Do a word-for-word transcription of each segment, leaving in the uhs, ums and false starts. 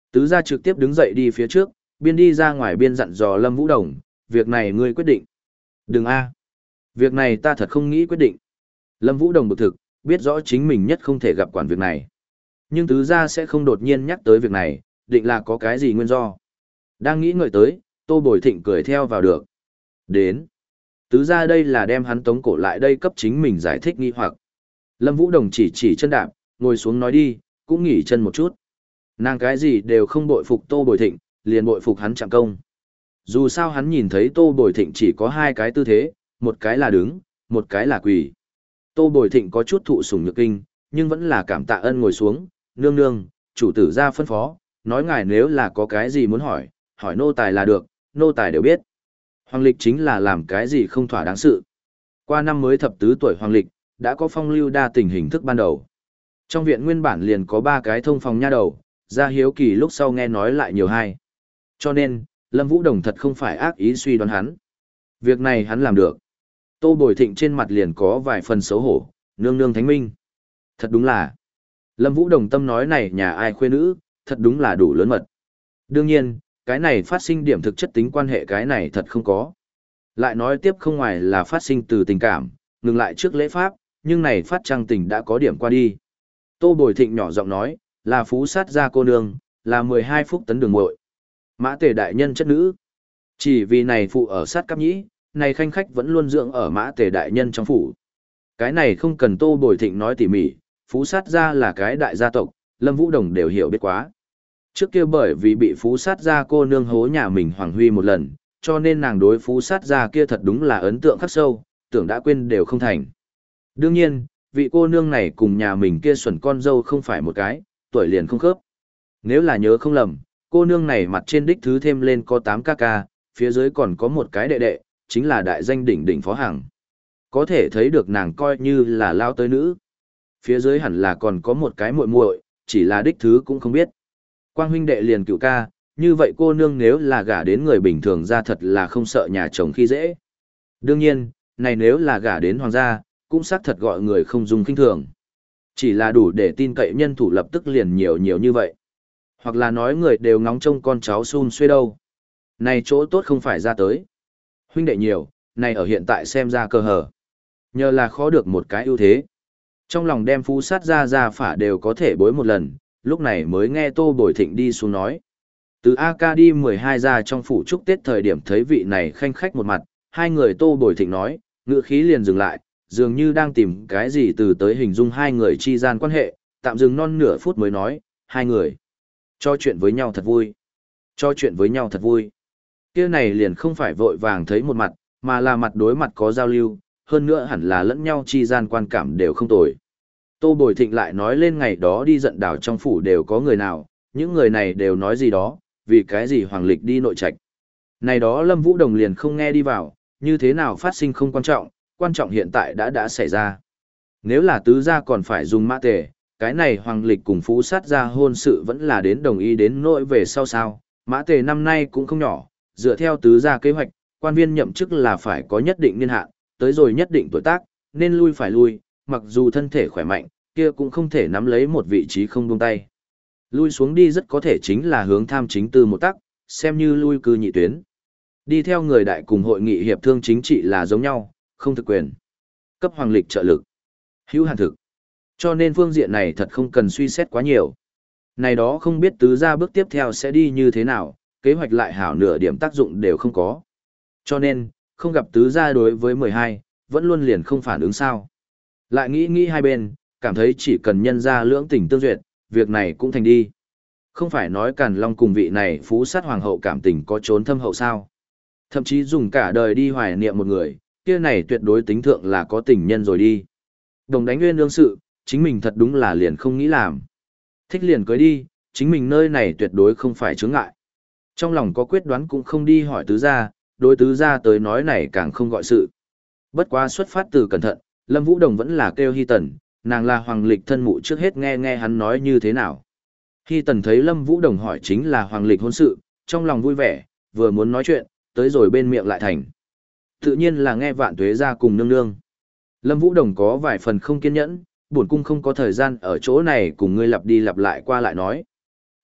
Tứ gia trực tiếp đứng dậy đi phía trước, biên đi ra ngoài biên dặn dò Lâm Vũ Đồng, việc này ngươi quyết định. Đừng a, việc này ta thật không nghĩ quyết định. Lâm Vũ Đồng bực thực, biết rõ chính mình nhất không thể gặp quản việc này. Nhưng tứ gia sẽ không đột nhiên nhắc tới việc này, định là có cái gì nguyên do. Đang nghĩ ngợi tới, Tô Bồi Thịnh cười theo vào được. Đến. Tứ gia đây là đem hắn tống cổ lại đây cấp chính mình giải thích nghi hoặc. Lâm Vũ Đồng chỉ chỉ chân đạp, ngồi xuống nói đi, cũng nghỉ chân một chút. Nàng cái gì đều không bội phục Tô Bồi Thịnh, liền bội phục hắn chạm công. Dù sao hắn nhìn thấy Tô Bồi Thịnh chỉ có hai cái tư thế, một cái là đứng, một cái là quỳ. Tô Bồi Thịnh có chút thụ sủng nhược kinh, nhưng vẫn là cảm tạ ân ngồi xuống, nương nương, chủ tử ra phân phó, nói ngài nếu là có cái gì muốn hỏi, hỏi nô tài là được, nô tài đều biết. Hoàng lịch chính là làm cái gì không thỏa đáng sự. Qua năm mới thập tứ tuổi hoàng lịch, đã có phong lưu đa tình hình thức ban đầu. Trong viện nguyên bản liền có ba cái thông phòng nha đầu, ra hiếu kỳ lúc sau nghe nói lại nhiều hai. Cho nên, Lâm Vũ Đồng thật không phải ác ý suy đoán hắn. Việc này hắn làm được. Tô Bồi Thịnh trên mặt liền có vài phần xấu hổ, nương nương thánh minh. Thật đúng là. Lâm Vũ Đồng tâm nói này nhà ai khuê nữ, thật đúng là đủ lớn mật. Đương nhiên, cái này phát sinh điểm thực chất tính quan hệ cái này thật không có. Lại nói tiếp không ngoài là phát sinh từ tình cảm, ngừng lại trước lễ pháp, nhưng này phát trăng tình đã có điểm qua đi. Tô Bồi Thịnh nhỏ giọng nói, là phú sát gia cô nương, là mười hai phúc tấn đường muội. Mã Tề đại nhân chất nữ. Chỉ vì này phụ ở sát cấp nhĩ, này khanh khách vẫn luôn dưỡng ở Mã Tề đại nhân trong phủ. Cái này không cần Tô Bồi Thịnh nói tỉ mỉ, phú sát gia là cái đại gia tộc, Lâm Vũ Đồng đều hiểu biết quá. Trước kia bởi vì bị phú sát gia cô nương hố nhà mình Hoàng Huy một lần, cho nên nàng đối phú sát gia kia thật đúng là ấn tượng khắc sâu, tưởng đã quên đều không thành. Đương nhiên, vị cô nương này cùng nhà mình kia xuẩn con dâu không phải một cái, tuổi liền không khớp. Nếu là nhớ không lầm, cô nương này mặt trên đích thứ thêm lên có tám ca ca, phía dưới còn có một cái đệ đệ, chính là đại danh đỉnh đỉnh phó hàng. Có thể thấy được nàng coi như là lao tới nữ. Phía dưới hẳn là còn có một cái muội muội, chỉ là đích thứ cũng không biết. Quang huynh đệ liền cựu ca, như vậy cô nương nếu là gả đến người bình thường ra thật là không sợ nhà chồng khi dễ. Đương nhiên, này nếu là gả đến hoàng gia, cũng xác thật gọi người không dùng kinh thường. Chỉ là đủ để tin cậy nhân thủ lập tức liền nhiều nhiều như vậy. Hoặc là nói người đều ngóng trông con cháu xun xuê đâu. Này chỗ tốt không phải ra tới. Huynh đệ nhiều, này ở hiện tại xem ra cơ hở. Nhờ là khó được một cái ưu thế. Trong lòng đem phú sát ra ra phả đều có thể bối một lần, lúc này mới nghe Tô Bồi Thịnh đi xuống nói. Từ a ca đi mười hai ra trong phủ chúc Tết thời điểm thấy vị này khanh khách một mặt, hai người Tô Bồi Thịnh nói, ngữ khí liền dừng lại, dường như đang tìm cái gì từ tới hình dung hai người chi gian quan hệ, tạm dừng non nửa phút mới nói, hai người cho chuyện với nhau thật vui. Cho chuyện với nhau thật vui. Kia này liền không phải vội vàng thấy một mặt, mà là mặt đối mặt có giao lưu, hơn nữa hẳn là lẫn nhau chi gian quan cảm đều không tồi. Tô Bồi Thịnh lại nói lên ngày đó đi giận đảo trong phủ đều có người nào, những người này đều nói gì đó, vì cái gì hoàng lịch đi nội trạch. Này đó Lâm Vũ Đồng liền không nghe đi vào, như thế nào phát sinh không quan trọng, quan trọng hiện tại đã đã xảy ra. Nếu là tứ gia còn phải dùng mã tề, cái này hoàng lịch cùng phú sát gia hôn sự vẫn là đến đồng ý đến nỗi về sau sao, mã tề năm nay cũng không nhỏ, dựa theo tứ gia kế hoạch, quan viên nhậm chức là phải có nhất định niên hạn, tới rồi nhất định tuổi tác, nên lui phải lui, mặc dù thân thể khỏe mạnh, kia cũng không thể nắm lấy một vị trí không buông tay. Lui xuống đi rất có thể chính là hướng tham chính tư một tắc, xem như lui cư nhị tuyến. Đi theo người đại cùng hội nghị hiệp thương chính trị là giống nhau, không thực quyền. Cấp hoàng lịch trợ lực. Hữu hạn thực. Cho nên phương diện này thật không cần suy xét quá nhiều. Này đó không biết tứ gia bước tiếp theo sẽ đi như thế nào, kế hoạch lại hảo nửa điểm tác dụng đều không có. Cho nên, không gặp tứ gia đối với mười hai, vẫn luôn liền không phản ứng sao. Lại nghĩ nghĩ hai bên, cảm thấy chỉ cần nhân ra lưỡng tình tương duyệt, việc này cũng thành đi. Không phải nói Càn Long cùng vị này phú sát hoàng hậu cảm tình có trốn thâm hậu sao. Thậm chí dùng cả đời đi hoài niệm một người, kia này tuyệt đối tính thượng là có tình nhân rồi đi. Đồng đánh nguyên lương sự, chính mình thật đúng là liền không nghĩ làm. Thích liền cưới đi, chính mình nơi này tuyệt đối không phải chướng ngại. Trong lòng có quyết đoán cũng không đi hỏi tứ gia, đối tứ gia tới nói này càng không gọi sự. Bất quá xuất phát từ cẩn thận, Lâm Vũ Đồng vẫn là kêu Hy Tần, nàng là hoàng lịch thân mụ trước hết nghe nghe hắn nói như thế nào. Hy Tần thấy Lâm Vũ Đồng hỏi chính là hoàng lịch hôn sự, trong lòng vui vẻ, vừa muốn nói chuyện, tới rồi bên miệng lại thành. Tự nhiên là nghe Vạn Tuế ra cùng nương nương. Lâm Vũ Đồng có vài phần không kiên nhẫn, bổn cung không có thời gian ở chỗ này cùng ngươi lặp đi lặp lại qua lại nói.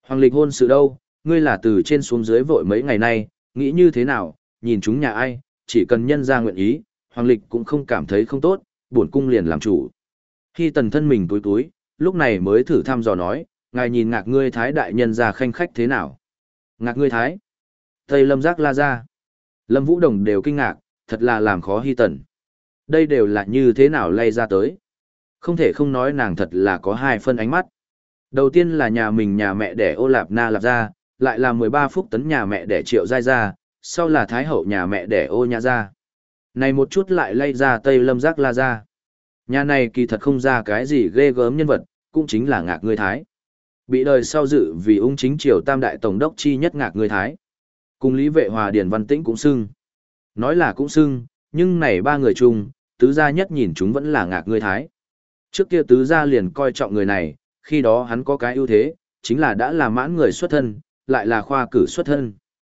Hoàng lịch hôn sự đâu, ngươi là từ trên xuống dưới vội mấy ngày nay, nghĩ như thế nào, nhìn chúng nhà ai, chỉ cần nhân ra nguyện ý, Hoàng lịch cũng không cảm thấy không tốt, bổn cung liền làm chủ. Khi tần thân mình túi túi, lúc này mới thử thăm dò nói, ngài nhìn ngạc ngươi thái đại nhân ra khanh khách thế nào. Ngạc ngươi thái. Tây lâm giác la ra. Lâm Vũ Đồng đều kinh ngạc, thật là làm khó Hy tần. Đây đều là như thế nào lay ra tới. Không thể không nói nàng thật là có hai phân ánh mắt. Đầu tiên là nhà mình nhà mẹ đẻ Ô Lạp Na Lạp ra, lại là mười ba phúc tấn nhà mẹ đẻ Triệu Giai ra, sau là Thái hậu nhà mẹ đẻ Ô Nhã ra. Này một chút lại lay ra Tây Lâm Giác La ra. Nhà này kỳ thật không ra cái gì ghê gớm nhân vật, cũng chính là Ngạc Ngươi Thái. Bị đời sau dự vì ung chính triều tam đại tổng đốc chi nhất Ngạc Ngươi Thái. Cùng Lý Vệ Hòa Điền Văn Tĩnh cũng xưng. Nói là cũng xưng, nhưng này ba người chung, tứ gia nhất nhìn chúng vẫn là Ngạc Ngươi Thái. Trước kia tứ gia liền coi trọng người này, khi đó hắn có cái ưu thế, chính là đã là mãn người xuất thân, lại là khoa cử xuất thân.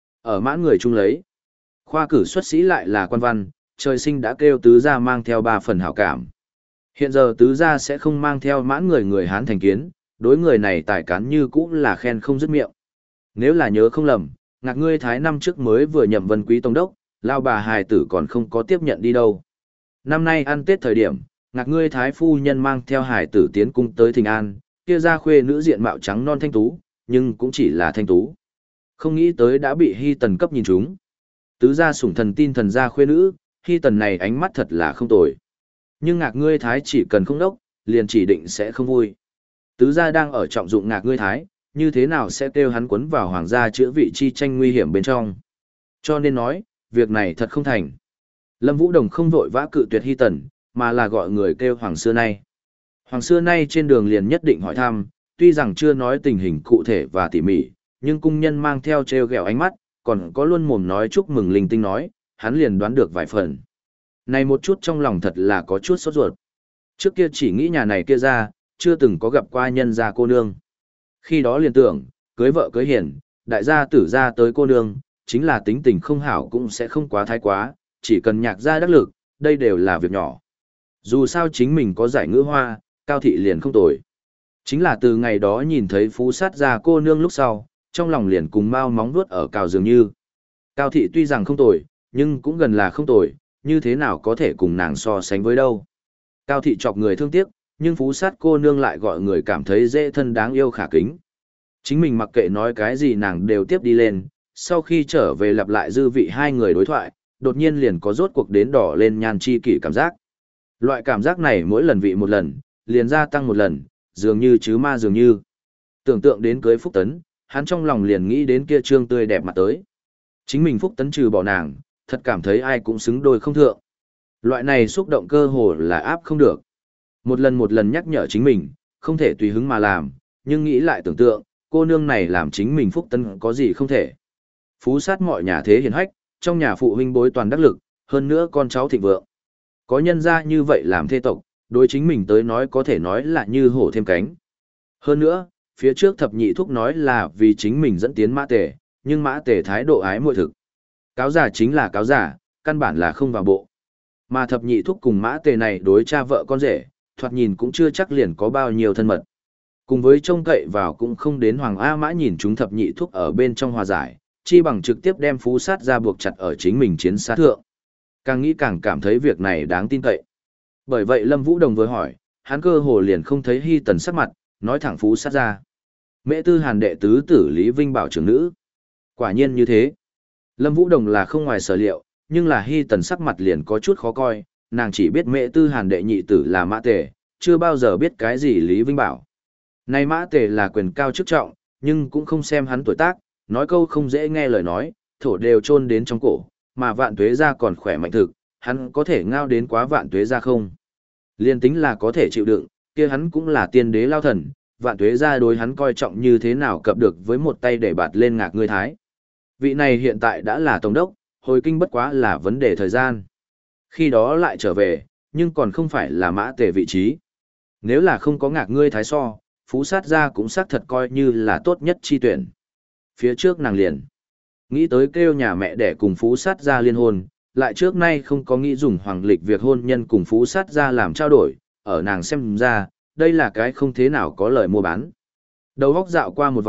Ở mãn người chung lấy, khoa cử xuất sĩ lại là quan văn, trời sinh đã kêu tứ gia mang theo ba phần hảo cảm. Hiện giờ tứ gia sẽ không mang theo mãn người người Hán thành kiến, đối người này tài cán như cũ là khen không dứt miệng. Nếu là nhớ không lầm, Ngạc Ngươi Thái năm trước mới vừa nhậm Vân Quý Tổng đốc, lao bà hài tử còn không có tiếp nhận đi đâu. Năm nay ăn Tết thời điểm, Ngạc Ngươi Thái phu nhân mang theo hài tử tiến cung tới Thịnh An, kia ra khuê nữ diện mạo trắng non thanh tú, nhưng cũng chỉ là thanh tú. Không nghĩ tới đã bị Hy Tần cấp nhìn chúng. Tứ gia sủng thần tin thần gia khuê nữ, Hy Tần này ánh mắt thật là không tồi. Nhưng Ngạc Ngươi Thái chỉ cần không đốc, liền chỉ định sẽ không vui. Tứ gia đang ở trọng dụng Ngạc Ngươi Thái, như thế nào sẽ kêu hắn quấn vào hoàng gia chữa vị chi tranh nguy hiểm bên trong. Cho nên nói, việc này thật không thành. Lâm Vũ Đồng không vội vã cự tuyệt Hy Tần, mà là gọi người kêu hoàng xưa nay. Hoàng xưa nay trên đường liền nhất định hỏi thăm, tuy rằng chưa nói tình hình cụ thể và tỉ mỉ, nhưng cung nhân mang theo treo gẹo ánh mắt, còn có luôn mồm nói chúc mừng linh tinh nói, hắn liền đoán được vài phần. Này một chút trong lòng thật là có chút sốt ruột. Trước kia chỉ nghĩ nhà này kia ra, chưa từng có gặp qua nhân gia cô nương. Khi đó liền tưởng, cưới vợ cưới hiền, đại gia tử gia tới cô nương, chính là tính tình không hảo cũng sẽ không quá thái quá, chỉ cần nhạc gia đắc lực, đây đều là việc nhỏ. Dù sao chính mình có giải ngữ hoa, Cao thị liền không tồi. Chính là từ ngày đó nhìn thấy phú sát gia cô nương lúc sau, trong lòng liền cùng mau móng vuốt ở cào dường như. Cao thị tuy rằng không tồi, nhưng cũng gần là không tồi, như thế nào có thể cùng nàng so sánh với đâu. Cao thị chọc người thương tiếc, nhưng phú sát cô nương lại gọi người cảm thấy dễ thân đáng yêu khả kính. Chính mình mặc kệ nói cái gì nàng đều tiếp đi lên, sau khi trở về lặp lại dư vị hai người đối thoại, đột nhiên liền có rốt cuộc đến đỏ lên nhan chi kỷ cảm giác. Loại cảm giác này mỗi lần vị một lần, liền gia tăng một lần, dường như chứ ma dường như. Tưởng tượng đến cưới Phúc Tấn, hắn trong lòng liền nghĩ đến kia trương tươi đẹp mặt tới. Chính mình Phúc Tấn trừ bỏ nàng, thật cảm thấy ai cũng xứng đôi không thượng. Loại này xúc động cơ hồ là áp không được. Một lần một lần nhắc nhở chính mình, không thể tùy hứng mà làm, nhưng nghĩ lại tưởng tượng, cô nương này làm chính mình Phúc Tấn có gì không thể. Phú sát mọi nhà thế hiền hách, trong nhà phụ huynh bối toàn đắc lực, hơn nữa con cháu thịnh vượng. Có nhân ra như vậy làm thê tộc, đối chính mình tới nói có thể nói là như hổ thêm cánh. Hơn nữa, phía trước thập nhị thúc nói là vì chính mình dẫn tiến mã tề, nhưng mã tề thái độ ái muội thực. Cáo giả chính là cáo giả, căn bản là không vào bộ. Mà thập nhị thúc cùng mã tề này đối cha vợ con rể, thoạt nhìn cũng chưa chắc liền có bao nhiêu thân mật. Cùng với trông cậy vào cũng không đến Hoàng A Mã nhìn chúng thập nhị thúc ở bên trong hòa giải, chi bằng trực tiếp đem phú sát ra buộc chặt ở chính mình chiến sát thượng. Càng nghĩ càng cảm thấy việc này đáng tin cậy. Bởi vậy Lâm Vũ Đồng vừa hỏi, hắn cơ hồ liền không thấy Hy Tần sắc mặt, nói thẳng phú sát ra. Mễ Tư Hàn đệ tứ tử Lý Vinh bảo trưởng nữ. Quả nhiên như thế. Lâm Vũ Đồng là không ngoài sở liệu, nhưng là Hy Tần sắc mặt liền có chút khó coi, nàng chỉ biết Mễ Tư Hàn đệ nhị tử là Mã Tề, chưa bao giờ biết cái gì Lý Vinh bảo. Này Mã Tề là quyền cao chức trọng, nhưng cũng không xem hắn tuổi tác, nói câu không dễ nghe lời nói, thổ đều chôn đến trong cổ, mà Vạn Tuế gia còn khỏe mạnh thực, hắn có thể ngao đến quá Vạn Tuế gia không? Liên tính là có thể chịu đựng, kia hắn cũng là tiên đế lao thần, Vạn Tuế gia đối hắn coi trọng như thế nào cập được với một tay để bạt lên Ngạc Ngươi Thái. Vị này hiện tại đã là tổng đốc, hồi kinh bất quá là vấn đề thời gian. Khi đó lại trở về, nhưng còn không phải là Mã Tề vị trí. Nếu là không có Ngạc Ngươi Thái so, phú sát gia cũng xác thật coi như là tốt nhất chi tuyển. Phía trước nàng liền nghĩ tới kêu nhà mẹ đẻ cùng phú sát gia liên hôn, lại trước nay không có nghĩ dùng hoàng lịch việc hôn nhân cùng phú sát gia làm trao đổi, ở nàng xem ra, đây là cái không thế nào có lời mua bán. Đầu góc dạo qua một vòng,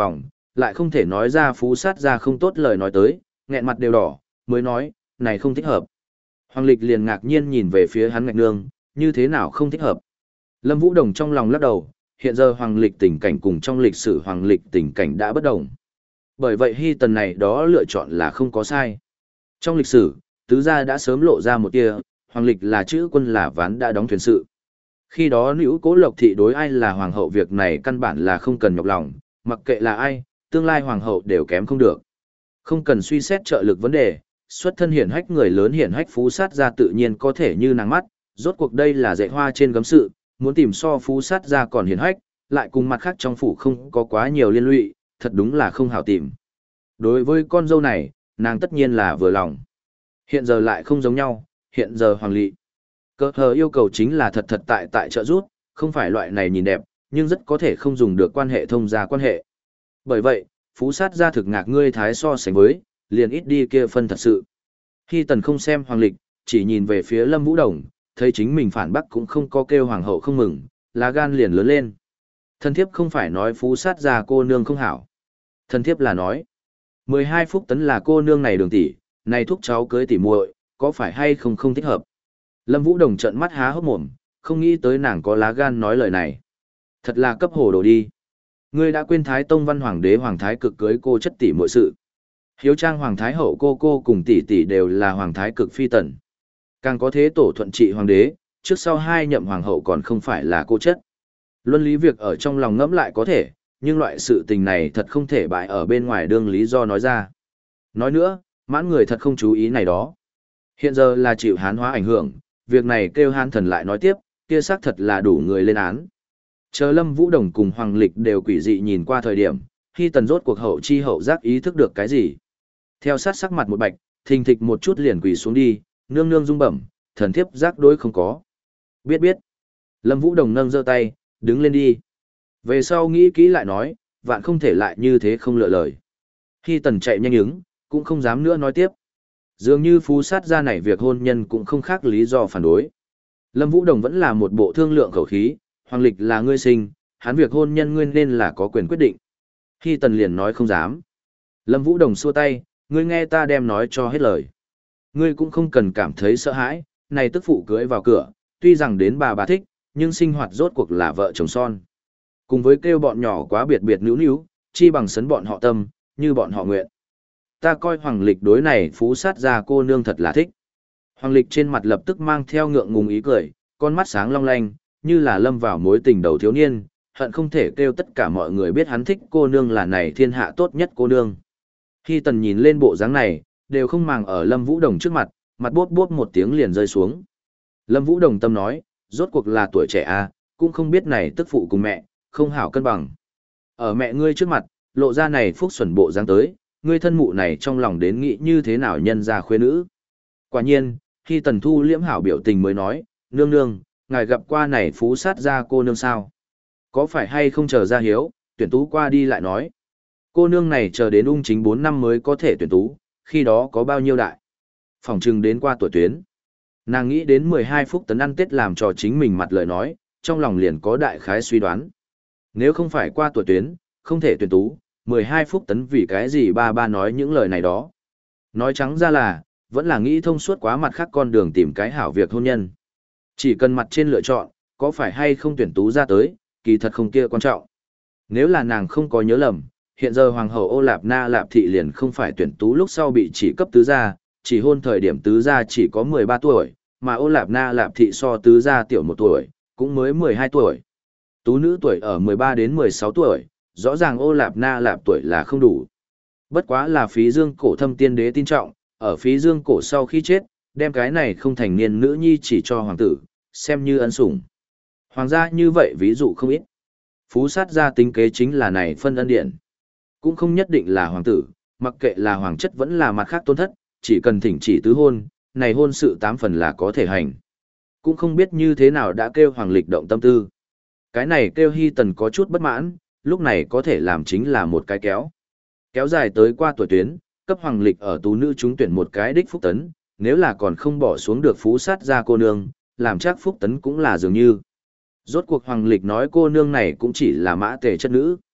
lại không thể nói ra phú sát ra không tốt lời nói tới, nghẹn mặt đều đỏ, mới nói, này không thích hợp. Hoàng Lịch liền ngạc nhiên nhìn về phía hắn Ngạch Nương, như thế nào không thích hợp. Lâm Vũ Đồng trong lòng lắc đầu, hiện giờ Hoàng Lịch tình cảnh cùng trong lịch sử Hoàng Lịch tình cảnh đã bất đồng. Bởi vậy Hy Tần này đó lựa chọn là không có sai. Trong lịch sử, tứ gia đã sớm lộ ra một tia, Hoàng Lịch là chữ quân là ván đã đóng thuyền sự. Khi đó nữ Cố Lộc thị đối ai là hoàng hậu việc này căn bản là không cần nhọc lòng, mặc kệ là ai, tương lai hoàng hậu đều kém không được. Không cần suy xét trợ lực vấn đề, xuất thân hiển hách người lớn hiển hách phú sát gia tự nhiên có thể như nàng mắt, rốt cuộc đây là dạy hoa trên gấm sự, muốn tìm so phú sát gia còn hiển hách, lại cùng mặt khác trong phủ không có quá nhiều liên lụy, thật đúng là không hảo tìm. Đối với con dâu này, nàng tất nhiên là vừa lòng. Hiện giờ lại không giống nhau, hiện giờ hoàng lị. Cơ hờ yêu cầu chính là thật thật tại tại trợ rút, không phải loại này nhìn đẹp, nhưng rất có thể không dùng được quan hệ thông gia quan hệ. Bởi vậy, phú sát gia thực ngạc ngươi thái so sánh với, liền ít đi kia phân thật sự. Khi tần không xem hoàng lịch, chỉ nhìn về phía Lâm Vũ Đồng, thấy chính mình phản bác cũng không có kêu hoàng hậu không mừng, lá gan liền lớn lên. Thân thiếp không phải nói phú sát gia cô nương không hảo. Thân thiếp là nói, mười hai phúc tấn là cô nương này đường tỷ, này thúc cháu cưới tỷ muội, có phải hay không không thích hợp. Lâm Vũ Đồng trợn mắt há hốc mồm, không nghĩ tới nàng có lá gan nói lời này. Thật là cấp hồ đồ đi. Ngươi đã quên Thái Tông Văn Hoàng đế Hoàng Thái Cực cưới cô chất tỷ muội sự. Hiếu trang Hoàng Thái Hậu cô cô cùng tỷ tỷ đều là Hoàng Thái Cực phi tần. Càng có thế tổ thuận trị Hoàng đế, trước sau hai nhậm Hoàng hậu còn không phải là cô chất. Luân lý việc ở trong lòng ngẫm lại có thể, nhưng loại sự tình này thật không thể bại ở bên ngoài đương lý do nói ra. Nói nữa, mãn người thật không chú ý này đó. Hiện giờ là chịu hán hóa ảnh hưởng, việc này kêu hán thần lại nói tiếp, kia xác thật là đủ người lên án. Chờ Lâm Vũ Đồng cùng Hoàng Lịch đều quỷ dị nhìn qua thời điểm, khi tần rốt cuộc hậu chi hậu giác ý thức được cái gì. Theo sát sắc mặt một bạch, thình thịch một chút liền quỳ xuống đi, nương nương rung bẩm, thần thiếp giác đối không có. Biết biết. Lâm Vũ Đồng nâng giơ tay, đứng lên đi. Về sau nghĩ kỹ lại nói, vạn không thể lại như thế không lựa lời. Khi tần chạy nhanh ứng, cũng không dám nữa nói tiếp. Dường như phú sát gia này việc hôn nhân cũng không khác lý do phản đối. Lâm Vũ Đồng vẫn là một bộ thương lượng khẩu khí, Hoàng Lịch là ngươi sinh, hắn việc hôn nhân ngươi nên là có quyền quyết định. Khi tần liền nói không dám. Lâm Vũ Đồng xua tay, ngươi nghe ta đem nói cho hết lời. Ngươi cũng không cần cảm thấy sợ hãi, này tức phụ cưới vào cửa, tuy rằng đến bà bà thích, nhưng sinh hoạt rốt cuộc là vợ chồng son. Cùng với kêu bọn nhỏ quá biệt biệt níu níu, chi bằng sấn bọn họ tâm, như bọn họ nguyện. Ta coi Hoàng Lịch đối này phú sát gia cô nương thật là thích. Hoàng Lịch trên mặt lập tức mang theo ngượng ngùng ý cười, con mắt sáng long lanh, như là lâm vào mối tình đầu thiếu niên, hận không thể kêu tất cả mọi người biết hắn thích cô nương là này thiên hạ tốt nhất cô nương. Khi tần nhìn lên bộ dáng này, đều không màng ở Lâm Vũ Đồng trước mặt, mặt bốt bốt một tiếng liền rơi xuống. Lâm Vũ Đồng tâm nói, rốt cuộc là tuổi trẻ à, cũng không biết này tức phụ cùng mẹ, không hảo cân bằng. Ở mẹ ngươi trước mặt, lộ ra này phúc xuẩn bộ dáng tới, ngươi thân mụ này trong lòng đến nghĩ như thế nào nhân ra khuê nữ. Quả nhiên, khi tần thu liễm hảo biểu tình mới nói, nương nương, ngài gặp qua này phú sát gia cô nương sao? Có phải hay không chờ ra hiếu, tuyển tú qua đi lại nói. Cô nương này chờ đến ung chính bốn năm mới có thể tuyển tú, khi đó có bao nhiêu đại? Phòng trừng đến qua tuổi tuyến. Nàng nghĩ đến mười hai phút tấn ăn Tết làm cho chính mình mặt lời nói, trong lòng liền có đại khái suy đoán. Nếu không phải qua tuổi tuyến, không thể tuyển tú, mười hai phút tấn vì cái gì ba ba nói những lời này đó. Nói trắng ra là, vẫn là nghĩ thông suốt quá mặt khác con đường tìm cái hảo việc hôn nhân. Chỉ cần mặt trên lựa chọn, có phải hay không tuyển tú ra tới, kỳ thật không kia quan trọng. Nếu là nàng không có nhớ lầm, hiện giờ Hoàng hậu Ô Lạp Na Lạp Thị liền không phải tuyển tú lúc sau bị chỉ cấp tứ gia, chỉ hôn thời điểm tứ gia chỉ có mười ba tuổi, mà Ô Lạp Na Lạp Thị so tứ gia tiểu một tuổi, cũng mới mười hai tuổi. Tú nữ tuổi ở mười ba đến mười sáu tuổi, rõ ràng Ô Lạp Na Lạp tuổi là không đủ. Bất quá là phí dương cổ thâm tiên đế tin trọng, ở phí dương cổ sau khi chết, đem cái này không thành niên nữ nhi chỉ cho hoàng tử, xem như ân sủng. Hoàng gia như vậy ví dụ không ít. Phú sát gia tính kế chính là này phân ân điển. Cũng không nhất định là hoàng tử, mặc kệ là hoàng chất vẫn là mặt khác tôn thất, chỉ cần thỉnh chỉ tứ hôn, này hôn sự tám phần là có thể hành. Cũng không biết như thế nào đã kêu Hoàng Lịch động tâm tư. Cái này kêu Hy Tần có chút bất mãn, lúc này có thể làm chính là một cái kéo. Kéo dài tới qua tuổi tuyến, cấp Hoàng Lịch ở tú nữ trúng tuyển một cái đích phúc tấn, nếu là còn không bỏ xuống được phú sát gia cô nương, làm chắc phúc tấn cũng là dường như. Rốt cuộc Hoàng Lịch nói cô nương này cũng chỉ là mã tề chất nữ.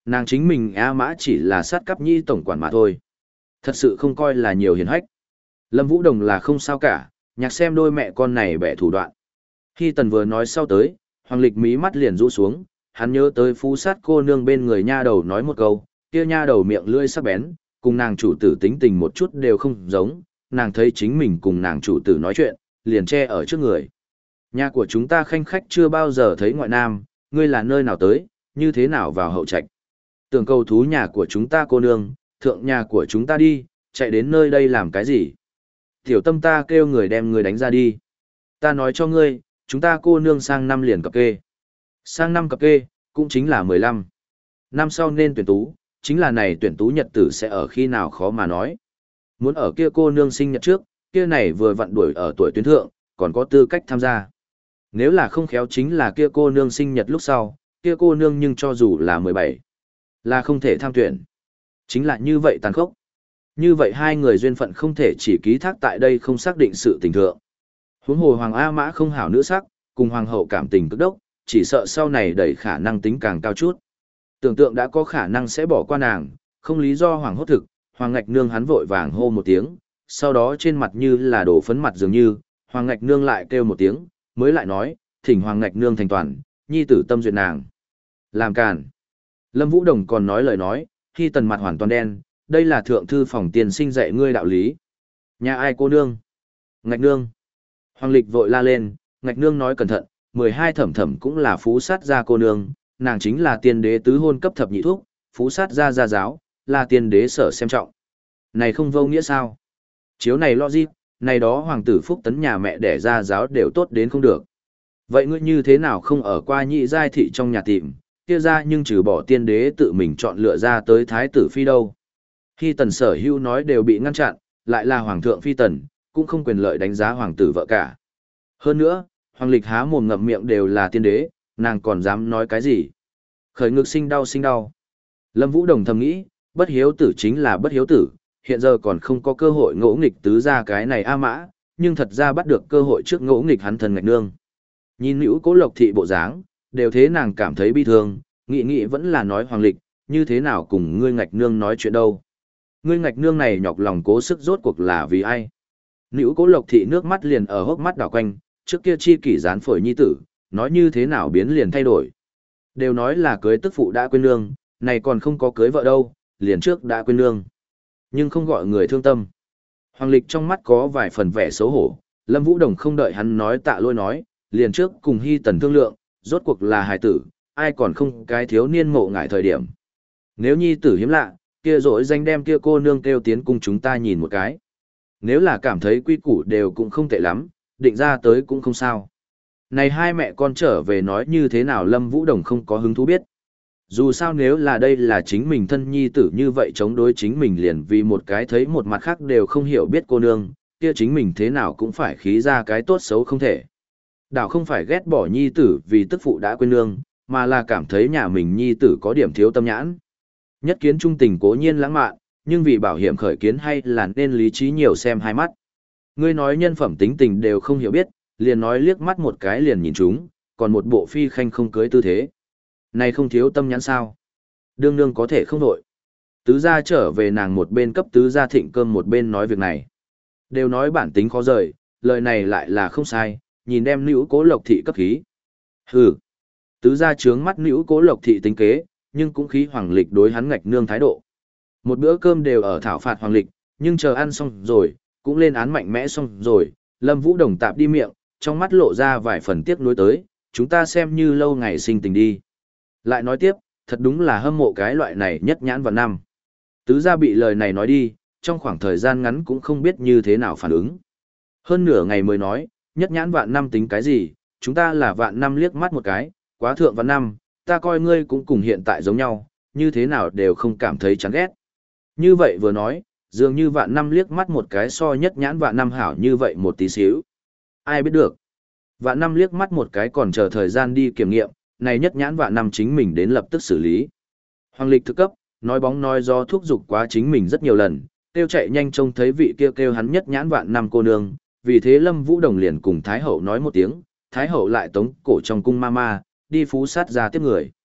nàng chính mình A Mã chỉ là sát cấp nhi tổng quản mà thôi. Thật sự không coi là nhiều hiền hách. Lâm Vũ Đồng là không sao cả, nhạc xem đôi mẹ con này bẻ thủ đoạn. Khi Tần vừa nói sau tới, Hoàng Lịch mí mắt liền rũ xuống, hắn nhớ tới phú sát cô nương bên người nha đầu nói một câu, kia nha đầu miệng lưỡi sắc bén, cùng nàng chủ tử tính tình một chút đều không giống, nàng thấy chính mình cùng nàng chủ tử nói chuyện, liền che ở trước người. Nhà của chúng ta khanh khách chưa bao giờ thấy ngoại nam, ngươi là nơi nào tới, như thế nào vào hậu trạch. Tưởng cầu thú nhà của chúng ta cô nương, thượng nhà của chúng ta đi, chạy đến nơi đây làm cái gì? Tiểu tâm ta kêu người đem người đánh ra đi. Ta nói cho ngươi, chúng ta cô nương sang năm liền cập kê. Sang năm cập kê, cũng chính là mười lăm. Năm sau nên tuyển tú, chính là này tuyển tú nhật tử sẽ ở khi nào khó mà nói. Muốn ở kia cô nương sinh nhật trước, kia này vừa vặn đuổi ở tuổi tuyến thượng, còn có tư cách tham gia. Nếu là không khéo chính là kia cô nương sinh nhật lúc sau, kia cô nương nhưng cho dù là mười bảy, là không thể tham tuyển. Chính là như vậy tàn khốc. Như vậy hai người duyên phận không thể chỉ ký thác tại đây không xác định sự tình thượng. Huống hồ Hoàng A Mã không hảo nữ sắc, cùng Hoàng hậu cảm tình cực đốc, chỉ sợ sau này đẩy khả năng tính càng cao chút. Tưởng tượng đã có khả năng sẽ bỏ qua nàng, không lý do Hoàng hốt thực, Hoàng Ngạch Nương hắn vội vàng hô một tiếng, sau đó trên mặt như là đổ phấn mặt dường như, Hoàng Ngạch Nương lại kêu một tiếng, mới lại nói, thỉnh Hoàng Ngạch Nương thành toàn, nhi tử tâm duyệt nàng. Làm càn. Lâm Vũ Đồng còn nói lời nói, khi tần mặt hoàn toàn đen, đây là thượng thư phòng tiền sinh dạy ngươi đạo lý. Nhà ai cô nương? Ngạch Nương. Hoàng Lịch vội la lên, Ngạch Nương nói cẩn thận, mười hai thẩm thẩm cũng là phú sát gia cô nương, nàng chính là tiên đế tứ hôn cấp thập nhị thuốc, phú sát gia gia giáo, là tiên đế sở xem trọng. Này không vô nghĩa sao? Chiếu này logic, này đó hoàng tử phúc tấn nhà mẹ đẻ gia giáo đều tốt đến không được. Vậy ngươi như thế nào không ở qua nhị giai thị trong nhà tìm, kia ra nhưng trừ bỏ tiên đế tự mình chọn lựa ra tới thái tử phi đâu. Khi tần sở hưu nói đều bị ngăn chặn, lại là hoàng thượng phi tần, cũng không quyền lợi đánh giá hoàng tử vợ cả. Hơn nữa, Hoàng Lịch há mồm ngậm miệng đều là tiên đế, nàng còn dám nói cái gì? Khởi ngực sinh đau sinh đau. Lâm Vũ Đồng thầm nghĩ, bất hiếu tử chính là bất hiếu tử, hiện giờ còn không có cơ hội ngỗ nghịch tứ ra cái này A Mã, nhưng thật ra bắt được cơ hội trước ngỗ nghịch hắn thần Ngạch Nương. Nhìn nữ Cố Lộc thị bộ dáng, đều thế nàng cảm thấy bi thương, nghĩ nghĩ vẫn là nói Hoàng Lịch, như thế nào cùng ngươi Ngạch Nương nói chuyện đâu? Ngươi Ngạch Nương này nhọc lòng cố sức rốt cuộc là vì ai? Nữ Cố Lộc thị nước mắt liền ở hốc mắt đảo quanh, trước kia chi kỷ gián phổi nhi tử, nói như thế nào biến liền thay đổi. Đều nói là cưới tức phụ đã quên nương, này còn không có cưới vợ đâu, liền trước đã quên nương. Nhưng không gọi người thương tâm. Hoàng Lịch trong mắt có vài phần vẻ xấu hổ, Lâm Vũ Đồng không đợi hắn nói tạ lôi nói, liền trước cùng Hy Tần thương lượng, rốt cuộc là hài tử, ai còn không cái thiếu niên mộ ngại thời điểm. Nếu nhi tử hiếm lạ, kia rỗi danh đem kia cô nương kêu tiến cùng chúng ta nhìn một cái. Nếu là cảm thấy quy củ đều cũng không tệ lắm, định ra tới cũng không sao. Này hai mẹ con trở về nói như thế nào Lâm Vũ Đồng không có hứng thú biết. Dù sao nếu là đây là chính mình thân nhi tử như vậy chống đối chính mình liền vì một cái thấy một mặt khác đều không hiểu biết cô nương, kia chính mình thế nào cũng phải khí ra cái tốt xấu không thể. Đảo không phải ghét bỏ nhi tử vì tức phụ đã quên nương, mà là cảm thấy nhà mình nhi tử có điểm thiếu tâm nhãn. Nhất kiến trung tình cố nhiên lãng mạn, nhưng vì bảo hiểm khởi kiến hay là nên lý trí nhiều xem hai mắt. Ngươi nói nhân phẩm tính tình đều không hiểu biết, liền nói liếc mắt một cái liền nhìn chúng, còn một bộ phi khanh không cưới tư thế. Này không thiếu tâm nhãn sao? Đương nương có thể không đổi. Tứ gia trở về nàng một bên cấp tứ gia thịnh cơm một bên nói việc này. Đều nói bản tính khó rời, lời này lại là không sai, nhìn đem nữ Cố Lộc thị cấp khí. Hừ. Tứ gia trướng mắt nữ Cố Lộc thị tính kế, nhưng cũng khí Hoàng Lịch đối hắn Ngạch Nương thái độ. Một bữa cơm đều ở thảo phạt Hoàng Lịch, nhưng chờ ăn xong rồi, cũng lên án mạnh mẽ xong rồi, Lâm Vũ Đồng tạp đi miệng, trong mắt lộ ra vài phần tiếc nuối tới, chúng ta xem như lâu ngày sinh tình đi. Lại nói tiếp, thật đúng là hâm mộ cái loại này nhất nhãn vào năm. Tứ gia bị lời này nói đi, trong khoảng thời gian ngắn cũng không biết như thế nào phản ứng. Hơn nửa ngày mới nói, nhất nhãn vạn năm tính cái gì, chúng ta là vạn năm liếc mắt một cái, quá thượng vạn năm, ta coi ngươi cũng cùng hiện tại giống nhau, như thế nào đều không cảm thấy chán ghét. Như vậy vừa nói, dường như vạn năm liếc mắt một cái so nhất nhãn vạn năm hảo như vậy một tí xíu. Ai biết được. Vạn năm liếc mắt một cái còn chờ thời gian đi kiểm nghiệm, này nhất nhãn vạn năm chính mình đến lập tức xử lý. Hoàng Lịch thực cấp, nói bóng nói do thúc giục quá chính mình rất nhiều lần, kêu chạy nhanh trông thấy vị kêu kêu hắn nhất nhãn vạn năm cô nương, vì thế Lâm Vũ Đồng liền cùng Thái Hậu nói một tiếng, Thái Hậu lại tống cổ trong cung ma ma, đi phú sát ra tiếp người.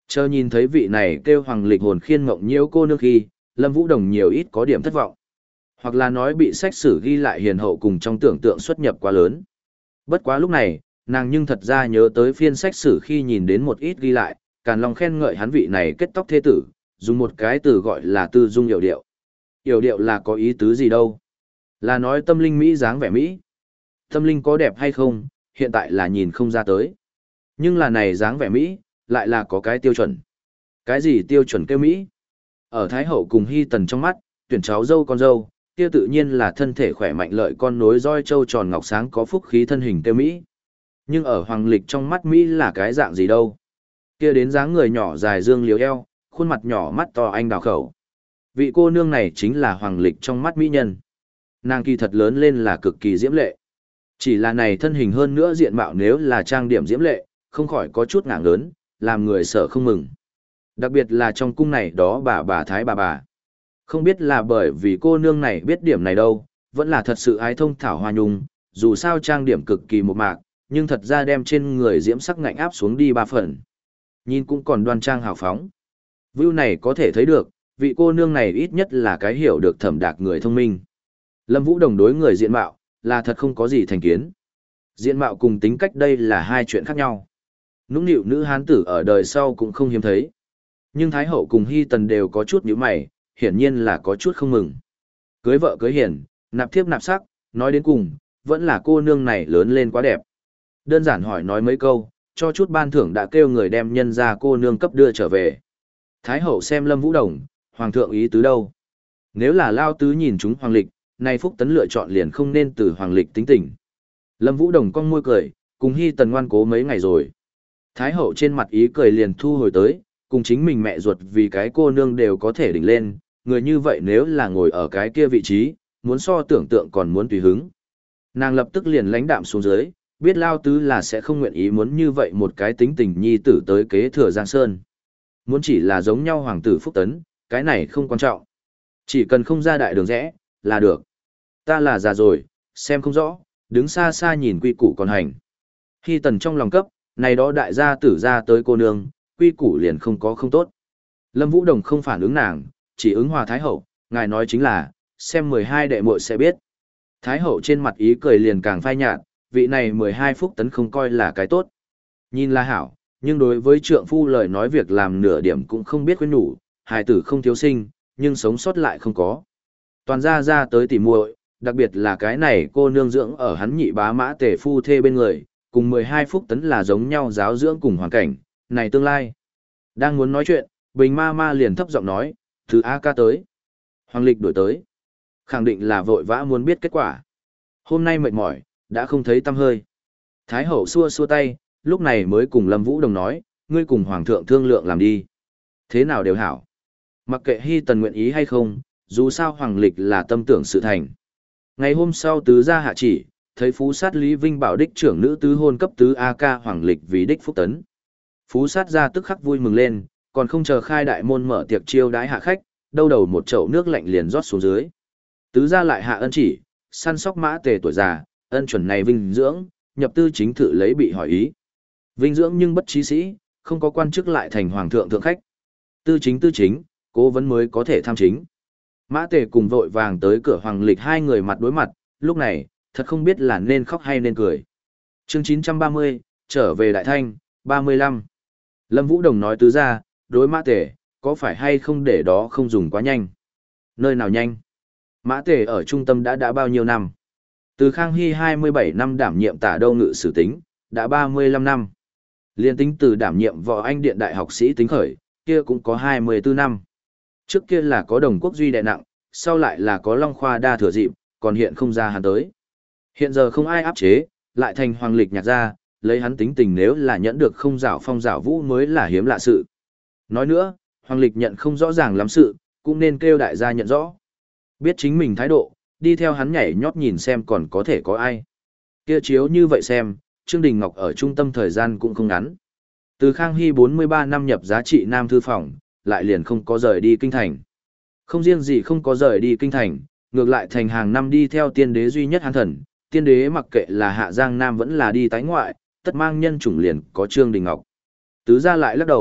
Chờ nhìn thấy vị này kêu Hoàng Lịch hồn khiên mộng nhiễu cô nương khi, Lâm Vũ Đồng nhiều ít có điểm thất vọng. Hoặc là nói bị sách sử ghi lại hiền hậu cùng trong tưởng tượng xuất nhập quá lớn. Bất quá lúc này, nàng nhưng thật ra nhớ tới phiên sách sử khi nhìn đến một ít ghi lại, Càn Long khen ngợi hắn vị này kết tóc thế tử, dùng một cái từ gọi là tư dung yểu điệu. Yểu điệu là có ý tứ gì đâu? Là nói tâm linh Mỹ dáng vẻ Mỹ. Tâm linh có đẹp hay không, hiện tại là nhìn không ra tới. Nhưng là này dáng vẻ Mỹ, lại là có cái tiêu chuẩn. Cái gì tiêu chuẩn kêu Mỹ? Ở Thái Hậu cùng Hy Tần trong mắt, tuyển cháu dâu con dâu, kia tự nhiên là thân thể khỏe mạnh lợi con nối roi châu tròn ngọc sáng có phúc khí thân hình kêu Mỹ. Nhưng ở Hoàng Lịch trong mắt Mỹ là cái dạng gì đâu? Kia đến dáng người nhỏ dài dương liếu eo, khuôn mặt nhỏ mắt to anh đào khẩu. Vị cô nương này chính là Hoàng Lịch trong mắt Mỹ nhân. Nàng kỳ thật lớn lên là cực kỳ diễm lệ. Chỉ là này thân hình hơn nữa diện mạo nếu là trang điểm diễm lệ, không khỏi có chút ngạng lớn, làm người sợ không mừng. Đặc biệt là trong cung này đó bà bà thái bà bà. Không biết là bởi vì cô nương này biết điểm này đâu, vẫn là thật sự ái thông thảo hoa nhung, dù sao trang điểm cực kỳ một mạc, nhưng thật ra đem trên người diễm sắc ngạnh áp xuống đi ba phần. Nhìn cũng còn đoan trang hào phóng. View này có thể thấy được, vị cô nương này ít nhất là cái hiểu được thẩm đạc người thông minh. Lâm Vũ Đồng đối người diện mạo, là thật không có gì thành kiến. Diện mạo cùng tính cách đây là hai chuyện khác nhau. Nũng nịu nữ hán tử ở đời sau cũng không hiếm thấy. Nhưng Thái Hậu cùng Hy Tần đều có chút nhíu mày, hiển nhiên là có chút không mừng. Cưới vợ cưới hiền, nạp thiếp nạp sắc, nói đến cùng, vẫn là cô nương này lớn lên quá đẹp. Đơn giản hỏi nói mấy câu, cho chút ban thưởng đã kêu người đem nhân ra cô nương cấp đưa trở về. Thái Hậu xem Lâm Vũ Đồng, Hoàng thượng ý tứ đâu? Nếu là Lao Tứ nhìn chúng Hoàng Lịch, nay Phúc Tấn lựa chọn liền không nên từ Hoàng Lịch tính tình. Lâm Vũ Đồng cong môi cười, cùng Hy Tần ngoan cố mấy ngày rồi. Thái Hậu trên mặt ý cười liền thu hồi tới, cùng chính mình mẹ ruột vì cái cô nương đều có thể đỉnh lên, người như vậy nếu là ngồi ở cái kia vị trí, muốn so tưởng tượng còn muốn tùy hứng. Nàng lập tức liền lãnh đạm xuống dưới, biết Lao Tứ là sẽ không nguyện ý muốn như vậy một cái tính tình nhi tử tới kế thừa Giang Sơn. Muốn chỉ là giống nhau Hoàng tử Phúc Tấn, cái này không quan trọng. Chỉ cần không ra đại đường rẽ, là được. Ta là già rồi, xem không rõ, đứng xa xa nhìn quy củ còn hành. Hy Tần trong lòng cấp, này đó đại gia tử ra tới cô nương, quy củ liền không có không tốt. Lâm Vũ Đồng không phản ứng nàng, chỉ ứng hòa Thái Hậu, ngài nói chính là, xem mười hai đệ muội sẽ biết. Thái Hậu trên mặt ý cười liền càng phai nhạt, vị này mười hai Phúc Tấn không coi là cái tốt. Nhìn là hảo, nhưng đối với trượng phu lời nói việc làm nửa điểm cũng không biết khuyên nhủ, hài tử không thiếu sinh, nhưng sống sót lại không có. Toàn ra ra tới tỉ muội, đặc biệt là cái này cô nương dưỡng ở hắn nhị bá mã tể phu thê bên người, cùng mười hai Phúc Tấn là giống nhau giáo dưỡng cùng hoàn cảnh, này tương lai. Đang muốn nói chuyện, Bình ma ma liền thấp giọng nói, thứ A ca tới. Hoàng Lịch đổi tới. Khẳng định là vội vã muốn biết kết quả. Hôm nay mệt mỏi, đã không thấy tâm hơi. Thái Hậu xua xua tay, lúc này mới cùng Lâm Vũ Đồng nói, ngươi cùng Hoàng thượng thương lượng làm đi. Thế nào đều hảo. Mặc kệ Hy Tần nguyện ý hay không, dù sao Hoàng Lịch là tâm tưởng sự thành. Ngày hôm sau tứ gia hạ chỉ, thấy phú sát Lý Vinh bảo đích trưởng nữ tứ hôn cấp tứ A ca Hoàng Lịch vì đích Phúc Tấn. Phú sát gia tức khắc vui mừng lên, còn không chờ khai đại môn mở tiệc chiêu đái hạ khách, đâu đầu một chậu nước lạnh liền rót xuống dưới. Tứ gia lại hạ ân chỉ, săn sóc mã tề tuổi già, ân chuẩn này vinh dưỡng, nhập tư chính thự lấy bị hỏi ý. Vinh dưỡng nhưng bất trí sĩ, không có quan chức lại thành hoàng thượng thượng khách. Tư chính tư chính, cố vấn mới có thể tham chính. Mã tề cùng vội vàng tới cửa Hoàng Lịch hai người mặt đối mặt, lúc này, thật không biết là nên khóc hay nên cười. Chương chín trăm ba mươi, trở về Đại Thanh, ba mươi lăm. Lâm Vũ Đồng nói tứ ra, đối Mã tề, có phải hay không để đó không dùng quá nhanh? Nơi nào nhanh? Mã tề ở trung tâm đã đã bao nhiêu năm? Từ Khang Hy hai mươi bảy năm đảm nhiệm tả đâu ngự sử tính, đã ba mươi lăm năm. Liên tính từ đảm nhiệm võ anh điện đại học sĩ tính khởi, kia cũng có hai mươi tư năm. Trước kia là có đồng quốc duy đệ nặng, sau lại là có long khoa đa thừa dịp, còn hiện không ra hắn tới. Hiện giờ không ai áp chế, lại thành Hoàng Lịch nhạc ra, lấy hắn tính tình nếu là nhẫn được không rảo phong rảo vũ mới là hiếm lạ sự. Nói nữa, Hoàng Lịch nhận không rõ ràng lắm sự, cũng nên kêu đại gia nhận rõ. Biết chính mình thái độ, đi theo hắn nhảy nhót nhìn xem còn có thể có ai. Kia chiếu như vậy xem, Trương Đình Ngọc ở trung tâm thời gian cũng không ngắn. Từ Khang Hy bốn mươi ba năm nhập giá trị Nam Thư Phòng, lại liền không có rời đi kinh thành. Không riêng gì không có rời đi kinh thành, ngược lại thành hàng năm đi theo tiên đế duy nhất hán thần, tiên đế mặc kệ là Hạ Giang Nam vẫn là đi tái ngoại, tất mang nhân chủng liền có Trương Đình Ngọc. Tứ gia lại lắc đầu,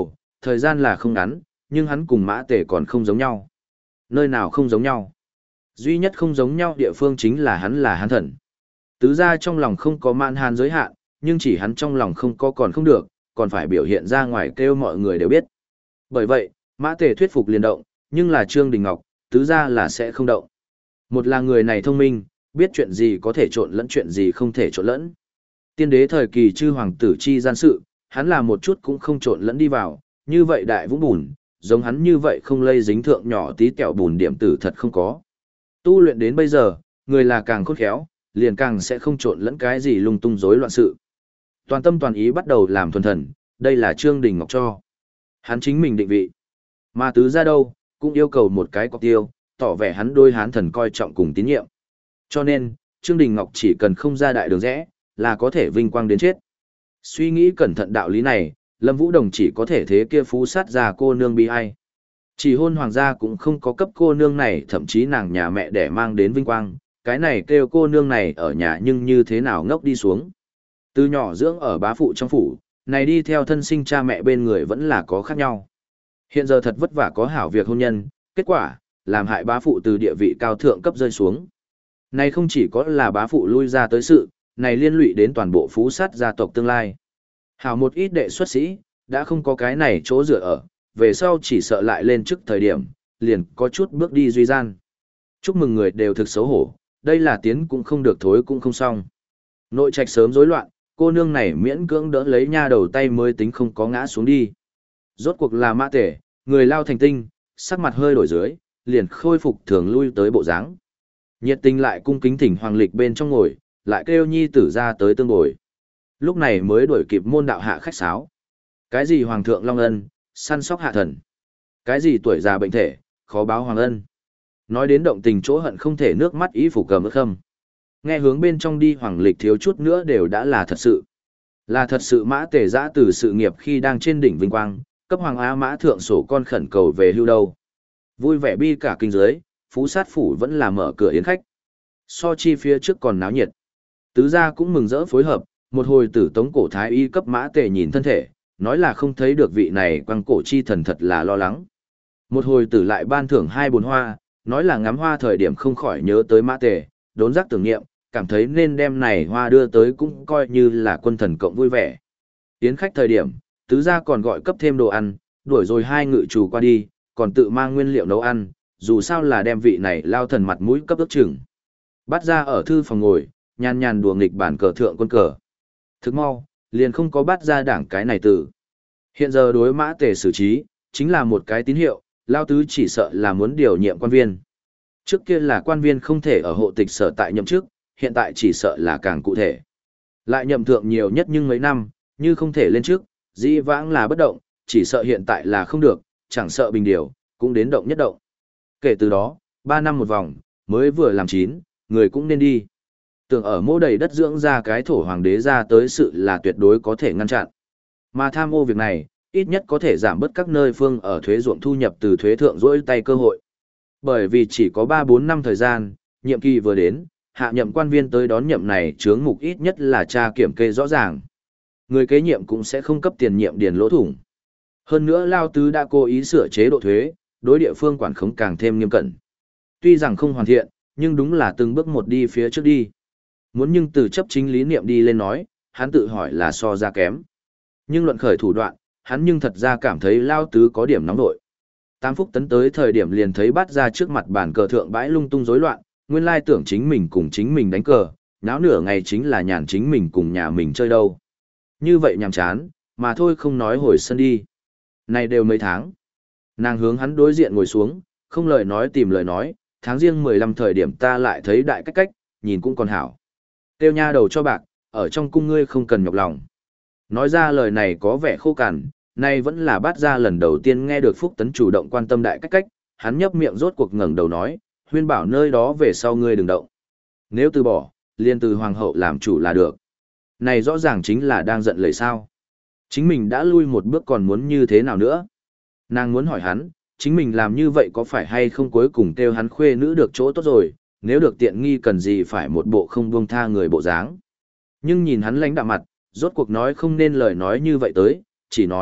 Thời gian là không ngắn, nhưng hắn cùng Mã Tề còn không giống nhau. Nơi nào không giống nhau? Duy nhất không giống nhau địa phương chính là hắn là Hán thần. Tứ gia trong lòng không có mạn hàn giới hạn, nhưng chỉ hắn trong lòng không có còn không được, còn phải biểu hiện ra ngoài kêu mọi người đều biết. Bởi vậy, Mã Tề thuyết phục liền động, nhưng là Trương Đình Ngọc, tứ gia là sẽ không động. Một là người này thông minh, biết chuyện gì có thể trộn lẫn chuyện gì không thể trộn lẫn. Tiên đế thời kỳ chư hoàng tử chi gian sự, hắn là một chút cũng không trộn lẫn đi vào, như vậy đại vũng bùn, giống hắn như vậy không lây dính thượng nhỏ tí tẹo bùn điểm tử thật không có. Tu luyện đến bây giờ, người là càng khôn khéo, liền càng sẽ không trộn lẫn cái gì lung tung rối loạn sự. Toàn tâm toàn ý bắt đầu làm thuần thần, đây là Trương Đình Ngọc cho. Hắn chính mình định vị. Mà tứ ra đâu, cũng yêu cầu một cái cọc tiêu, tỏ vẻ hắn đôi hán thần coi trọng cùng tín nhiệm. Cho nên, Trương Đình Ngọc chỉ cần không ra đại đường rẽ, là có thể vinh quang đến chết. Suy nghĩ cẩn thận đạo lý này, Lâm Vũ Đồng chỉ có thể thế kia phú sát ra cô nương bi ai. Chỉ hôn hoàng gia cũng không có cấp cô nương này, thậm chí nàng nhà mẹ để mang đến vinh quang, cái này kêu cô nương này ở nhà nhưng như thế nào ngốc đi xuống. Từ nhỏ dưỡng ở bá phụ trong phủ, này đi theo thân sinh cha mẹ bên người vẫn là có khác nhau. Hiện giờ thật vất vả có hảo việc hôn nhân, kết quả, làm hại bá phụ từ địa vị cao thượng cấp rơi xuống. Này không chỉ có là bá phụ lui ra tới sự, này liên lụy đến toàn bộ phú sát gia tộc tương lai. Hảo một ít đệ xuất sĩ, đã không có cái này chỗ dựa ở, về sau chỉ sợ lại lên trước thời điểm, liền có chút bước đi duy gian. Chúc mừng người đều thực xấu hổ, đây là tiến cũng không được thối cũng không xong. Nội trạch sớm rối loạn, cô nương này miễn cưỡng đỡ lấy nha đầu tay mới tính không có ngã xuống đi. Rốt cuộc là Mã Tề, người lao thành tinh, sắc mặt hơi đổi dưới, liền khôi phục thường lui tới bộ dáng. Nhiệt tình lại cung kính thỉnh hoàng lịch bên trong ngồi, lại kêu nhi tử ra tới tương bồi. Lúc này mới đuổi kịp môn đạo hạ khách sáo. Cái gì hoàng thượng long ân, săn sóc hạ thần. Cái gì tuổi già bệnh thể, khó báo hoàng ân. Nói đến động tình chỗ hận không thể nước mắt ý phủ cầm ức khâm. Nghe hướng bên trong đi hoàng lịch thiếu chút nữa đều đã là thật sự. Là thật sự Mã Tề giã từ sự nghiệp khi đang trên đỉnh vinh quang, cấp hoàng á mã thượng sổ con khẩn cầu về hưu đâu. Vui vẻ bi cả kinh giới, phú sát phủ vẫn là mở cửa yến khách. So chi phía trước còn náo nhiệt. Tứ gia cũng mừng rỡ phối hợp, một hồi tử tống cổ thái y cấp Mã Tề nhìn thân thể, nói là không thấy được vị này quăng cổ chi thần thật là lo lắng. Một hồi tử lại ban thưởng hai bồn hoa, nói là ngắm hoa thời điểm không khỏi nhớ tới Mã Tề, đốn giác tưởng niệm, cảm thấy nên đem này hoa đưa tới cũng coi như là quân thần cộng vui vẻ. Yến khách thời điểm, tứ gia còn gọi cấp thêm đồ ăn, đuổi rồi hai ngự chủ qua đi, còn tự mang nguyên liệu nấu ăn, dù sao là đem vị này lao thần mặt mũi cấp ước chừng. Bắt ra ở thư phòng ngồi, nhàn nhàn đùa nghịch bản cờ thượng quân cờ. Thức mau, liền không có bắt ra đảng cái này từ. Hiện giờ đối Mã Tề xử trí, chính là một cái tín hiệu, lao tứ chỉ sợ là muốn điều nhiệm quan viên. Trước kia là quan viên không thể ở hộ tịch sở tại nhậm chức, hiện tại chỉ sợ là càng cụ thể. Lại nhậm thượng nhiều nhất nhưng mấy năm, như không thể lên trước, dĩ vãng là bất động, chỉ sợ hiện tại là không được, chẳng sợ bình điều, cũng đến động nhất động. Kể từ đó, ba năm một vòng, mới vừa làm chín, người cũng nên đi. Tưởng ở mô đầy đất dưỡng ra cái thổ hoàng đế ra tới sự là tuyệt đối có thể ngăn chặn. Mà tham ô việc này, ít nhất có thể giảm bớt các nơi phương ở thuế ruộng thu nhập từ thuế thượng rỗi tay cơ hội. Bởi vì chỉ có ba bốn năm thời gian, nhiệm kỳ vừa đến, hạ nhậm quan viên tới đón nhậm này chướng mục ít nhất là tra kiểm kê rõ ràng. Người kế nhiệm cũng sẽ không cấp tiền nhiệm điền lỗ thủng. Hơn nữa Lao Tứ đã cố ý sửa chế độ thuế, đối địa phương quản khống càng thêm nghiêm cẩn. Tuy rằng không hoàn thiện, nhưng đúng là từng bước một đi phía trước đi. Muốn nhưng từ chấp chính lý niệm đi lên nói, hắn tự hỏi là so ra kém. Nhưng luận khởi thủ đoạn, hắn nhưng thật ra cảm thấy Lao Tứ có điểm nóng nội. Tám phúc tấn tới thời điểm liền thấy bắt ra trước mặt bàn cờ thượng bãi lung tung rối loạn, nguyên lai tưởng chính mình cùng chính mình đánh cờ, náo nửa ngày chính là nhàn chính mình cùng nhà mình chơi đâu. Như vậy nhàm chán, mà thôi không nói hồi sân đi. Này đều mấy tháng. Nàng hướng hắn đối diện ngồi xuống, không lời nói tìm lời nói, tháng riêng mười lăm thời điểm ta lại thấy đại cách cách, nhìn cũng còn hảo. Tiêu nha đầu cho bạc, ở trong cung ngươi không cần nhọc lòng. Nói ra lời này có vẻ khô cằn, nay vẫn là bát ra lần đầu tiên nghe được Phúc Tấn chủ động quan tâm đại cách cách, hắn nhấp miệng rốt cuộc ngẩng đầu nói, huyên bảo nơi đó về sau ngươi đừng động. Nếu từ bỏ, liền từ hoàng hậu làm chủ là được. Này rõ ràng chính là đang giận lời sao. Chính mình đã lui một bước còn muốn như thế nào nữa. Nàng muốn hỏi hắn, chính mình làm như vậy có phải hay không cuối cùng kêu hắn khuê nữ được chỗ tốt rồi, nếu được tiện nghi cần gì phải một bộ không buông tha người bộ dáng. Nhưng nhìn hắn lãnh đạm mặt, rốt cuộc nói không nên lời nói như vậy tới, chỉ nói,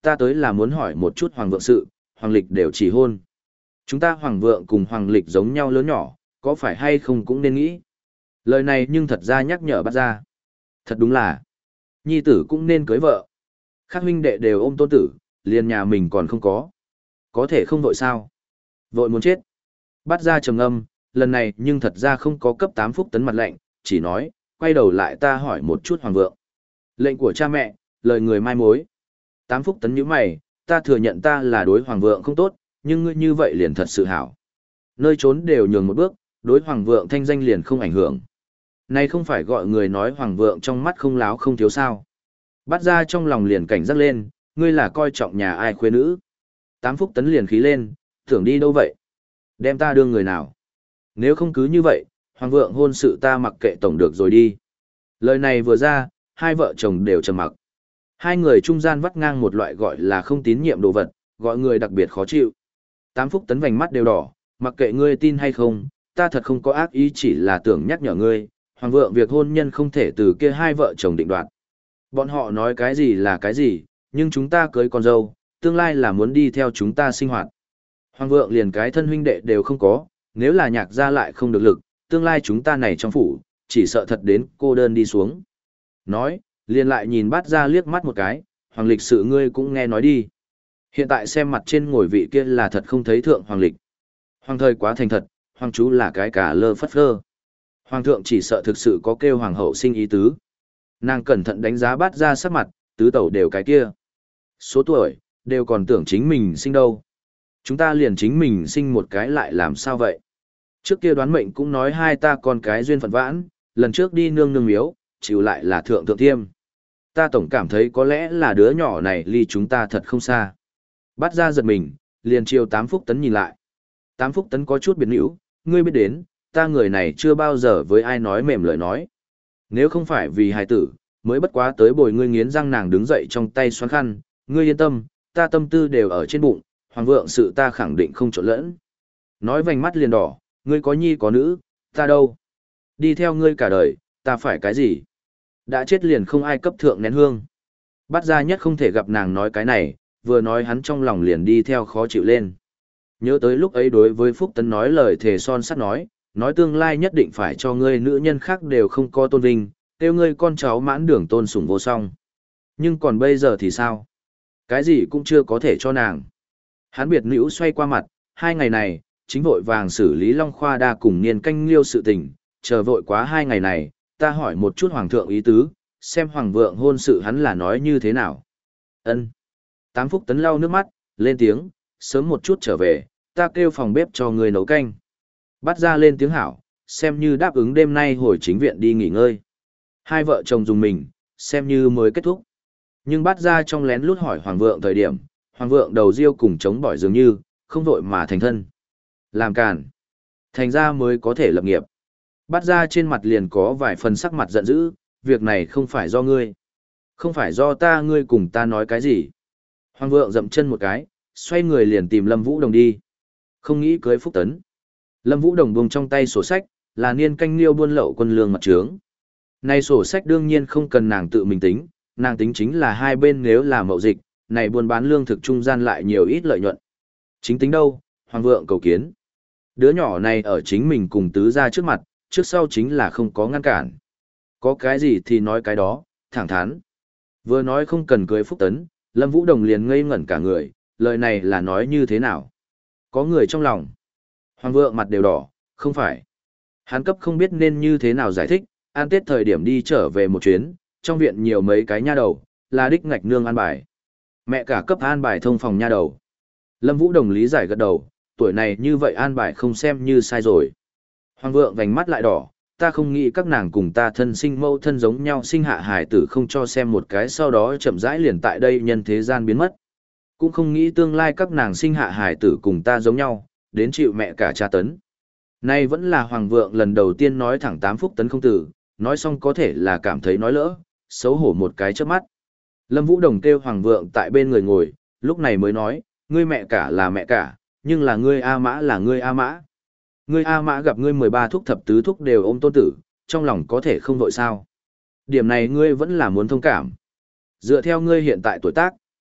ta tới là muốn hỏi một chút hoàng vượng sự, hoàng lịch đều chỉ hôn. Chúng ta hoàng vượng cùng hoàng lịch giống nhau lớn nhỏ, có phải hay không cũng nên nghĩ. Lời này nhưng thật ra nhắc nhở bắt ra. Thật đúng là, nhi tử cũng nên cưới vợ. Các huynh đệ đều ôm tôn tử, liền nhà mình còn không có. Có thể không vội sao? Vội muốn chết. Bắt ra trầm âm, lần này nhưng thật ra không có cấp tám phúc tấn mặt lệnh, chỉ nói, quay đầu lại ta hỏi một chút hoàng vượng. Lệnh của cha mẹ, lời người mai mối. Tám phúc tấn như mày, ta thừa nhận ta là đối hoàng vượng không tốt, nhưng ngươi như vậy liền thật sự hảo. Nơi trốn đều nhường một bước, đối hoàng vượng thanh danh liền không ảnh hưởng. Này không phải gọi người nói hoàng vượng trong mắt không láo không thiếu sao. Bắt ra trong lòng liền cảnh giác lên, ngươi là coi trọng nhà ai khuê nữ. Tám phúc tấn liền khí lên, tưởng đi đâu vậy? Đem ta đưa người nào? Nếu không cứ như vậy, hoàng vượng hôn sự ta mặc kệ tổng được rồi đi. Lời này vừa ra, hai vợ chồng đều trầm mặc. Hai người trung gian vắt ngang một loại gọi là không tín nhiệm đồ vật, gọi người đặc biệt khó chịu. Tám phúc tấn vành mắt đều đỏ, mặc kệ ngươi tin hay không, ta thật không có ác ý, chỉ là tưởng nhắc nhở ngươi, hoàng vượng việc hôn nhân không thể từ kia hai vợ chồng định đoạt. Bọn họ nói cái gì là cái gì, nhưng chúng ta cưới con dâu, tương lai là muốn đi theo chúng ta sinh hoạt. Hoàng vượng liền cái thân huynh đệ đều không có, nếu là nhạc gia lại không được lực, tương lai chúng ta này trong phủ, chỉ sợ thật đến cô đơn đi xuống. Nói, liền lại nhìn bát ra liếc mắt một cái, hoàng lịch sự ngươi cũng nghe nói đi. Hiện tại xem mặt trên ngồi vị kia là thật không thấy thượng hoàng lịch. Hoàng thời quá thành thật, hoàng chú là cái cả lơ phất lơ. Hoàng thượng chỉ sợ thực sự có kêu hoàng hậu sinh ý tứ. Nàng cẩn thận đánh giá bát ra sắc mặt, tứ tẩu đều cái kia. Số tuổi, đều còn tưởng chính mình sinh đâu. Chúng ta liền chính mình sinh một cái lại làm sao vậy? Trước kia đoán mệnh cũng nói hai ta con cái duyên phận vãn, lần trước đi nương nương miếu, chịu lại là thượng thượng thiêm. Ta tổng cảm thấy có lẽ là đứa nhỏ này ly chúng ta thật không xa. Bắt ra giật mình, liền chiều tám phúc tấn nhìn lại. Tám phúc tấn có chút biệt nữ, ngươi biết đến, ta người này chưa bao giờ với ai nói mềm lời nói. Nếu không phải vì hài tử, mới bất quá tới bồi ngươi nghiến răng nàng đứng dậy trong tay xoắn khăn, ngươi yên tâm, ta tâm tư đều ở trên bụng, hoàng vượng sự ta khẳng định không trộn lẫn. Nói vành mắt liền đỏ, ngươi có nhi có nữ, ta đâu? Đi theo ngươi cả đời, ta phải cái gì? Đã chết liền không ai cấp thượng nén hương. Bắt ra nhất không thể gặp nàng nói cái này, vừa nói hắn trong lòng liền đi theo khó chịu lên. Nhớ tới lúc ấy đối với Phúc Tấn nói lời thề son sắt nói, nói tương lai nhất định phải cho ngươi nữ nhân khác đều không có tôn vinh, kêu ngươi con cháu mãn đường tôn sủng vô song. Nhưng còn bây giờ thì sao? Cái gì cũng chưa có thể cho nàng. Hắn biệt nữ xoay qua mặt, hai ngày này, chính vội vàng xử lý Long Khoa đa cùng niên canh liêu sự tình, chờ vội quá hai ngày này, ta hỏi một chút hoàng thượng ý tứ, xem hoàng vượng hôn sự hắn là nói như thế nào. Ân. Tám Phúc Tấn lau nước mắt, lên tiếng, sớm một chút trở về, ta kêu phòng bếp cho người nấu canh. Bắt ra lên tiếng hảo, xem như đáp ứng đêm nay hồi chính viện đi nghỉ ngơi. Hai vợ chồng dùng mình, xem như mới kết thúc. Nhưng bắt ra trong lén lút hỏi hoàng vượng thời điểm, hoàng vượng đầu riêu cùng chống bỏi dường như, không vội mà thành thân. Làm càn. Thành ra mới có thể lập nghiệp. Bắt ra trên mặt liền có vài phần sắc mặt giận dữ, việc này không phải do ngươi. Không phải do ta ngươi cùng ta nói cái gì. Hoàng vượng dậm chân một cái, xoay người liền tìm Lâm Vũ Đồng đi. Không nghĩ cưới Phúc Tấn. Lâm Vũ Đồng buông trong tay sổ sách, là niên canh liêu buôn lậu quân lương mặt trướng. Này sổ sách đương nhiên không cần nàng tự mình tính, nàng tính chính là hai bên nếu là mậu dịch, này buôn bán lương thực trung gian lại nhiều ít lợi nhuận. Chính tính đâu, hoàng vượng cầu kiến. Đứa nhỏ này ở chính mình cùng tứ gia trước mặt, trước sau chính là không có ngăn cản. Có cái gì thì nói cái đó, thẳng thắn. Vừa nói không cần cưới Phúc Tấn, Lâm Vũ Đồng liền ngây ngẩn cả người, lời này là nói như thế nào? Có người trong lòng. Hoàng vượng mặt đều đỏ, không phải. Hắn cấp không biết nên như thế nào giải thích, an tết thời điểm đi trở về một chuyến, trong viện nhiều mấy cái nha đầu, là đích ngạch nương an bài. Mẹ cả cấp an bài thông phòng nha đầu. Lâm Vũ Đồng lý giải gật đầu, tuổi này như vậy an bài không xem như sai rồi. Hoàng vượng vành mắt lại đỏ, ta không nghĩ các nàng cùng ta thân sinh mẫu thân giống nhau sinh hạ hài tử không cho xem một cái sau đó chậm rãi liền tại đây nhân thế gian biến mất. Cũng không nghĩ tương lai các nàng sinh hạ hài tử cùng ta giống nhau, đến chịu mẹ cả tra tấn. Nay vẫn là hoàng vượng lần đầu tiên nói thẳng tám Phúc Tấn không tử, nói xong có thể là cảm thấy nói lỡ, xấu hổ một cái trước mắt. Lâm Vũ Đồng kêu hoàng vượng tại bên người ngồi, lúc này mới nói, ngươi mẹ cả là mẹ cả, nhưng là ngươi A Mã là ngươi A Mã. Ngươi A Mã gặp ngươi mười ba thúc thập tứ thúc đều ôm tôn tử, trong lòng có thể không vội sao. Điểm này ngươi vẫn là muốn thông cảm. Dựa theo ngươi hiện tại tuổi tác,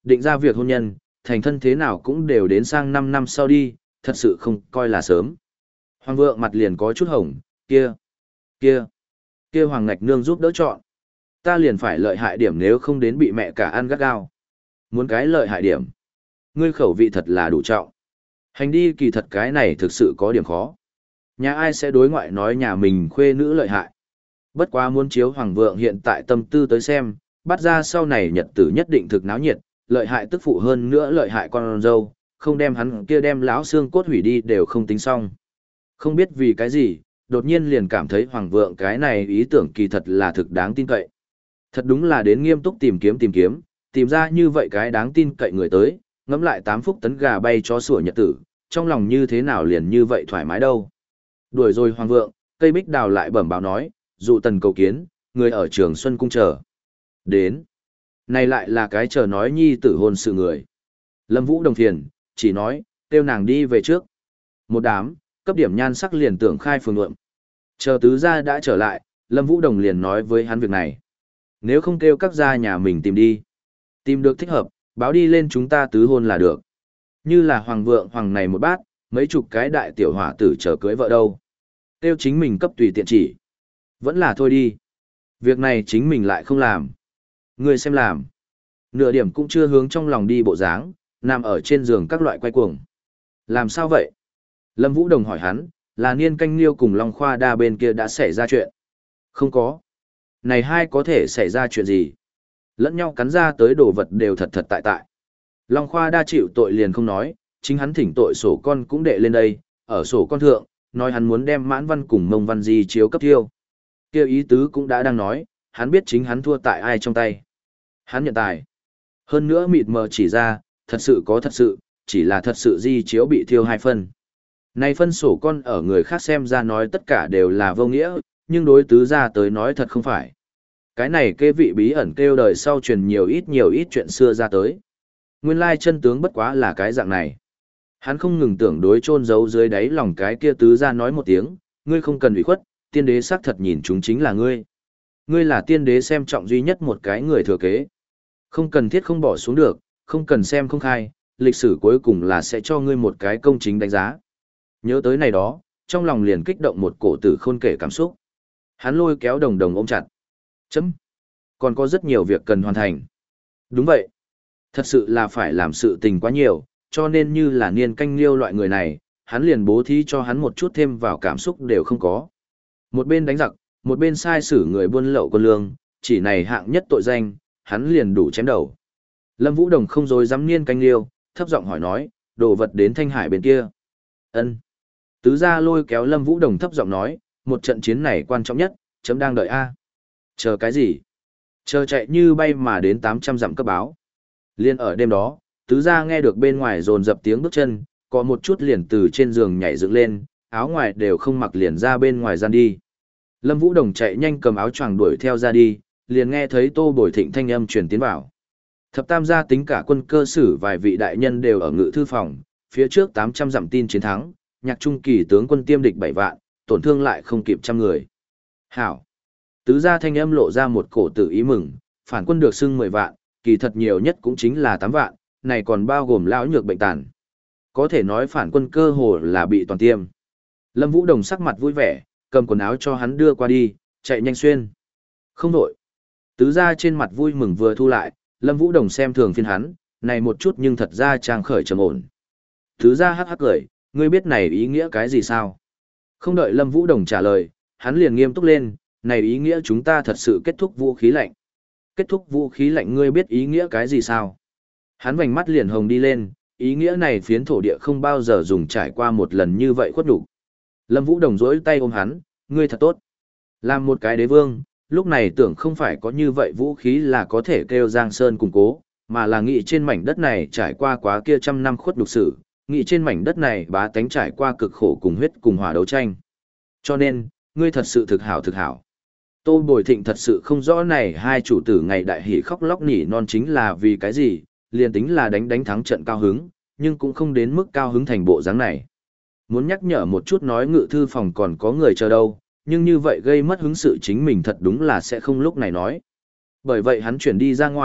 định ra việc hôn nhân, thành thân thế nào cũng đều đến sang năm năm sau đi, thật sự không coi là sớm. Hoàng vượng mặt liền có chút hồng, kia, kia, kia Hoàng Ngạch Nương giúp đỡ chọn. Ta liền phải lợi hại điểm nếu không đến bị mẹ cả ăn gắt gao. Muốn cái lợi hại điểm. Ngươi khẩu vị thật là đủ trọng. Hành đi kỳ thật cái này thực sự có điểm khó. Nhà ai sẽ đối ngoại nói nhà mình khuê nữ lợi hại. Bất quá muốn chiếu Hoàng vượng hiện tại tâm tư tới xem, bắt ra sau này nhật tử nhất định thực náo nhiệt, lợi hại tức phụ hơn nữa lợi hại con dâu, không đem hắn kia đem lão xương cốt hủy đi đều không tính xong. Không biết vì cái gì, đột nhiên liền cảm thấy Hoàng vượng cái này ý tưởng kỳ thật là thực đáng tin cậy. Thật đúng là đến nghiêm túc tìm kiếm tìm kiếm, tìm ra như vậy cái đáng tin cậy người tới, ngẫm lại tám phúc tấn gà bay chó sủa nhật tử, trong lòng như thế nào liền như vậy thoải mái đâu. Đuổi rồi Hoàng vượng, cây bích đào lại bẩm báo nói, dụ tần cầu kiến, người ở Trường Xuân cung chờ. Đến. Này lại là cái chờ nói nhi tử hôn sự người. Lâm Vũ đồng phiền, chỉ nói, kêu nàng đi về trước. Một đám, cấp điểm nhan sắc liền tưởng khai phường luận. Chờ tứ gia đã trở lại, Lâm Vũ đồng liền nói với hắn việc này. Nếu không kêu các gia nhà mình tìm đi. Tìm được thích hợp, báo đi lên chúng ta tứ hôn là được. Như là hoàng vượng hoàng này một bát, mấy chục cái đại tiểu hỏa tử chờ cưới vợ đâu. Kêu chính mình cấp tùy tiện chỉ. Vẫn là thôi đi. Việc này chính mình lại không làm. Người xem làm. Nửa điểm cũng chưa hướng trong lòng đi bộ dáng, nằm ở trên giường các loại quay cuồng. Làm sao vậy? Lâm Vũ Đồng hỏi hắn, là Niên Canh Liêu cùng Long Khoa Đa bên kia đã xảy ra chuyện. Không có. Này hai có thể xảy ra chuyện gì? Lẫn nhau cắn ra tới đồ vật đều thật thật tại tại. Long Khoa Đa chịu tội liền không nói, chính hắn thỉnh tội sổ con cũng đệ lên đây, ở sổ con thượng, nói hắn muốn đem Mãn Văn cùng Mông Văn di chiếu cấp thiêu. Kêu ý tứ cũng đã đang nói, hắn biết chính hắn thua tại ai trong tay. Hắn nhận tài. Hơn nữa mịt mờ chỉ ra, thật sự có thật sự, chỉ là thật sự di chiếu bị thiêu hai phân. Này phân sổ con ở người khác xem ra nói tất cả đều là vô nghĩa, nhưng đối tứ ra tới nói thật không phải. Cái này kê vị bí ẩn kêu đời sau truyền nhiều ít nhiều ít chuyện xưa ra tới. Nguyên lai chân tướng bất quá là cái dạng này. Hắn không ngừng tưởng đối chôn giấu dưới đáy lòng cái kia tứ ra nói một tiếng, ngươi không cần ủy khuất, tiên đế xác thật nhìn chúng chính là ngươi. Ngươi là tiên đế xem trọng duy nhất một cái người thừa kế. Không cần thiết không bỏ xuống được, không cần xem không khai, lịch sử cuối cùng là sẽ cho ngươi một cái công chính đánh giá. Nhớ tới này đó, trong lòng liền kích động một cổ tử khôn kể cảm xúc. Hắn lôi kéo đồng đồng ôm chặt. Chấm. Còn có rất nhiều việc cần hoàn thành. Đúng vậy. Thật sự là phải làm sự tình quá nhiều, cho nên như là Niên Canh Liêu loại người này, hắn liền bố thí cho hắn một chút thêm vào cảm xúc đều không có. Một bên đánh giặc, một bên sai xử người buôn lậu quân lương, chỉ này hạng nhất tội danh, hắn liền đủ chém đầu. Lâm Vũ Đồng không dối dám Niên Canh Liêu, thấp giọng hỏi nói, đồ vật đến Thanh Hải bên kia. Ân. Tứ gia lôi kéo Lâm Vũ Đồng thấp giọng nói, một trận chiến này quan trọng nhất, chấm đang đợi A. Chờ cái gì? Chờ chạy như bay mà đến tám trăm dặm cấp báo. Liên ở đêm đó, tứ gia nghe được bên ngoài dồn dập tiếng bước chân, có một chút liền từ trên giường nhảy dựng lên, áo ngoài đều không mặc liền ra bên ngoài gian đi. Lâm Vũ Đồng chạy nhanh cầm áo choàng đuổi theo ra đi, liền nghe thấy Tô Bồi Thịnh thanh âm truyền tiến vào. Thập tam gia tính cả quân cơ sử vài vị đại nhân đều ở ngự thư phòng, phía trước tám trăm dặm tin chiến thắng, nhạc trung kỳ tướng quân tiêm địch bảy vạn, tổn thương lại không kịp trăm người. Hảo! Tứ gia thanh âm lộ ra một cổ tự ý mừng, phản quân được xưng mười vạn, kỳ thật nhiều nhất cũng chính là tám vạn, này còn bao gồm lão nhược bệnh tàn. Có thể nói phản quân cơ hồ là bị toàn tiêm. Lâm Vũ Đồng sắc mặt vui vẻ, cầm quần áo cho hắn đưa qua đi, chạy nhanh xuyên. Không đổi. Tứ gia trên mặt vui mừng vừa thu lại, Lâm Vũ Đồng xem thường phiên hắn, này một chút nhưng thật ra trang khởi trầm ổn. Tứ gia hắc hắc cười, ngươi biết này ý nghĩa cái gì sao? Không đợi Lâm Vũ Đồng trả lời, hắn liền nghiêm túc lên, này ý nghĩa chúng ta thật sự kết thúc vũ khí lạnh. Kết thúc vũ khí lạnh ngươi biết ý nghĩa cái gì sao? Hắn vành mắt liền hồng đi lên, ý nghĩa này phiến thổ địa không bao giờ dùng trải qua một lần như vậy khuất đủ. Lâm Vũ Đồng dỗi tay ôm hắn, ngươi thật tốt. Làm một cái đế vương, lúc này tưởng không phải có như vậy vũ khí là có thể kêu Giang Sơn củng cố, mà là nghĩ trên mảnh đất này trải qua quá kia trăm năm khuất nhục sử, nghĩ trên mảnh đất này bá tánh trải qua cực khổ cùng huyết cùng hỏa đấu tranh. Cho nên, ngươi thật sự thực hảo thực hảo. Tô Bồi Thịnh thật sự không rõ này hai chủ tử ngày đại hỉ khóc lóc nỉ non chính là vì cái gì, liền tính là đánh đánh thắng trận cao hứng, nhưng cũng không đến mức cao hứng thành bộ dáng này. Muốn nhắc nhở một chút nói ngự thư phòng còn có người chờ đâu, nhưng như vậy gây mất hứng sự chính mình thật đúng là sẽ không lúc này nói. Bởi vậy hắn chuyển đi ra ngoài,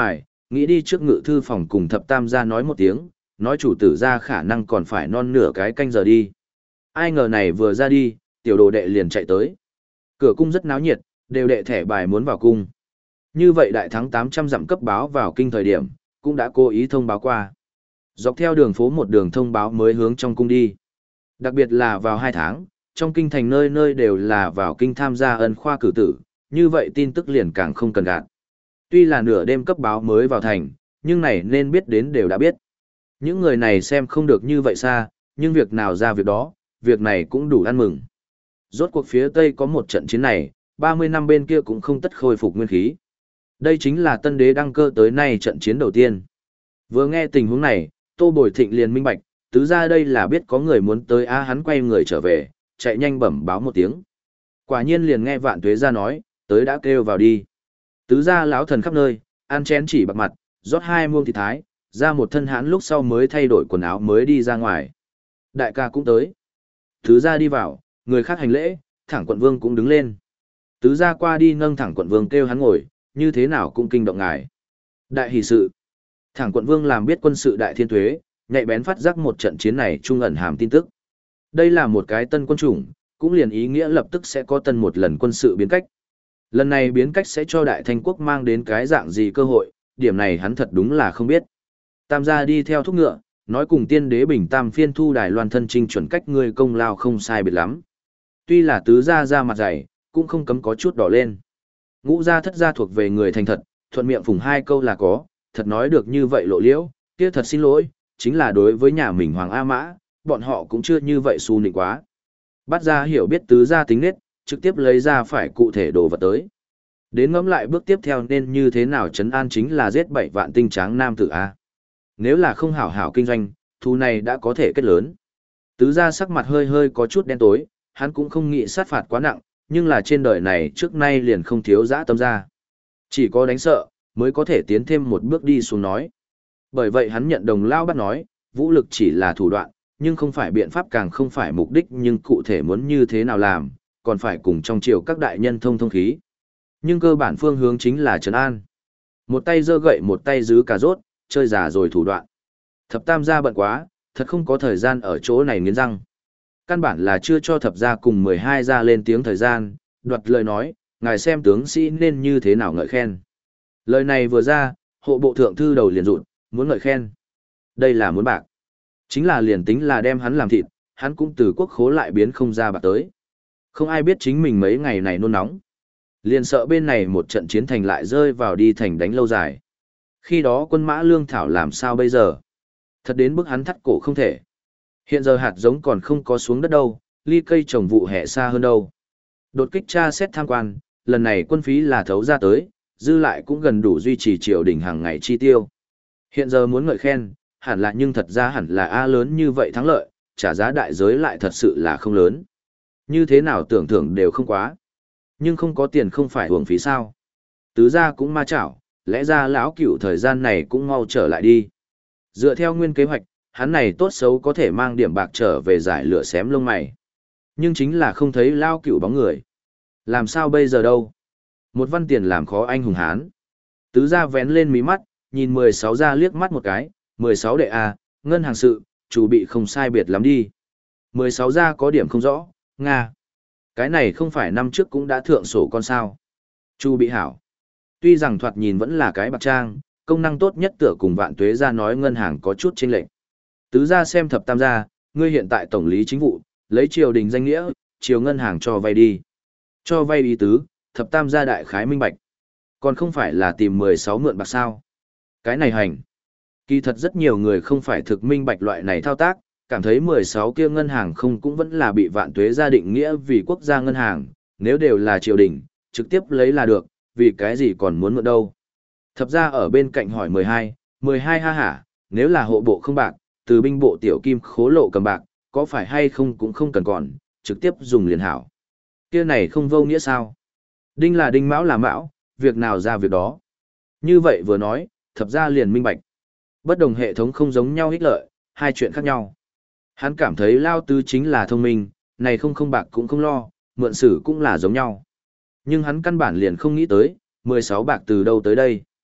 nghĩ đi trước ngự thư phòng cùng thập tam gia nói một tiếng, nói chủ tử ra khả năng còn phải non nửa cái canh giờ đi. Ai ngờ này vừa ra đi, tiểu đồ đệ liền chạy tới. Cửa cung rất náo nhiệt, đều đệ thẻ bài muốn vào cung. Như vậy đại thắng tám trăm dặm cấp báo vào kinh thời điểm, cũng đã cố ý thông báo qua. Dọc theo đường phố một đường thông báo mới hướng trong cung đi. Đặc biệt là vào hai tháng, trong kinh thành nơi nơi đều là vào kinh tham gia ân khoa cử tử, như vậy tin tức liền càng không cần gạt. Tuy là nửa đêm cấp báo mới vào thành, nhưng này nên biết đến đều đã biết. Những người này xem không được như vậy xa, nhưng việc nào ra việc đó, việc này cũng đủ ăn mừng. Rốt cuộc phía Tây có một trận chiến này, ba mươi năm bên kia cũng không tất khôi phục nguyên khí. Đây chính là tân đế đăng cơ tới nay trận chiến đầu tiên. Vừa nghe tình huống này, Tô Bồi Thịnh liền minh bạch, tứ ra đây là biết có người muốn tới á, hắn quay người trở về, chạy nhanh bẩm báo một tiếng. Quả nhiên liền nghe Vạn Tuế ra nói, tới đã kêu vào đi. Tứ ra lão thần khắp nơi, ăn chén chỉ bạc mặt, rót hai muông thịt thái, ra một thân hãn lúc sau mới thay đổi quần áo mới đi ra ngoài. Đại ca cũng tới. Tứ ra đi vào, người khác hành lễ, thẳng quận vương cũng đứng lên. Tứ ra qua đi nâng thẳng quận vương kêu hắn ngồi, như thế nào cũng kinh động ngài. Đại hỷ sự. Thẳng quận vương làm biết quân sự đại thiên tuế, nhạy bén phát giác một trận chiến này trung ẩn hàm tin tức. Đây là một cái tân quân chủng, cũng liền ý nghĩa lập tức sẽ có tân một lần quân sự biến cách. Lần này biến cách sẽ cho đại thanh quốc mang đến cái dạng gì cơ hội, điểm này hắn thật đúng là không biết. Tam gia đi theo thúc ngựa, nói cùng tiên đế bình tam phiên thu đài loan thân trinh chuẩn cách ngươi công lao không sai biệt lắm. Tuy là tứ gia ra mặt dày, cũng không cấm có chút đỏ lên. Ngũ gia thất gia thuộc về người thành thật, thuận miệng phùng hai câu là có, thật nói được như vậy lộ liễu, kia thật xin lỗi, chính là đối với nhà mình Hoàng A Mã, bọn họ cũng chưa như vậy xu nịnh quá. Bắt ra hiểu biết tứ gia tính nết, trực tiếp lấy ra phải cụ thể đồ vật tới. Đến ngẫm lại bước tiếp theo nên như thế nào trấn an chính là giết bảy vạn tinh tráng nam tử A. Nếu là không hảo hảo kinh doanh, thù này đã có thể kết lớn. Tứ gia sắc mặt hơi hơi có chút đen tối, hắn cũng không nghĩ sát phạt quá nặng, nhưng là trên đời này trước nay liền không thiếu dã tâm ra. Chỉ có đánh sợ, mới có thể tiến thêm một bước đi xuống nói. Bởi vậy hắn nhận đồng lao bắt nói, vũ lực chỉ là thủ đoạn, nhưng không phải biện pháp càng không phải mục đích nhưng cụ thể muốn như thế nào làm, còn phải cùng trong triều các đại nhân thông thông khí. Nhưng cơ bản phương hướng chính là trấn an. Một tay giơ gậy một tay giữ cà rốt, chơi già rồi thủ đoạn. Thập tam gia bận quá, thật không có thời gian ở chỗ này nghiến răng. Căn bản là chưa cho thập gia cùng mười hai gia lên tiếng thời gian, đoạt lời nói, ngài xem tướng sĩ nên như thế nào ngợi khen. Lời này vừa ra, hộ bộ thượng thư đầu liền rụt, muốn ngợi khen. Đây là muốn bạc. Chính là liền tính là đem hắn làm thịt, hắn cũng từ quốc khố lại biến không ra bạc tới. Không ai biết chính mình mấy ngày này nôn nóng. Liền sợ bên này một trận chiến thành lại rơi vào đi thành đánh lâu dài. Khi đó quân mã lương thảo làm sao bây giờ? Thật đến bức hắn thắt cổ không thể. Hiện giờ hạt giống còn không có xuống đất đâu, ly cây trồng vụ hẹ xa hơn đâu. Đột kích tra xét tham quan, lần này quân phí là thấu ra tới, dư lại cũng gần đủ duy trì triều đình hàng ngày chi tiêu. Hiện giờ muốn ngợi khen, hẳn là nhưng thật ra hẳn là A lớn như vậy thắng lợi, trả giá đại giới lại thật sự là không lớn. Như thế nào tưởng thưởng đều không quá. Nhưng không có tiền không phải hưởng phí sao. Tứ gia cũng ma chảo, lẽ ra lão cửu thời gian này cũng mau trở lại đi. Dựa theo nguyên kế hoạch, hắn này tốt xấu có thể mang điểm bạc trở về giải lửa xém lông mày. Nhưng chính là không thấy lao cửu bóng người. Làm sao bây giờ đâu? Một văn tiền làm khó anh hùng hán. Tứ gia vén lên mí mắt, nhìn mười sáu gia liếc mắt một cái, mười sáu đệ A, ngân hàng sự, chủ bị không sai biệt lắm đi. mười sáu gia có điểm không rõ, Nga. Cái này không phải năm trước cũng đã thượng sổ con sao. Chu bị hảo. Tuy rằng thoạt nhìn vẫn là cái bạc trang, công năng tốt nhất tựa cùng Vạn Tuế gia nói ngân hàng có chút chênh lệch. Tứ gia xem thập tam gia, ngươi hiện tại tổng lý chính vụ, lấy triều đình danh nghĩa, triều ngân hàng cho vay đi. Cho vay ý tứ, thập tam gia đại khái minh bạch. Còn không phải là tìm mười sáu mượn bạc sao. Cái này hành. Kỳ thật rất nhiều người không phải thực minh bạch loại này thao tác, cảm thấy mười sáu kia ngân hàng không cũng vẫn là bị Vạn Tuế gia định nghĩa vì quốc gia ngân hàng, nếu đều là triều đình, trực tiếp lấy là được, vì cái gì còn muốn mượn đâu. Thập gia ở bên cạnh hỏi mười hai, mười hai ha hả, nếu là hộ bộ không bạc, từ binh bộ tiểu kim khố lộ cầm bạc, có phải hay không cũng không cần còn, trực tiếp dùng liền hảo. Kia này không vô nghĩa sao? Đinh là đinh, mão là mão, việc nào ra việc đó. Như vậy vừa nói, thập gia liền minh bạch. Bất đồng hệ thống không giống nhau ích lợi, hai chuyện khác nhau. Hắn cảm thấy Lao Tứ chính là thông minh, này không không bạc cũng không lo, mượn sử cũng là giống nhau. Nhưng hắn căn bản liền không nghĩ tới, mười sáu bạc từ đâu tới đây.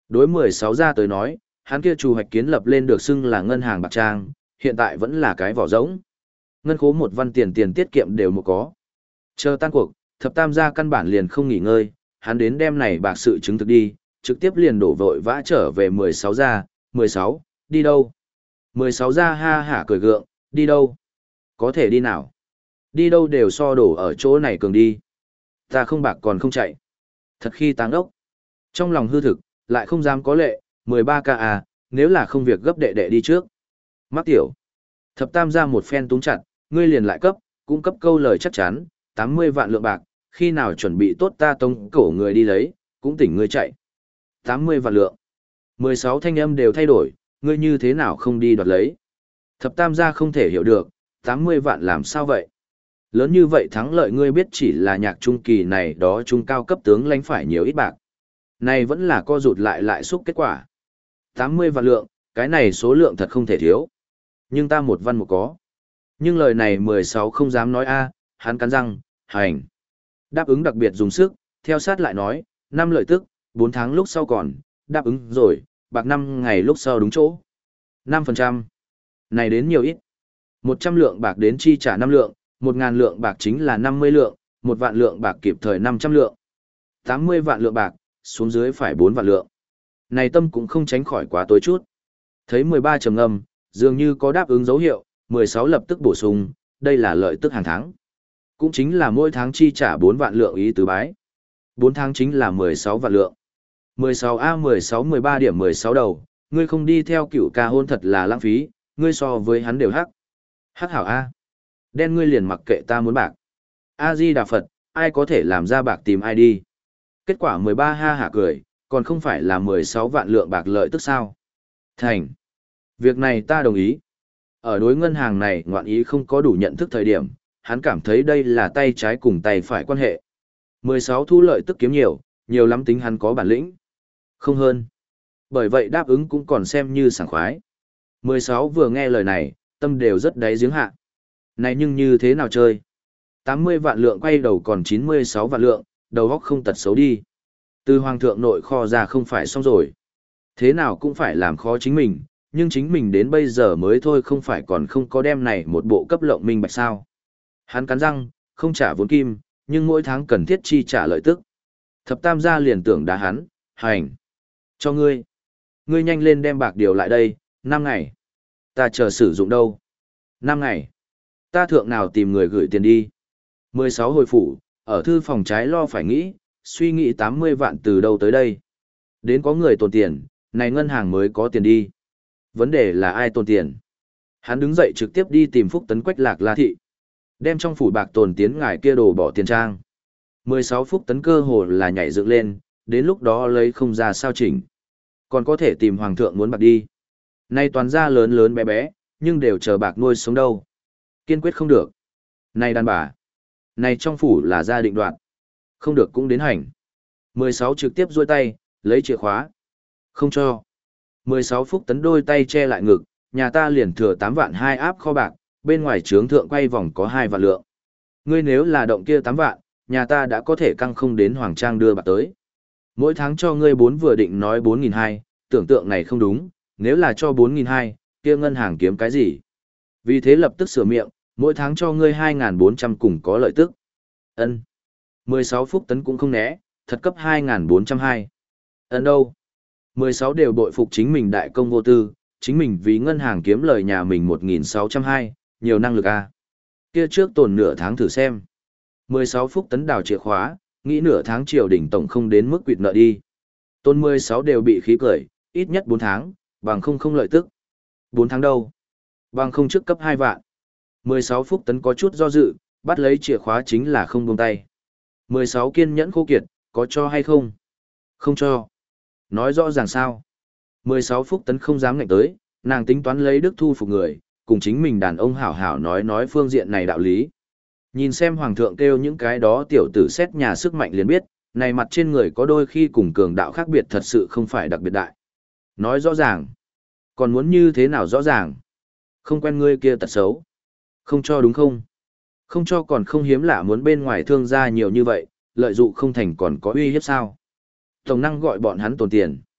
Đối mười sáu gia tới nói, hắn kia chủ hoạch kiến lập lên được xưng là ngân hàng bạc trang, hiện tại vẫn là cái vỏ rỗng. Ngân khố một văn tiền tiền tiết kiệm đều một có. Chờ tan cuộc, thập tam gia căn bản liền không nghỉ ngơi, hắn đến đêm này bạc sự chứng thực đi, trực tiếp liền đổ vội vã trở về mười sáu gia, mười sáu, đi đâu? mười sáu gia ha hả cười gượng, đi đâu? Có thể đi nào? Đi đâu đều so đổ ở chỗ này cường đi. Ta không bạc còn không chạy. Thật khi táng ốc. Trong lòng hư thực, lại không dám có lệ, mười ba ca à, nếu là không việc gấp đệ đệ đi trước. Mắc tiểu. Thập tam gia một phen túng chặt, ngươi liền lại cấp, cũng cấp câu lời chắc chắn, tám mươi vạn lượng bạc, khi nào chuẩn bị tốt ta tông cổ người đi lấy, cũng tỉnh ngươi chạy. tám mươi vạn lượng. mười sáu thanh âm đều thay đổi, ngươi như thế nào không đi đoạt lấy. Thập tam gia không thể hiểu được, tám mươi vạn làm sao vậy? Lớn như vậy thắng lợi ngươi biết chỉ là nhạc trung kỳ này đó trung cao cấp tướng lãnh phải nhiều ít bạc. Này vẫn là co rụt lại lại xúc kết quả. tám mươi vạn lượng, cái này số lượng thật không thể thiếu. Nhưng ta một văn một có. Nhưng lời này mười sáu không dám nói a, hắn cắn răng, hành. Đáp ứng đặc biệt dùng sức, theo sát lại nói, năm lợi tức, bốn tháng lúc sau còn, đáp ứng rồi, bạc năm ngày lúc sau đúng chỗ. năm phần trăm. Này đến nhiều ít. một trăm lượng bạc đến chi trả năm lượng, một ngàn lượng bạc chính là năm mươi lượng, một vạn lượng bạc kịp thời năm trăm lượng. tám mươi vạn lượng bạc, xuống dưới phải bốn vạn lượng. Này tâm cũng không tránh khỏi quá tối chút. Thấy mười ba trầm ngâm, dường như có đáp ứng dấu hiệu, mười sáu lập tức bổ sung, đây là lợi tức hàng tháng. Cũng chính là mỗi tháng chi trả bốn vạn lượng ý tứ bái. bốn tháng chính là mười sáu vạn lượng. mười sáu A mười sáu mười ba điểm mười sáu đầu, ngươi không đi theo cựu ca hôn thật là lãng phí, ngươi so với hắn đều hắc. Hắc hảo A. Đen ngươi liền mặc kệ ta muốn bạc. A-di-đà Phật, ai có thể làm ra bạc tìm ai đi. Kết quả mười ba ha hả cười, còn không phải là mười sáu vạn lượng bạc lợi tức sao. Thành. Việc này ta đồng ý. Ở đối ngân hàng này ngoạn ý không có đủ nhận thức thời điểm, hắn cảm thấy đây là tay trái cùng tay phải quan hệ. mười sáu thu lợi tức kiếm nhiều, nhiều lắm tính hắn có bản lĩnh. Không hơn. Bởi vậy đáp ứng cũng còn xem như sảng khoái. mười sáu vừa nghe lời này, tâm đều rất đáy giếng hạ. Này nhưng như thế nào chơi? tám mươi vạn lượng quay đầu còn chín mươi sáu vạn lượng, đầu góc không tật xấu đi. Từ hoàng thượng nội kho ra không phải xong rồi. Thế nào cũng phải làm khó chính mình, nhưng chính mình đến bây giờ mới thôi không phải còn không có đem này một bộ cấp lộng minh bạch sao. Hắn cắn răng, không trả vốn kim, nhưng mỗi tháng cần thiết chi trả lợi tức. Thập tam gia liền tưởng đá hắn, hành. Cho ngươi. Ngươi nhanh lên đem bạc điều lại đây, năm ngày. Ta chờ sử dụng đâu? năm ngày. Ta thượng nào tìm người gửi tiền đi. mười sáu hồi phủ, ở thư phòng trái lo phải nghĩ, suy nghĩ tám mươi vạn từ đâu tới đây. Đến có người tồn tiền, này ngân hàng mới có tiền đi. Vấn đề là ai tồn tiền. Hắn đứng dậy trực tiếp đi tìm Phúc Tấn Quách Lạc La Thị. Đem trong phủ bạc tồn tiến ngài kia đồ bỏ tiền trang. mười sáu Phúc Tấn cơ hồ là nhảy dựng lên, đến lúc đó lấy không ra sao chỉnh. Còn có thể tìm hoàng thượng muốn bạc đi. Nay toàn ra lớn lớn bé bé, nhưng đều chờ bạc nuôi sống đâu. Kiên quyết không được. Này đàn bà. Này trong phủ là gia định đoạt. Không được cũng đến hành. mười sáu trực tiếp duỗi tay, lấy chìa khóa. Không cho. mười sáu Phúc Tấn đôi tay che lại ngực, nhà ta liền thừa tám vạn hai áp kho bạc, bên ngoài trướng thượng quay vòng có hai vạn lượng. Ngươi nếu là động kia tám vạn, nhà ta đã có thể căng không đến hoàng trang đưa bạc tới. Mỗi tháng cho ngươi bốn vừa định nói bốn nghìn hai, tưởng tượng này không đúng, nếu là cho bốn nghìn hai, kia ngân hàng kiếm cái gì? Vì thế lập tức sửa miệng, mỗi tháng cho ngươi hai nghìn bốn trăm cùng có lợi tức. Ân. mười sáu Phúc Tấn cũng không né, thật cấp hai nghìn bốn trăm hai. Ân đâu? mười sáu đều bội phục chính mình đại công vô tư, chính mình vì ngân hàng kiếm lời nhà mình một nghìn sáu trăm hai, nhiều năng lực à. Kia trước tồn nửa tháng thử xem. mười sáu Phúc Tấn đào chìa khóa, nghĩ nửa tháng triều đỉnh tổng không đến mức quỵt nợ đi. Tôn mười sáu đều bị khí cười, ít nhất bốn tháng, bằng không không lợi tức. bốn tháng đâu? Bằng không trước cấp hai vạn. mười sáu Phúc Tấn có chút do dự, bắt lấy chìa khóa chính là không buông tay. mười sáu kiên nhẫn khô kiệt, có cho hay không? Không cho. Nói rõ ràng sao? mười sáu Phúc Tấn không dám ngạnh tới, nàng tính toán lấy đức thu phục người, cùng chính mình đàn ông hảo hảo nói nói phương diện này đạo lý. Nhìn xem hoàng thượng kêu những cái đó tiểu tử xét nhà sức mạnh liền biết, này mặt trên người có đôi khi cùng cường đạo khác biệt thật sự không phải đặc biệt đại. Nói rõ ràng. Còn muốn như thế nào rõ ràng? Không quen ngươi kia tật xấu. Không cho đúng không? Không cho còn không hiếm lạ muốn bên ngoài thương gia nhiều như vậy, lợi dụng không thành còn có uy hiếp sao? Tổng năng gọi bọn hắn tồn tiền.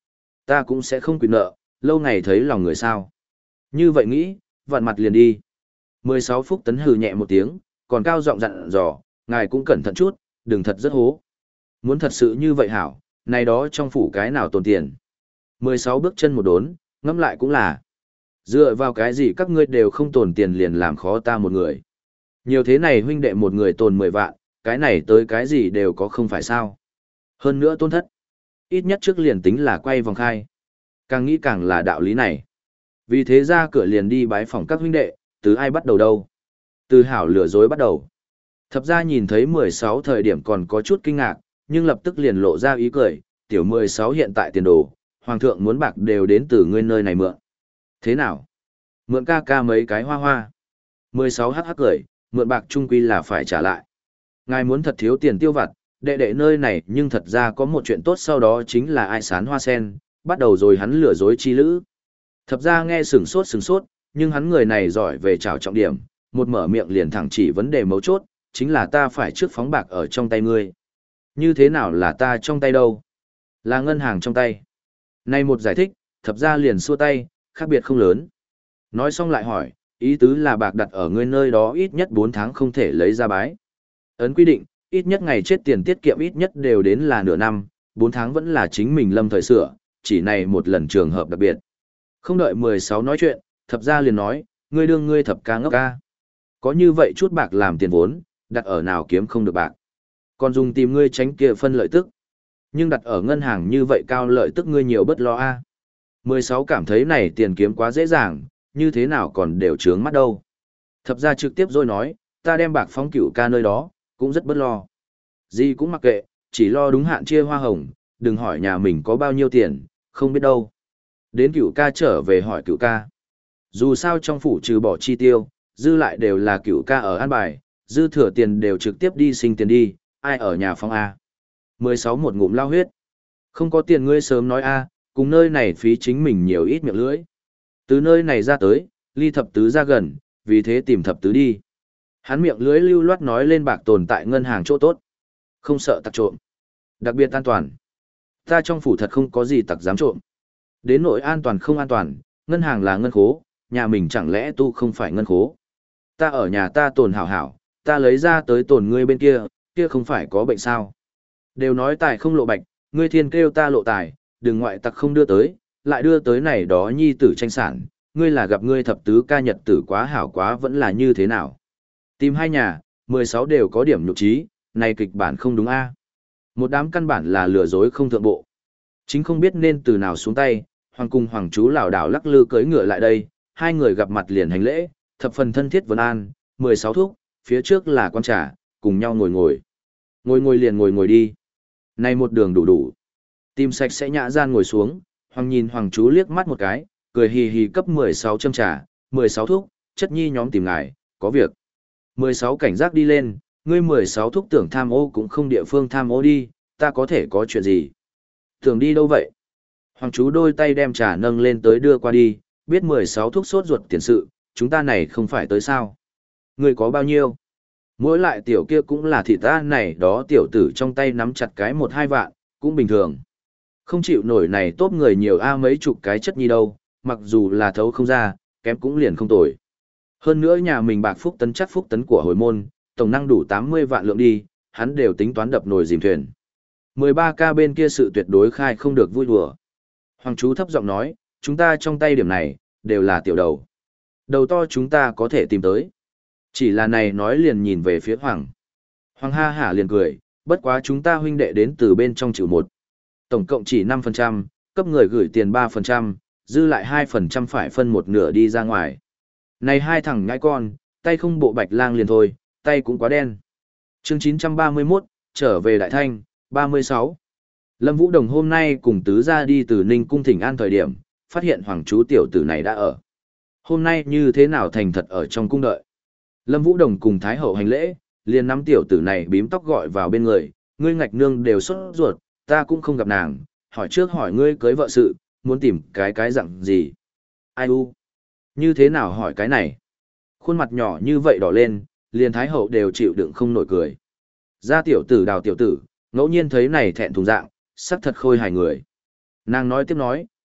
ta cũng sẽ không quyền nợ, lâu ngày thấy lòng người sao. Như vậy nghĩ, vặn mặt liền đi. mười sáu Phúc Tấn hừ nhẹ một tiếng, còn cao giọng dặn dò, ngài cũng cẩn thận chút, đừng thật rất hố. Muốn thật sự như vậy hảo, này đó trong phủ cái nào tồn tiền. mười sáu bước chân một đốn, ngẫm lại cũng là. Dựa vào cái gì các ngươi đều không tồn tiền liền làm khó ta một người. Nhiều thế này huynh đệ một người tồn mười vạn, cái này tới cái gì đều có không phải sao. Hơn nữa tôn thất. Ít nhất trước liền tính là quay vòng khai. Càng nghĩ càng là đạo lý này. Vì thế ra cửa liền đi bái phỏng các huynh đệ, từ ai bắt đầu đâu. Từ hảo lừa dối bắt đầu. Thập ra nhìn thấy mười sáu thời điểm còn có chút kinh ngạc, nhưng lập tức liền lộ ra ý cười, tiểu mười sáu hiện tại tiền đồ, hoàng thượng muốn bạc đều đến từ ngươi nơi này mượn. Thế nào? Mượn ca ca mấy cái hoa hoa. mười sáu hắc hắc cười, mượn bạc trung quy là phải trả lại. Ngài muốn thật thiếu tiền tiêu vặt, đệ đệ nơi này nhưng thật ra có một chuyện tốt sau đó chính là ai sán hoa sen, bắt đầu rồi hắn lừa dối chi lữ. Thập ra nghe sừng sốt sừng sốt, nhưng hắn người này giỏi về trào trọng điểm, một mở miệng liền thẳng chỉ vấn đề mấu chốt, chính là ta phải trước phóng bạc ở trong tay ngươi. Như thế nào là ta trong tay đâu? Là ngân hàng trong tay. Này một giải thích, thập ra liền xua tay, khác biệt không lớn. Nói xong lại hỏi, ý tứ là bạc đặt ở ngươi nơi đó ít nhất bốn tháng không thể lấy ra bái. Ấn quy định, ít nhất ngày chết tiền tiết kiệm ít nhất đều đến là nửa năm, bốn tháng vẫn là chính mình lâm thời sửa, chỉ này một lần trường hợp đặc biệt. Không đợi mười sáu nói chuyện, thập ra liền nói, ngươi đương ngươi thập ca ngốc ca. Có như vậy chút bạc làm tiền vốn, đặt ở nào kiếm không được bạc. Còn dùng tìm ngươi tránh kia phân lợi tức. Nhưng đặt ở ngân hàng như vậy cao lợi tức ngươi nhiều bất lo a. mười sáu cảm thấy này tiền kiếm quá dễ dàng, như thế nào còn đều trướng mắt đâu. Thập ra trực tiếp rồi nói, ta đem bạc phóng cửu ca nơi đó, cũng rất bất lo. Gì cũng mặc kệ, chỉ lo đúng hạn chia hoa hồng, đừng hỏi nhà mình có bao nhiêu tiền, không biết đâu. Đến cửu ca trở về hỏi cửu ca. Dù sao trong phủ trừ bỏ chi tiêu, dư lại đều là cửu ca ở an bài, dư thừa tiền đều trực tiếp đi sinh tiền đi, ai ở nhà phong A. mười sáu một ngụm lao huyết. Không có tiền ngươi sớm nói A, cùng nơi này phí chính mình nhiều ít miệng lưỡi. Từ nơi này ra tới, ly thập tứ ra gần, vì thế tìm thập tứ đi. Hắn miệng lưỡi lưu loát nói lên bạc tồn tại ngân hàng chỗ tốt. Không sợ tặc trộm. Đặc biệt an toàn. Ta trong phủ thật không có gì tặc dám trộm. Đến nỗi an toàn không an toàn, ngân hàng là ngân khố, nhà mình chẳng lẽ tu không phải ngân khố. Ta ở nhà ta tồn hảo hảo, ta lấy ra tới tồn ngươi bên kia, kia không phải có bệnh sao. Đều nói tài không lộ bạch, ngươi thiên kêu ta lộ tài, đừng ngoại tặc không đưa tới, lại đưa tới này đó nhi tử tranh sản, ngươi là gặp ngươi thập tứ ca nhật tử quá hảo quá vẫn là như thế nào. Tìm hai nhà, mười sáu đều có điểm nhục trí, này kịch bản không đúng a. Một đám căn bản là lừa dối không thượng bộ. Chính không biết nên từ nào xuống tay, hoàng cung hoàng chú lảo đảo lắc lư cưỡi ngựa lại đây, hai người gặp mặt liền hành lễ, thập phần thân thiết vấn an, mười sáu thuốc, phía trước là quan trà, cùng nhau ngồi ngồi. Ngồi ngồi liền ngồi ngồi đi. Này một đường đủ đủ. Tìm sạch sẽ nhã gian ngồi xuống, hoàng nhìn hoàng chú liếc mắt một cái, cười hì hì cấp mười sáu châm trà, mười sáu thuốc, chất nhi nhóm tìm ngài, có việc. mười sáu cảnh giác đi lên, ngươi mười sáu thuốc tưởng tham ô cũng không địa phương tham ô đi, ta có thể có chuyện gì. Tưởng đi đâu vậy? Hoàng chú đôi tay đem trà nâng lên tới đưa qua đi, biết mười sáu thuốc sốt ruột tiền sự, chúng ta này không phải tới sao. Ngươi có bao nhiêu? Mỗi lại tiểu kia cũng là thị ta này đó tiểu tử trong tay nắm chặt cái một hai vạn, cũng bình thường. Không chịu nổi này tốt người nhiều a mấy chục cái chất nhi đâu, mặc dù là thấu không ra, kém cũng liền không tồi. Hơn nữa nhà mình bạc phúc tấn chắc phúc tấn của hồi môn, tổng năng đủ tám mươi vạn lượng đi, hắn đều tính toán đập nồi dìm thuyền. mười ba ca bên kia sự tuyệt đối khai không được vui đùa. Hoàng chú thấp giọng nói, chúng ta trong tay điểm này, đều là tiểu đầu. Đầu to chúng ta có thể tìm tới. Chỉ là này nói liền nhìn về phía Hoàng. Hoàng ha hả liền cười, bất quá chúng ta huynh đệ đến từ bên trong chịu một. Tổng cộng chỉ năm phần trăm, cấp người gửi tiền ba phần trăm, dư lại hai phần trăm phải phân một nửa đi ra ngoài. Này hai thằng nhãi con, tay không bộ bạch lang liền thôi, tay cũng quá đen. Chương chín trăm ba mươi mốt, trở về Đại Thanh, ba mươi sáu. Lâm Vũ Đồng hôm nay cùng tứ gia đi từ Ninh Cung Thỉnh An thời điểm, phát hiện hoàng chú tiểu tử này đã ở. Hôm nay như thế nào thành thật ở trong cung đợi. Lâm Vũ Đồng cùng Thái Hậu hành lễ, liền nắm tiểu tử này bím tóc gọi vào bên người, ngươi ngạch nương đều sốt ruột, ta cũng không gặp nàng, hỏi trước hỏi ngươi cưới vợ sự, muốn tìm cái cái dặn gì. Ai u? Như thế nào hỏi cái này? Khuôn mặt nhỏ như vậy đỏ lên, liền Thái Hậu đều chịu đựng không nổi cười. Ra tiểu tử đào tiểu tử, ngẫu nhiên thấy này thẹn thùng dạng, sắc thật khôi hài người. Nàng nói tiếp nói,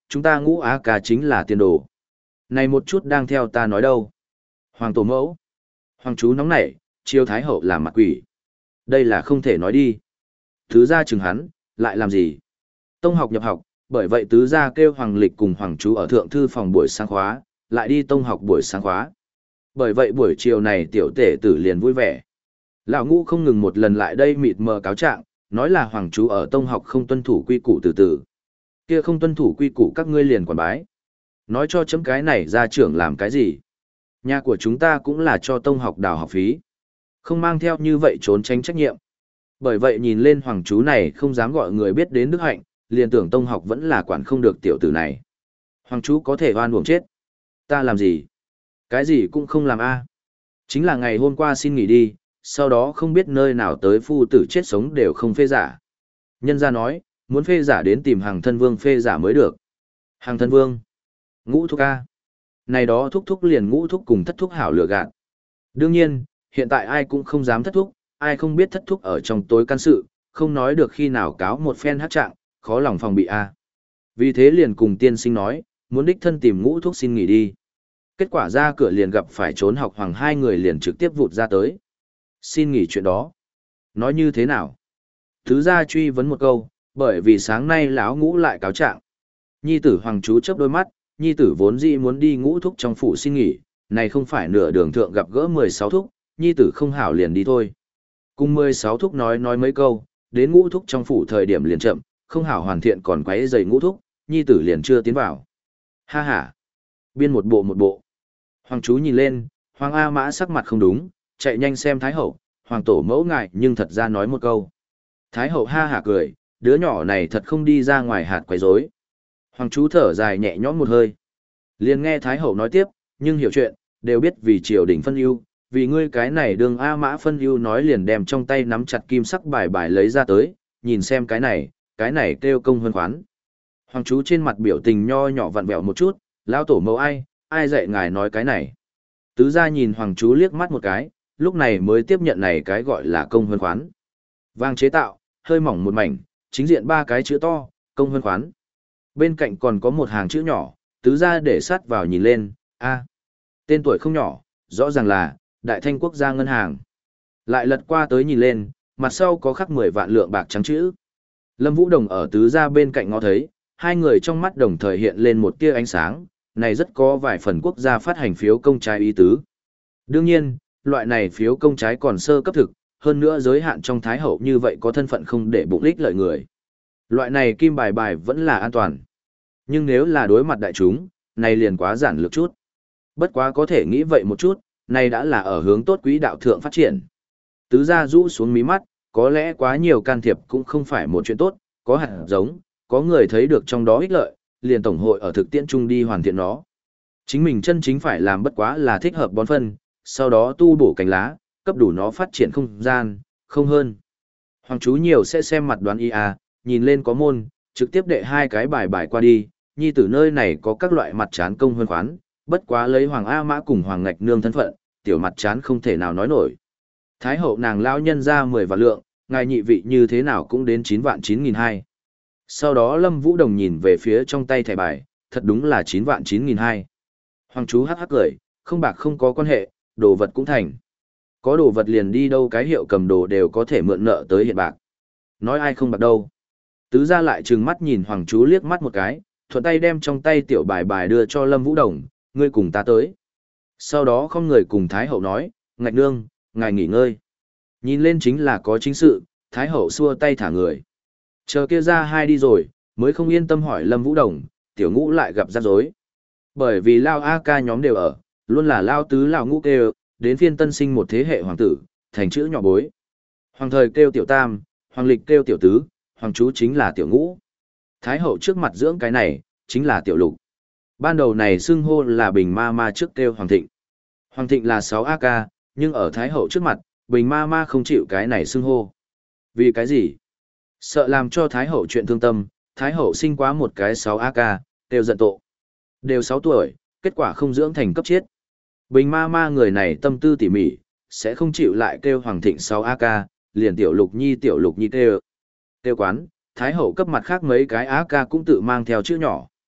chúng ta ngũ á ca chính là tiền đồ. Này một chút đang theo ta nói đâu. Hoàng tổ mẫu. Hoàng chú nóng nảy, chiêu thái hậu làm mặt quỷ. Đây là không thể nói đi. Tứ gia chừng hắn, lại làm gì? Tông học nhập học, bởi vậy tứ gia kêu hoàng lịch cùng hoàng chú ở thượng thư phòng buổi sáng khóa, lại đi tông học buổi sáng khóa. Bởi vậy buổi chiều này tiểu tể tử liền vui vẻ. Lão ngũ không ngừng một lần lại đây mịt mờ cáo trạng, nói là hoàng chú ở tông học không tuân thủ quy củ từ từ. Kia không tuân thủ quy củ các ngươi liền quản bái. Nói cho chấm cái này gia trưởng làm cái gì? Nhà của chúng ta cũng là cho tông học đào học phí. Không mang theo như vậy trốn tránh trách nhiệm. Bởi vậy nhìn lên hoàng chú này không dám gọi người biết đến đức hạnh, liền tưởng tông học vẫn là quản không được tiểu tử này. Hoàng chú có thể oan uổng chết. Ta làm gì? Cái gì cũng không làm a. Chính là ngày hôm qua xin nghỉ đi, sau đó không biết nơi nào tới phu tử chết sống đều không phê giả. Nhân gia nói, muốn phê giả đến tìm hàng thân vương phê giả mới được. Hàng thân vương? Ngũ thúc a. Này đó thúc thúc liền ngũ thúc cùng thất thúc hảo lừa gạt. Đương nhiên, hiện tại ai cũng không dám thất thúc, ai không biết thất thúc ở trong tối căn sự, không nói được khi nào cáo một phen hát trạng, khó lòng phòng bị a. Vì thế liền cùng tiên sinh nói, muốn đích thân tìm ngũ thúc xin nghỉ đi. Kết quả ra cửa liền gặp phải trốn học hoàng hai người liền trực tiếp vụt ra tới. Xin nghỉ chuyện đó. Nói như thế nào? Thứ gia truy vấn một câu, bởi vì sáng nay lão ngũ lại cáo trạng. Nhi tử hoàng chú chớp đôi mắt, nhi tử vốn dĩ muốn đi ngũ thúc trong phủ xin nghỉ, này không phải nửa đường thượng gặp gỡ mười sáu thúc, nhi tử không hảo liền đi thôi. Cùng mười sáu thúc nói nói mấy câu, đến ngũ thúc trong phủ thời điểm liền chậm, không hảo hoàn thiện còn quấy giày ngũ thúc, nhi tử liền chưa tiến vào. Ha ha. Biên một bộ một bộ. Hoàng chú nhìn lên, Hoàng A Mã sắc mặt không đúng, chạy nhanh xem Thái Hậu, Hoàng tổ mẫu ngại nhưng thật ra nói một câu. Thái Hậu ha hả cười, đứa nhỏ này thật không đi ra ngoài hạt quấy rối. Hoàng chú thở dài nhẹ nhõm một hơi. Liền nghe Thái Hậu nói tiếp, nhưng hiểu chuyện, đều biết vì triều đình phân ưu, vì ngươi cái này đường A Mã phân ưu nói liền đem trong tay nắm chặt kim sắc bài bài lấy ra tới, nhìn xem cái này, cái này kêu công hơn khoán. Hoàng chú trên mặt biểu tình nho nhỏ vặn vẹo một chút, lão tổ mẫu ai, ai dạy ngài nói cái này. Tứ gia nhìn hoàng chú liếc mắt một cái, lúc này mới tiếp nhận này cái gọi là công hơn khoán. Vàng chế tạo, hơi mỏng một mảnh, chính diện ba cái chữ to, công hơn khoán. Bên cạnh còn có một hàng chữ nhỏ, tứ gia để sát vào nhìn lên, a, tên tuổi không nhỏ, rõ ràng là Đại Thanh Quốc gia ngân hàng. Lại lật qua tới nhìn lên, mặt sau có khắc mười vạn lượng bạc trắng chữ. Lâm Vũ Đồng ở tứ gia bên cạnh ngó thấy, hai người trong mắt đồng thời hiện lên một tia ánh sáng, này rất có vài phần quốc gia phát hành phiếu công trái ý tứ. Đương nhiên, loại này phiếu công trái còn sơ cấp thực, hơn nữa giới hạn trong thái hậu như vậy có thân phận không để bụng ích lợi người. Loại này kim bài bài vẫn là an toàn. Nhưng nếu là đối mặt đại chúng, này liền quá giản lược chút. Bất quá có thể nghĩ vậy một chút, này đã là ở hướng tốt quỹ đạo thượng phát triển. Tứ gia rũ xuống mí mắt, có lẽ quá nhiều can thiệp cũng không phải một chuyện tốt, có hạt giống, có người thấy được trong đó ích lợi, liền tổng hội ở thực tiễn chung đi hoàn thiện nó. Chính mình chân chính phải làm bất quá là thích hợp bón phân, sau đó tu bổ cành lá, cấp đủ nó phát triển không gian, không hơn. Hoàng chú nhiều sẽ xem mặt đoán ý à, nhìn lên có môn, trực tiếp đệ hai cái bài bài qua đi, nhi tử nơi này có các loại mặt chán công hơn khoán, bất quá lấy Hoàng A Mã cùng Hoàng Ngạch Nương thân phận, tiểu mặt chán không thể nào nói nổi. Thái hậu nàng lão nhân ra mười vạn lượng, ngài nhị vị như thế nào cũng đến chín vạn chín nghìn hai. Sau đó Lâm Vũ Đồng nhìn về phía trong tay thẻ bài, thật đúng là chín vạn chín nghìn hai. Hoàng chú hắc hắc cười, không bạc không có quan hệ, đồ vật cũng thành. Có đồ vật liền đi đâu cái hiệu cầm đồ đều có thể mượn nợ tới hiện bạc. Nói ai không bạc đâu. Tứ gia lại trừng mắt nhìn Hoàng chú liếc mắt một cái, thuận tay đem trong tay tiểu bài bài đưa cho Lâm Vũ Đồng, ngươi cùng ta tới. Sau đó không người cùng Thái hậu nói, Ngạch Nương, ngài nghỉ ngơi. Nhìn lên chính là có chính sự, Thái hậu xua tay thả người. Chờ kia ra hai đi rồi, mới không yên tâm hỏi Lâm Vũ Đồng, tiểu ngũ lại gặp rắc rối. Bởi vì Lao A ca nhóm đều ở, luôn là Lao tứ Lao ngũ kêu, đến phiên tân sinh một thế hệ hoàng tử, thành chữ nhỏ bối. Hoàng thời kêu tiểu tam, hoàng lịch kêu tiểu tứ, hoàng chú chính là tiểu ngũ. Thái hậu trước mặt dưỡng cái này, chính là tiểu lục. Ban đầu này xưng hô là Bình Ma Ma trước kêu Hoàng Thịnh. Hoàng Thịnh là sáu A ca, nhưng ở Thái hậu trước mặt, Bình Ma Ma không chịu cái này xưng hô. Vì cái gì? Sợ làm cho Thái hậu chuyện thương tâm, Thái hậu sinh quá một cái sáu A ca, đều giận tộ. Đều sáu tuổi, kết quả không dưỡng thành cấp chết. Bình Ma Ma người này tâm tư tỉ mỉ, sẽ không chịu lại kêu Hoàng Thịnh sáu A ca, liền tiểu lục nhi tiểu lục nhi kêu. Kêu quán, Thái hậu cấp mặt khác mấy cái A ca cũng tự mang theo chữ nhỏ.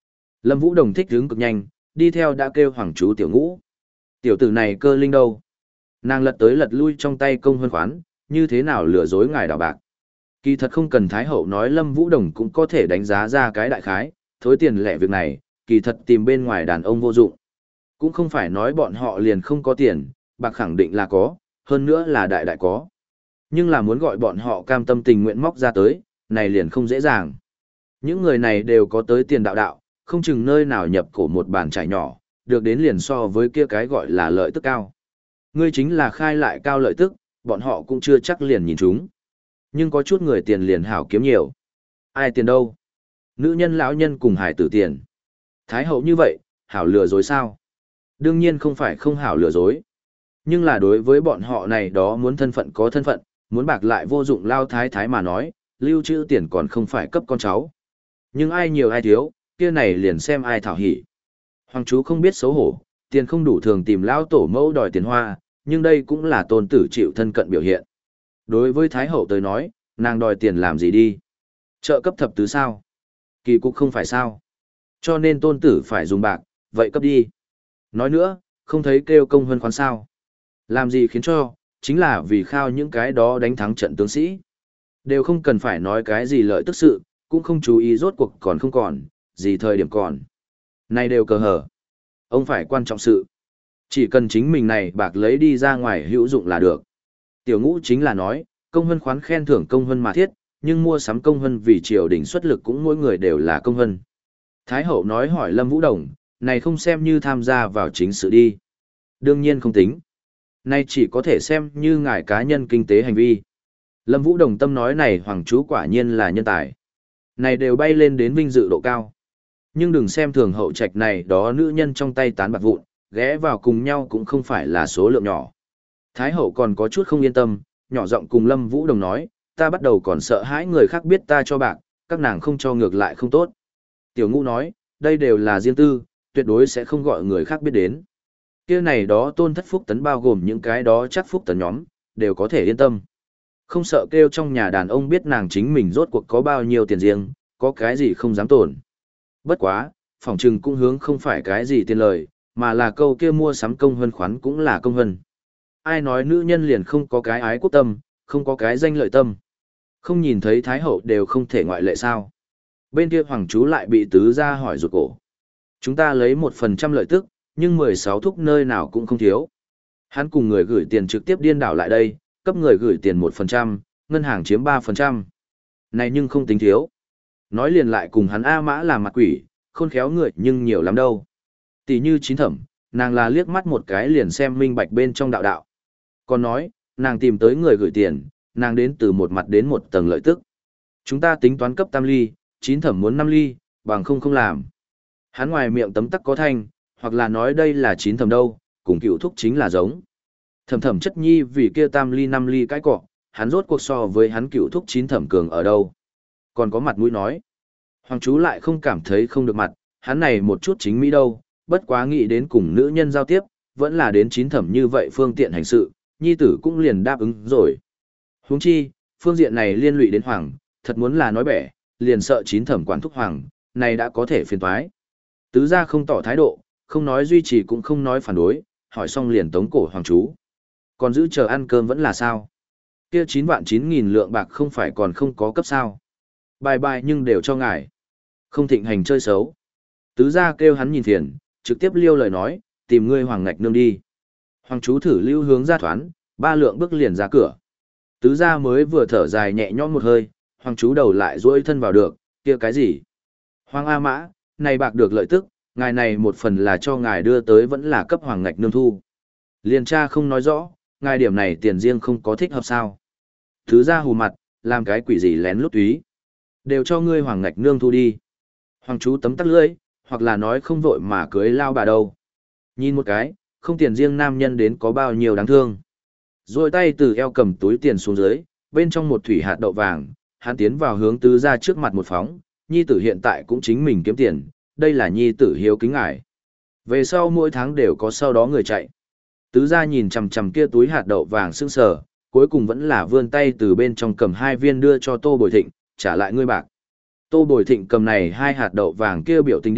Lâm Vũ Đồng thích hứng cực nhanh, đi theo đã kêu Hoàng chú Tiểu Ngũ. Tiểu tử này cơ linh đâu? Nàng lật tới lật lui trong tay công huân khoán, như thế nào lừa dối ngài đào bạc. Kỳ thật không cần Thái Hậu nói Lâm Vũ Đồng cũng có thể đánh giá ra cái đại khái, thối tiền lẻ việc này, kỳ thật tìm bên ngoài đàn ông vô dụng. Cũng không phải nói bọn họ liền không có tiền, bạc khẳng định là có, hơn nữa là đại đại có. Nhưng là muốn gọi bọn họ cam tâm tình nguyện móc ra tới, này liền không dễ dàng. Những người này đều có tới tiền đạo đạo, không chừng nơi nào nhập cổ một bàn trải nhỏ, được đến liền so với kia cái gọi là lợi tức cao. Ngươi chính là khai lại cao lợi tức, bọn họ cũng chưa chắc liền nhìn chúng. Nhưng có chút người tiền liền hảo kiếm nhiều. Ai tiền đâu? Nữ nhân lão nhân cùng hải tử tiền. Thái hậu như vậy, hảo lừa dối sao? Đương nhiên không phải không hảo lừa dối. Nhưng là đối với bọn họ này đó muốn thân phận có thân phận, muốn bạc lại vô dụng lao thái thái mà nói, lưu trữ tiền còn không phải cấp con cháu. Nhưng ai nhiều ai thiếu, kia này liền xem ai thảo hỉ. Hoàng chú không biết xấu hổ, tiền không đủ thường tìm lão tổ mẫu đòi tiền hoa, nhưng đây cũng là tôn tử chịu thân cận biểu hiện. Đối với Thái hậu tới nói, nàng đòi tiền làm gì đi? Trợ cấp thập tứ sao? Kỳ cục không phải sao? Cho nên tôn tử phải dùng bạc, vậy cấp đi. Nói nữa, không thấy kêu công hơn khoán sao? Làm gì khiến cho, chính là vì khao những cái đó đánh thắng trận tướng sĩ. Đều không cần phải nói cái gì lợi tức sự, cũng không chú ý rốt cuộc còn không còn, gì thời điểm còn. Này đều cờ hở. Ông phải quan trọng sự. Chỉ cần chính mình này bạc lấy đi ra ngoài hữu dụng là được. Tiểu Ngũ chính là nói, công hân khoán khen thưởng công hân mà thiết, nhưng mua sắm công hân vì triều đình xuất lực cũng mỗi người đều là công hân. Thái hậu nói hỏi Lâm Vũ Đồng, này không xem như tham gia vào chính sự đi. Đương nhiên không tính. Nay chỉ có thể xem như ngài cá nhân kinh tế hành vi. Lâm Vũ Đồng tâm nói này hoàng chú quả nhiên là nhân tài. Này đều bay lên đến vinh dự độ cao. Nhưng đừng xem thường hậu trạch này đó nữ nhân trong tay tán bạc vụn, ghé vào cùng nhau cũng không phải là số lượng nhỏ. Thái hậu còn có chút không yên tâm, nhỏ giọng cùng Lâm Vũ Đồng nói, ta bắt đầu còn sợ hãi người khác biết ta cho bạc, các nàng không cho ngược lại không tốt. Tiểu Ngũ nói, đây đều là riêng tư, tuyệt đối sẽ không gọi người khác biết đến. Kia này đó tôn thất phúc tấn bao gồm những cái đó chắc phúc tấn nhóm, đều có thể yên tâm. Không sợ kêu trong nhà đàn ông biết nàng chính mình rốt cuộc có bao nhiêu tiền riêng, có cái gì không dám tổn. Bất quá, phỏng trừng cũng hướng không phải cái gì tiền lời, mà là câu kia mua sắm công hân khoán cũng là công hân. Ai nói nữ nhân liền không có cái ái quốc tâm, không có cái danh lợi tâm. Không nhìn thấy Thái hậu đều không thể ngoại lệ sao. Bên kia hoàng chú lại bị tứ ra hỏi rụt cổ. Chúng ta lấy một phần trăm lợi tức, nhưng mười sáu thúc nơi nào cũng không thiếu. Hắn cùng người gửi tiền trực tiếp điên đảo lại đây, cấp người gửi tiền một phần trăm, ngân hàng chiếm ba phần trăm. Này nhưng không tính thiếu. Nói liền lại cùng hắn A Mã làm mặt quỷ, khôn khéo người nhưng nhiều lắm đâu. Tỷ như Chín Thẩm, nàng là liếc mắt một cái liền xem minh bạch bên trong đạo đạo. Còn nói, nàng tìm tới người gửi tiền, nàng đến từ một mặt đến một tầng lợi tức. Chúng ta tính toán cấp tam ly, Chín Thẩm muốn năm ly, bằng không không làm. Hắn ngoài miệng tấm tắc có thanh, hoặc là nói đây là Chín Thẩm đâu, cùng cựu thúc chính là giống. Thẩm Thẩm chất nhi vì kia tam ly năm ly cái cọ, hắn rốt cuộc so với hắn cựu thúc Chín Thẩm cường ở đâu. Còn có mặt mũi nói. Hoàng chú lại không cảm thấy không được mặt, hắn này một chút chính mỹ đâu, bất quá nghĩ đến cùng nữ nhân giao tiếp, vẫn là đến Chín Thẩm như vậy phương tiện hành sự, nhi tử cũng liền đáp ứng rồi. Huống chi, phương diện này liên lụy đến Hoàng, thật muốn là nói bẻ, liền sợ Chín Thẩm quản thúc Hoàng, này đã có thể phiền toái. Tứ gia không tỏ thái độ, không nói duy trì cũng không nói phản đối, hỏi xong liền tống cổ Hoàng chú. Còn giữ chờ ăn cơm vẫn là sao? Kia chín vạn chín nghìn lượng bạc không phải còn không có cấp sao? Bài bài nhưng đều cho ngài. Không thịnh hành chơi xấu. Tứ gia kêu hắn nhìn phiền, trực tiếp liêu lời nói, tìm ngươi Hoàng ngạch nương đi. Hoàng chú thử lưu hướng ra thoán, ba lượng bước liền ra cửa. Tứ gia mới vừa thở dài nhẹ nhõm một hơi, Hoàng chú đầu lại duỗi thân vào được, kia cái gì? Hoàng A Mã, này bạc được lợi tức, ngài này một phần là cho ngài đưa tới vẫn là cấp Hoàng ngạch nương thu. Liền cha không nói rõ, ngài điểm này tiền riêng không có thích hợp sao. Tứ gia hù mặt, làm cái quỷ gì lén lút túy. Đều cho ngươi Hoàng ngạch nương thu đi. Hoàng chú tấm tắc lưỡi, hoặc là nói không vội mà cưới lao bà đâu. Nhìn một cái, không tiền riêng nam nhân đến có bao nhiêu đáng thương. Rồi tay từ eo cầm túi tiền xuống dưới, bên trong một thủy hạt đậu vàng, hắn tiến vào hướng tứ gia trước mặt một phóng, nhi tử hiện tại cũng chính mình kiếm tiền, đây là nhi tử hiếu kính ngài. Về sau mỗi tháng đều có sau đó người chạy. Tứ gia nhìn chằm chằm kia túi hạt đậu vàng sững sờ, cuối cùng vẫn là vươn tay từ bên trong cầm hai viên đưa cho Tô Bồi Thịnh, trả lại ngươi bạc. Tô Bồi Thịnh cầm này hai hạt đậu vàng kia biểu tình đi,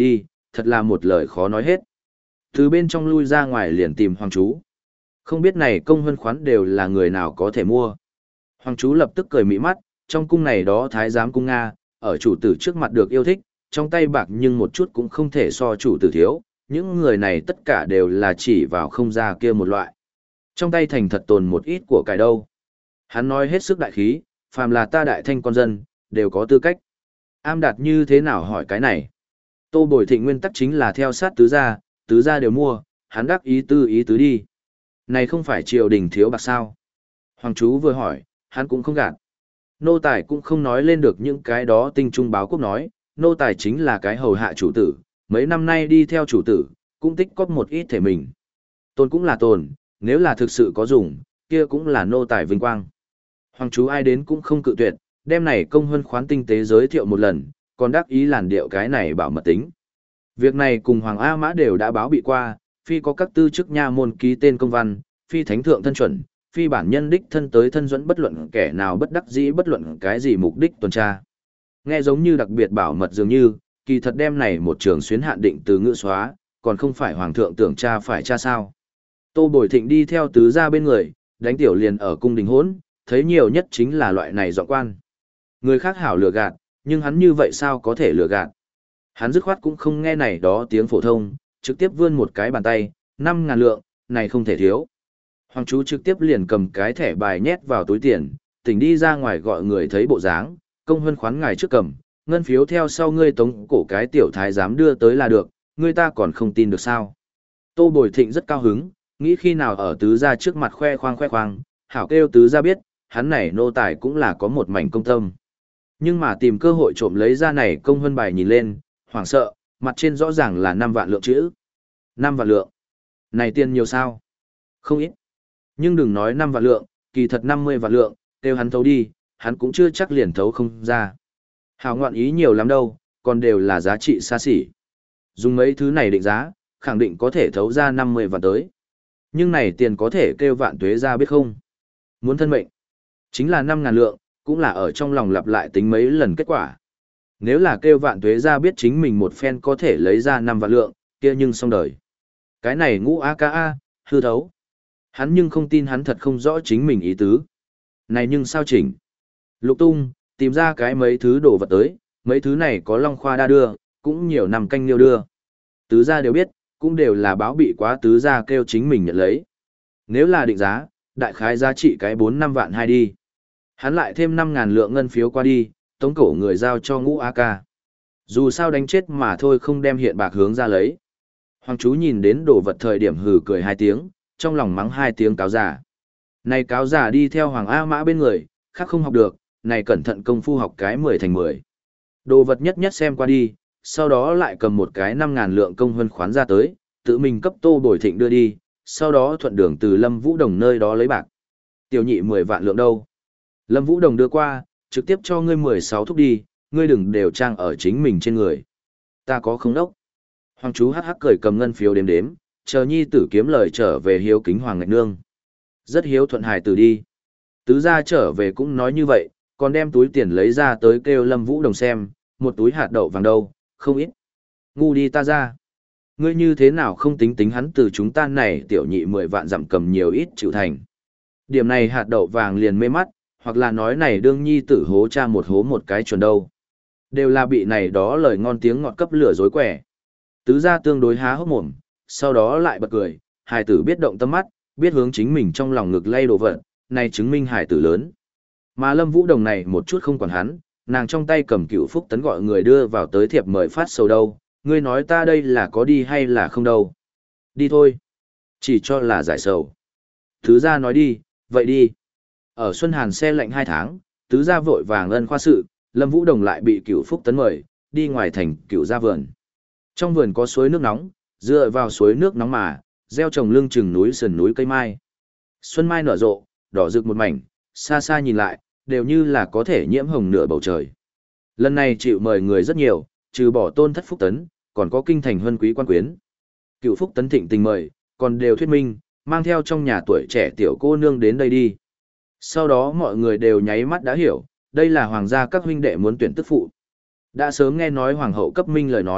thật là một lời khó nói hết. Từ bên trong lui ra ngoài liền tìm Hoàng chú. Không biết này công huân khoán đều là người nào có thể mua. Hoàng chú lập tức cười mỹ mắt, trong cung này đó thái giám cung Nga, ở chủ tử trước mặt được yêu thích, trong tay bạc nhưng một chút cũng không thể so chủ tử thiếu, những người này tất cả đều là chỉ vào không ra kia một loại. Trong tay thành thật tồn một ít của cải đâu. Hắn nói hết sức đại khí, phàm là ta đại thanh con dân, đều có tư cách. Am đạt như thế nào hỏi cái này? Tô Bồi Thịnh nguyên tắc chính là theo sát tứ gia, tứ gia đều mua, hắn đắc ý tư ý tứ đi. Này không phải triều đình thiếu bạc sao? Hoàng chú vừa hỏi, hắn cũng không gạt. Nô tài cũng không nói lên được những cái đó tinh trung báo quốc nói, nô tài chính là cái hầu hạ chủ tử, mấy năm nay đi theo chủ tử, cũng tích cóp một ít thể mình. Tồn cũng là tồn, nếu là thực sự có dùng, kia cũng là nô tài vinh quang. Hoàng chú ai đến cũng không cự tuyệt, đem này công huân khoán tinh tế giới thiệu một lần, còn đắc ý làn điệu cái này bảo mật tính. Việc này cùng Hoàng A Mã đều đã báo bị qua, phi có các tư chức nha môn ký tên công văn, phi thánh thượng thân chuẩn, phi bản nhân đích thân tới thân dẫn bất luận kẻ nào bất đắc dĩ bất luận cái gì mục đích tuần tra. Nghe giống như đặc biệt bảo mật dường như, kỳ thật đem này một trường xuyến hạn định từ ngữ xóa, còn không phải hoàng thượng tưởng tra phải tra sao. Tô Bồi Thịnh đi theo tứ gia bên người, đánh tiểu liền ở cung đình hỗn, thấy nhiều nhất chính là loại này dọn quan. Người khác hảo lừa gạt, nhưng hắn như vậy sao có thể lừa gạt. Hắn dứt khoát cũng không nghe này đó tiếng phổ thông, trực tiếp vươn một cái bàn tay, năm ngàn lượng, này không thể thiếu. Hoàng chú trực tiếp liền cầm cái thẻ bài nhét vào túi tiền, tỉnh đi ra ngoài gọi người thấy bộ dáng, công huân khoán ngài trước cầm, ngân phiếu theo sau ngươi tống cổ cái tiểu thái giám đưa tới là được, ngươi ta còn không tin được sao. Tô Bồi Thịnh rất cao hứng, nghĩ khi nào ở tứ gia trước mặt khoe khoang khoe khoang, hảo kêu tứ gia biết, hắn này nô tài cũng là có một mảnh công tâm. Nhưng mà tìm cơ hội trộm lấy ra này công huân bài nhìn lên, hoảng sợ, mặt trên rõ ràng là năm vạn lượng chữ. năm vạn lượng. Này tiền nhiều sao? Không ít. Nhưng đừng nói năm vạn lượng, kỳ thật năm mươi vạn lượng, kêu hắn thấu đi, hắn cũng chưa chắc liền thấu không ra. Hảo ngoạn ý nhiều lắm đâu, còn đều là giá trị xa xỉ. Dùng mấy thứ này định giá, khẳng định có thể thấu ra năm mươi vạn tới. Nhưng này tiền có thể kêu vạn tuế ra biết không? Muốn thân mệnh, chính là năm ngàn lượng, cũng là ở trong lòng lặp lại tính mấy lần kết quả. Nếu là kêu vạn tuế ra biết chính mình một phen có thể lấy ra năm vạn lượng, kia nhưng xong đời. Cái này ngũ a ca a, hư thấu. Hắn nhưng không tin hắn thật không rõ chính mình ý tứ. Này nhưng sao chỉnh? Lục tung, tìm ra cái mấy thứ đồ vật tới, mấy thứ này có long khoa đa đưa, cũng nhiều năm canh liêu đưa. Tứ gia đều biết, cũng đều là báo bị quá tứ gia kêu chính mình nhận lấy. Nếu là định giá, đại khái giá trị cái bốn năm vạn hai đi. Hắn lại thêm năm ngàn lượng ngân phiếu qua đi, tống cổ người giao cho ngũ A ca. Dù sao đánh chết mà thôi không đem hiện bạc hướng ra lấy. Hoàng chú nhìn đến đồ vật thời điểm hừ cười hai tiếng, trong lòng mắng hai tiếng cáo giả. Này cáo giả đi theo Hoàng A Mã bên người, khác không học được, này cẩn thận công phu học cái mười thành mười. Đồ vật nhất nhất xem qua đi, sau đó lại cầm một cái năm ngàn lượng công huân khoán ra tới, tự mình cấp Tô Bồi Thịnh đưa đi, sau đó thuận đường từ Lâm Vũ Đồng nơi đó lấy bạc. Tiểu nhị mười vạn lượng đâu? Lâm Vũ Đồng đưa qua, trực tiếp cho ngươi mười sáu thúc đi, ngươi đừng đều trang ở chính mình trên người. Ta có không đốc. Hoàng chú hắc hắc cười cầm ngân phiếu đếm đếm, chờ nhi tử kiếm lời trở về hiếu kính Hoàng Ngạch Nương. Rất hiếu thuận hài tử đi. Tứ gia trở về cũng nói như vậy, còn đem túi tiền lấy ra tới kêu Lâm Vũ Đồng xem, một túi hạt đậu vàng đâu, không ít. Ngu đi ta ra. Ngươi như thế nào không tính tính hắn từ chúng ta này tiểu nhị mười vạn dặm cầm nhiều ít chịu thành. Điểm này hạt đậu vàng liền mê mắt, hoặc là nói này đương nhi tử hố cha một hố một cái chuẩn đâu. Đều là bị này đó lời ngon tiếng ngọt cấp lửa dối quẻ. Tứ gia tương đối há hốc mồm, sau đó lại bật cười, hài tử biết động tâm mắt, biết hướng chính mình trong lòng ngực lay đồ vật, này chứng minh hài tử lớn. Mà Lâm Vũ Đồng này một chút không quản hắn, nàng trong tay cầm Cựu Phúc Tấn gọi người đưa vào tới thiệp mời phát sầu đâu, ngươi nói ta đây là có đi hay là không đâu. Đi thôi. Chỉ cho là giải sầu. Tứ gia nói đi, vậy đi. Ở Xuân Hàn xe lạnh hai tháng, tứ gia vội vàng ân khoa sự, Lâm Vũ Đồng lại bị Cựu Phúc Tấn mời, đi ngoài thành Cựu gia vườn. Trong vườn có suối nước nóng, dựa vào suối nước nóng mà, gieo trồng lưng chừng núi sườn núi cây mai. Xuân mai nở rộ, đỏ rực một mảnh, xa xa nhìn lại, đều như là có thể nhiễm hồng nửa bầu trời. Lần này chịu mời người rất nhiều, trừ bỏ Tôn Thất Phúc Tấn, còn có kinh thành huân quý quan quyến. Cựu Phúc Tấn thịnh tình mời, còn đều thuyết minh, mang theo trong nhà tuổi trẻ tiểu cô nương đến đây đi. Sau đó mọi người đều nháy mắt đã hiểu, đây là hoàng gia các huynh đệ muốn tuyển tức phụ. Đã sớm nghe nói hoàng hậu cấp minh lời nói,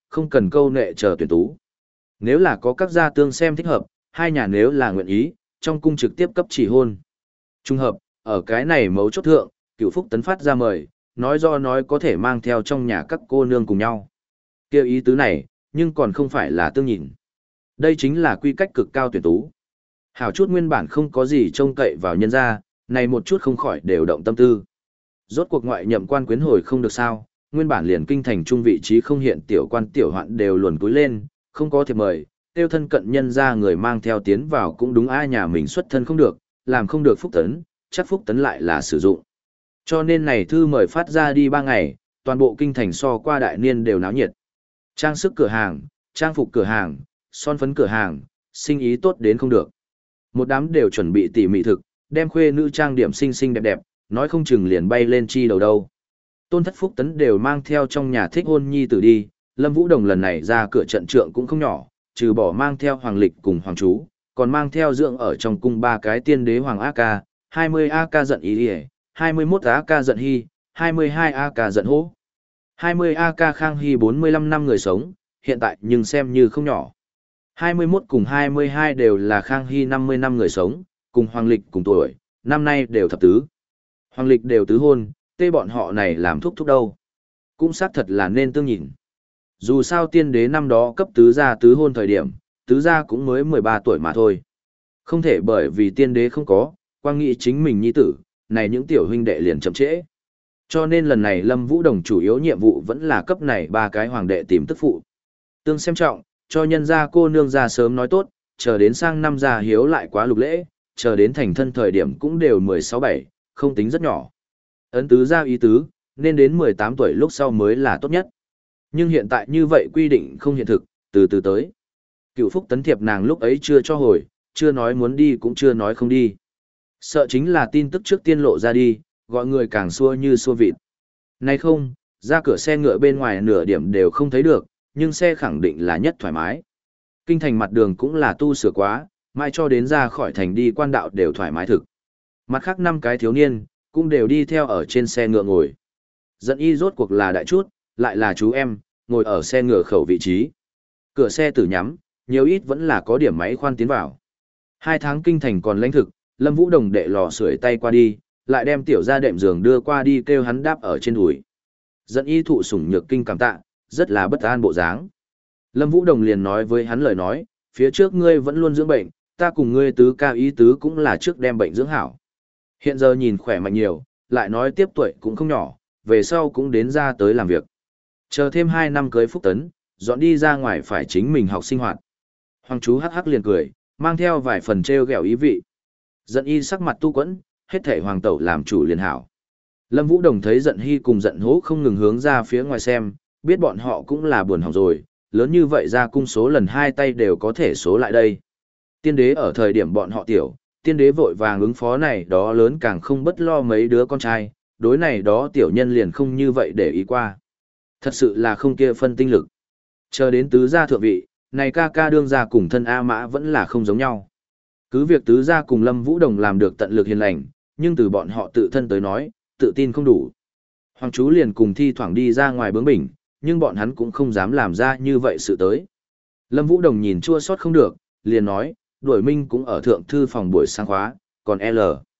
không cần câu nệ chờ tuyển tú. Nếu là có các gia tương xem thích hợp, hai nhà nếu là nguyện ý, trong cung trực tiếp cấp chỉ hôn. Trung hợp, ở cái này mấu chốt thượng, Cửu Phúc Tấn phát ra mời, nói do nói có thể mang theo trong nhà các cô nương cùng nhau. Kêu ý tứ này, nhưng còn không phải là tương nhìn. Đây chính là quy cách cực cao tuyển tú. Hảo chút nguyên bản không có gì trông cậy vào nhân gia, này một chút không khỏi đều động tâm tư. Rốt cuộc ngoại nhậm quan quyến hồi không được sao, nguyên bản liền kinh thành trung vị trí không hiện tiểu quan tiểu hoạn đều luồn cúi lên, không có thiệp mời, tiêu thân cận nhân ra người mang theo tiến vào cũng đúng ai nhà mình xuất thân không được, làm không được Phúc Tấn, chắc Phúc Tấn lại là sử dụng. Cho nên này thư mời phát ra đi ba ngày, toàn bộ kinh thành so qua đại niên đều náo nhiệt. Trang sức cửa hàng, trang phục cửa hàng, son phấn cửa hàng, sinh ý tốt đến không được. Một đám đều chuẩn bị tỉ mỉ thực, đem khuê nữ trang điểm xinh xinh đẹp đẹp, nói không chừng liền bay lên chi đầu đâu. Tôn Thất Phúc Tấn đều mang theo trong nhà thích hôn nhi tử đi, Lâm Vũ Đồng lần này ra cửa trận trượng cũng không nhỏ, trừ bỏ mang theo hoàng lịch cùng hoàng chú, còn mang theo dưỡng ở trong cung ba cái tiên đế hoàng A Ca, hai mươi A Ca giận ý đi, hai mươi mốt A Ca giận hy, hai mươi hai A Ca giận hố. hai mươi A Ca Khang Hy bốn mươi lăm năm người sống, hiện tại nhưng xem như không nhỏ. hai mươi mốt cùng hai mươi hai đều là Khang Hy năm mươi năm người sống, cùng hoàng lịch cùng tuổi, năm nay đều thập tứ. Hoàng lịch đều tứ hôn, tê bọn họ này làm thúc thúc đâu. Cũng xác thật là nên tương nhìn. Dù sao tiên đế năm đó cấp tứ gia tứ hôn thời điểm, tứ gia cũng mới mười ba tuổi mà thôi. Không thể bởi vì tiên đế không có, quang nghĩ chính mình nhi tử, này những tiểu huynh đệ liền chậm trễ. Cho nên lần này Lâm Vũ Đồng chủ yếu nhiệm vụ vẫn là cấp này ba cái hoàng đệ tìm tức phụ. Tương xem trọng, cho nhân gia cô nương ra sớm nói tốt, chờ đến sang năm gia hiếu lại quá lục lễ, chờ đến thành thân thời điểm cũng đều mười sáu bảy, không tính rất nhỏ. Ấn tứ gia ý tứ, nên đến mười tám tuổi lúc sau mới là tốt nhất. Nhưng hiện tại như vậy quy định không hiện thực, từ từ tới. Cựu Phúc Tấn thiệp nàng lúc ấy chưa cho hồi, chưa nói muốn đi cũng chưa nói không đi. Sợ chính là tin tức trước tiên lộ ra đi, gọi người càng xua như xua vịt. Nay không, ra cửa xe ngựa bên ngoài nửa điểm đều không thấy được, nhưng xe khẳng định là nhất thoải mái. Kinh thành mặt đường cũng là tu sửa quá, mai cho đến ra khỏi thành đi quan đạo đều thoải mái thực. Mặt khác năm cái thiếu niên, cũng đều đi theo ở trên xe ngựa ngồi. Dẫn y rốt cuộc là đại chút, lại là chú em, ngồi ở xe ngựa khẩu vị trí. Cửa xe tử nhắm, nhiều ít vẫn là có điểm máy khoan tiến vào. Hai tháng kinh thành còn lãnh thực, Lâm Vũ Đồng đệ lò sưởi tay qua đi, lại đem tiểu ra đệm giường đưa qua đi kêu hắn đáp ở trên đùi. Dẫn y thụ sủng nhược kinh cảm tạ, rất là bất an bộ dáng. Lâm Vũ Đồng liền nói với hắn lời nói, phía trước ngươi vẫn luôn dưỡng bệnh, ta cùng ngươi tứ ca ý tứ cũng là trước đem bệnh dưỡng hảo. Hiện giờ nhìn khỏe mạnh nhiều, lại nói tiếp tuổi cũng không nhỏ, về sau cũng đến ra tới làm việc. Chờ thêm hai năm cưới Phúc Tấn, dọn đi ra ngoài phải chính mình học sinh hoạt. Hoàng chú hắc hắc liền cười, mang theo vài phần trêu ghẹo ý vị. Giận y sắc mặt tu quẫn, hết thể hoàng tẩu làm chủ liền hảo. Lâm Vũ Đồng thấy giận hy cùng giận hố không ngừng hướng ra phía ngoài xem, biết bọn họ cũng là buồn hỏng rồi, lớn như vậy ra cung số lần hai tay đều có thể số lại đây. Tiên đế ở thời điểm bọn họ tiểu, tiên đế vội vàng ứng phó này đó lớn càng không bất lo mấy đứa con trai, đối này đó tiểu nhân liền không như vậy để ý qua. Thật sự là không kia phân tinh lực. Chờ đến tứ gia thượng vị, này ca ca đương gia cùng thân A Mã vẫn là không giống nhau. Cứ việc tứ gia cùng Lâm Vũ Đồng làm được tận lực hiền lành, nhưng từ bọn họ tự thân tới nói, tự tin không đủ. Hoàng chú liền cùng thi thoảng đi ra ngoài bướng bỉnh, nhưng bọn hắn cũng không dám làm ra như vậy sự tới. Lâm Vũ Đồng nhìn chua xót không được, liền nói, đuổi minh cũng ở thượng thư phòng buổi sáng khóa, còn L.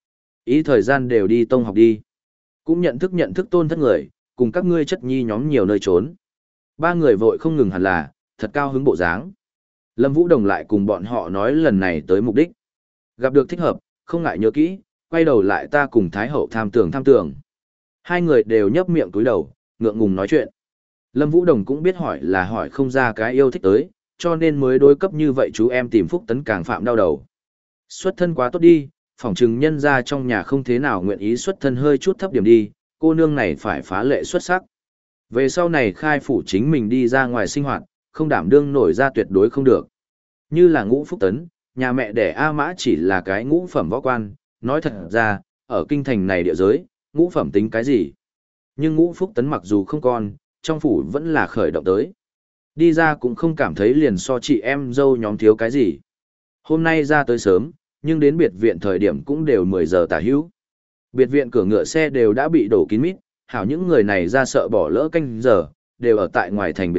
Ý thời gian đều đi tông học đi. Cũng nhận thức nhận thức tôn thất người, cùng các ngươi chất nhi nhóm nhiều nơi trốn. Ba người vội không ngừng hẳn là, thật cao hứng bộ dáng. Lâm Vũ Đồng lại cùng bọn họ nói lần này tới mục đích. Gặp được thích hợp, không ngại nhớ kỹ, quay đầu lại ta cùng Thái Hậu tham tưởng tham tưởng. Hai người đều nhấp miệng túi đầu, ngượng ngùng nói chuyện. Lâm Vũ Đồng cũng biết hỏi là hỏi không ra cái yêu thích tới, cho nên mới đối cấp như vậy chú em tìm Phúc Tấn càng phạm đau đầu. Xuất thân quá tốt đi, phỏng chừng nhân ra trong nhà không thế nào nguyện ý xuất thân hơi chút thấp điểm đi, cô nương này phải phá lệ xuất sắc. Về sau này khai phủ chính mình đi ra ngoài sinh hoạt, không đảm đương nổi ra tuyệt đối không được. Như là Ngũ Phúc Tấn, nhà mẹ đẻ A Mã chỉ là cái ngũ phẩm võ quan, nói thật ra, ở kinh thành này địa giới, ngũ phẩm tính cái gì. Nhưng Ngũ Phúc Tấn mặc dù không còn, trong phủ vẫn là khởi động tới. Đi ra cũng không cảm thấy liền so chị em dâu nhóm thiếu cái gì. Hôm nay ra tới sớm, nhưng đến biệt viện thời điểm cũng đều mười giờ tả hữu. Biệt viện cửa ngựa xe đều đã bị đổ kín mít, hảo những người này ra sợ bỏ lỡ canh giờ, đều ở tại ngoài thành biệt viện,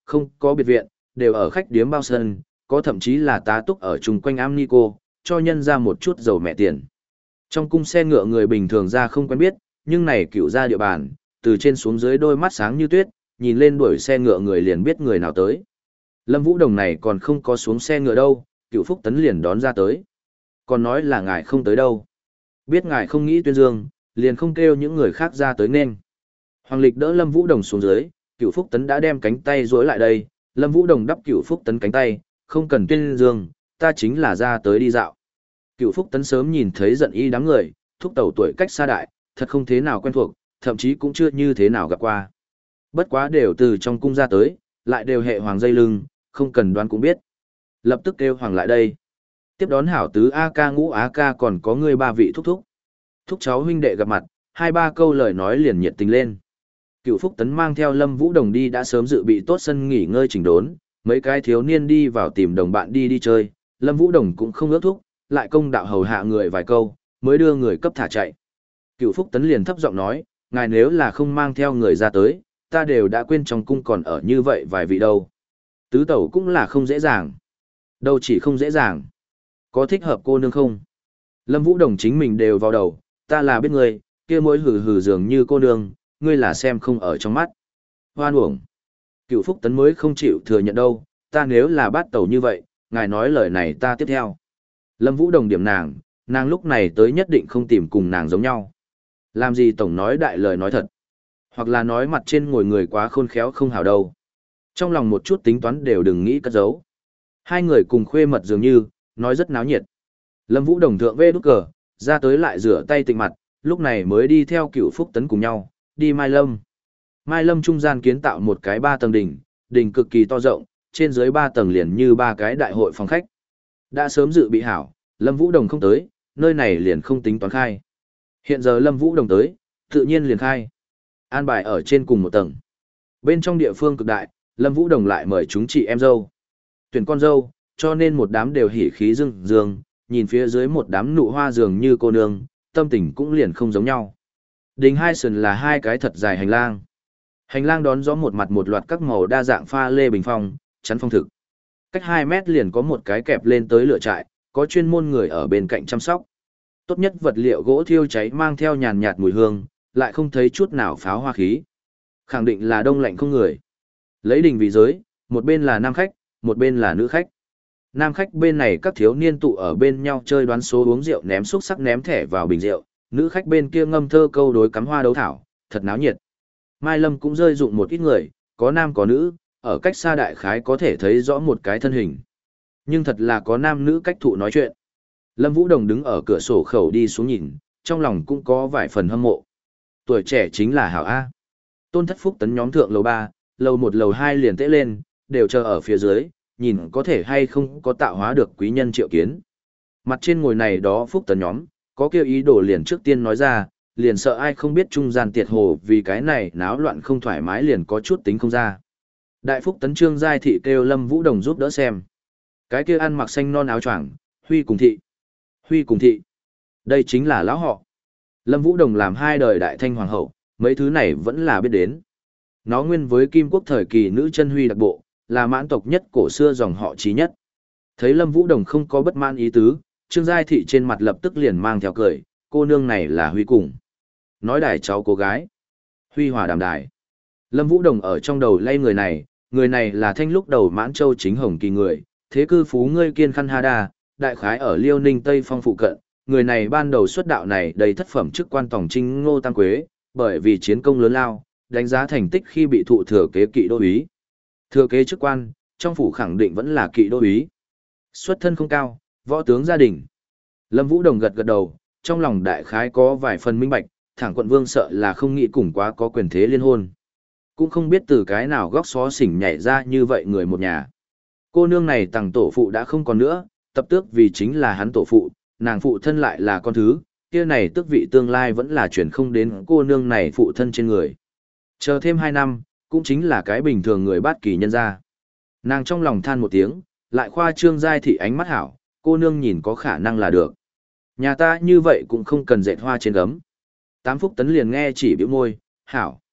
không có biệt viện, đều ở khách điếm bao sân, có thậm chí là tá túc ở chung quanh am ni cô, cho nhân ra một chút dầu mẹ tiền. Trong cung xe ngựa người bình thường ra không quen biết, nhưng này cựu ra địa bàn, từ trên xuống dưới đôi mắt sáng như tuyết, nhìn lên đuổi xe ngựa người liền biết người nào tới. Lâm Vũ Đồng này còn không có xuống xe ngựa đâu, Cựu Phúc Tấn liền đón ra tới. Còn nói là ngài không tới đâu. Biết ngài không nghĩ tuyên dương, liền không kêu những người khác ra tới nên. Hoàng Lịch đỡ Lâm Vũ Đồng xuống dưới, Cựu Phúc Tấn đã đem cánh tay duỗi lại đây, Lâm Vũ Đồng đắp Cựu Phúc Tấn cánh tay, không cần tuyên dương, ta chính là ra tới đi dạo. Cựu Phúc Tấn sớm nhìn thấy giận y đám người, thúc tẩu tuổi cách xa đại, thật không thế nào quen thuộc, thậm chí cũng chưa như thế nào gặp qua. Bất quá đều từ trong cung ra tới, lại đều hệ hoàng dây lưng, không cần đoán cũng biết. Lập tức kêu hoàng lại đây. Tiếp đón hảo tứ A ca ngũ Á ca còn có người ba vị thúc thúc. Thúc cháu huynh đệ gặp mặt, hai ba câu lời nói liền nhiệt tình lên. Cựu Phúc Tấn mang theo Lâm Vũ Đồng đi đã sớm dự bị tốt sân nghỉ ngơi chỉnh đốn, mấy cái thiếu niên đi vào tìm đồng bạn đi đi chơi, Lâm Vũ Đồng cũng không ước thúc, lại công đạo hầu hạ người vài câu, mới đưa người cấp thả chạy. Cựu Phúc Tấn liền thấp giọng nói, ngài nếu là không mang theo người ra tới, ta đều đã quên trong cung còn ở như vậy vài vị đâu. Tứ tẩu cũng là không dễ dàng. Đâu chỉ không dễ dàng. Có thích hợp cô nương không? Lâm Vũ Đồng chính mình đều vào đầu, ta là biết ngươi, kia mỗi hừ hừ dường như cô nương, ngươi là xem không ở trong mắt. Hoan uổng. Cựu Phúc Tấn mới không chịu thừa nhận đâu, ta nếu là bát tẩu như vậy, ngài nói lời này ta tiếp theo. Lâm Vũ Đồng điểm nàng, nàng lúc này tới nhất định không tìm cùng nàng giống nhau. Làm gì tổng nói đại lời nói thật. Hoặc là nói mặt trên ngồi người quá khôn khéo không hảo đâu. Trong lòng một chút tính toán đều đừng nghĩ cất giấu. Hai người cùng khuê mật dường như, nói rất náo nhiệt. Lâm Vũ Đồng thượng vê đút cờ, ra tới lại rửa tay tịnh mặt, lúc này mới đi theo Cựu Phúc Tấn cùng nhau, đi Mai Lâm. Mai Lâm trung gian kiến tạo một cái ba tầng đỉnh, đỉnh cực kỳ to rộng, trên dưới ba tầng liền như ba cái đại hội phòng khách. Đã sớm dự bị hảo, Lâm Vũ Đồng không tới, nơi này liền không tính toán khai. Hiện giờ Lâm Vũ Đồng tới, tự nhiên liền khai. An bài ở trên cùng một tầng. Bên trong địa phương cực đại, Lâm Vũ Đồng lại mời chúng chị em dâu. Tuyển con dâu, cho nên một đám đều hỉ khí dương dương, nhìn phía dưới một đám nụ hoa dường như cô nương, tâm tình cũng liền không giống nhau. Đình hai sườn là hai cái thật dài hành lang. Hành lang đón gió một mặt một loạt các màu đa dạng pha lê bình phong, chắn phong thực. Cách hai mét liền có một cái kẹp lên tới lửa trại, có chuyên môn người ở bên cạnh chăm sóc. Tốt nhất vật liệu gỗ thiêu cháy mang theo nhàn nhạt mùi hương, lại không thấy chút nào pháo hoa khí. Khẳng định là đông lạnh không người. Lấy đình vì giới, một bên là nam khách, một bên là nữ khách. Nam khách bên này các thiếu niên tụ ở bên nhau chơi đoán số uống rượu ném xúc sắc ném thẻ vào bình rượu, nữ khách bên kia ngâm thơ câu đối cắm hoa đấu thảo, thật náo nhiệt. Mai Lâm cũng rơi dụng một ít người, có nam có nữ, ở cách xa đại khái có thể thấy rõ một cái thân hình. Nhưng thật là có nam nữ cách thụ nói chuyện. Lâm Vũ Đồng đứng ở cửa sổ khẩu đi xuống nhìn, trong lòng cũng có vài phần hâm mộ. Tuổi trẻ chính là hảo A. Tôn Thất Phúc Tấn nhóm thượng lầu ba, lầu một lầu hai liền tễ lên, đều chờ ở phía dưới, nhìn có thể hay không có tạo hóa được quý nhân triệu kiến. Mặt trên ngồi này đó Phúc Tấn nhóm, có kêu ý đồ liền trước tiên nói ra, liền sợ ai không biết trung gian tiệt hồ vì cái này náo loạn không thoải mái liền có chút tính không ra. Đại Phúc Tấn Trương Giai Thị kêu Lâm Vũ Đồng giúp đỡ xem. Cái kia ăn mặc xanh non áo choàng, Huy cùng thị. Huy cùng thị. Đây chính là lão họ. Lâm Vũ Đồng làm hai đời đại thanh hoàng hậu, mấy thứ này vẫn là biết đến. Nó nguyên với Kim Quốc thời kỳ nữ chân Huy đặc bộ, là mãn tộc nhất cổ xưa dòng họ trí nhất. Thấy Lâm Vũ Đồng không có bất mãn ý tứ, Trương Giai Thị trên mặt lập tức liền mang theo cười, cô nương này là Huy cùng. Nói đài cháu cô gái. Huy hòa đàm đài. Lâm Vũ Đồng ở trong đầu lay người này, người này là thanh lúc đầu mãn châu chính hồng kỳ người, thế cư phú ngươi kiên khăn ha đa, đại khái ở Liêu Ninh Tây Phong phụ cận, người này ban đầu xuất đạo này đầy thất phẩm chức quan tổng trinh Ngô Tam Quế, bởi vì chiến công lớn lao, đánh giá thành tích khi bị thụ thừa kế kỵ đô úy. Thừa kế chức quan, trong phủ khẳng định vẫn là kỵ đô úy. Xuất thân không cao, võ tướng gia đình. Lâm Vũ Đồng gật gật đầu, trong lòng đại khái có vài phần minh bạch, thẳng quận vương sợ là không nghĩ cùng quá có quyền thế liên hôn. Cũng không biết từ cái nào góc xó xỉnh nhảy ra như vậy người một nhà. Cô nương này tàng tổ phụ đã không còn nữa, tập tước vì chính là hắn tổ phụ, nàng phụ thân lại là con thứ, kia này tước vị tương lai vẫn là chuyển không đến cô nương này phụ thân trên người. Chờ thêm hai năm, cũng chính là cái bình thường người bát kỳ nhân ra. Nàng trong lòng than một tiếng, lại khoa trương Giai Thị ánh mắt hảo, cô nương nhìn có khả năng là được. Nhà ta như vậy cũng không cần dệt hoa trên gấm. Tám Phúc Tấn liền nghe chỉ bĩu môi, hảo.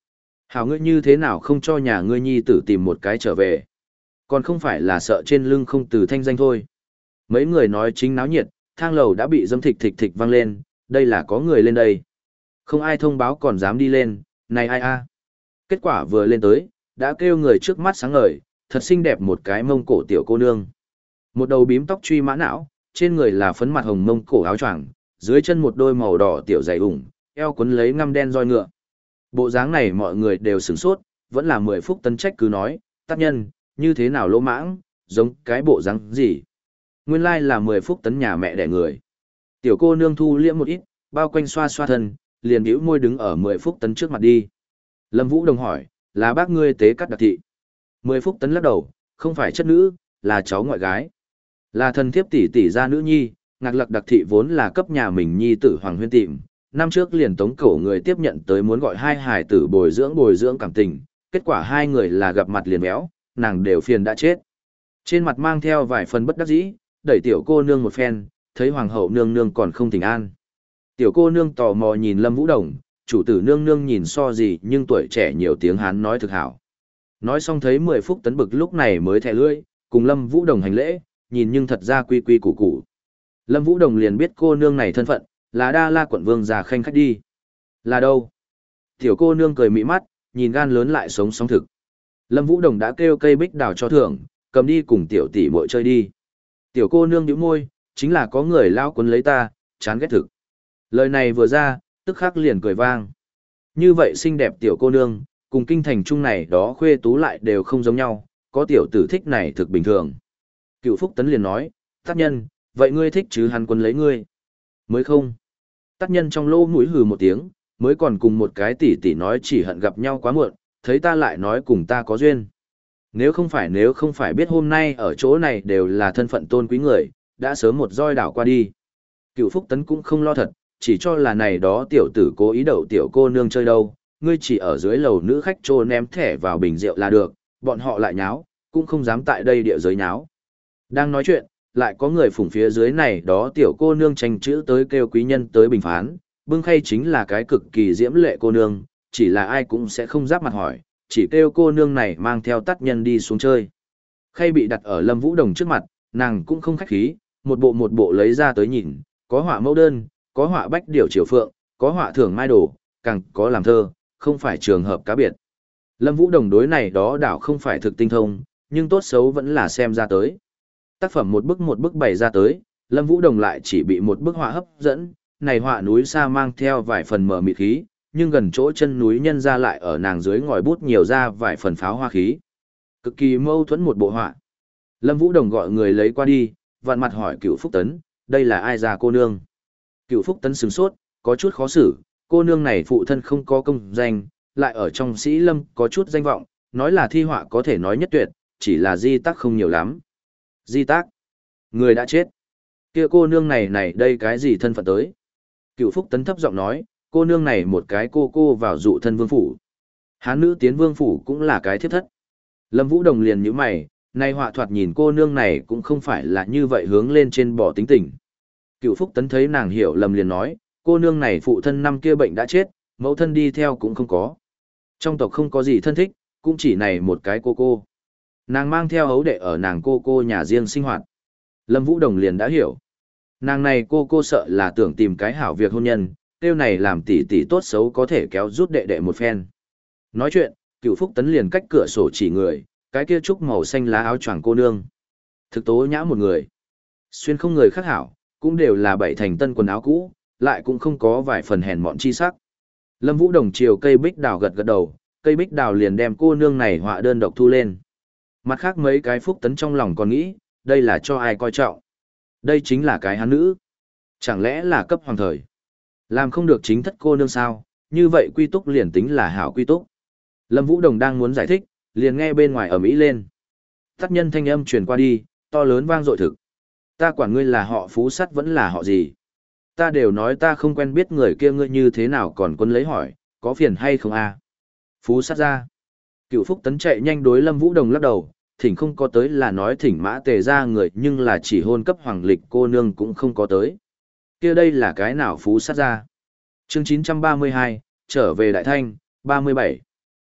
Hảo ngươi như thế nào không cho nhà ngươi nhi tử tìm một cái trở về. Còn không phải là sợ trên lưng không từ thanh danh thôi. Mấy người nói chính náo nhiệt, thang lầu đã bị dâm thịch thịch thịch vang lên, đây là có người lên đây. Không ai thông báo còn dám đi lên, này ai a? Kết quả vừa lên tới, đã kêu người trước mắt sáng ngời, thật xinh đẹp một cái mông cổ tiểu cô nương. Một đầu bím tóc truy mã não, trên người là phấn mặt hồng mông cổ áo choàng, dưới chân một đôi màu đỏ tiểu giày ủng, eo quấn lấy ngăm đen roi ngựa. Bộ dáng này mọi người đều sửng sốt, vẫn là mười phút tấn trách cứ nói, tác nhân, như thế nào lỗ mãng, giống cái bộ dáng gì. Nguyên lai là mười phút tấn nhà mẹ đẻ người. Tiểu cô nương thu liễm một ít, bao quanh xoa xoa thân, liền bĩu môi đứng ở mười phút tấn trước mặt đi. Lâm Vũ Đồng hỏi, là bác ngươi tế cắt đặc thị. Mười phút tấn lắc đầu, không phải chất nữ, là cháu ngoại gái. Là thần thiếp tỷ tỷ gia nữ nhi, ngạc lặc đặc thị vốn là cấp nhà mình nhi tử Hoàng Huyên tìm. Năm trước liền tống cổ người tiếp nhận tới muốn gọi hai hải tử bồi dưỡng bồi dưỡng cảm tình, kết quả hai người là gặp mặt liền béo, nàng đều phiền đã chết. Trên mặt mang theo vài phần bất đắc dĩ, đẩy tiểu cô nương một phen, thấy hoàng hậu nương nương còn không tỉnh an. Tiểu cô nương tò mò nhìn Lâm Vũ Đồng, chủ tử nương nương nhìn so gì nhưng tuổi trẻ nhiều tiếng Hán nói thực hảo. Nói xong thấy mười phút tấn bực lúc này mới thẻ lưỡi, cùng Lâm Vũ Đồng hành lễ, nhìn nhưng thật ra quy quy củ củ. Lâm Vũ Đồng liền biết cô nương này thân phận, là Đa La quận vương già khanh khách đi. Là đâu? Tiểu cô nương cười mỹ mắt, nhìn gan lớn lại sống sóng thực. Lâm Vũ Đồng đã kêu cây bích đào cho thưởng, cầm đi cùng tiểu tỷ muội chơi đi. Tiểu cô nương nhíu môi, chính là có người lao quấn lấy ta, chán ghét thực. Lời này vừa ra, tức khắc liền cười vang. Như vậy xinh đẹp tiểu cô nương, cùng kinh thành trung này đó khuê tú lại đều không giống nhau, có tiểu tử thích này thực bình thường. Cựu Phúc Tấn liền nói, tác nhân, vậy ngươi thích chứ hắn quấn lấy ngươi? Mới không. Tác nhân trong lỗ mũi hừ một tiếng, mới còn cùng một cái tỷ tỷ nói chỉ hận gặp nhau quá muộn, thấy ta lại nói cùng ta có duyên. Nếu không phải nếu không phải biết hôm nay ở chỗ này đều là thân phận tôn quý người, đã sớm một roi đảo qua đi. Cựu Phúc Tấn cũng không lo thật, chỉ cho là này đó tiểu tử cố ý đậu tiểu cô nương chơi đâu, ngươi chỉ ở dưới lầu nữ khách trô ném thẻ vào bình rượu là được, bọn họ lại nháo, cũng không dám tại đây địa giới nháo. Đang nói chuyện, lại có người phủng phía dưới này đó tiểu cô nương tranh chữ tới kêu quý nhân tới bình phán, bưng khay chính là cái cực kỳ diễm lệ cô nương, chỉ là ai cũng sẽ không giáp mặt hỏi, chỉ kêu cô nương này mang theo tác nhân đi xuống chơi. Khay bị đặt ở Lâm Vũ Đồng trước mặt, nàng cũng không khách khí, một bộ một bộ lấy ra tới nhìn, có họa mẫu đơn, có họa bách điểu triều phượng, có họa thưởng mai đồ, càng có làm thơ, không phải trường hợp cá biệt. Lâm Vũ Đồng đối này đó đảo không phải thực tinh thông, nhưng tốt xấu vẫn là xem ra tới. Tác phẩm một bức một bức bày ra tới, Lâm Vũ Đồng lại chỉ bị một bức họa hấp dẫn, này họa núi xa mang theo vài phần mờ mịt khí, nhưng gần chỗ chân núi nhân ra lại ở nàng dưới ngòi bút nhiều ra vài phần pháo hoa khí. Cực kỳ mâu thuẫn một bộ họa. Lâm Vũ Đồng gọi người lấy qua đi, vặn mặt hỏi Cựu Phúc Tấn, đây là ai già cô nương? Cựu Phúc Tấn sửng sốt, có chút khó xử, cô nương này phụ thân không có công danh, lại ở trong sĩ lâm có chút danh vọng, nói là thi họa có thể nói nhất tuyệt, chỉ là di tác không nhiều lắm. Di tác? Người đã chết. Kia cô nương này này đây cái gì thân phận tới? Cựu Phúc Tấn thấp giọng nói, cô nương này một cái cô cô vào dụ thân vương phủ. Hán nữ tiến vương phủ cũng là cái thiếp thất. Lâm Vũ Đồng liền nhíu mày, nay họa thoạt nhìn cô nương này cũng không phải là như vậy hướng lên trên bỏ tính tình. Cựu Phúc Tấn thấy nàng hiểu lầm liền nói, cô nương này phụ thân năm kia bệnh đã chết, mẫu thân đi theo cũng không có. Trong tộc không có gì thân thích, cũng chỉ này một cái cô cô. Nàng mang theo hấu đệ ở nàng cô cô nhà riêng sinh hoạt. Lâm Vũ Đồng liền đã hiểu. Nàng này cô cô sợ là tưởng tìm cái hảo việc hôn nhân, tiêu này làm tỷ tỷ tốt xấu có thể kéo rút đệ đệ một phen. Nói chuyện, Cựu Phúc Tấn liền cách cửa sổ chỉ người, cái kia trúc màu xanh lá áo choàng cô nương. Thực tố nhã một người. Xuyên không người khác hảo, cũng đều là bảy thành tân quần áo cũ, lại cũng không có vài phần hèn mọn chi sắc. Lâm Vũ Đồng chiều cây bích đào gật gật đầu, cây bích đào liền đem cô nương này họa đơn độc thu lên. Mặt khác mấy cái Phúc Tấn trong lòng còn nghĩ, đây là cho ai coi trọng. Đây chính là cái hán nữ. Chẳng lẽ là cấp hoàng thời. Làm không được chính thất cô nương sao, như vậy quy túc liền tính là hảo quy túc. Lâm Vũ Đồng đang muốn giải thích, liền nghe bên ngoài ầm ĩ lên. Tác nhân thanh âm truyền qua đi, to lớn vang dội thực. Ta quản ngươi là họ Phú Sắt vẫn là họ gì. Ta đều nói ta không quen biết người kia ngươi như thế nào còn quân lấy hỏi, có phiền hay không a? Phú Sắt ra. Cựu Phúc Tấn chạy nhanh đối Lâm Vũ Đồng lắc đầu, thỉnh không có tới là nói thỉnh mã tề ra người nhưng là chỉ hôn cấp hoàng lịch cô nương cũng không có tới. Kia đây là cái nào Phú Sắt ra? Chương chín trăm ba mươi hai, trở về Đại Thanh, ba mươi bảy.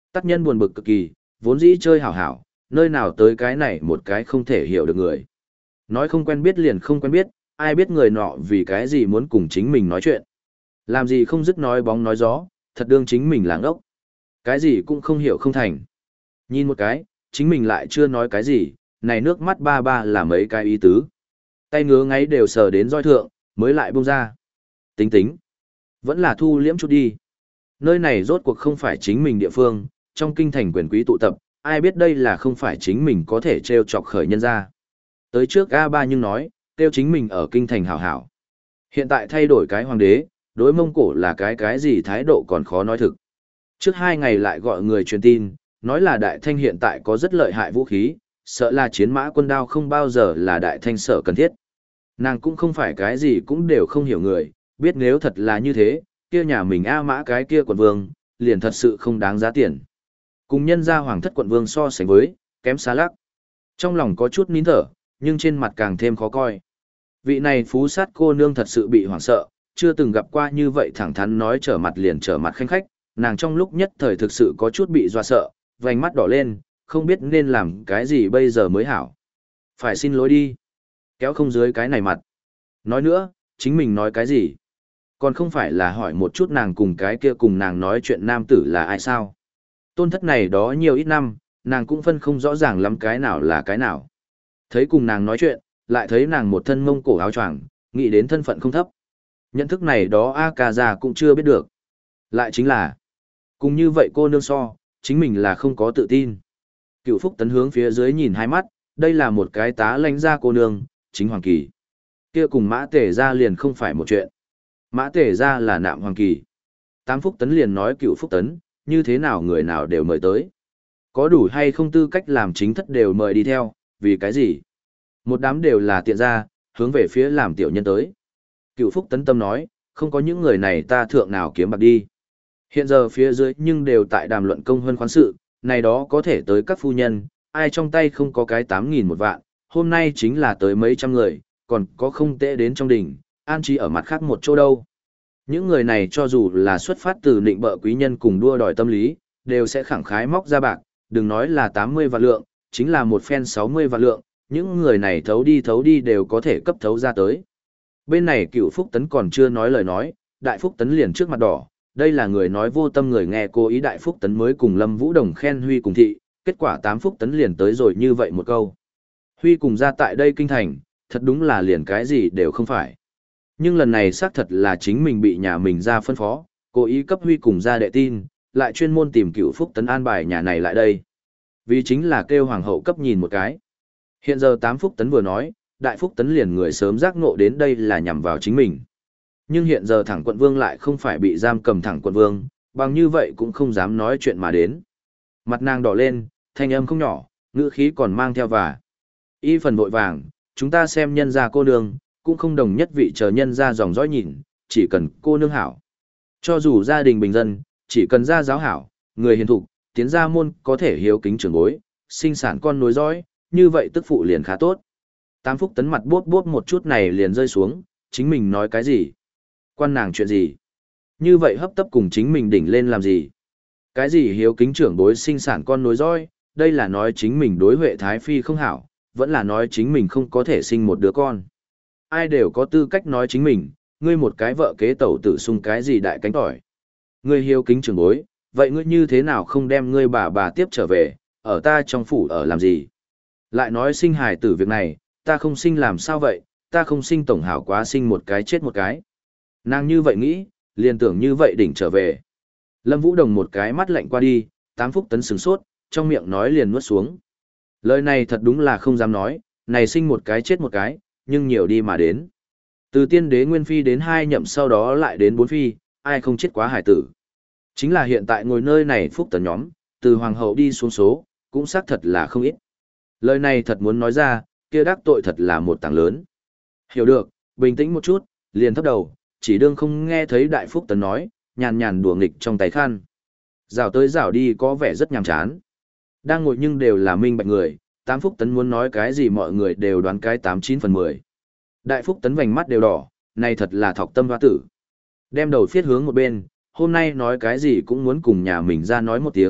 Tác nhân buồn bực cực kỳ, vốn dĩ chơi hảo hảo, nơi nào tới cái này một cái không thể hiểu được người. Nói không quen biết liền không quen biết, ai biết người nọ vì cái gì muốn cùng chính mình nói chuyện. Làm gì không dứt nói bóng nói gió, thật đương chính mình là ngốc. Cái gì cũng không hiểu không thành. Nhìn một cái, chính mình lại chưa nói cái gì, này nước mắt ba ba là mấy cái ý tứ. Tay ngứa ngáy đều sờ đến roi thượng, mới lại buông ra. Tính tính. Vẫn là thu liễm chút đi. Nơi này rốt cuộc không phải chính mình địa phương, trong kinh thành quyền quý tụ tập, ai biết đây là không phải chính mình có thể treo chọc khởi nhân ra. Tới trước a ba nhưng nói, tiêu chính mình ở kinh thành hảo hảo. Hiện tại thay đổi cái hoàng đế, đối Mông Cổ là cái cái gì thái độ còn khó nói thực. Trước hai ngày lại gọi người truyền tin, nói là Đại Thanh hiện tại có rất lợi hại vũ khí, sợ là chiến mã quân đao không bao giờ là Đại Thanh sở cần thiết. Nàng cũng không phải cái gì cũng đều không hiểu người, biết nếu thật là như thế, kia nhà mình A mã cái kia quận vương, liền thật sự không đáng giá tiền. Cùng nhân gia hoàng thất quận vương so sánh với, kém xa lắc. Trong lòng có chút nín thở, nhưng trên mặt càng thêm khó coi. Vị này phú sát cô nương thật sự bị hoảng sợ, chưa từng gặp qua như vậy thẳng thắn nói trở mặt liền trở mặt khanh khách, nàng trong lúc nhất thời thực sự có chút bị dọa sợ, vành mắt đỏ lên, không biết nên làm cái gì bây giờ mới hảo. Phải xin lỗi đi. Kéo không dưới cái này mặt. Nói nữa, chính mình nói cái gì? Còn không phải là hỏi một chút nàng cùng cái kia cùng nàng nói chuyện nam tử là ai sao? Tôn thất này đó nhiều ít năm, nàng cũng phân không rõ ràng lắm cái nào là cái nào. Thấy cùng nàng nói chuyện, lại thấy nàng một thân mông cổ áo choàng, nghĩ đến thân phận không thấp. Nhận thức này đó A ca già cũng chưa biết được. Lại chính là, cùng như vậy cô nương so, chính mình là không có tự tin. Cựu Phúc Tấn hướng phía dưới nhìn hai mắt, đây là một cái tá lãnh gia cô nương, chính Hoàng Kỳ. Kia cùng Mã Tể ra liền không phải một chuyện. Mã Tể ra là nạm Hoàng Kỳ. Tám Phúc Tấn liền nói Cựu Phúc Tấn, như thế nào người nào đều mời tới. Có đủ hay không tư cách làm chính thất đều mời đi theo, vì cái gì? Một đám đều là tiện gia, hướng về phía làm tiểu nhân tới. Cựu Phúc Tấn tâm nói, không có những người này ta thượng nào kiếm bạc đi. Hiện giờ phía dưới nhưng đều tại đàm luận công hơn khoán sự, này đó có thể tới các phu nhân, ai trong tay không có cái tám nghìn một vạn, hôm nay chính là tới mấy trăm người, còn có không tệ đến trong đỉnh, an trí ở mặt khác một chỗ đâu. Những người này cho dù là xuất phát từ định bợ quý nhân cùng đua đòi tâm lý, đều sẽ khẳng khái móc ra bạc, đừng nói là tám mươi vạn lượng, chính là một phen sáu mươi vạn lượng, những người này thấu đi thấu đi đều có thể cấp thấu ra tới. Bên này Cựu Phúc Tấn còn chưa nói lời nói, Đại Phúc Tấn liền trước mặt đỏ, đây là người nói vô tâm người nghe cố ý Đại Phúc Tấn mới cùng Lâm Vũ Đồng khen Huy cùng thị, kết quả tám Phúc Tấn liền tới rồi như vậy một câu. Huy cùng ra tại đây kinh thành, thật đúng là liền cái gì đều không phải. Nhưng lần này xác thật là chính mình bị nhà mình ra phân phó, cố ý cấp Huy cùng ra đệ tin, lại chuyên môn tìm Cựu Phúc Tấn an bài nhà này lại đây. Vì chính là kêu hoàng hậu cấp nhìn một cái. Hiện giờ tám Phúc Tấn vừa nói, Đại Phúc Tấn liền người sớm giác ngộ đến đây là nhằm vào chính mình. Nhưng hiện giờ thẳng quận vương lại không phải bị giam cầm thẳng quận vương, bằng như vậy cũng không dám nói chuyện mà đến. Mặt nàng đỏ lên, thanh âm không nhỏ, ngữ khí còn mang theo và. Y phần vội vàng, chúng ta xem nhân gia cô nương, cũng không đồng nhất vị chờ nhân gia dòng dõi nhìn, chỉ cần cô nương hảo. Cho dù gia đình bình dân, chỉ cần gia giáo hảo, người hiền thục, tiến gia môn có thể hiếu kính trưởng bối, sinh sản con nối dõi, như vậy tức phụ liền khá tốt. Tám Phúc Tấn mặt bốp bốp một chút này liền rơi xuống, chính mình nói cái gì? Quan nàng chuyện gì? Như vậy hấp tấp cùng chính mình đỉnh lên làm gì? Cái gì hiếu kính trưởng bối sinh sản con nối dõi, đây là nói chính mình đối Huệ Thái Phi không hảo, vẫn là nói chính mình không có thể sinh một đứa con. Ai đều có tư cách nói chính mình, ngươi một cái vợ kế tẩu tử sung cái gì đại cánh tỏi. Ngươi hiếu kính trưởng bối, vậy ngươi như thế nào không đem ngươi bà bà tiếp trở về, ở ta trong phủ ở làm gì? Lại nói sinh hài tử việc này, ta không sinh làm sao vậy, ta không sinh tổng hảo quá sinh một cái chết một cái. Nàng như vậy nghĩ, liền tưởng như vậy đỉnh trở về. Lâm Vũ Đồng một cái mắt lạnh qua đi, tám Phúc Tấn sửng sốt, trong miệng nói liền nuốt xuống. Lời này thật đúng là không dám nói, này sinh một cái chết một cái, nhưng nhiều đi mà đến. Từ tiên đế Nguyên Phi đến hai nhậm sau đó lại đến bốn phi, ai không chết quá hải tử. Chính là hiện tại ngồi nơi này Phúc Tấn nhóm, từ hoàng hậu đi xuống số, cũng xác thật là không ít. Lời này thật muốn nói ra, kia đắc tội thật là một tảng lớn. Hiểu được, bình tĩnh một chút, liền thấp đầu, chỉ đương không nghe thấy Đại Phúc Tấn nói, nhàn nhàn đùa nghịch trong tay khăn. Rảo tới rảo đi có vẻ rất nhàm chán. Đang ngồi nhưng đều là minh bạch người, Tám Phúc Tấn muốn nói cái gì mọi người đều đoán cái tám chín phần mười. Đại Phúc Tấn vành mắt đều đỏ, này thật là thọc tâm hoa tử. Đem đầu phiết hướng một bên, hôm nay nói cái gì cũng muốn cùng nhà mình ra nói một tiếng,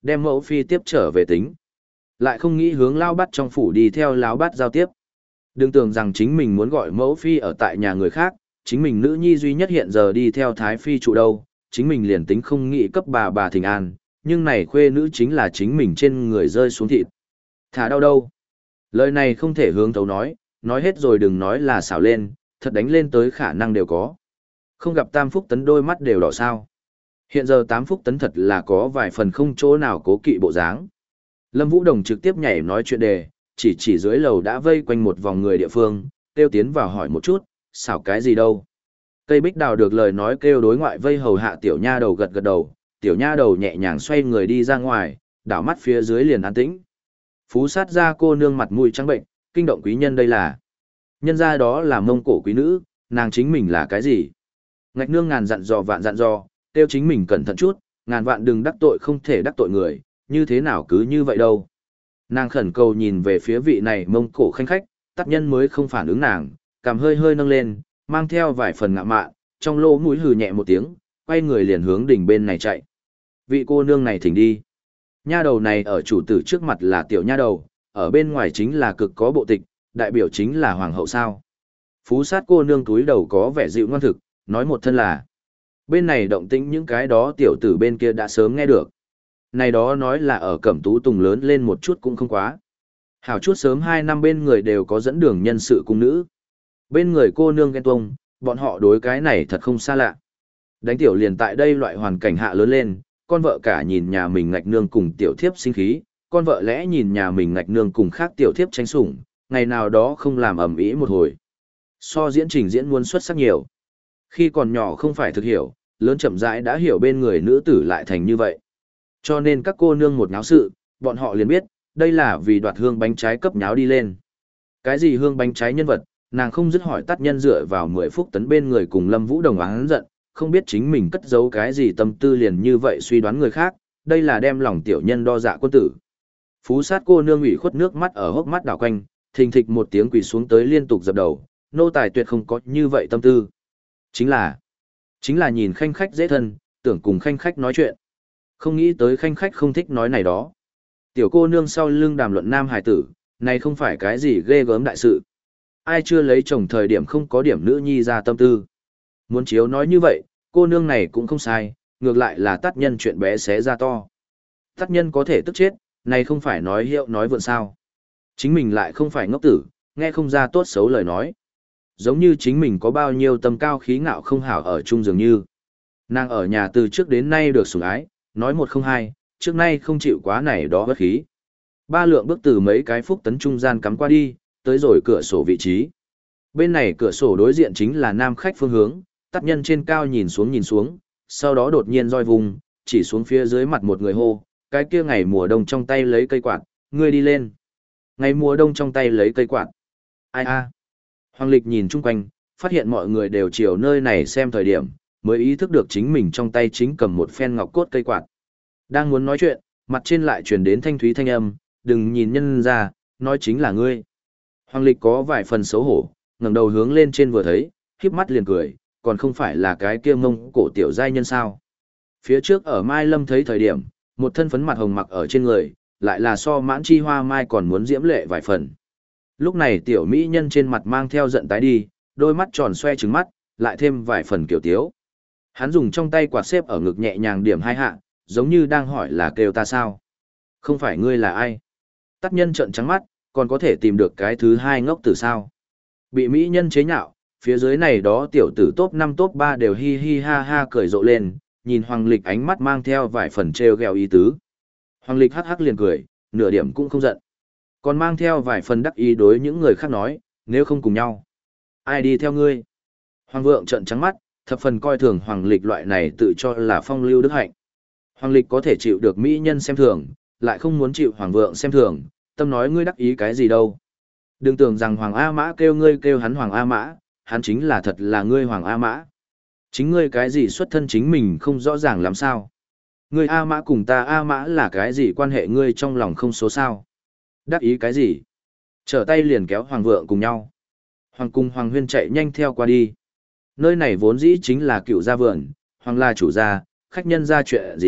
đem mẫu phi tiếp trở về tính. Lại không nghĩ hướng lao bắt trong phủ đi theo lão bắt giao tiếp. Đừng tưởng rằng chính mình muốn gọi mẫu phi ở tại nhà người khác, chính mình nữ nhi duy nhất hiện giờ đi theo thái phi trụ đâu, chính mình liền tính không nghĩ cấp bà bà thỉnh an, nhưng này khuê nữ chính là chính mình trên người rơi xuống thịt. Thả đau đâu? Lời này không thể hướng thấu nói, nói hết rồi đừng nói là xảo lên, thật đánh lên tới khả năng đều có. Không gặp Tam Phúc Tấn đôi mắt đều đỏ sao. Hiện giờ Tám Phúc Tấn thật là có vài phần không chỗ nào cố kỵ bộ dáng. Lâm Vũ Đồng trực tiếp nhảy nói chuyện đề, chỉ chỉ dưới lầu đã vây quanh một vòng người địa phương, kêu tiến vào hỏi một chút, xảo cái gì đâu. Cây bích đào được lời nói kêu đối ngoại vây hầu hạ tiểu nha đầu gật gật đầu, tiểu nha đầu nhẹ nhàng xoay người đi ra ngoài, đảo mắt phía dưới liền an tĩnh. Phú sát ra cô nương mặt mũi trắng bệnh, kinh động quý nhân đây là. Nhân ra đó là Mông Cổ quý nữ, nàng chính mình là cái gì? Ngạch nương ngàn dặn dò vạn dặn dò, kêu chính mình cẩn thận chút, ngàn vạn đừng đắc tội không thể đắc tội người, như thế nào cứ như vậy đâu. Nàng khẩn cầu nhìn về phía vị này Mông Cổ khanh khách, tác nhân mới không phản ứng nàng, cằm hơi hơi nâng lên, mang theo vài phần ngạ mạn, trong lỗ mũi hừ nhẹ một tiếng, quay người liền hướng đỉnh bên này chạy. Vị cô nương này thỉnh đi. Nha đầu này ở chủ tử trước mặt là tiểu nha đầu, ở bên ngoài chính là cực có bộ tịch, đại biểu chính là hoàng hậu sao. Phú sát cô nương túi đầu có vẻ dịu ngoan thực, nói một thân là. Bên này động tĩnh những cái đó tiểu tử bên kia đã sớm nghe được. Này đó nói là ở Cẩm Tú Tùng lớn lên một chút cũng không quá. Hảo chút sớm hai năm bên người đều có dẫn đường nhân sự cung nữ. Bên người cô nương ghen tuông, bọn họ đối cái này thật không xa lạ. Đánh tiểu liền tại đây loại hoàn cảnh hạ lớn lên, con vợ cả nhìn nhà mình ngạch nương cùng tiểu thiếp sinh khí, con vợ lẽ nhìn nhà mình ngạch nương cùng khác tiểu thiếp tranh sủng, ngày nào đó không làm ầm ĩ một hồi. So diễn trình diễn muốn xuất sắc nhiều. Khi còn nhỏ không phải thực hiểu, lớn chậm rãi đã hiểu bên người nữ tử lại thành như vậy. Cho nên các cô nương một nháo sự, bọn họ liền biết, đây là vì đoạt hương bánh trái cấp nháo đi lên. Cái gì hương bánh trái nhân vật, nàng không dứt hỏi tắt nhân dựa vào mười phút tấn bên người cùng Lâm Vũ Đồng oán giận, không biết chính mình cất giấu cái gì tâm tư liền như vậy suy đoán người khác, đây là đem lòng tiểu nhân đo dạ quân tử. Phú sát cô nương ủy khuất nước mắt ở hốc mắt đảo quanh, thình thịch một tiếng quỳ xuống tới liên tục dập đầu, nô tài tuyệt không có như vậy tâm tư. Chính là, chính là nhìn khanh khách dễ thân, tưởng cùng khanh khách nói chuyện. Không nghĩ tới khanh khách không thích nói này đó. Tiểu cô nương sau lưng đàm luận nam hải tử, này không phải cái gì ghê gớm đại sự. Ai chưa lấy chồng thời điểm không có điểm nữ nhi ra tâm tư. Muốn chiếu nói như vậy, cô nương này cũng không sai, ngược lại là tắt nhân chuyện bé xé ra to. Tắt nhân có thể tức chết, này không phải nói hiệu nói vượn sao. Chính mình lại không phải ngốc tử, nghe không ra tốt xấu lời nói. Giống như chính mình có bao nhiêu tâm cao khí ngạo không hảo ở chung dường như. Nàng ở nhà từ trước đến nay được sủng ái, nói một không hai, trước nay không chịu quá này đó bất khí. Ba lượng bước từ mấy cái phúc tấn trung gian cắm qua đi, tới rồi cửa sổ vị trí. Bên này cửa sổ đối diện chính là nam khách phương hướng, tắt nhân trên cao nhìn xuống nhìn xuống, sau đó đột nhiên roi vùng, chỉ xuống phía dưới mặt một người hô, cái kia ngày mùa đông trong tay lấy cây quạt, ngươi đi lên. Ngày mùa đông trong tay lấy cây quạt. Ai a? Hoàng Lịch nhìn chung quanh, phát hiện mọi người đều chiều nơi này xem thời điểm, mới ý thức được chính mình trong tay chính cầm một phen ngọc cốt cây quạt. Đang muốn nói chuyện, mặt trên lại truyền đến thanh thúy thanh âm, đừng nhìn nhân ra, nói chính là ngươi. Hoàng Lịch có vài phần xấu hổ, ngẩng đầu hướng lên trên vừa thấy, híp mắt liền cười, còn không phải là cái kia Mông Cổ tiểu giai nhân sao. Phía trước ở Mai Lâm thấy thời điểm, một thân phấn mặt hồng mặc ở trên người, lại là so mãn chi hoa mai còn muốn diễm lệ vài phần. Lúc này tiểu mỹ nhân trên mặt mang theo giận tái đi, đôi mắt tròn xoe trừng mắt, lại thêm vài phần kiểu tiếu. Hắn dùng trong tay quạt xếp ở ngực nhẹ nhàng điểm hai hạ, giống như đang hỏi là kêu ta sao. Không phải ngươi là ai? Tắt nhân trợn trắng mắt, còn có thể tìm được cái thứ hai ngốc tử sao? Bị mỹ nhân chế nhạo, phía dưới này đó tiểu tử top năm top ba đều hi hi ha ha cười rộ lên, nhìn Hoàng Lịch ánh mắt mang theo vài phần trêu ghẹo ý tứ. Hoàng Lịch hắc hắc liền cười, nửa điểm cũng không giận. Còn mang theo vài phần đắc ý đối những người khác nói, nếu không cùng nhau, ai đi theo ngươi? Hoàng vượng trợn trắng mắt, thập phần coi thường Hoàng Lịch loại này tự cho là phong lưu đức hạnh. Hoàng Lịch có thể chịu được mỹ nhân xem thường, lại không muốn chịu Hoàng vượng xem thường, tâm nói ngươi đắc ý cái gì đâu. Đừng tưởng rằng Hoàng A Mã kêu ngươi kêu hắn Hoàng A Mã, hắn chính là thật là ngươi Hoàng A Mã. Chính ngươi cái gì xuất thân chính mình không rõ ràng làm sao. Ngươi A Mã cùng ta A Mã là cái gì quan hệ ngươi trong lòng không số sao. Đắc ý cái gì? Trở tay liền kéo Hoàng vượng cùng nhau. Hoàng cung Hoàng huyên chạy nhanh theo qua đi. Nơi này vốn dĩ chính là cựu gia vườn, Hoàng là chủ gia, khách nhân ra chuyện gì,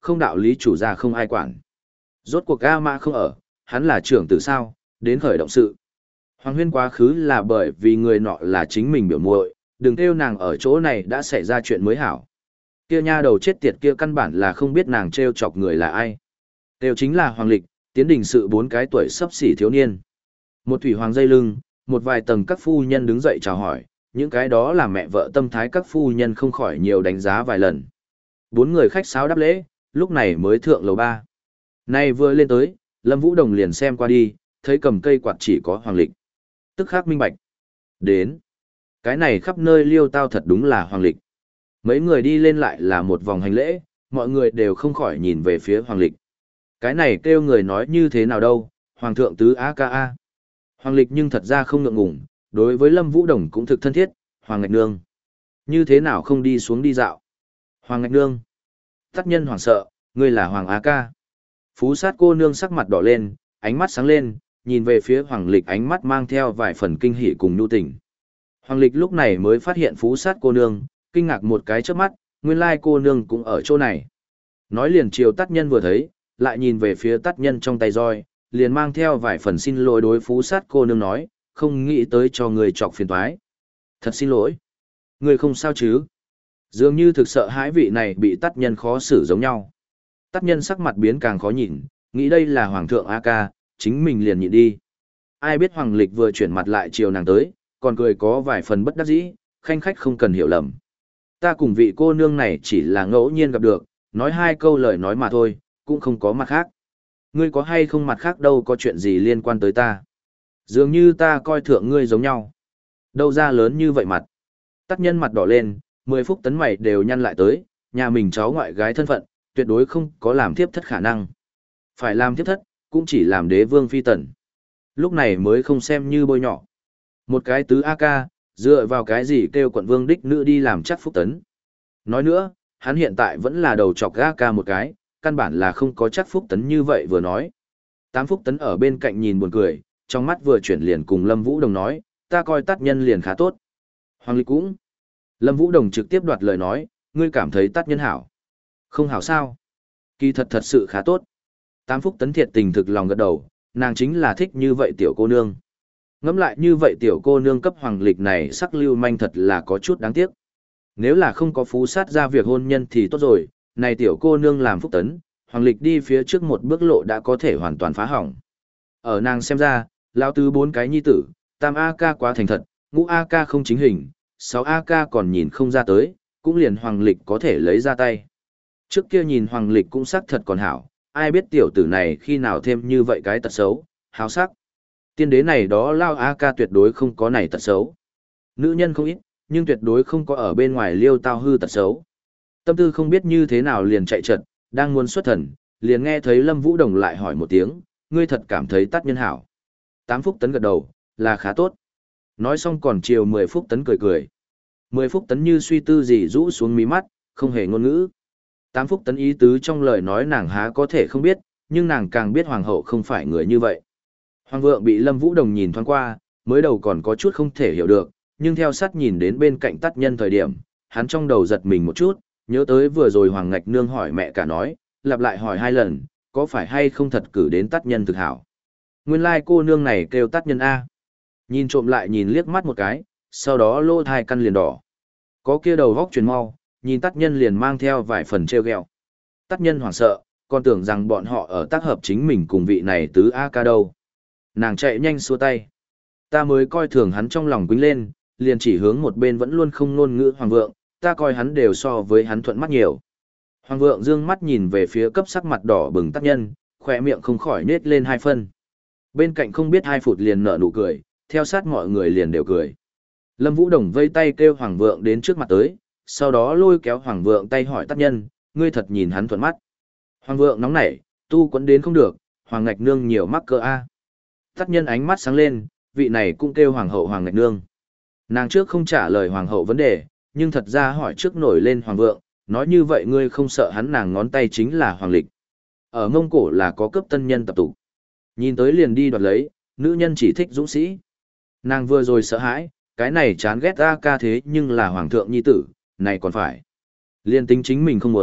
không đạo lý chủ gia không ai quản. Rốt cuộc A Mã không ở, hắn là trưởng tử sao, đến khởi động sự. Hoàng Huyên quá khứ là bởi vì người nọ là chính mình biểu muội, đừng kêu nàng ở chỗ này đã xảy ra chuyện mới hảo. Kia nha đầu chết tiệt kia căn bản là không biết nàng trêu chọc người là ai. Đều chính là Hoàng Lịch, tiến đình sự bốn cái tuổi sắp xỉ thiếu niên. Một thủy hoàng dây lưng, một vài tầng các phu nhân đứng dậy chào hỏi, những cái đó là mẹ vợ tâm thái các phu nhân không khỏi nhiều đánh giá vài lần. Bốn người khách sáo đáp lễ, lúc này mới thượng lầu ba. Nay vừa lên tới, Lâm Vũ Đồng liền xem qua đi, thấy cầm cây quạt chỉ có Hoàng Lịch. Tức khắc minh bạch. Đến. Cái này khắp nơi liêu tao thật đúng là Hoàng Lịch. Mấy người đi lên lại là một vòng hành lễ, mọi người đều không khỏi nhìn về phía Hoàng Lịch. Cái này kêu người nói như thế nào đâu, Hoàng thượng tứ a ca a. Hoàng Lịch nhưng thật ra không ngượng ngùng, đối với Lâm Vũ Đồng cũng thực thân thiết, Hoàng Ngạch Nương. Như thế nào không đi xuống đi dạo? Hoàng Ngạch Nương. Tắt nhân hoàng sợ, ngươi là Hoàng A ca. Phú sát cô nương sắc mặt đỏ lên, ánh mắt sáng lên, nhìn về phía Hoàng Lịch ánh mắt mang theo vài phần kinh hỉ cùng nhu tình. Hoàng Lịch lúc này mới phát hiện phú sát cô nương, kinh ngạc một cái trước mắt, nguyên lai cô nương cũng ở chỗ này. Nói liền chiều tắt nhân vừa thấy, lại nhìn về phía tắt nhân trong tay roi, liền mang theo vài phần xin lỗi đối phú sát cô nương nói, không nghĩ tới cho người chọc phiền toái. Thật xin lỗi. Người không sao chứ? Dường như thực sợ hãi vị này bị tắt nhân khó xử giống nhau. Tắt nhân sắc mặt biến càng khó nhìn, nghĩ đây là Hoàng thượng A ca, chính mình liền nhịn đi. Ai biết Hoàng Lịch vừa chuyển mặt lại chiều nàng tới, còn cười có vài phần bất đắc dĩ, khanh khách không cần hiểu lầm. Ta cùng vị cô nương này chỉ là ngẫu nhiên gặp được, nói hai câu lời nói mà thôi, cũng không có mặt khác. Ngươi có hay không mặt khác đâu có chuyện gì liên quan tới ta. Dường như ta coi thượng ngươi giống nhau. Đâu ra lớn như vậy mặt. Tắt nhân mặt đỏ lên, mười phút tấn mày đều nhăn lại tới, nhà mình cháu ngoại gái thân phận, tuyệt đối không có làm thiếp thất khả năng. Phải làm thiếp thất, cũng chỉ làm đế vương phi tần. Lúc này mới không xem như bôi nhỏ. Một cái tứ A ca, dựa vào cái gì kêu quận vương đích nữ đi làm chắc phúc tấn. Nói nữa, hắn hiện tại vẫn là đầu chọc A ca một cái, căn bản là không có chắc phúc tấn như vậy vừa nói. Tám phúc tấn ở bên cạnh nhìn buồn cười, trong mắt vừa chuyển liền cùng Lâm Vũ Đồng nói, ta coi tắt nhân liền khá tốt. Hoàng Lịch cũng. Lâm Vũ Đồng trực tiếp đoạt lời nói, ngươi cảm thấy tắt nhân hảo. Không hảo sao? Kỳ thật thật sự khá tốt. Tám phúc tấn thiệt tình thực lòng gật đầu, nàng chính là thích như vậy tiểu cô nương. Ngẫm lại như vậy tiểu cô nương cấp Hoàng Lịch này sắc lưu manh thật là có chút đáng tiếc. Nếu là không có phú sát ra việc hôn nhân thì tốt rồi, này tiểu cô nương làm phúc tấn, Hoàng Lịch đi phía trước một bước lộ đã có thể hoàn toàn phá hỏng. Ở nàng xem ra, lão tứ bốn cái nhi tử, tam A ca quá thành thật, ngũ A ca không chính hình, sáu A ca còn nhìn không ra tới, cũng liền Hoàng Lịch có thể lấy ra tay. Trước kia nhìn Hoàng Lịch cũng sắc thật còn hảo, ai biết tiểu tử này khi nào thêm như vậy cái tật xấu, háo sắc. Tiên đế này đó lao A ca tuyệt đối không có này tật xấu. Nữ nhân không ít, nhưng tuyệt đối không có ở bên ngoài liêu tao hư tật xấu. Tâm tư không biết như thế nào liền chạy trật, đang muốn xuất thần, liền nghe thấy Lâm Vũ Đồng lại hỏi một tiếng, ngươi thật cảm thấy tắt nhân hảo. Tám phúc tấn gật đầu, là khá tốt. Nói xong còn chiều mười phúc tấn cười cười. Mười phúc tấn như suy tư gì rũ xuống mí mắt, không hề ngôn ngữ. Tám phúc tấn ý tứ trong lời nói nàng há có thể không biết, nhưng nàng càng biết hoàng hậu không phải người như vậy. Hoàng vượng bị Lâm Vũ Đồng nhìn thoáng qua, mới đầu còn có chút không thể hiểu được, nhưng theo sát nhìn đến bên cạnh tắt nhân thời điểm, hắn trong đầu giật mình một chút, nhớ tới vừa rồi Hoàng Ngạch Nương hỏi mẹ cả nói, lặp lại hỏi hai lần, có phải hay không thật cử đến tắt nhân thực hảo. Nguyên lai like cô nương này kêu tắt nhân A. Nhìn trộm lại nhìn liếc mắt một cái, sau đó lô thai căn liền đỏ. Có kia đầu vóc truyền mau, nhìn tắt nhân liền mang theo vài phần treo ghẹo. Tắt nhân hoảng sợ, còn tưởng rằng bọn họ ở tác hợp chính mình cùng vị này tứ A ca đâu. Nàng chạy nhanh xua tay. Ta mới coi thường hắn trong lòng quýnh lên, liền chỉ hướng một bên vẫn luôn không ngôn ngữ hoàng vượng, ta coi hắn đều so với hắn thuận mắt nhiều. Hoàng vượng dương mắt nhìn về phía cấp sắc mặt đỏ bừng tác nhân, khỏe miệng không khỏi nết lên hai phân. Bên cạnh không biết hai phụt liền nở nụ cười, theo sát mọi người liền đều cười. Lâm Vũ Đồng vây tay kêu hoàng vượng đến trước mặt tới, sau đó lôi kéo hoàng vượng tay hỏi tác nhân, ngươi thật nhìn hắn thuận mắt. Hoàng vượng nóng nảy, tu quấn đến không được, Hoàng Ngạch Nương nhiều mắc cỡ a. Tác nhân ánh mắt sáng lên, vị này cũng kêu hoàng hậu Hoàng Ngạch Nương. Nàng trước không trả lời hoàng hậu vấn đề, nhưng thật ra hỏi trước nổi lên hoàng vượng, nói như vậy ngươi không sợ hắn, nàng ngón tay chính là Hoàng Lịch. Ở Mông Cổ là có cấp tân nhân tập tục. Nhìn tới liền đi đoạt lấy, nữ nhân chỉ thích dũng sĩ. Nàng vừa rồi sợ hãi, cái này chán ghét A ca thế nhưng là hoàng thượng nhi tử, này còn phải. Liên tính chính mình không muốn,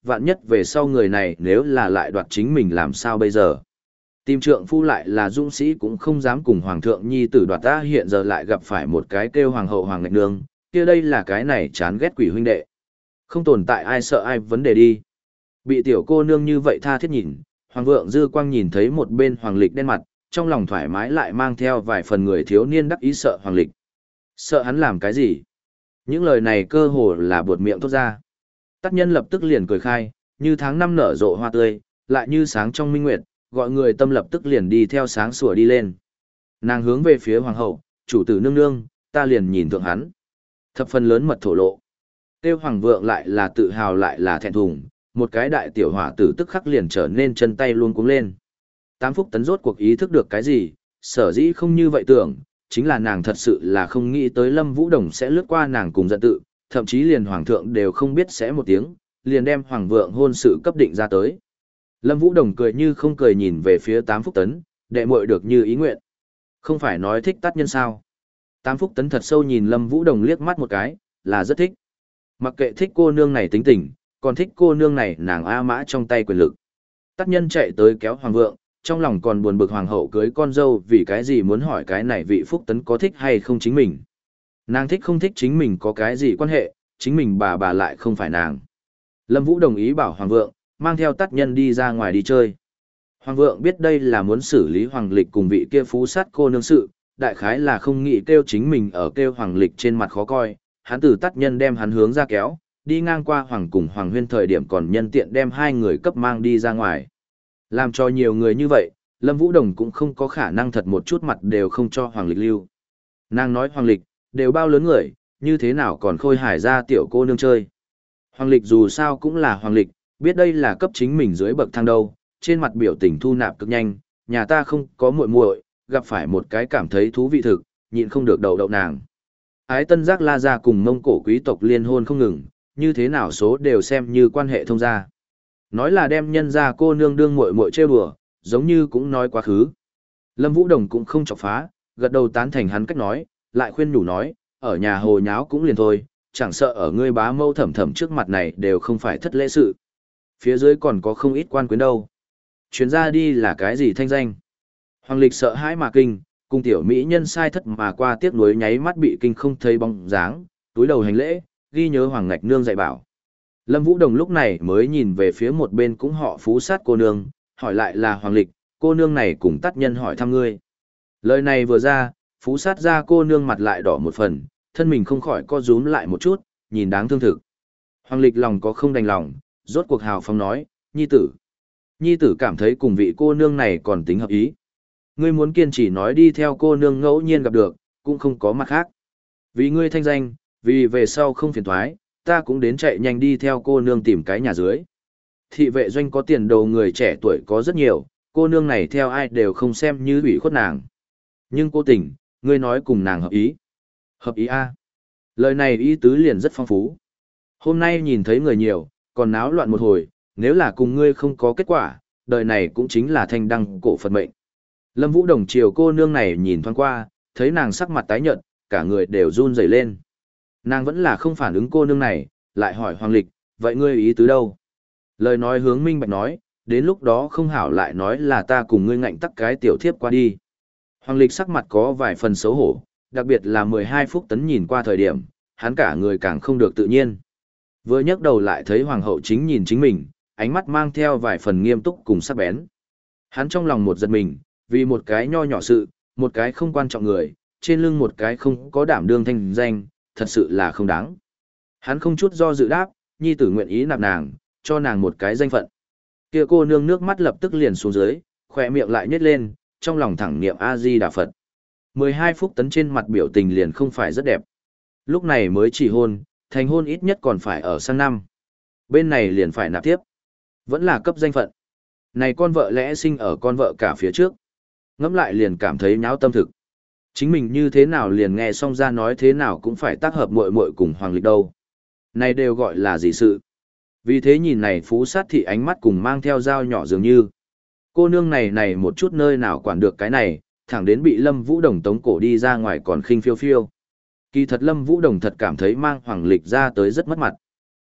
vạn nhất về sau người này nếu là lại đoạt chính mình làm sao bây giờ. Tìm trượng phu lại là dũng sĩ cũng không dám cùng hoàng thượng nhi tử đoạt ta, hiện giờ lại gặp phải một cái kêu hoàng hậu hoàng ngạch nương, kia đây là cái này chán ghét quỷ huynh đệ. Không tồn tại ai sợ ai vấn đề đi. Bị tiểu cô nương như vậy tha thiết nhìn, hoàng vượng dư quang nhìn thấy một bên hoàng lịch đen mặt, trong lòng thoải mái lại mang theo vài phần người thiếu niên đắc ý sợ hoàng lịch. Sợ hắn làm cái gì? Những lời này cơ hồ là buột miệng thốt ra. Tắc nhân lập tức liền cười khai, như tháng năm nở rộ hoa tươi, lại như sáng trong minh nguyệt, gọi người tâm lập tức liền đi theo sáng sủa đi lên. Nàng hướng về phía hoàng hậu, chủ tử nương nương, ta liền nhìn thượng hắn. Thập phần lớn mật thổ lộ. Tiêu hoàng vượng lại là tự hào lại là thẹn thùng, một cái đại tiểu hỏa tử tức khắc liền trở nên chân tay luôn cuống lên. Tám phúc tấn rốt cuộc ý thức được cái gì, sở dĩ không như vậy tưởng, chính là nàng thật sự là không nghĩ tới Lâm Vũ Đồng sẽ lướt qua nàng cùng giận tự, thậm chí liền hoàng thượng đều không biết sẽ một tiếng, liền đem hoàng vượng hôn sự cấp định ra tới. Lâm Vũ Đồng cười như không cười nhìn về phía tám phúc tấn, đệ muội được như ý nguyện. Không phải nói thích tát nhân sao? Tám phúc tấn thật sâu nhìn Lâm Vũ Đồng liếc mắt một cái, là rất thích. Mặc kệ thích cô nương này tính tình, còn thích cô nương này nàng A Mã trong tay quyền lực. Tát nhân chạy tới kéo hoàng vượng, trong lòng còn buồn bực hoàng hậu cưới con dâu vì cái gì muốn hỏi cái này vị phúc tấn có thích hay không chính mình. Nàng thích không thích chính mình có cái gì quan hệ, chính mình bà bà lại không phải nàng. Lâm Vũ đồng ý bảo hoàng vượng, mang theo tát nhân đi ra ngoài đi chơi. Hoàng vượng biết đây là muốn xử lý hoàng lịch cùng vị kia phú sát cô nương sự, đại khái là không nghĩ kêu chính mình ở kêu hoàng lịch trên mặt khó coi, hắn từ tát nhân đem hắn hướng ra kéo, đi ngang qua hoàng cùng hoàng huyên thời điểm còn nhân tiện đem hai người cấp mang đi ra ngoài. Làm cho nhiều người như vậy, Lâm Vũ Đồng cũng không có khả năng thật một chút mặt đều không cho hoàng lịch lưu. Nàng nói hoàng lịch, đều bao lớn người, như thế nào còn khôi hài ra tiểu cô nương chơi. Hoàng lịch dù sao cũng là hoàng lịch, biết đây là cấp chính mình dưới bậc thang đâu, trên mặt biểu tình thu nạp cực nhanh, nhà ta không có muội muội, gặp phải một cái cảm thấy thú vị thực, nhịn không được đầu đậu nàng. Ái Tân Giác La gia cùng Mông Cổ quý tộc liên hôn không ngừng, như thế nào số đều xem như quan hệ thông gia. Nói là đem nhân gia cô nương đương muội muội trêu đùa, giống như cũng nói quá khứ. Lâm Vũ Đồng cũng không chọc phá, gật đầu tán thành hắn cách nói, lại khuyên nhủ nói, ở nhà hồ nháo cũng liền thôi, chẳng sợ ở ngươi bá mâu thẩm thẩm trước mặt này đều không phải thất lễ sự. Phía dưới còn có không ít quan quyến đâu. Chuyến ra đi là cái gì thanh danh? Hoàng lịch sợ hãi mà kinh, cùng tiểu mỹ nhân sai thất mà qua tiếc nuối nháy mắt bị kinh không thấy bóng dáng, túi đầu hành lễ, ghi nhớ Hoàng Ngạch Nương dạy bảo. Lâm Vũ Đồng lúc này mới nhìn về phía một bên cũng họ phú sát cô nương, hỏi lại là Hoàng Lịch, cô nương này cùng tát nhân hỏi thăm ngươi. Lời này vừa ra, phú sát ra cô nương mặt lại đỏ một phần, thân mình không khỏi co rúm lại một chút, nhìn đáng thương thực. Hoàng Lịch lòng có không đành lòng, rốt cuộc hào phóng nói, nhi tử. Nhi tử cảm thấy cùng vị cô nương này còn tính hợp ý. Ngươi muốn kiên trì nói đi theo cô nương ngẫu nhiên gặp được, cũng không có mặt khác. Vì ngươi thanh danh, vì về sau không phiền thoái, ta cũng đến chạy nhanh đi theo cô nương tìm cái nhà dưới. Thị vệ doanh có tiền đồ người trẻ tuổi có rất nhiều, cô nương này theo ai đều không xem như ủy khuất nàng. Nhưng cô tình, ngươi nói cùng nàng hợp ý. Hợp ý a? Lời này ý tứ liền rất phong phú. Hôm nay nhìn thấy người nhiều, còn náo loạn một hồi, nếu là cùng ngươi không có kết quả, đời này cũng chính là thanh đăng cổ Phật mệnh. Lâm Vũ Đồng chiều cô nương này nhìn thoáng qua, thấy nàng sắc mặt tái nhợt, cả người đều run rẩy lên. Nàng vẫn là không phản ứng cô nương này, lại hỏi Hoàng Lịch, vậy ngươi ý tứ đâu? Lời nói hướng minh bạch nói, đến lúc đó không hảo lại nói là ta cùng ngươi ngạnh tắc cái tiểu thiếp qua đi. Hoàng Lịch sắc mặt có vài phần xấu hổ, đặc biệt là mười hai phút tấn nhìn qua thời điểm, hắn cả người càng không được tự nhiên. Vừa nhấc đầu lại thấy Hoàng hậu chính nhìn chính mình, ánh mắt mang theo vài phần nghiêm túc cùng sắc bén. Hắn trong lòng một giật mình, vì một cái nho nhỏ sự, một cái không quan trọng người, trên lưng một cái không có đảm đương thanh danh, thật sự là không đáng. Hắn không chút do dự đáp, nhi tử nguyện ý nạp nàng, cho nàng một cái danh phận. Kia cô nương nước mắt lập tức liền xuống dưới, khỏe miệng lại nhếch lên, trong lòng thẳng niệm A-di-đà Phật. mười hai phút tấn trên mặt biểu tình liền không phải rất đẹp. Lúc này mới chỉ hôn, thành hôn ít nhất còn phải ở sang năm. Bên này liền phải nạp tiếp. Vẫn là cấp danh phận. Này con vợ lẽ sinh ở con vợ cả phía trước. Ngẫm lại liền cảm thấy nháo tâm thực. Chính mình như thế nào liền nghe xong ra nói thế nào cũng phải tác hợp muội muội cùng Hoàng Lịch đâu. Này đều gọi là gì sự. Vì thế nhìn này phú sát thị ánh mắt cùng mang theo dao nhỏ dường như. Cô nương này này một chút nơi nào quản được cái này, thẳng đến bị Lâm Vũ Đồng tống cổ đi ra ngoài còn khinh phiêu phiêu. Kỳ thật Lâm Vũ Đồng thật cảm thấy mang Hoàng Lịch ra tới rất mất mặt.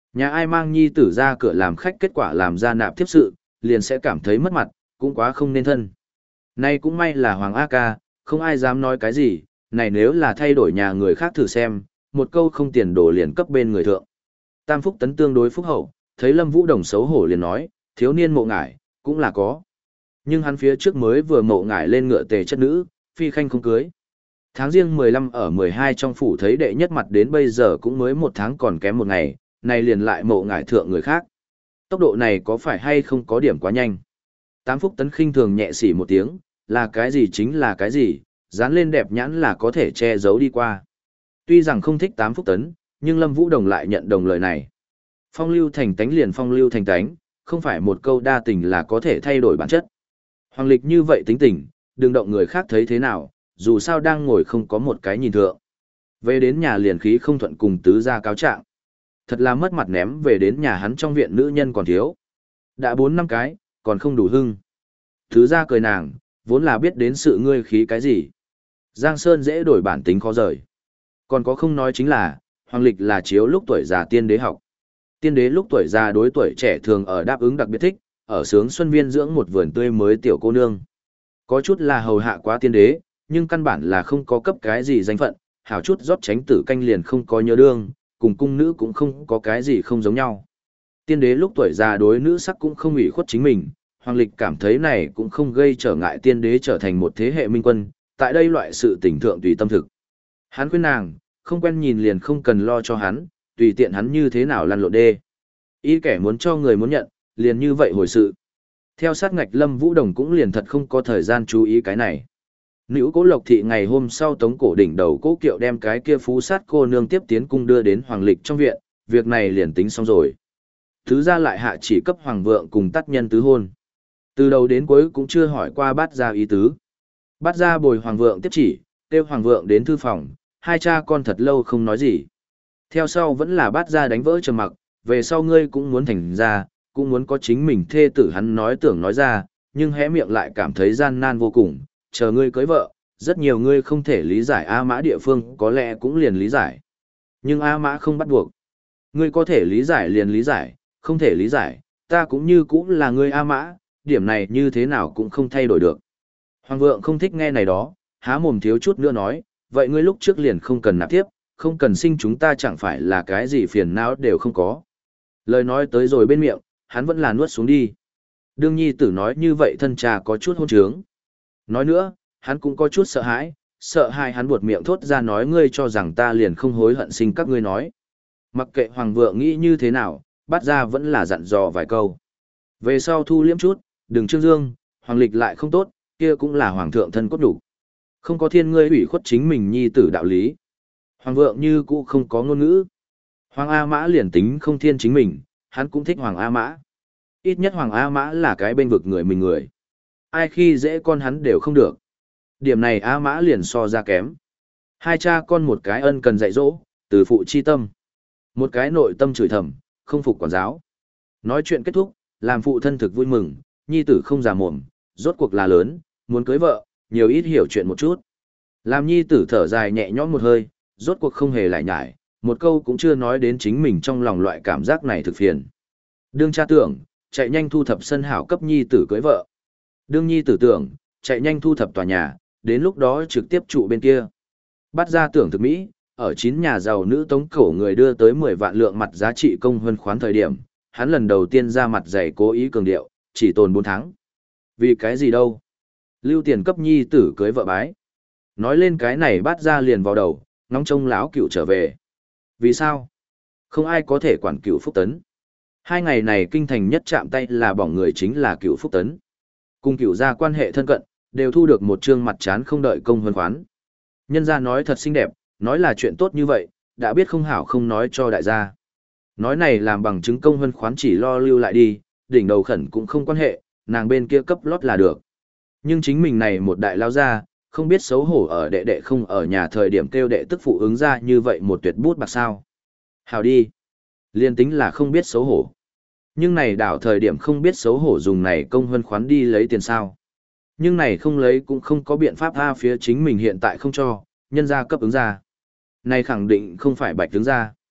Nhà ai mang nhi tử ra cửa làm khách kết quả làm ra nạp tiếp sự, liền sẽ cảm thấy mất mặt, cũng quá không nên thân. Nay cũng may là Hoàng A Ca, không ai dám nói cái gì, này nếu là thay đổi nhà người khác thử xem, một câu không tiền đổ liền cấp bên người thượng. Tam Phúc Tấn tương đối phúc hậu, thấy Lâm Vũ Đồng xấu hổ liền nói, thiếu niên mộ ngải, cũng là có. Nhưng hắn phía trước mới vừa mộ ngải lên ngựa tề chất nữ, phi khanh không cưới. Tháng riêng mười lăm ở mười hai trong phủ thấy đệ nhất mặt đến bây giờ cũng mới một tháng còn kém một ngày, này liền lại mộ ngải thượng người khác. Tốc độ này có phải hay không có điểm quá nhanh? Tám Phúc Tấn khinh thường nhẹ xỉ một tiếng, là cái gì chính là cái gì, dán lên đẹp nhãn là có thể che giấu đi qua. Tuy rằng không thích Tám Phúc Tấn, nhưng Lâm Vũ Đồng lại nhận đồng lời này. Phong lưu thành tánh liền phong lưu thành tánh, không phải một câu đa tình là có thể thay đổi bản chất. Hoàng Lịch như vậy tính tình, đừng động người khác thấy thế nào, dù sao đang ngồi không có một cái nhìn thượng. Về đến nhà liền khí không thuận cùng tứ gia cáo trạng. Thật là mất mặt ném về đến nhà hắn trong viện nữ nhân còn thiếu. Đã bốn năm cái, còn không đủ hưng. Tứ gia cười nàng, vốn là biết đến sự ngươi khí cái gì. Giang Sơn dễ đổi bản tính khó rời. Còn có không nói chính là, Hoàng Lịch là chiếu lúc tuổi già tiên đế học. Tiên đế lúc tuổi già đối tuổi trẻ thường ở đáp ứng đặc biệt thích, ở sướng xuân viên dưỡng một vườn tươi mới tiểu cô nương. Có chút là hầu hạ quá tiên đế, nhưng căn bản là không có cấp cái gì danh phận, hảo chút rót tránh tử canh liền không có nhớ đương, cùng cung nữ cũng không có cái gì không giống nhau. Tiên đế lúc tuổi già đối nữ sắc cũng không ủy khuất chính mình, Hoàng Lịch cảm thấy này cũng không gây trở ngại tiên đế trở thành một thế hệ minh quân, tại đây loại sự tình thượng tùy tâm thực. Hắn khuyên nàng, không quen nhìn liền không cần lo cho hắn, tùy tiện hắn như thế nào lăn lộn đê. Ý kẻ muốn cho người muốn nhận, liền như vậy hồi sự. Theo sát ngạch Lâm Vũ Đồng cũng liền thật không có thời gian chú ý cái này. Nữ Cố Lộc Thị ngày hôm sau tống cổ đỉnh đầu Cố Kiệu đem cái kia phú sát cô nương tiếp tiến cung đưa đến Hoàng Lịch trong viện, việc này liền tính xong rồi. Thứ ra lại hạ chỉ cấp Hoàng Vượng cùng tắt nhân tứ hôn. Từ đầu đến cuối cũng chưa hỏi qua bát gia ý tứ. Bát gia bồi Hoàng Vượng tiếp chỉ, kêu Hoàng Vượng đến thư phòng, hai cha con thật lâu không nói gì. Theo sau vẫn là bát gia đánh vỡ trầm mặc, về sau ngươi cũng muốn thành ra, cũng muốn có chính mình thê tử hắn nói tưởng nói ra, nhưng hé miệng lại cảm thấy gian nan vô cùng, chờ ngươi cưới vợ, rất nhiều ngươi không thể lý giải A Mã địa phương có lẽ cũng liền lý giải. Nhưng A Mã không bắt buộc. Ngươi có thể lý giải liền lý giải, không thể lý giải, ta cũng như cũng là ngươi A Mã, điểm này như thế nào cũng không thay đổi được. Hoàng Vượng không thích nghe này đó, há mồm thiếu chút nữa nói, vậy ngươi lúc trước liền không cần nạp tiếp, không cần sinh chúng ta chẳng phải là cái gì phiền não đều không có. Lời nói tới rồi bên miệng, hắn vẫn là nuốt xuống đi. Đương nhi tử nói như vậy thân cha có chút hôn trướng. Nói nữa, hắn cũng có chút sợ hãi, sợ hai hắn buột miệng thốt ra nói ngươi cho rằng ta liền không hối hận sinh các ngươi nói. Mặc kệ Hoàng Vượng nghĩ như thế nào, bắt ra vẫn là dặn dò vài câu. Về sau thu liếm chút, đừng trương dương, Hoàng Lịch lại không tốt, kia cũng là Hoàng thượng thân cốt đủ. Không có thiên ngươi ủy khuất chính mình nhi tử đạo lý. Hoàng Vượng như cũ không có ngôn ngữ. Hoàng A Mã liền tính không thiên chính mình, hắn cũng thích Hoàng A Mã. Ít nhất Hoàng A Mã là cái bên vực người mình người. Ai khi dễ con hắn đều không được. Điểm này A Mã liền so ra kém. Hai cha con một cái ân cần dạy dỗ, từ phụ chi tâm. Một cái nội tâm chửi thầm, không phục quản giáo. Nói chuyện kết thúc, làm phụ thân thực vui mừng, nhi tử không già mồm, rốt cuộc là lớn, muốn cưới vợ, nhiều ít hiểu chuyện một chút. Làm nhi tử thở dài nhẹ nhõm một hơi, rốt cuộc không hề lại nhải, một câu cũng chưa nói đến chính mình trong lòng loại cảm giác này thực phiền. Đương cha tưởng, chạy nhanh thu thập sân hảo cấp nhi tử cưới vợ. Đương nhi tử tưởng, chạy nhanh thu thập tòa nhà, đến lúc đó trực tiếp trụ bên kia. Bắt ra tưởng thực Mỹ, ở chín nhà giàu nữ tống cổ người đưa tới mười vạn lượng mặt giá trị công huân khoán thời điểm, hắn lần đầu tiên ra mặt dày cố ý cường điệu, chỉ tồn bốn tháng. Vì cái gì đâu? Lưu tiền cấp nhi tử cưới vợ bái. Nói lên cái này bắt ra liền vào đầu, ngóng trông lão cựu trở về. Vì sao? Không ai có thể quản cựu Phúc Tấn. Hai ngày này kinh thành nhất chạm tay là bỏng người chính là cựu Phúc Tấn. Cùng cựu gia quan hệ thân cận, đều thu được một trương mặt chán không đợi công huân khoán. Nhân gia nói thật xinh đẹp, nói là chuyện tốt như vậy, đã biết không hảo không nói cho đại gia. Nói này làm bằng chứng công huân khoán chỉ lo lưu lại đi, đỉnh đầu khẩn cũng không quan hệ, nàng bên kia cấp lót là được. Nhưng chính mình này một đại lao gia, không biết xấu hổ ở đệ đệ không ở nhà thời điểm kêu đệ tức phụ ứng ra như vậy một tuyệt bút bạc sao. Hảo đi. Liên tính là không biết xấu hổ. Nhưng này đảo thời điểm không biết xấu hổ dùng này công huân khoán đi lấy tiền sao. Nhưng này không lấy cũng không có biện pháp tha phía chính mình hiện tại không cho, nhân ra cấp ứng ra. Này khẳng định không phải bạch tướng ra.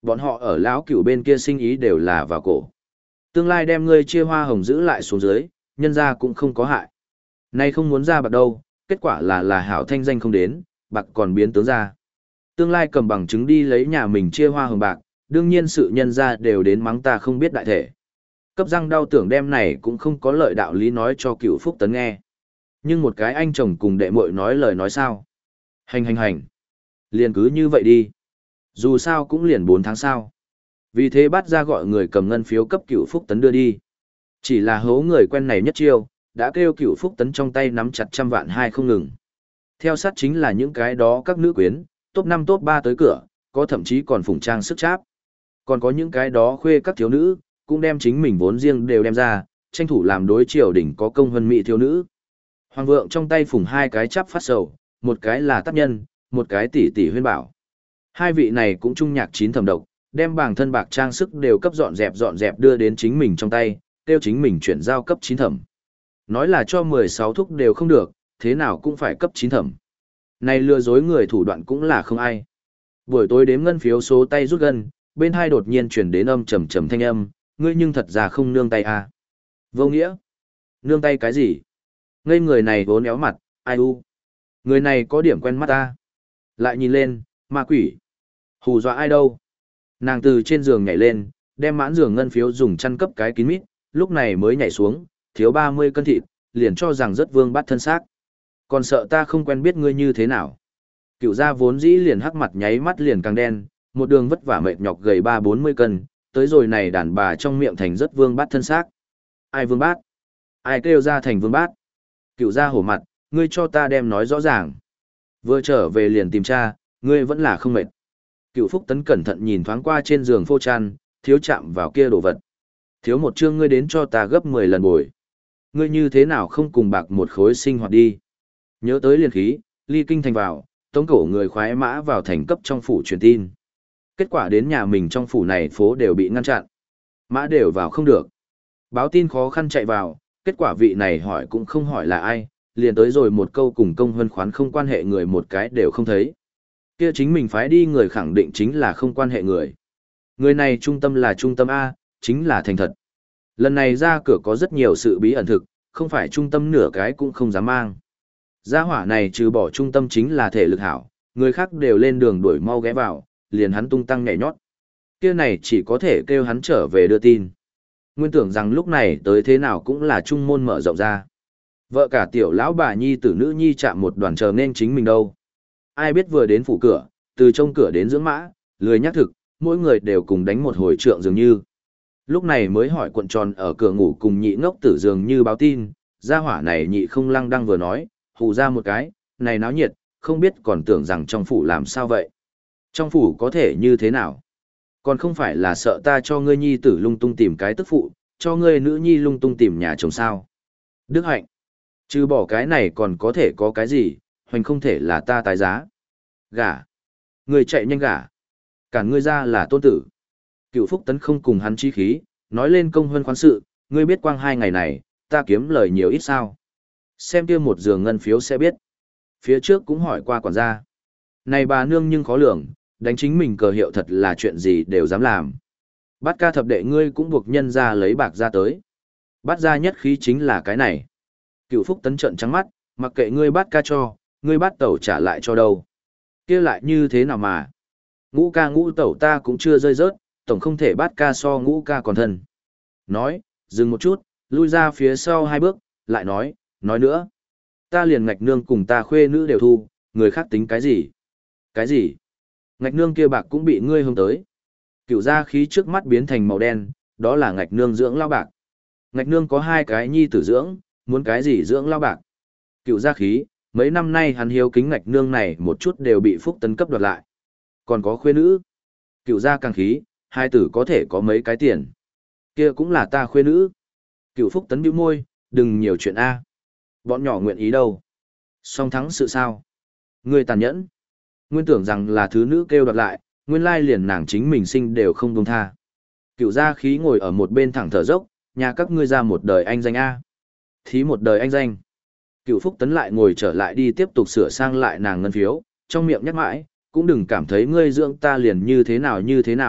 Bọn họ ở lão cửu bên kia sinh ý đều là vào cổ. Tương lai đem ngươi chia hoa hồng giữ lại xuống dưới, nhân ra cũng không có hại. Nay không muốn ra bạc đâu, kết quả là là hảo thanh danh không đến, bạc còn biến tướng ra. Tương lai cầm bằng chứng đi lấy nhà mình chia hoa hồng bạc, đương nhiên sự nhân ra đều đến mắng ta không biết đại thể. Cấp răng đau tưởng đem này cũng không có lợi đạo lý nói cho cựu Phúc Tấn nghe. Nhưng một cái anh chồng cùng đệ muội nói lời nói sao. Hành hành hành. Liền cứ như vậy đi. Dù sao cũng liền bốn tháng sau. Vì thế bắt ra gọi người cầm ngân phiếu cấp cựu Phúc Tấn đưa đi. Chỉ là hố người quen này nhất chiêu, đã kêu cựu Phúc Tấn trong tay nắm chặt trăm vạn hai không ngừng. Theo sát chính là những cái đó các nữ quyến, top năm top ba tới cửa, có thậm chí còn phủng trang sức cháp. Còn có những cái đó khuê các thiếu nữ, cũng đem chính mình vốn riêng đều đem ra, tranh thủ làm đối triều đỉnh có công hơn mỹ thiếu nữ. Hoàng vượng trong tay phủng hai cái chắp phát sầu, một cái là tác nhân, một cái tỷ tỷ huyên bảo. Hai vị này cũng trung nhạc chín thẩm độc, đem bảng thân bạc trang sức đều cấp dọn dẹp dọn dẹp đưa đến chính mình trong tay, tiêu chính mình chuyển giao cấp chín thẩm. Nói là cho mười sáu thúc đều không được, thế nào cũng phải cấp chín thẩm. Này lừa dối người thủ đoạn cũng là không ai. Buổi tối đếm ngân phiếu số tay rút gần, bên hai đột nhiên chuyển đến âm trầm trầm thanh âm, ngươi nhưng thật ra không nương tay à. Vô nghĩa. Nương tay cái gì? Ngây người này vốn éo mặt, ai u. Người này có điểm quen mắt ta. Lại nhìn lên, ma quỷ. Hù dọa ai đâu? Nàng từ trên giường nhảy lên, đem mãn giường ngân phiếu dùng chăn cấp cái kín mít, lúc này mới nhảy xuống, thiếu ba mươi cân thịt, liền cho rằng rất vương bắt thân xác. Còn sợ ta không quen biết ngươi như thế nào. Cựu gia vốn dĩ liền hắc mặt nháy mắt liền càng đen, một đường vất vả mệt nhọc gầy ba bốn mươi cân, tới rồi này đàn bà trong miệng thành rất vương bát thân xác. Ai vương bát? Ai kêu ra thành vương bát? Cựu gia hổ mặt, ngươi cho ta đem nói rõ ràng. Vừa trở về liền tìm cha, ngươi vẫn là không mệt. Cựu Phúc Tấn cẩn thận nhìn thoáng qua trên giường phô chăn, thiếu chạm vào kia đồ vật. Thiếu một chương ngươi đến cho ta gấp mười lần bồi. Ngươi như thế nào không cùng bạc một khối sinh hoạt đi. Nhớ tới liền khí, ly kinh thành vào, tống cổ người khoái mã vào thành cấp trong phủ truyền tin. Kết quả đến nhà mình trong phủ này phố đều bị ngăn chặn. Mã đều vào không được. Báo tin khó khăn chạy vào, kết quả vị này hỏi cũng không hỏi là ai, liền tới rồi một câu cùng công hân khoán không quan hệ người một cái đều không thấy. Kia chính mình phái đi người khẳng định chính là không quan hệ người. Người này trung tâm là trung tâm A, chính là thành thật. Lần này ra cửa có rất nhiều sự bí ẩn thực, không phải trung tâm nửa cái cũng không dám mang. Gia hỏa này trừ bỏ trung tâm chính là thể lực hảo, người khác đều lên đường đuổi mau ghé vào, liền hắn tung tăng nhảy nhót. Kia này chỉ có thể kêu hắn trở về đưa tin. Nguyên tưởng rằng lúc này tới thế nào cũng là trung môn mở rộng ra. Vợ cả tiểu lão bà nhi tử nữ nhi chạm một đoàn chờ nên chính mình đâu. Ai biết vừa đến phủ cửa, từ trong cửa đến dưỡng mã, lười nhắc thực, mỗi người đều cùng đánh một hồi trượng dường như. Lúc này mới hỏi cuộn tròn ở cửa ngủ cùng nhị ngốc tử dường như báo tin, gia hỏa này nhị không lăng đang vừa nói, hù ra một cái, này náo nhiệt, không biết còn tưởng rằng trong phủ làm sao vậy. Trong phủ có thể như thế nào? Còn không phải là sợ ta cho ngươi nhi tử lung tung tìm cái tức phụ, cho ngươi nữ nhi lung tung tìm nhà chồng sao. Đức hạnh, trừ bỏ cái này còn có thể có cái gì, hoành không thể là ta tái giá. Gả, người chạy nhanh gả, cản ngươi ra là tôn tử. Cựu Phúc Tấn không cùng hắn chi khí, nói lên công hơn khoán sự, ngươi biết quang hai ngày này, ta kiếm lời nhiều ít sao. Xem kia một giường ngân phiếu sẽ biết. Phía trước cũng hỏi qua quản gia. Này bà nương nhưng khó lường, đánh chính mình cờ hiệu thật là chuyện gì đều dám làm. Bát ca thập đệ ngươi cũng buộc nhân ra lấy bạc ra tới. Bát ra nhất khí chính là cái này. Cựu Phúc Tấn trợn trắng mắt, mặc kệ ngươi bát ca cho, ngươi bát tẩu trả lại cho đâu. Kia lại như thế nào mà. Ngũ ca ngũ tẩu ta cũng chưa rơi rớt, tổng không thể bát ca so ngũ ca còn thân. Nói, dừng một chút, lui ra phía sau hai bước, lại nói, nói nữa. Ta liền ngạch nương cùng ta khuê nữ đều thu, người khác tính cái gì? Cái gì? Ngạch nương kia bạc cũng bị ngươi hướng tới. Cựu gia khí trước mắt biến thành màu đen, đó là ngạch nương dưỡng lao bạc. Ngạch nương có hai cái nhi tử dưỡng, muốn cái gì dưỡng lao bạc. Cựu gia khí, mấy năm nay hắn hiếu kính ngạch nương này một chút đều bị Phúc Tấn cấp đoạt lại. Còn có khuê nữ. Cựu gia càng khí, hai tử có thể có mấy cái tiền. Kia cũng là ta khuê nữ. Cựu Phúc Tấn bĩu môi, đừng nhiều chuyện A. Bọn nhỏ nguyện ý đâu. Song thắng sự sao. Ngươi tàn nhẫn. Nguyên tưởng rằng là thứ nữ kêu đoạt lại, nguyên lai liền nàng chính mình sinh đều không buông tha. Cựu gia khí ngồi ở một bên thẳng thở dốc, nhà các ngươi ra một đời anh danh A. Thí một đời anh danh. Cựu Phúc Tấn lại ngồi trở lại đi tiếp tục sửa sang lại nàng ngân phiếu, trong miệng nhắc mãi, cũng đừng cảm thấy ngươi dưỡng ta liền như thế nào như thế nào,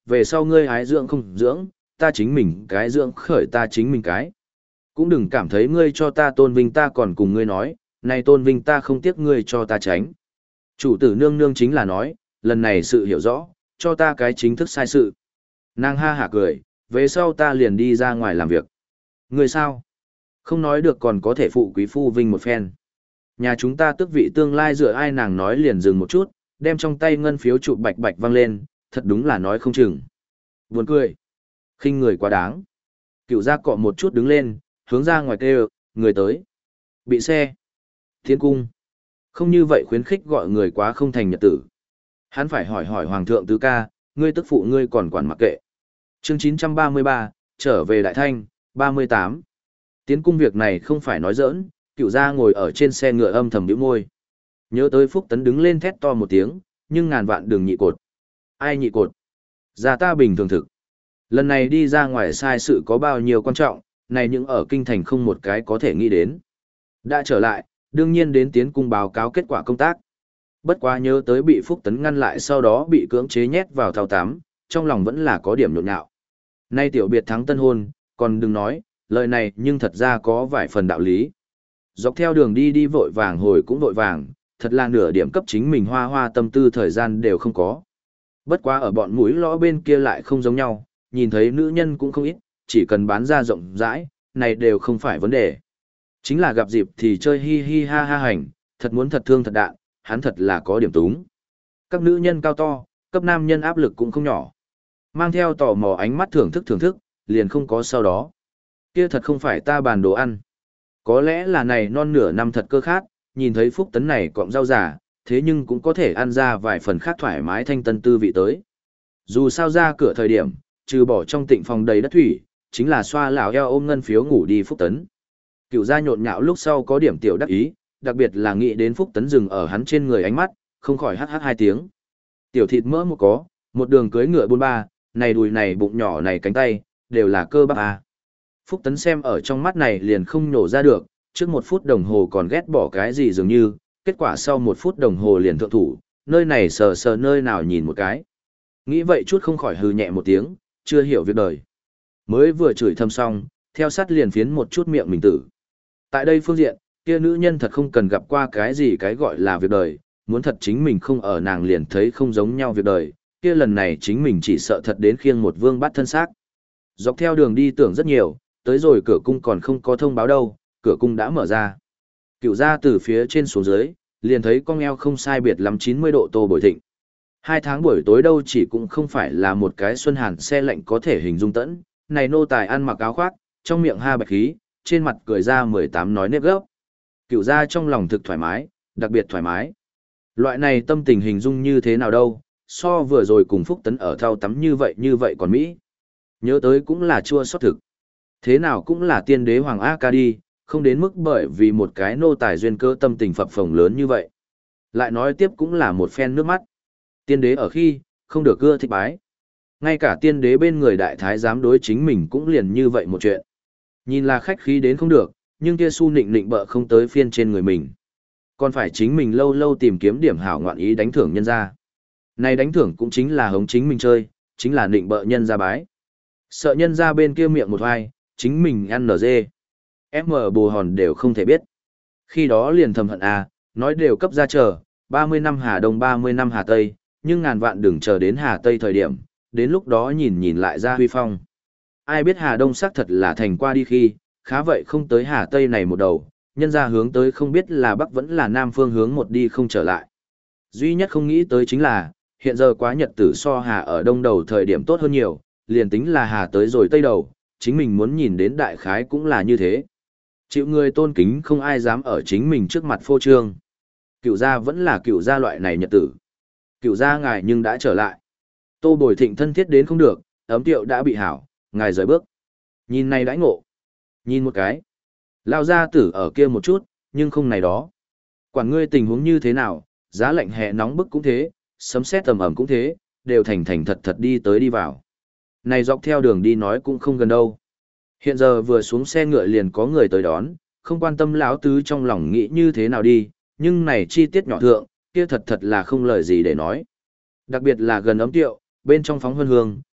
về sau ngươi hái dưỡng không dưỡng, ta chính mình cái dưỡng khởi ta chính mình cái. Cũng đừng cảm thấy ngươi cho ta tôn vinh ta còn cùng ngươi nói, này tôn vinh ta không tiếc ngươi cho ta tránh. Chủ tử nương nương chính là nói, lần này sự hiểu rõ, cho ta cái chính thức sai sự. Nàng ha hả cười, về sau ta liền đi ra ngoài làm việc. Ngươi sao? Không nói được còn có thể phụ quý phu vinh một phen. Nhà chúng ta tước vị tương lai dựa ai nàng nói liền dừng một chút, đem trong tay ngân phiếu trụ bạch bạch văng lên, thật đúng là nói không chừng. Buồn cười. Khinh người quá đáng. Cựu gia cọ một chút đứng lên, hướng ra ngoài kêu, người tới. Bị xe. Thiên cung. Không như vậy khuyến khích gọi người quá không thành nhật tử. Hắn phải hỏi hỏi Hoàng thượng tứ ca, ngươi tức phụ ngươi còn quản mặc kệ. Chương chín trăm ba mươi ba, trở về Đại Thanh, ba mươi tám. Tiến cung việc này không phải nói giỡn, cựu gia ngồi ở trên xe ngựa âm thầm nhíu môi. Nhớ tới Phúc Tấn đứng lên thét to một tiếng, nhưng ngàn vạn đừng nhị cột. Ai nhị cột? Gia ta bình thường thực. Lần này đi ra ngoài sai sự có bao nhiêu quan trọng, này những ở kinh thành không một cái có thể nghĩ đến. Đã trở lại, đương nhiên đến tiến cung báo cáo kết quả công tác. Bất quá nhớ tới bị Phúc Tấn ngăn lại sau đó bị cưỡng chế nhét vào thao tám, trong lòng vẫn là có điểm nhộn nhạo. Nay tiểu biệt thắng tân hôn, còn đừng nói, lời này nhưng thật ra có vài phần đạo lý. Dọc theo đường đi đi vội vàng hồi cũng vội vàng, thật là nửa điểm cấp chính mình hoa hoa tâm tư thời gian đều không có. Bất quá ở bọn mũi lõ bên kia lại không giống nhau, nhìn thấy nữ nhân cũng không ít, chỉ cần bán ra rộng rãi, này đều không phải vấn đề. Chính là gặp dịp thì chơi hi hi ha ha hành, thật muốn thật thương thật đạn, hắn thật là có điểm túng. Các nữ nhân cao to, cấp nam nhân áp lực cũng không nhỏ. Mang theo tò mò ánh mắt thưởng thức thưởng thức, liền không có sau đó. Kia thật không phải ta bàn đồ ăn. Có lẽ là này non nửa năm thật cơ khát, nhìn thấy Phúc Tấn này cọng rau giả, thế nhưng cũng có thể ăn ra vài phần khác thoải mái thanh tân tư vị tới. Dù sao ra cửa thời điểm, trừ bỏ trong tịnh phòng đầy đất thủy, chính là xoa lão eo ôm ngân phiếu ngủ đi Phúc Tấn. Cựu gia nhộn nhạo lúc sau có điểm tiểu đắc ý, đặc biệt là nghĩ đến Phúc Tấn dừng ở hắn trên người ánh mắt, không khỏi hắc hắc hai tiếng. Tiểu thịt mỡ một có, một đường cưới ngựa buôn ba, này đùi này bụng nhỏ này cánh tay, đều là cơ bắp à. Phúc Tấn xem ở trong mắt này liền không nhổ ra được, trước một phút đồng hồ còn ghét bỏ cái gì dường như, kết quả sau một phút đồng hồ liền thượng thủ, nơi này sờ sờ nơi nào nhìn một cái. Nghĩ vậy chút không khỏi hừ nhẹ một tiếng, chưa hiểu việc đời. Mới vừa chửi thầm xong, theo sát liền phiến một chút miệng mình tử. Tại đây phương diện, kia nữ nhân thật không cần gặp qua cái gì cái gọi là việc đời, muốn thật chính mình không ở nàng liền thấy không giống nhau việc đời, kia lần này chính mình chỉ sợ thật đến khiêng một vương bắt thân xác. Dọc theo đường đi tưởng rất nhiều, tới rồi cửa cung còn không có thông báo đâu, cửa cung đã mở ra. Cựu ra từ phía trên xuống dưới, liền thấy con eo không sai biệt lắm chín mươi độ Tô Bồi Thịnh. Hai tháng buổi tối đâu chỉ cũng không phải là một cái xuân hàn xe lạnh có thể hình dung tẫn, này nô tài ăn mặc áo khoác, trong miệng ha bạch khí, trên mặt cười ra mười tám nói nếp gốc. Cựu ra trong lòng thực thoải mái, đặc biệt thoải mái. Loại này tâm tình hình dung như thế nào đâu, so vừa rồi cùng Phúc Tấn ở thao tắm như vậy như vậy còn Mỹ. Nhớ tới cũng là chua xót thực. Thế nào cũng là tiên đế Hoàng A Ca đi, không đến mức bởi vì một cái nô tài duyên cơ tâm tình phập phồng lớn như vậy. Lại nói tiếp cũng là một phen nước mắt. Tiên đế ở khi, không được ưa thích bái. Ngay cả tiên đế bên người đại thái giám đối chính mình cũng liền như vậy một chuyện. Nhìn là khách khí đến không được, nhưng kia su nịnh nịnh bợ không tới phiên trên người mình. Còn phải chính mình lâu lâu tìm kiếm điểm hảo ngoạn ý đánh thưởng nhân ra. Này đánh thưởng cũng chính là hống chính mình chơi, chính là nịnh bợ nhân ra bái. Sợ nhân ra bên kia miệng một hoài, chính mình ăn nở dê. Em mở bồ hòn đều không thể biết. Khi đó liền thầm hận à, nói đều cấp ra chờ, ba mươi năm Hà Đông ba mươi năm Hà Tây, nhưng ngàn vạn đừng chờ đến Hà Tây thời điểm, đến lúc đó nhìn nhìn lại ra huy phong. Ai biết Hà Đông xác thật là thành qua đi khi, khá vậy không tới Hà Tây này một đầu, nhân ra hướng tới không biết là Bắc vẫn là Nam phương hướng một đi không trở lại. Duy nhất không nghĩ tới chính là, hiện giờ quá nhật tử so Hà ở Đông đầu thời điểm tốt hơn nhiều, liền tính là Hà tới rồi Tây đầu, chính mình muốn nhìn đến đại khái cũng là như thế. Chịu người tôn kính không ai dám ở chính mình trước mặt phô trương. Cựu gia vẫn là cựu gia loại này nhật tử. Cựu gia ngài nhưng đã trở lại. Tô Bồi Thịnh thân thiết đến không được, ấm tiệu đã bị hảo, ngài rời bước. Nhìn này đãi ngộ. Nhìn một cái. Lao gia tử ở kia một chút, nhưng không này đó. Quản ngươi tình huống như thế nào, giá lạnh hè nóng bức cũng thế, sấm sét tầm ẩm cũng thế, đều thành thành thật thật đi tới đi vào. Này dọc theo đường đi nói cũng không gần đâu. Hiện giờ vừa xuống xe ngựa liền có người tới đón, không quan tâm lão tứ trong lòng nghĩ như thế nào đi, nhưng này chi tiết nhỏ thượng, kia thật thật là không lời gì để nói. Đặc biệt là gần ấm tiệu, bên trong phóng hương hương,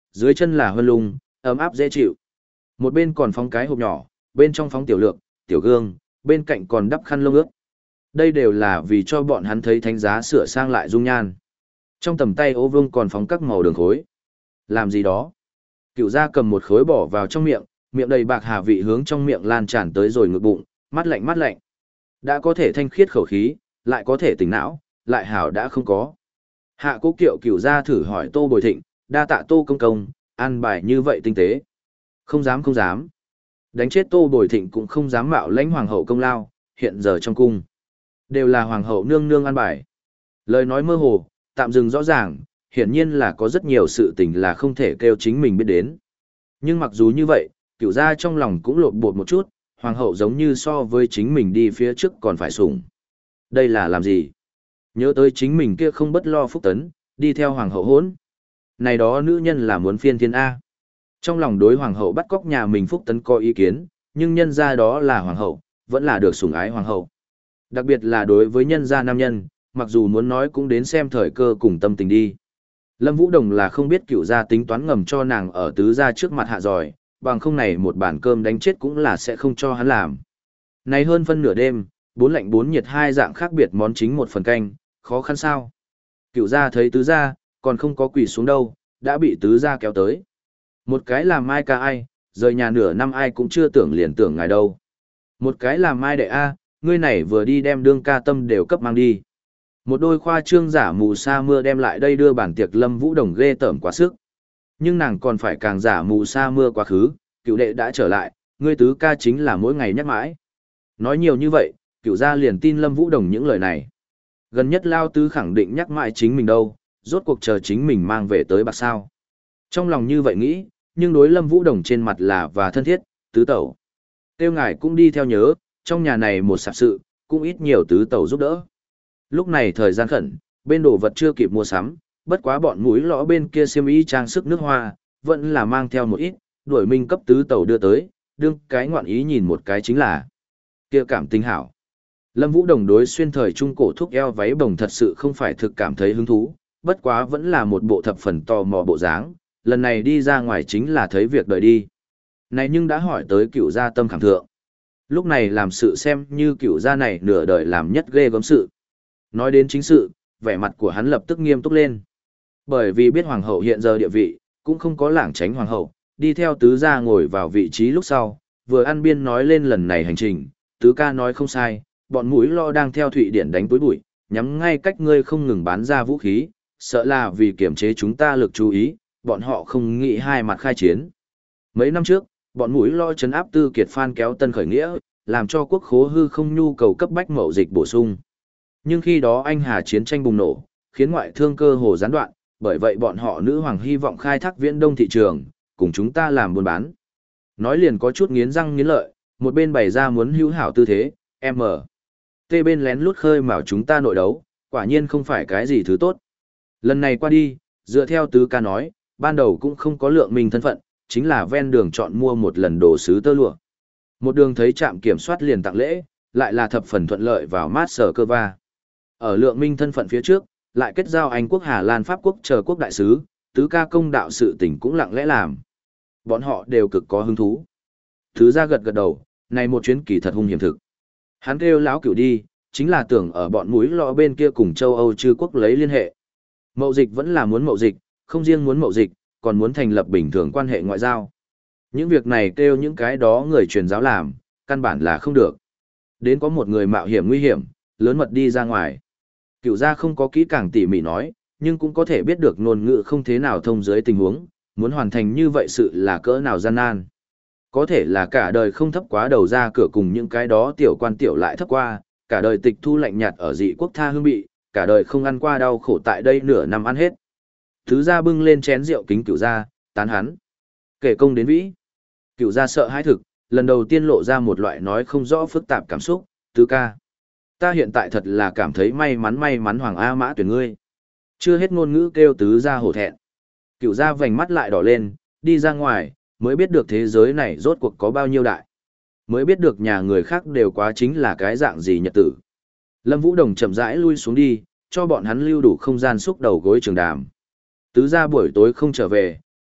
dưới chân là huân lung, ấm áp dễ chịu. Một bên còn phóng cái hộp nhỏ, bên trong phóng tiểu lượng, tiểu gương, bên cạnh còn đắp khăn lông ướt. Đây đều là vì cho bọn hắn thấy thánh giá sửa sang lại dung nhan. Trong tầm tay Ô Vương còn phóng các màu đường khối. Làm gì đó? Cựu gia cầm một khối bỏ vào trong miệng, miệng đầy bạc hà vị hướng trong miệng lan tràn tới rồi ngực bụng, mắt lạnh mắt lạnh. Đã có thể thanh khiết khẩu khí, lại có thể tỉnh não, lại hảo đã không có. Hạ Cố Kiệu Cựu gia thử hỏi Tô Bồi Thịnh, đa tạ Tô công công, an bài như vậy tinh tế. Không dám không dám. Đánh chết Tô Bồi Thịnh cũng không dám mạo lãnh hoàng hậu công lao, hiện giờ trong cung. Đều là hoàng hậu nương nương an bài. Lời nói mơ hồ, tạm dừng rõ ràng, hiển nhiên là có rất nhiều sự tình là không thể kêu chính mình biết đến. Nhưng mặc dù như vậy, Cựu gia trong lòng cũng lột bột một chút, hoàng hậu giống như so với chính mình đi phía trước còn phải sủng. Đây là làm gì? Nhớ tới chính mình kia không bất lo phúc tấn, đi theo hoàng hậu hỗn. Này đó nữ nhân là muốn phiên thiên A. Trong lòng đối hoàng hậu bắt cóc nhà mình phúc tấn có ý kiến, nhưng nhân gia đó là hoàng hậu, vẫn là được sủng ái hoàng hậu. Đặc biệt là đối với nhân gia nam nhân, mặc dù muốn nói cũng đến xem thời cơ cùng tâm tình đi. Lâm Vũ Đồng là không biết Cựu gia tính toán ngầm cho nàng ở tứ gia trước mặt hạ giỏi, bằng không này một bàn cơm đánh chết cũng là sẽ không cho hắn làm. Này hơn phân nửa đêm, bốn lạnh bốn nhiệt hai dạng khác biệt món chính một phần canh, khó khăn sao? Cựu gia thấy tứ gia, còn không có quỳ xuống đâu, đã bị tứ gia kéo tới. Một cái làm mai ca ai, rời nhà nửa năm ai cũng chưa tưởng liền tưởng ngài đâu. Một cái làm mai đệ A, ngươi này vừa đi đem đương ca tâm đều cấp mang đi. Một đôi khoa trương giả mù sa mưa đem lại đây đưa bản tiệc Lâm Vũ Đồng ghê tởm quá sức. Nhưng nàng còn phải càng giả mù sa mưa quá khứ, cựu đệ đã trở lại, ngươi tứ ca chính là mỗi ngày nhắc mãi. Nói nhiều như vậy, cựu gia liền tin Lâm Vũ Đồng những lời này. Gần nhất Lao Tứ khẳng định nhắc mãi chính mình đâu, rốt cuộc chờ chính mình mang về tới bạc sao. Trong lòng như vậy nghĩ, nhưng đối Lâm Vũ Đồng trên mặt là và thân thiết, tứ tẩu. Tiêu ngài cũng đi theo nhớ, trong nhà này một sạp sự, cũng ít nhiều tứ tẩu giúp đỡ. Lúc này thời gian khẩn, bên đồ vật chưa kịp mua sắm, bất quá bọn mũi lõ bên kia xiêm y trang sức nước hoa, vẫn là mang theo một ít, đuổi minh cấp tứ tẩu đưa tới, đương cái ngoạn ý nhìn một cái chính là kia cảm tình hảo. Lâm Vũ Đồng đối xuyên thời trung cổ thúc eo váy bồng thật sự không phải thực cảm thấy hứng thú, bất quá vẫn là một bộ thập phần tò mò bộ dáng, lần này đi ra ngoài chính là thấy việc đợi đi. Này nhưng đã hỏi tới Cựu gia tâm khẳng thượng. Lúc này làm sự xem như Cựu gia này nửa đời làm nhất ghê gớm sự. Nói đến chính sự, vẻ mặt của hắn lập tức nghiêm túc lên. Bởi vì biết hoàng hậu hiện giờ địa vị, cũng không có lảng tránh hoàng hậu, đi theo tứ gia ngồi vào vị trí lúc sau, vừa ăn biên nói lên lần này hành trình, tứ ca nói không sai, bọn mũi lo đang theo Thụy Điển đánh túi bụi, nhắm ngay cách ngươi không ngừng bán ra vũ khí, sợ là vì kiểm chế chúng ta lực chú ý, bọn họ không nghĩ hai mặt khai chiến. Mấy năm trước, bọn mũi lo trấn áp Tư Kiệt Phan kéo tân khởi nghĩa, làm cho quốc khố hư không nhu cầu cấp bách mậu dịch bổ sung. Nhưng khi đó Anh Hà chiến tranh bùng nổ, khiến ngoại thương cơ hồ gián đoạn, bởi vậy bọn họ nữ hoàng hy vọng khai thác viễn đông thị trường, cùng chúng ta làm buôn bán. Nói liền có chút nghiến răng nghiến lợi, một bên bày ra muốn hữu hảo tư thế, em ở. Tê bên lén lút khơi mào chúng ta nội đấu, quả nhiên không phải cái gì thứ tốt. Lần này qua đi, dựa theo tứ ca nói, ban đầu cũng không có lượng mình thân phận, chính là ven đường chọn mua một lần đồ sứ tơ lụa. Một đường thấy trạm kiểm soát liền tặng lễ, lại là thập phần thuận lợi vào mát sở cơ va. Ở lượng minh thân phận phía trước, lại kết giao Anh quốc Hà Lan Pháp quốc chờ quốc đại sứ, tứ ca công đạo sự tình cũng lặng lẽ làm. Bọn họ đều cực có hứng thú. Thứ ra gật gật đầu, này một chuyến kỳ thật hung hiểm thực. Hắn kêu lão cửu đi, chính là tưởng ở bọn mũi lọ bên kia cùng châu Âu chư quốc lấy liên hệ. Mậu dịch vẫn là muốn mậu dịch, không riêng muốn mậu dịch, còn muốn thành lập bình thường quan hệ ngoại giao. Những việc này kêu những cái đó người truyền giáo làm, căn bản là không được. Đến có một người mạo hiểm nguy hiểm, lớn mật đi ra ngoài. Cựu gia không có kỹ càng tỉ mỉ nói, nhưng cũng có thể biết được ngôn ngữ không thế nào thông dưới tình huống, muốn hoàn thành như vậy sự là cỡ nào gian nan. Có thể là cả đời không thấp quá đầu ra cửa cùng những cái đó tiểu quan tiểu lại thấp qua, cả đời tịch thu lạnh nhạt ở dị quốc tha hương bị, cả đời không ăn qua đau khổ tại đây nửa năm ăn hết. Thứ gia bưng lên chén rượu kính cựu gia, tán hắn. Kể công đến vĩ. Cựu gia sợ hãi thực, lần đầu tiên lộ ra một loại nói không rõ phức tạp cảm xúc, tứ ca. Ta hiện tại thật là cảm thấy may mắn may mắn Hoàng A Mã tuyển ngươi. Chưa hết ngôn ngữ kêu tứ gia hổ thẹn. Cựu gia vành mắt lại đỏ lên, đi ra ngoài, mới biết được thế giới này rốt cuộc có bao nhiêu đại. Mới biết được nhà người khác đều quá chính là cái dạng gì nhật tử. Lâm Vũ Đồng chậm rãi lui xuống đi, cho bọn hắn lưu đủ không gian xúc đầu gối trường đàm. Tứ gia buổi tối không trở về,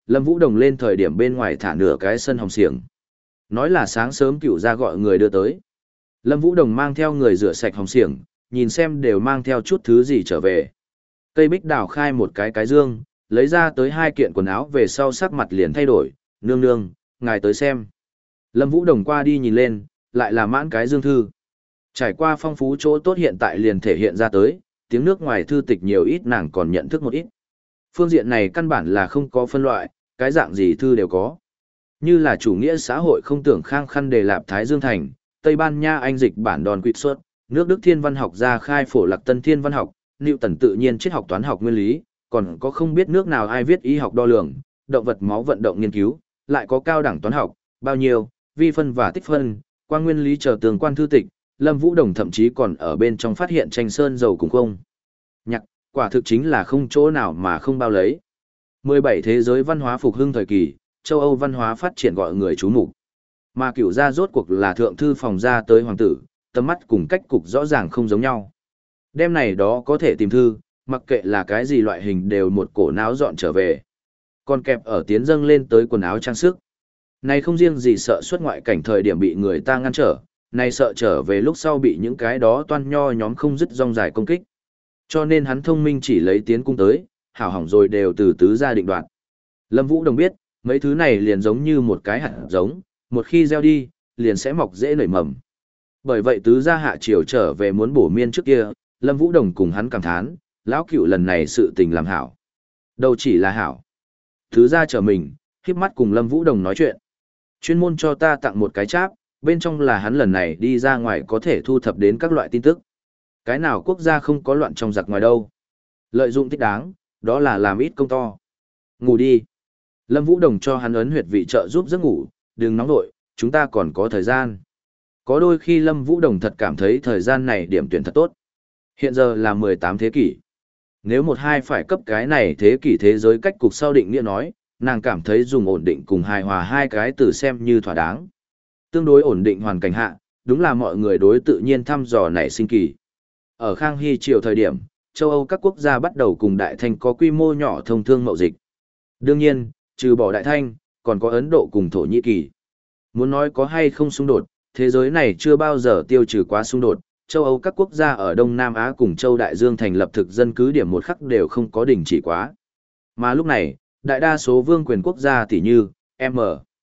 Lâm Vũ Đồng lên thời điểm bên ngoài thả nửa cái sân hồng xiềng. Nói là sáng sớm cựu ra gọi người đưa tới. Lâm Vũ Đồng mang theo người rửa sạch hồng xiềng, nhìn xem đều mang theo chút thứ gì trở về. Cây bích đào khai một cái cái dương, lấy ra tới hai kiện quần áo về sau sắc mặt liền thay đổi, nương nương, ngài tới xem. Lâm Vũ Đồng qua đi nhìn lên, lại là mãn cái dương thư. Trải qua phong phú chỗ tốt hiện tại liền thể hiện ra tới, tiếng nước ngoài thư tịch nhiều ít nàng còn nhận thức một ít. Phương diện này căn bản là không có phân loại, cái dạng gì thư đều có. Như là chủ nghĩa xã hội không tưởng khang khăn đề lạp Thái Dương Thành, Tây Ban Nha Anh dịch bản đòn quỵt xuất, nước Đức thiên văn học gia khai phổ lạc tân thiên văn học, Newton tự nhiên triết học toán học nguyên lý, còn có không biết nước nào ai viết y học đo lường, động vật máu vận động nghiên cứu, lại có cao đẳng toán học, bao nhiêu, vi phân và tích phân, quan nguyên lý chờ tường quan thư tịch, Lâm Vũ Đồng thậm chí còn ở bên trong phát hiện tranh sơn dầu cùng không. Nhạc, quả thực chính là không chỗ nào mà không bao lấy. mười bảy thế giới văn hóa phục hưng thời kỳ, châu Âu văn hóa phát triển gọi người chú mục. Mà cửu gia rốt cuộc là thượng thư phòng ra tới hoàng tử, tầm mắt cùng cách cục rõ ràng không giống nhau. Đêm này đó có thể tìm thư, mặc kệ là cái gì loại hình đều một cổ náo dọn trở về. Còn kẹp ở tiến dâng lên tới quần áo trang sức. Này không riêng gì sợ xuất ngoại cảnh thời điểm bị người ta ngăn trở, này sợ trở về lúc sau bị những cái đó toan nho nhóm không dứt rong dài công kích. Cho nên hắn thông minh chỉ lấy tiến cung tới, hảo hỏng rồi đều từ tứ gia định đoạt. Lâm Vũ Đồng biết, mấy thứ này liền giống như một cái hạt giống, một khi gieo đi, liền sẽ mọc dễ nảy mầm. Bởi vậy tứ gia hạ triều trở về muốn bổ miên trước kia, Lâm Vũ Đồng cùng hắn cảm thán, lão cựu lần này sự tình làm hảo. Đâu chỉ là hảo. Tứ gia trở mình, khiếp mắt cùng Lâm Vũ Đồng nói chuyện. Chuyên môn cho ta tặng một cái cháp, bên trong là hắn lần này đi ra ngoài có thể thu thập đến các loại tin tức. Cái nào quốc gia không có loạn trong giặc ngoài đâu. Lợi dụng thích đáng, đó là làm ít công to. Ngủ đi. Lâm Vũ Đồng cho hắn ấn huyệt vị trợ giúp giấc ngủ, đừng nóng nội, chúng ta còn có thời gian. Có đôi khi Lâm Vũ Đồng thật cảm thấy thời gian này điểm tuyển thật tốt. Hiện giờ là mười tám thế kỷ. Nếu một hai phải cấp cái này thế kỷ thế giới cách cục sau định nghĩa nói, nàng cảm thấy dùng ổn định cùng hài hòa hai cái từ xem như thỏa đáng. Tương đối ổn định hoàn cảnh hạ, đúng là mọi người đối tự nhiên thăm dò nảy sinh kỳ. Ở Khang Hy triều thời điểm, châu Âu các quốc gia bắt đầu cùng Đại Thanh có quy mô nhỏ thông thương mậu dịch. Đương nhiên, trừ bỏ Đại Thanh, còn có Ấn Độ cùng Thổ Nhĩ Kỳ. Muốn nói có hay không xung đột, thế giới này chưa bao giờ tiêu trừ quá xung đột, châu Âu các quốc gia ở Đông Nam Á cùng châu Đại Dương thành lập thực dân cứ điểm một khắc đều không có đình chỉ quá. Mà lúc này, đại đa số vương quyền quốc gia tỉ như, M.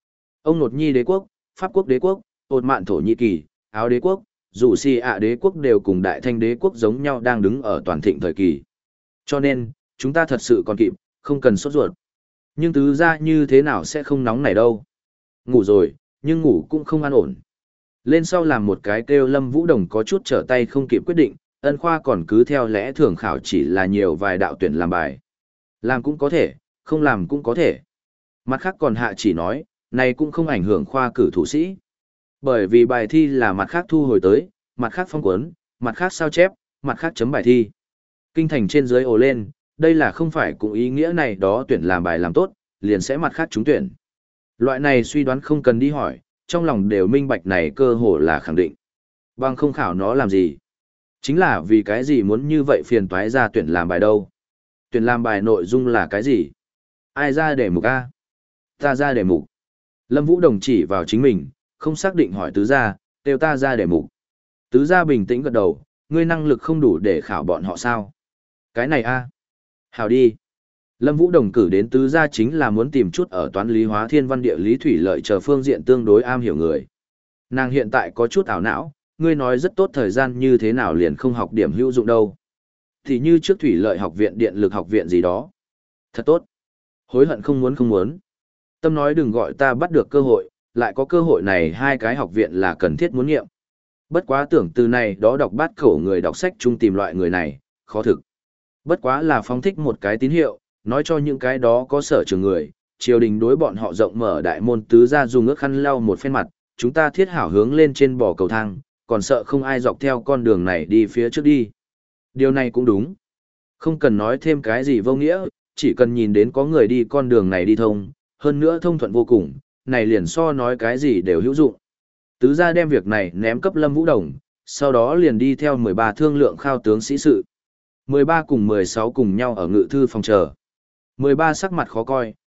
Ông Nột Nhi đế quốc, Pháp quốc đế quốc, Ột Mạn Thổ Nhĩ Kỳ, Áo đế quốc, dù si ạ đế quốc đều cùng Đại Thanh đế quốc giống nhau đang đứng ở toàn thịnh thời kỳ. Cho nên, chúng ta thật sự còn kịp, không cần sốt ruột. Nhưng tứ ra như thế nào sẽ không nóng này đâu. Ngủ rồi, nhưng ngủ cũng không an ổn. Lên sau làm một cái kêu Lâm Vũ Đồng có chút trở tay không kịp quyết định, ân khoa còn cứ theo lẽ thường khảo chỉ là nhiều vài đạo tuyển làm bài. Làm cũng có thể, không làm cũng có thể. Mặt khác còn hạ chỉ nói, này cũng không ảnh hưởng khoa cử thủ sĩ. Bởi vì bài thi là mặt khác thu hồi tới, mặt khác phong cuốn, mặt khác sao chép, mặt khác chấm bài thi. Kinh thành trên dưới ồ lên, đây là không phải cũng ý nghĩa này đó tuyển làm bài làm tốt, liền sẽ mặt khác trúng tuyển. Loại này suy đoán không cần đi hỏi, trong lòng đều minh bạch này cơ hồ là khẳng định. Bằng không khảo nó làm gì? Chính là vì cái gì muốn như vậy phiền toái ra tuyển làm bài đâu? Tuyển làm bài nội dung là cái gì? Ai ra đề mục A? Ta ra đề mục. Lâm Vũ Đồng chỉ vào chính mình, không xác định hỏi tứ gia, kêu ta ra đề mục. Tứ gia bình tĩnh gật đầu, ngươi năng lực không đủ để khảo bọn họ sao? Cái này A. Hào đi. Lâm Vũ Đồng cử đến tứ gia chính là muốn tìm chút ở toán lý hóa thiên văn địa lý thủy lợi chờ phương diện tương đối am hiểu người. Nàng hiện tại có chút ảo não, ngươi nói rất tốt thời gian như thế nào liền không học điểm hữu dụng đâu. Thì như trước thủy lợi học viện điện lực học viện gì đó. Thật tốt. Hối hận không muốn không muốn. Tâm nói đừng gọi ta bắt được cơ hội, lại có cơ hội này hai cái học viện là cần thiết muốn nghiệm. Bất quá tưởng từ này đó đọc bát khẩu người đọc sách chung tìm loại người này, khó thực. Bất quá là phóng thích một cái tín hiệu, nói cho những cái đó có sở trường người, triều đình đối bọn họ rộng mở đại môn tứ ra dùng ước khăn lau một phen mặt, chúng ta thiết hảo hướng lên trên bò cầu thang, còn sợ không ai dọc theo con đường này đi phía trước đi. Điều này cũng đúng. Không cần nói thêm cái gì vô nghĩa, chỉ cần nhìn đến có người đi con đường này đi thông, hơn nữa thông thuận vô cùng, này liền so nói cái gì đều hữu dụng. Tứ gia đem việc này ném cấp Lâm Vũ Đồng, sau đó liền đi theo mười ba thương lượng khao tướng sĩ sự. mười ba cùng mười sáu cùng nhau ở ngự thư phòng chờ. mười ba sắc mặt khó coi,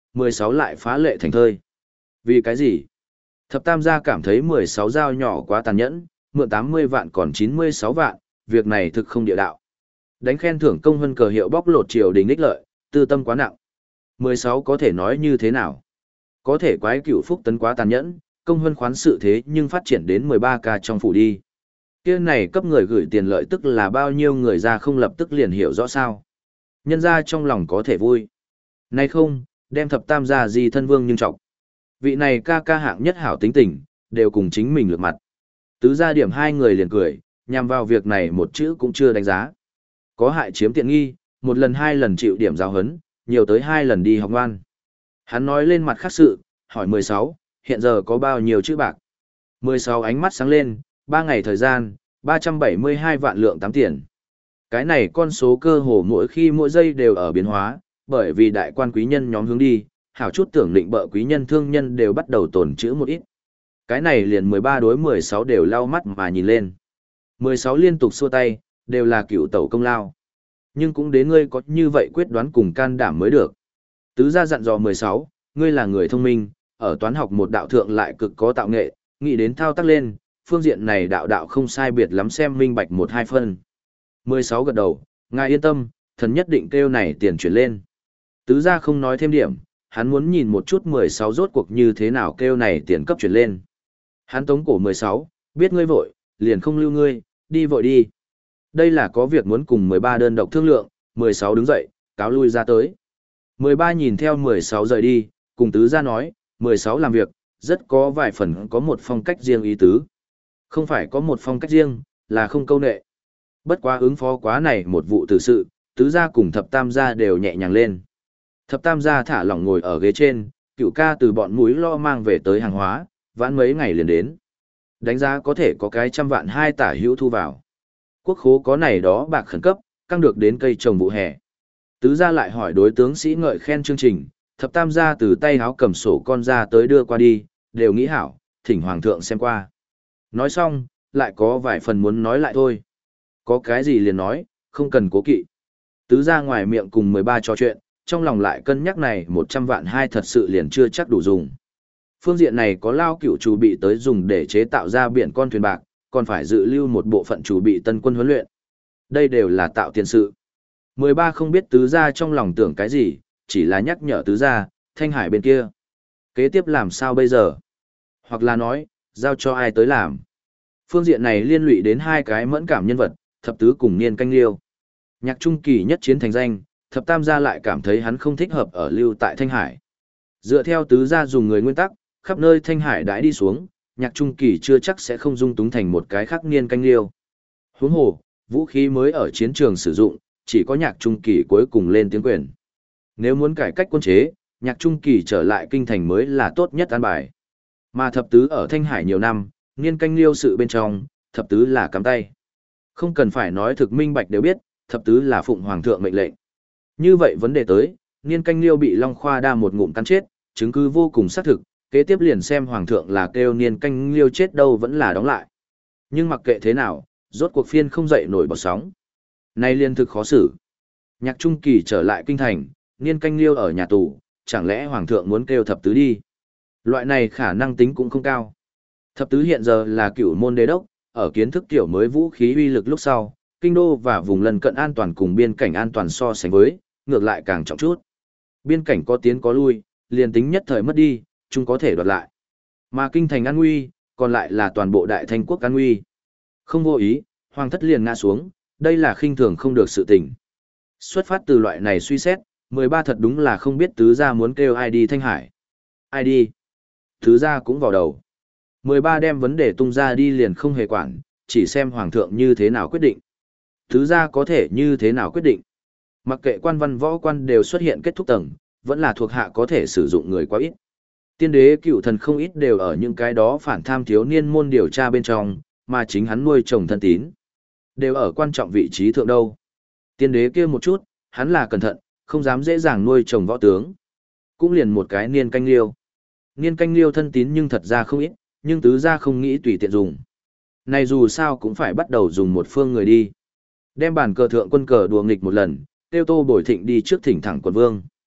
mười sáu lại phá lệ thành thơi. Vì cái gì? Thập tam gia cảm thấy mười sáu dao nhỏ quá tàn nhẫn, mượn tám mươi vạn còn chín mươi sáu vạn, việc này thực không địa đạo. Đánh khen thưởng công hơn cờ hiệu bóc lột triều đình ích lợi, tư tâm quá nặng. mười sáu có thể nói như thế nào? Có thể quái cửu phúc tấn quá tàn nhẫn, công hơn khoán sự thế nhưng phát triển đến mười ba ca trong phủ đi. Kia này cấp người gửi tiền lợi tức là bao nhiêu người ra không lập tức liền hiểu rõ sao. Nhân ra trong lòng có thể vui. Nay không, đem thập tam gia gì thân vương nhưng trọng. Vị này ca ca hạng nhất hảo tính tình, đều cùng chính mình lược mặt. Tứ gia điểm hai người liền cười, nhằm vào việc này một chữ cũng chưa đánh giá. Có hại chiếm tiện nghi, một lần hai lần chịu điểm giáo hấn, nhiều tới hai lần đi học ngoan. Hắn nói lên mặt khác sự, hỏi mười sáu, hiện giờ có bao nhiêu chữ bạc? mười sáu ánh mắt sáng lên, ba ngày thời gian, ba trăm bảy mươi hai vạn lượng tám tiền. Cái này con số cơ hồ mỗi khi mỗi giây đều ở biến hóa, bởi vì đại quan quý nhân nhóm hướng đi, hảo chút tưởng định bợ quý nhân thương nhân đều bắt đầu tổn chữ một ít. Cái này liền mười ba đối mười sáu đều lau mắt mà nhìn lên. mười sáu liên tục xua tay, đều là cựu tẩu công lao. Nhưng cũng đến ngươi có như vậy quyết đoán cùng can đảm mới được. Tứ gia dặn dò mười sáu, ngươi là người thông minh, ở toán học một đạo thượng lại cực có tạo nghệ, nghĩ đến thao tác lên, phương diện này đạo đạo không sai biệt lắm xem minh bạch một hai phân. mười sáu gật đầu, ngài yên tâm, thần nhất định kêu này tiền chuyển lên. Tứ gia không nói thêm điểm, hắn muốn nhìn một chút mười sáu rốt cuộc như thế nào kêu này tiền cấp chuyển lên. Hắn tống cổ mười sáu, biết ngươi vội, liền không lưu ngươi, đi vội đi. Đây là có việc muốn cùng mười ba đơn độc thương lượng, mười sáu đứng dậy, cáo lui ra tới. mười ba nhìn theo mười sáu rời đi, cùng tứ gia nói, mười sáu làm việc, rất có vài phần có một phong cách riêng ý tứ. Không phải có một phong cách riêng, là không câu nệ. Bất quá ứng phó quá này một vụ tử sự, tứ gia cùng thập tam gia đều nhẹ nhàng lên. Thập tam gia thả lỏng ngồi ở ghế trên, cựu ca từ bọn mũi lo mang về tới hàng hóa, vãn mấy ngày liền đến. Đánh giá có thể có cái trăm vạn hai tả hữu thu vào. Quốc khố có này đó bạc khẩn cấp, căng được đến cây trồng vụ hè. Tứ gia lại hỏi đối tướng sĩ ngợi khen chương trình, thập tam gia từ tay háo cầm sổ con ra tới đưa qua đi, đều nghĩ hảo, thỉnh hoàng thượng xem qua. Nói xong, lại có vài phần muốn nói lại thôi. Có cái gì liền nói, không cần cố kỵ. Tứ gia ngoài miệng cùng mười ba trò chuyện, trong lòng lại cân nhắc này một trăm vạn hai thật sự liền chưa chắc đủ dùng. Phương diện này có lao cựu chủ bị tới dùng để chế tạo ra biển con thuyền bạc, còn phải dự lưu một bộ phận chủ bị tân quân huấn luyện. Đây đều là tạo tiền sự. mười ba không biết tứ gia trong lòng tưởng cái gì, chỉ là nhắc nhở tứ gia, Thanh Hải bên kia. Kế tiếp làm sao bây giờ? Hoặc là nói, giao cho ai tới làm? Phương diện này liên lụy đến hai cái mẫn cảm nhân vật, thập tứ cùng niên canh liêu. Nhạc trung kỳ nhất chiến thành danh, thập tam gia lại cảm thấy hắn không thích hợp ở lưu tại Thanh Hải. Dựa theo tứ gia dùng người nguyên tắc, khắp nơi Thanh Hải đãi đi xuống, nhạc trung kỳ chưa chắc sẽ không dung túng thành một cái khác niên canh liêu. Huống hồ, vũ khí mới ở chiến trường sử dụng, chỉ có nhạc trung kỳ cuối cùng lên tiếng quyền. Nếu muốn cải cách quân chế, nhạc trung kỳ trở lại kinh thành mới là tốt nhất an bài. Mà thập tứ ở Thanh Hải nhiều năm, niên canh liêu sự bên trong, thập tứ là cắm tay. Không cần phải nói thực minh bạch đều biết, thập tứ là phụng hoàng thượng mệnh lệnh. Như vậy vấn đề tới, niên canh liêu bị Long Khoa đa một ngụm cắn chết, chứng cứ vô cùng xác thực, kế tiếp liền xem hoàng thượng là kêu niên canh liêu chết đâu vẫn là đóng lại. Nhưng mặc kệ thế nào, rốt cuộc phiên không dậy nổi bọt sóng. Nay liên thực khó xử. Nhạc trung kỳ trở lại kinh thành, niên canh liêu ở nhà tù, chẳng lẽ hoàng thượng muốn kêu thập tứ đi? Loại này khả năng tính cũng không cao. Thập tứ hiện giờ là cựu môn đế đốc, ở kiến thức kiểu mới vũ khí uy lực lúc sau, kinh đô và vùng lân cận an toàn cùng biên cảnh an toàn so sánh với, ngược lại càng trọng chút. Biên cảnh có tiến có lui, liền tính nhất thời mất đi, chúng có thể đoạt lại. Mà kinh thành an nguy, còn lại là toàn bộ đại thanh quốc an nguy. Không vô ý, hoàng thất liền ngã xuống, đây là khinh thường không được sự tình. Xuất phát từ loại này suy xét, mười ba thật đúng là không biết tứ gia muốn kêu ai đi Thanh Hải. Ai đi? Tứ gia cũng vào đầu. mười ba đem vấn đề tung ra đi liền không hề quản, chỉ xem hoàng thượng như thế nào quyết định. Tứ gia có thể như thế nào quyết định. Mặc kệ quan văn võ quan đều xuất hiện kết thúc tầng, vẫn là thuộc hạ có thể sử dụng người quá ít. Tiên đế cựu thần không ít đều ở những cái đó phản tham thiếu niên môn điều tra bên trong, mà chính hắn nuôi chồng thân tín. Đều ở quan trọng vị trí thượng đâu. Tiên đế kia một chút, hắn là cẩn thận, không dám dễ dàng nuôi chồng võ tướng. Cũng liền một cái niên canh liêu. Niên canh liêu thân tín nhưng thật ra không ít, nhưng tứ gia không nghĩ tùy tiện dùng. Này dù sao cũng phải bắt đầu dùng một phương người đi. Đem bản cờ thượng quân cờ đùa nghịch một lần, tiêu tô bồi thịnh đi trước thỉnh thẳng quận vương.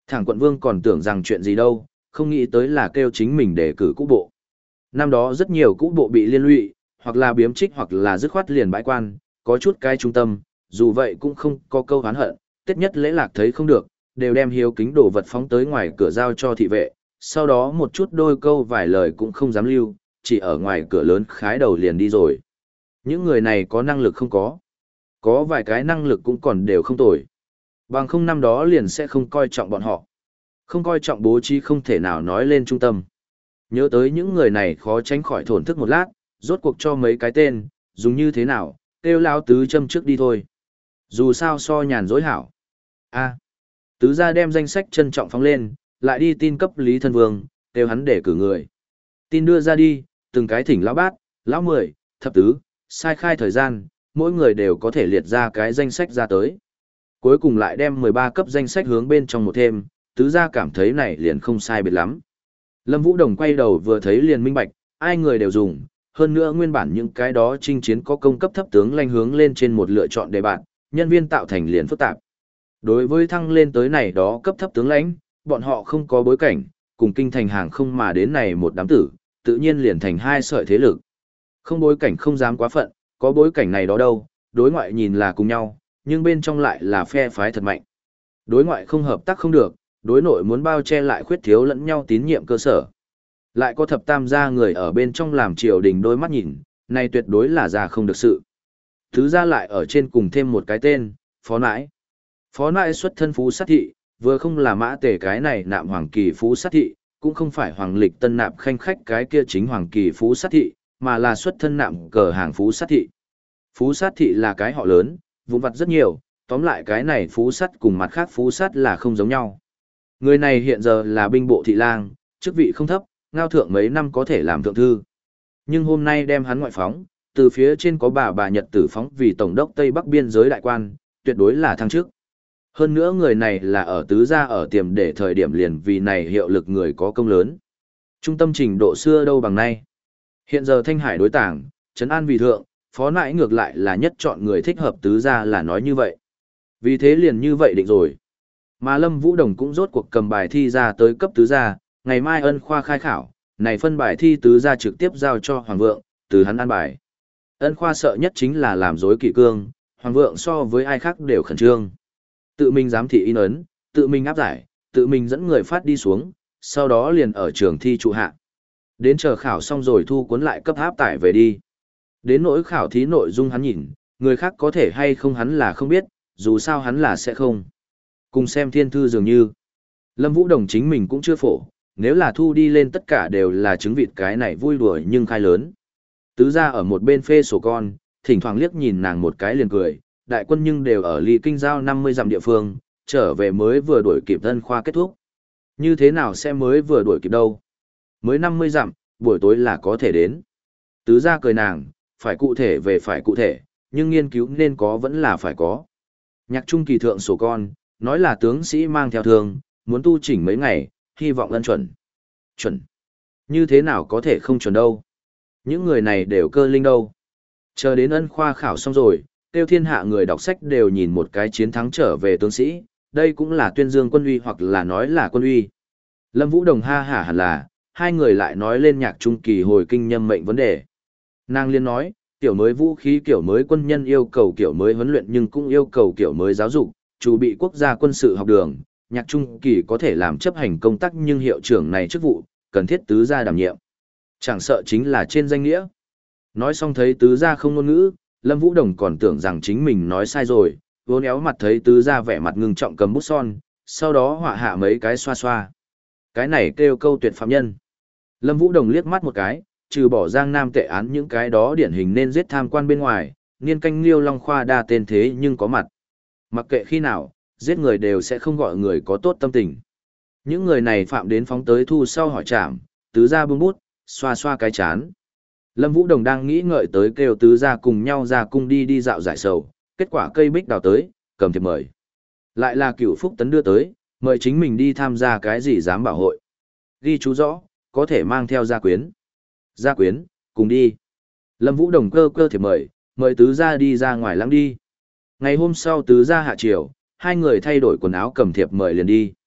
Thẳng quận vương còn tưởng rằng chuyện gì đâu, không nghĩ tới là kêu chính mình để cử cũ bộ. Năm đó rất nhiều cũ bộ bị liên lụy, hoặc là biếm trích hoặc là dứt khoát liền bãi quan, có chút cái trung tâm, dù vậy cũng không có câu hán hận, tết nhất lễ lạc thấy không được, đều đem hiếu kính đồ vật phóng tới ngoài cửa giao cho thị vệ, sau đó một chút đôi câu vài lời cũng không dám lưu, chỉ ở ngoài cửa lớn khái đầu liền đi rồi. Những người này có năng lực không có? Có vài cái năng lực cũng còn đều không tồi. Bằng không năm đó liền sẽ không coi trọng bọn họ. Không coi trọng bố trí không thể nào nói lên trung tâm. Nhớ tới những người này khó tránh khỏi thổn thức một lát, rốt cuộc cho mấy cái tên, dùng như thế nào, kêu lao tứ châm trước đi thôi. Dù sao so nhàn dối hảo. A. Tứ gia đem danh sách trân trọng phóng lên, lại đi tin cấp Lý Thân Vương, kêu hắn để cử người. Tin đưa ra đi, từng cái thỉnh lão bát, lão mười, thập tứ, sai khai thời gian, mỗi người đều có thể liệt ra cái danh sách ra tới. Cuối cùng lại đem mười ba cấp danh sách hướng bên trong một thêm, tứ gia cảm thấy này liền không sai biệt lắm. Lâm Vũ Đồng quay đầu vừa thấy liền minh bạch, ai người đều dùng, hơn nữa nguyên bản những cái đó chinh chiến có công cấp thấp tướng lanh hướng lên trên một lựa chọn đề bạn, nhân viên tạo thành liền phức tạp. Đối với thăng lên tới này đó cấp thấp tướng lãnh, bọn họ không có bối cảnh, cùng kinh thành hàng không mà đến này một đám tử, tự nhiên liền thành hai sợi thế lực. Không bối cảnh không dám quá phận, có bối cảnh này đó đâu, đối ngoại nhìn là cùng nhau, nhưng bên trong lại là phe phái thật mạnh. Đối ngoại không hợp tác không được, đối nội muốn bao che lại khuyết thiếu lẫn nhau tín nhiệm cơ sở. Lại có thập tam gia người ở bên trong làm triều đình đôi mắt nhìn, này tuyệt đối là ra không được sự. Thứ ra lại ở trên cùng thêm một cái tên, Phó Nãi. Phó Nãi xuất thân phú sát thị, vừa không là mã tể cái này nạm hoàng kỳ phú sát thị, cũng không phải hoàng lịch tân nạp khanh khách cái kia chính hoàng kỳ phú sát thị, mà là xuất thân nạm cờ hàng phú sát thị. Phú sát thị là cái họ lớn, vụn vặt rất nhiều, tóm lại cái này phú sát cùng mặt khác phú sát là không giống nhau. Người này hiện giờ là binh bộ thị lang, chức vị không thấp, ngao thượng mấy năm có thể làm thượng thư. Nhưng hôm nay đem hắn ngoại phóng, từ phía trên có bà bà Nhật Tử phóng vì tổng đốc Tây Bắc biên giới đại quan, tuyệt đối là thăng chức. Hơn nữa người này là ở tứ gia ở tiềm để thời điểm liền vì này hiệu lực người có công lớn. Trung tâm trình độ xưa đâu bằng nay. Hiện giờ Thanh Hải đối tảng, Trấn An vì thượng, Phó Nãi ngược lại là nhất chọn người thích hợp tứ gia là nói như vậy. Vì thế liền như vậy định rồi. Mà Lâm Vũ Đồng cũng rốt cuộc cầm bài thi ra tới cấp tứ gia, ngày mai ân khoa khai khảo, này phân bài thi tứ gia trực tiếp giao cho Hoàng vượng, từ hắn an bài. Ân khoa sợ nhất chính là làm dối kỷ cương, Hoàng vượng so với ai khác đều khẩn trương. Tự mình giám thị in ấn, tự mình áp giải, tự mình dẫn người phát đi xuống, sau đó liền ở trường thi trụ hạ. Đến chờ khảo xong rồi thu cuốn lại cấp áp tải về đi. Đến nỗi khảo thí nội dung hắn nhìn, người khác có thể hay không hắn là không biết, dù sao hắn là sẽ không. Cùng xem thiên thư dường như. Lâm Vũ Đồng chính mình cũng chưa phổ, nếu là thu đi lên tất cả đều là trứng vịt cái này vui đùa nhưng khai lớn. Tứ gia ở một bên phê sổ con, thỉnh thoảng liếc nhìn nàng một cái liền cười, đại quân nhưng đều ở ly kinh giao năm mươi dặm địa phương, trở về mới vừa đuổi kịp ân khoa kết thúc. Như thế nào sẽ mới vừa đuổi kịp đâu? Mới năm mươi dặm, buổi tối là có thể đến. Tứ gia cười nàng, phải cụ thể về phải cụ thể, nhưng nghiên cứu nên có vẫn là phải có. Nhạc trung kỳ thượng sổ con, nói là tướng sĩ mang theo thương, muốn tu chỉnh mấy ngày, hy vọng ân chuẩn. Chuẩn. Như thế nào có thể không chuẩn đâu? Những người này đều cơ linh đâu. Chờ đến ân khoa khảo xong rồi, tiêu thiên hạ người đọc sách đều nhìn một cái chiến thắng trở về tướng sĩ, đây cũng là tuyên dương quân uy hoặc là nói là quân uy. Lâm Vũ Đồng ha hả hẳn là, hai người lại nói lên nhạc trung kỳ hồi kinh nhâm mệnh vấn đề. Nàng liên nói, kiểu mới vũ khí kiểu mới quân nhân yêu cầu kiểu mới huấn luyện nhưng cũng yêu cầu kiểu mới giáo dục, chủ bị quốc gia quân sự học đường, nhạc trung kỳ có thể làm chấp hành công tác nhưng hiệu trưởng này chức vụ, cần thiết tứ gia đảm nhiệm. Chẳng sợ chính là trên danh nghĩa. Nói xong thấy tứ gia không ngôn ngữ, Lâm Vũ Đồng còn tưởng rằng chính mình nói sai rồi, vốn éo mặt thấy tứ gia vẻ mặt ngưng trọng cầm bút son, sau đó họa hạ mấy cái xoa xoa. Cái này kêu câu tuyệt phạm nhân. Lâm Vũ Đồng liếc mắt một cái, trừ bỏ Giang Nam tệ án những cái đó điển hình nên giết tham quan bên ngoài, niên canh liêu long khoa đa tên thế nhưng có mặt. Mặc kệ khi nào, giết người đều sẽ không gọi người có tốt tâm tình. Những người này phạm đến phóng tới thu sau hỏi trảm, tứ gia bưng bút, xoa xoa cái chán. Lâm Vũ Đồng đang nghĩ ngợi tới kêu tứ gia cùng nhau ra cung đi đi dạo giải sầu, kết quả cây bích đào tới, cầm thiệp mời. Lại là Cửu Phúc Tấn đưa tới, mời chính mình đi tham gia cái gì giám bảo hội. Ghi chú rõ, có thể mang theo gia quyến. Gia quyến, cùng đi. Lâm Vũ Đồng cơ cơ thiệp mời, mời tứ gia đi ra ngoài lắng đi. Ngày hôm sau tứ gia hạ triều, hai người thay đổi quần áo cầm thiệp mời liền đi.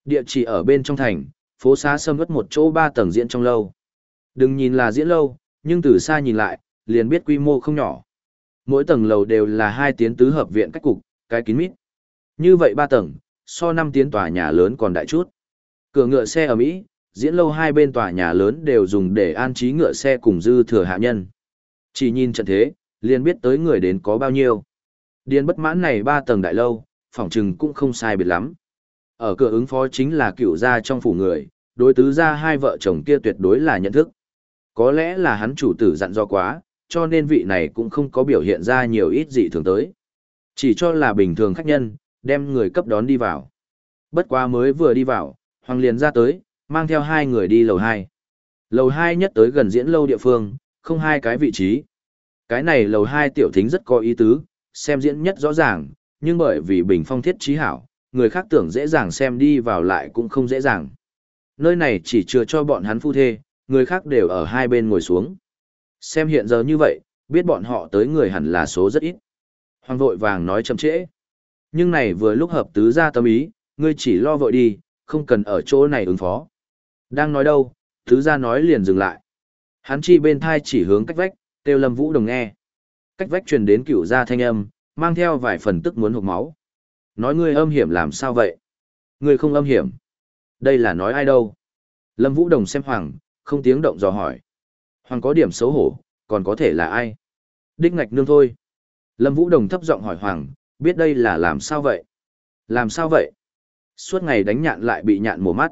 Địa chỉ ở bên trong thành, phố xá sâm ướt một chỗ ba tầng diễn trong lâu. Đừng nhìn là diễn lâu, nhưng từ xa nhìn lại, liền biết quy mô không nhỏ. Mỗi tầng lầu đều là hai tiến tứ hợp viện cách cục, cái kín mít. Như vậy ba tầng, so năm tiến tòa nhà lớn còn đại chút. Cửa ngựa xe ở Mỹ, diễn lâu hai bên tòa nhà lớn đều dùng để an trí ngựa xe cùng dư thừa hạ nhân. Chỉ nhìn trận thế, liền biết tới người đến có bao nhiêu. Điền bất mãn này ba tầng đại lâu, phỏng chừng cũng không sai biệt lắm. Ở cửa ứng phó chính là cựu gia trong phủ người, đối tứ gia hai vợ chồng kia tuyệt đối là nhận thức. Có lẽ là hắn chủ tử dặn dò quá, cho nên vị này cũng không có biểu hiện ra nhiều ít dị thường tới. Chỉ cho là bình thường khách nhân, đem người cấp đón đi vào. Bất quá mới vừa đi vào, Hoàng liền ra tới, mang theo hai người đi lầu hai. Lầu hai nhất tới gần diễn lâu địa phương, không hai cái vị trí. Cái này lầu hai tiểu thính rất có ý tứ, xem diễn nhất rõ ràng, nhưng bởi vì bình phong thiết trí hảo, người khác tưởng dễ dàng xem đi vào lại cũng không dễ dàng. Nơi này chỉ chừa cho bọn hắn phu thê, người khác đều ở hai bên ngồi xuống. Xem hiện giờ như vậy, biết bọn họ tới người hẳn là số rất ít. Hoàng vội vàng nói chậm trễ. Nhưng này vừa lúc hợp tứ gia tâm ý, ngươi chỉ lo vội đi, không cần ở chỗ này ứng phó. Đang nói đâu, tứ gia nói liền dừng lại. Hắn chi bên thai chỉ hướng cách vách, kêu Lâm Vũ Đồng nghe. Cách vách truyền đến cửu gia thanh âm, mang theo vài phần tức muốn hộc máu. Nói ngươi âm hiểm làm sao vậy? Ngươi không âm hiểm. Đây là nói ai đâu? Lâm Vũ Đồng xem Hoàng, không tiếng động dò hỏi. Hoàng có điểm xấu hổ, còn có thể là ai? Đích Ngạch Nương thôi. Lâm Vũ Đồng thấp giọng hỏi Hoàng, biết đây là làm sao vậy? Làm sao vậy? Suốt ngày đánh nhạn lại bị nhạn mổ mắt.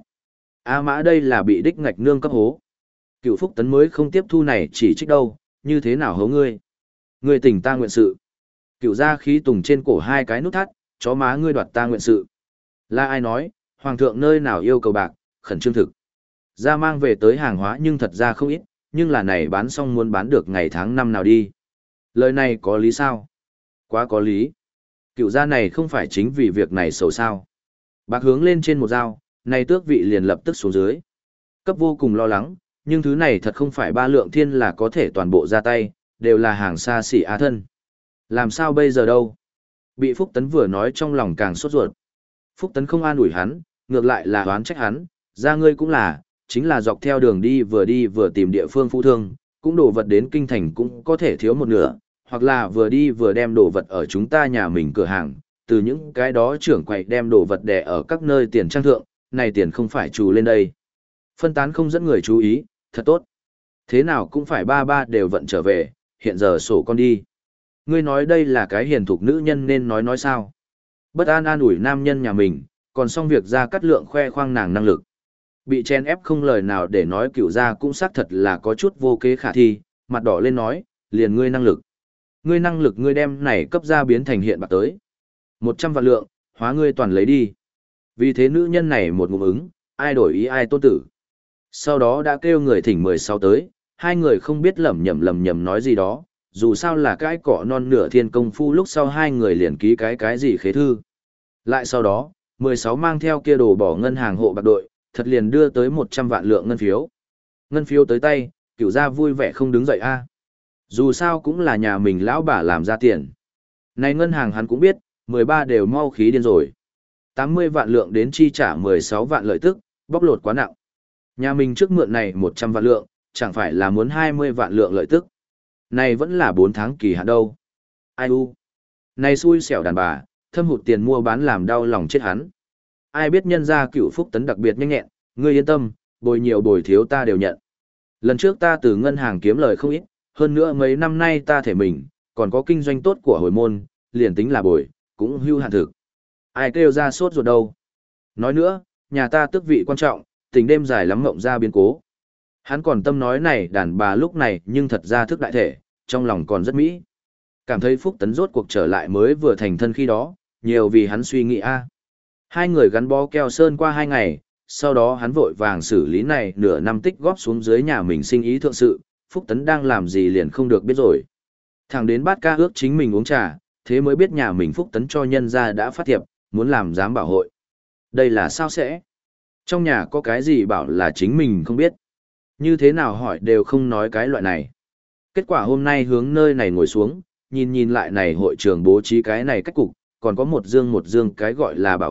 A Mã đây là bị Đích Ngạch Nương cấp hố. Cựu Phúc Tấn mới không tiếp thu này chỉ trích đâu, như thế nào hố ngươi? Ngươi tình ta nguyện sự. Cựu gia khí tùng trên cổ hai cái nút thắt, chó má ngươi đoạt ta nguyện sự. Là ai nói, Hoàng thượng nơi nào yêu cầu bạc, khẩn trương thực. Gia mang về tới hàng hóa nhưng thật ra không ít, nhưng là này bán xong muốn bán được ngày tháng năm nào đi. Lời này có lý sao? Quá có lý. Cựu gia này không phải chính vì việc này xấu sao. Bạc hướng lên trên một dao, này tước vị liền lập tức xuống dưới. Cấp vô cùng lo lắng, nhưng thứ này thật không phải ba lượng thiên là có thể toàn bộ ra tay, đều là hàng xa xỉ á thân. Làm sao bây giờ đâu? Bị Phúc Tấn vừa nói trong lòng càng sốt ruột. Phúc Tấn không an ủi hắn, ngược lại là oán trách hắn, ra ngươi cũng là, chính là dọc theo đường đi vừa đi vừa tìm địa phương phú thương, cũng đổ vật đến kinh thành cũng có thể thiếu một nửa, hoặc là vừa đi vừa đem đồ vật ở chúng ta nhà mình cửa hàng, từ những cái đó trưởng quầy đem đồ vật đè ở các nơi tiền trang thượng, này tiền không phải trù lên đây. Phân tán không dẫn người chú ý, thật tốt. Thế nào cũng phải ba ba đều vận trở về, hiện giờ sổ con đi. Ngươi nói đây là cái hiền thục nữ nhân nên nói nói sao. Bất an an ủi nam nhân nhà mình, còn xong việc ra cắt lượng khoe khoang nàng năng lực. Bị chen ép không lời nào để nói cựu ra cũng xác thật là có chút vô kế khả thi, mặt đỏ lên nói, liền ngươi năng lực. Ngươi năng lực ngươi đem này cấp ra biến thành hiện bạc tới. Một trăm vạn lượng, hóa ngươi toàn lấy đi. Vì thế nữ nhân này một ngụm ứng, ai đổi ý ai tôn tử. Sau đó đã kêu người thỉnh mười sáu tới, hai người không biết lầm nhầm lầm nhầm nói gì đó, dù sao là cái cỏ non nửa thiên công phu lúc sau hai người liền ký cái cái gì khế thư. Lại sau đó, mười sáu mang theo kia đồ bỏ ngân hàng hộ bạc đội, thật liền đưa tới một trăm vạn lượng ngân phiếu. Ngân phiếu tới tay, cửu gia vui vẻ không đứng dậy a. Dù sao cũng là nhà mình lão bà làm ra tiền. Này ngân hàng hắn cũng biết, mười ba đều mau khí điên rồi. tám mươi vạn lượng đến chi trả mười sáu vạn lợi tức, bóc lột quá nặng. Nhà mình trước mượn này một trăm vạn lượng, chẳng phải là muốn hai mươi vạn lượng lợi tức. Này vẫn là bốn tháng kỳ hạn đâu. Ai u. Này xui xẻo đàn bà, thâm hụt tiền mua bán làm đau lòng chết hắn. Ai biết nhân gia Cựu Phúc Tấn đặc biệt nhanh nhẹn, ngươi yên tâm, bồi nhiều bồi thiếu ta đều nhận. Lần trước ta từ ngân hàng kiếm lời không ít, hơn nữa mấy năm nay ta thể mình, còn có kinh doanh tốt của hồi môn, liền tính là bồi, cũng hưu hạn thực. Ai kêu ra sốt ruột đâu. Nói nữa, nhà ta tước vị quan trọng, tình đêm dài lắm ngộng ra biến cố. Hắn còn tâm nói này đàn bà lúc này nhưng thật ra thức đại thể, trong lòng còn rất mỹ. Cảm thấy Phúc Tấn rốt cuộc trở lại mới vừa thành thân khi đó, nhiều vì hắn suy nghĩ a. Hai người gắn bó keo sơn qua hai ngày, sau đó hắn vội vàng xử lý này nửa năm tích góp xuống dưới nhà mình sinh ý thượng sự, Phúc Tấn đang làm gì liền không được biết rồi. Thẳng đến bát ca ước chính mình uống trà, thế mới biết nhà mình Phúc Tấn cho nhân ra đã phát thiệp, muốn làm giám bảo hội. Đây là sao sẽ? Trong nhà có cái gì bảo là chính mình không biết. Như thế nào hỏi đều không nói cái loại này. Kết quả hôm nay hướng nơi này ngồi xuống, nhìn nhìn lại này hội trường bố trí cái này cách cục, còn có một dương một dương cái gọi là bảo vật,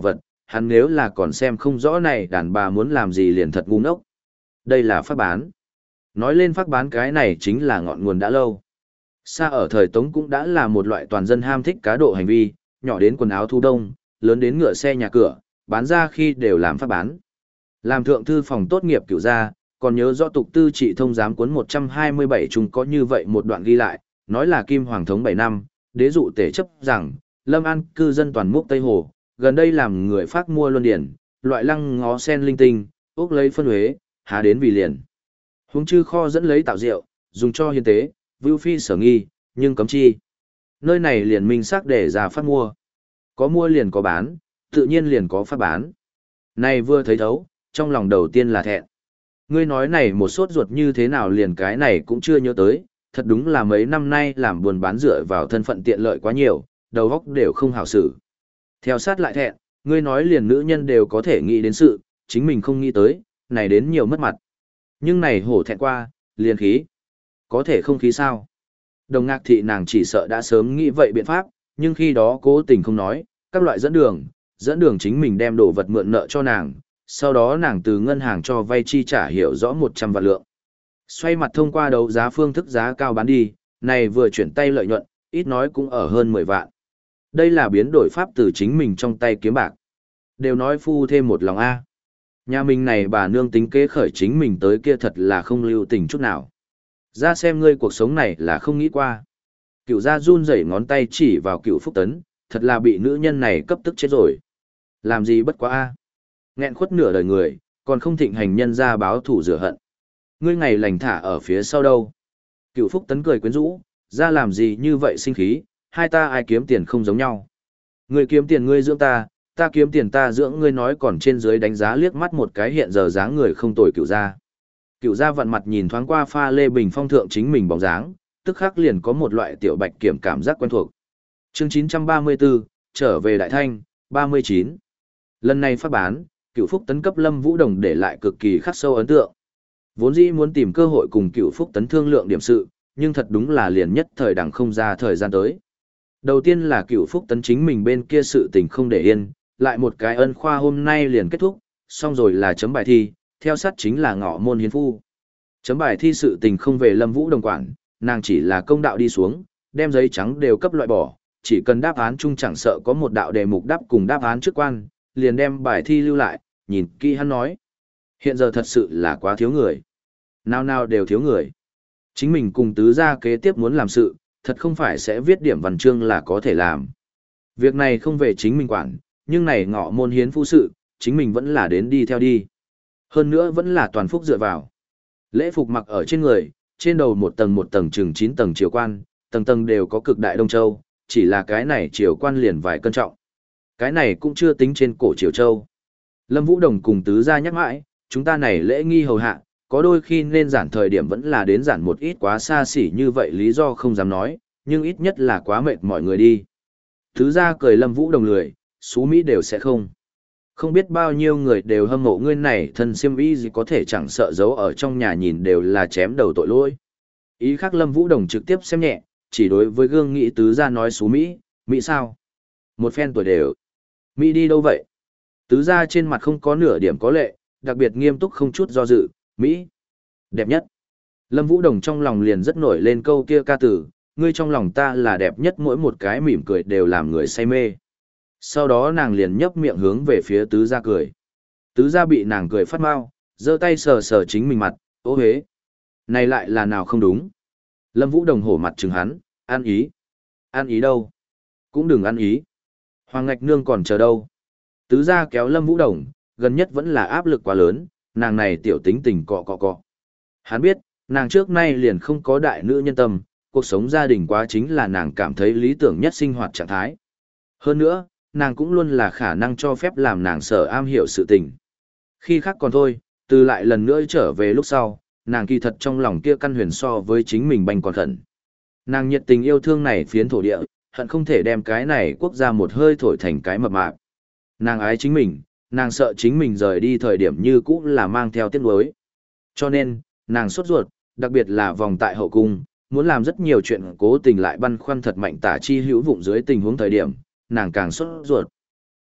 hắn nếu là còn xem không rõ này đàn bà muốn làm gì liền thật ngu ngốc. Đây là pháp bán. Nói lên pháp bán cái này chính là ngọn nguồn đã lâu. Xa ở thời Tống cũng đã là một loại toàn dân ham thích cá độ hành vi, nhỏ đến quần áo thu đông, lớn đến ngựa xe nhà cửa, bán ra khi đều làm pháp bán. Làm thượng thư phòng tốt nghiệp cửu gia, còn nhớ rõ tục tư trị thông giám cuốn một trăm hai mươi bảy chúng có như vậy một đoạn ghi lại, nói là Kim Hoàng thống bảy năm, đế dụ tể chấp rằng, Lâm An cư dân toàn múc Tây Hồ, gần đây làm người phát mua luân điển, loại lăng ngó sen linh tinh, ốc lấy phân huế, há đến vì liền. Huống chư kho dẫn lấy tạo rượu, dùng cho hiến tế, vưu phi sở nghi, nhưng cấm chi. Nơi này liền minh xác để ra phát mua. Có mua liền có bán, tự nhiên liền có phát bán. Này vừa thấy thấu, trong lòng đầu tiên là thẹn. Ngươi nói này một sốt ruột như thế nào liền cái này cũng chưa nhớ tới, thật đúng là mấy năm nay làm buôn bán dựa vào thân phận tiện lợi quá nhiều, đầu óc đều không hảo xử. Theo sát lại thẹn, ngươi nói liền nữ nhân đều có thể nghĩ đến sự, chính mình không nghĩ tới, này đến nhiều mất mặt. Nhưng này hổ thẹn qua, liền khí. Có thể không khí sao? Đồng Ngạc Thị nàng chỉ sợ đã sớm nghĩ vậy biện pháp, nhưng khi đó cố tình không nói, các loại dẫn đường, dẫn đường chính mình đem đồ vật mượn nợ cho nàng, sau đó nàng từ ngân hàng cho vay chi trả hiểu rõ một trăm vạn lượng. Xoay mặt thông qua đấu giá phương thức giá cao bán đi, này vừa chuyển tay lợi nhuận, ít nói cũng ở hơn mười vạn. Đây là biến đổi pháp từ chính mình trong tay kiếm bạc. Đều nói phu thêm một lòng A. Nhà mình này bà nương tính kế khởi chính mình tới kia thật là không lưu tình chút nào. Ra xem ngươi cuộc sống này là không nghĩ qua. Cựu gia run rẩy ngón tay chỉ vào cựu Phúc Tấn, thật là bị nữ nhân này cấp tức chết rồi. Làm gì bất quá A. Nghẹn khuất nửa đời người, còn không thịnh hành nhân ra báo thủ rửa hận. Ngươi ngày lành thả ở phía sau đâu. Cựu Phúc Tấn cười quyến rũ, ra làm gì như vậy sinh khí, hai ta ai kiếm tiền không giống nhau. Ngươi kiếm tiền ngươi dưỡng ta, ta kiếm tiền ta dưỡng ngươi, nói còn trên dưới đánh giá liếc mắt một cái hiện giờ dáng người không tồi cựu gia. Cựu gia vặn mặt nhìn thoáng qua pha lê bình phong thượng chính mình bóng dáng, tức khắc liền có một loại tiểu bạch kiểm cảm giác quen thuộc. Chương chín trăm ba mươi tư, trở về Đại Thanh, ba mươi chín. Lần này phát bán, Cựu Phúc Tấn cấp Lâm Vũ Đồng để lại cực kỳ khắc sâu ấn tượng. Vốn dĩ muốn tìm cơ hội cùng Cựu Phúc Tấn thương lượng điểm sự, nhưng thật đúng là liền nhất thời đằng không ra thời gian tới. Đầu tiên là Cựu Phúc Tấn chính mình bên kia sự tình không để yên, lại một cái ân khoa hôm nay liền kết thúc, xong rồi là chấm bài thi, theo sát chính là ngọ môn hiến phu. Chấm bài thi sự tình không về Lâm Vũ Đồng quản, nàng chỉ là công đạo đi xuống, đem giấy trắng đều cấp loại bỏ, chỉ cần đáp án chung chẳng sợ có một đạo đề mục đáp cùng đáp án trước quan, liền đem bài thi lưu lại, nhìn kỹ hắn nói. Hiện giờ thật sự là quá thiếu người. Nào nào đều thiếu người. Chính mình cùng tứ gia kế tiếp muốn làm sự, thật không phải sẽ viết điểm văn chương là có thể làm. Việc này không về chính mình quản, nhưng này ngọ môn hiến phu sự, chính mình vẫn là đến đi theo đi. Hơn nữa vẫn là toàn phúc dựa vào. Lễ phục mặc ở trên người, trên đầu một tầng một tầng chừng chín tầng triều quan, tầng tầng đều có cực đại đông châu, chỉ là cái này triều quan liền vài cân trọng. Cái này cũng chưa tính trên cổ triều châu. Lâm Vũ Đồng cùng tứ gia nhắc mãi, chúng ta này lễ nghi hầu hạ, có đôi khi nên giản thời điểm vẫn là đến giản một ít, quá xa xỉ như vậy lý do không dám nói, nhưng ít nhất là quá mệt mọi người đi. Tứ gia cười Lâm Vũ Đồng lười, xú Mỹ đều sẽ không. Không biết bao nhiêu người đều hâm mộ ngươi này thân xiêm y gì có thể chẳng sợ giấu ở trong nhà nhìn đều là chém đầu tội lỗi. Ý khác Lâm Vũ Đồng trực tiếp xem nhẹ, chỉ đối với gương nghĩ tứ gia nói xú Mỹ, Mỹ sao? Một phen tuổi đều. Mỹ đi đâu vậy? Tứ gia trên mặt không có nửa điểm có lệ, đặc biệt nghiêm túc không chút do dự, Mỹ. Đẹp nhất. Lâm Vũ Đồng trong lòng liền rất nổi lên câu kia ca từ, ngươi trong lòng ta là đẹp nhất, mỗi một cái mỉm cười đều làm người say mê. Sau đó nàng liền nhấp miệng hướng về phía tứ gia cười. Tứ gia bị nàng cười phát mau, giơ tay sờ sờ chính mình mặt, ô hế. Này lại là nào không đúng. Lâm Vũ Đồng hổ mặt chừng hắn, ăn ý. Ăn ý đâu? Cũng đừng ăn ý. Hoàng Ngạch Nương còn chờ đâu? Tứ gia kéo Lâm Vũ Đồng, gần nhất vẫn là áp lực quá lớn, nàng này tiểu tính tình cọ cọ cọ. Hắn biết, nàng trước nay liền không có đại nữ nhân tâm, cuộc sống gia đình quá chính là nàng cảm thấy lý tưởng nhất sinh hoạt trạng thái. Hơn nữa, nàng cũng luôn là khả năng cho phép làm nàng sở am hiểu sự tình. Khi khác còn thôi, từ lại lần nữa trở về lúc sau, nàng kỳ thật trong lòng kia căn huyền so với chính mình banh còn khẩn. Nàng nhiệt tình yêu thương này phiến thổ địa, hận không thể đem cái này quốc gia một hơi thổi thành cái mập mạp. Nàng ái chính mình, nàng sợ chính mình rời đi thời điểm như cũ là mang theo tiếc nuối. Cho nên, nàng sốt ruột, đặc biệt là vòng tại hậu cung, muốn làm rất nhiều chuyện cố tình lại băn khoăn thật mạnh tả chi hữu vụng dưới tình huống thời điểm, nàng càng sốt ruột.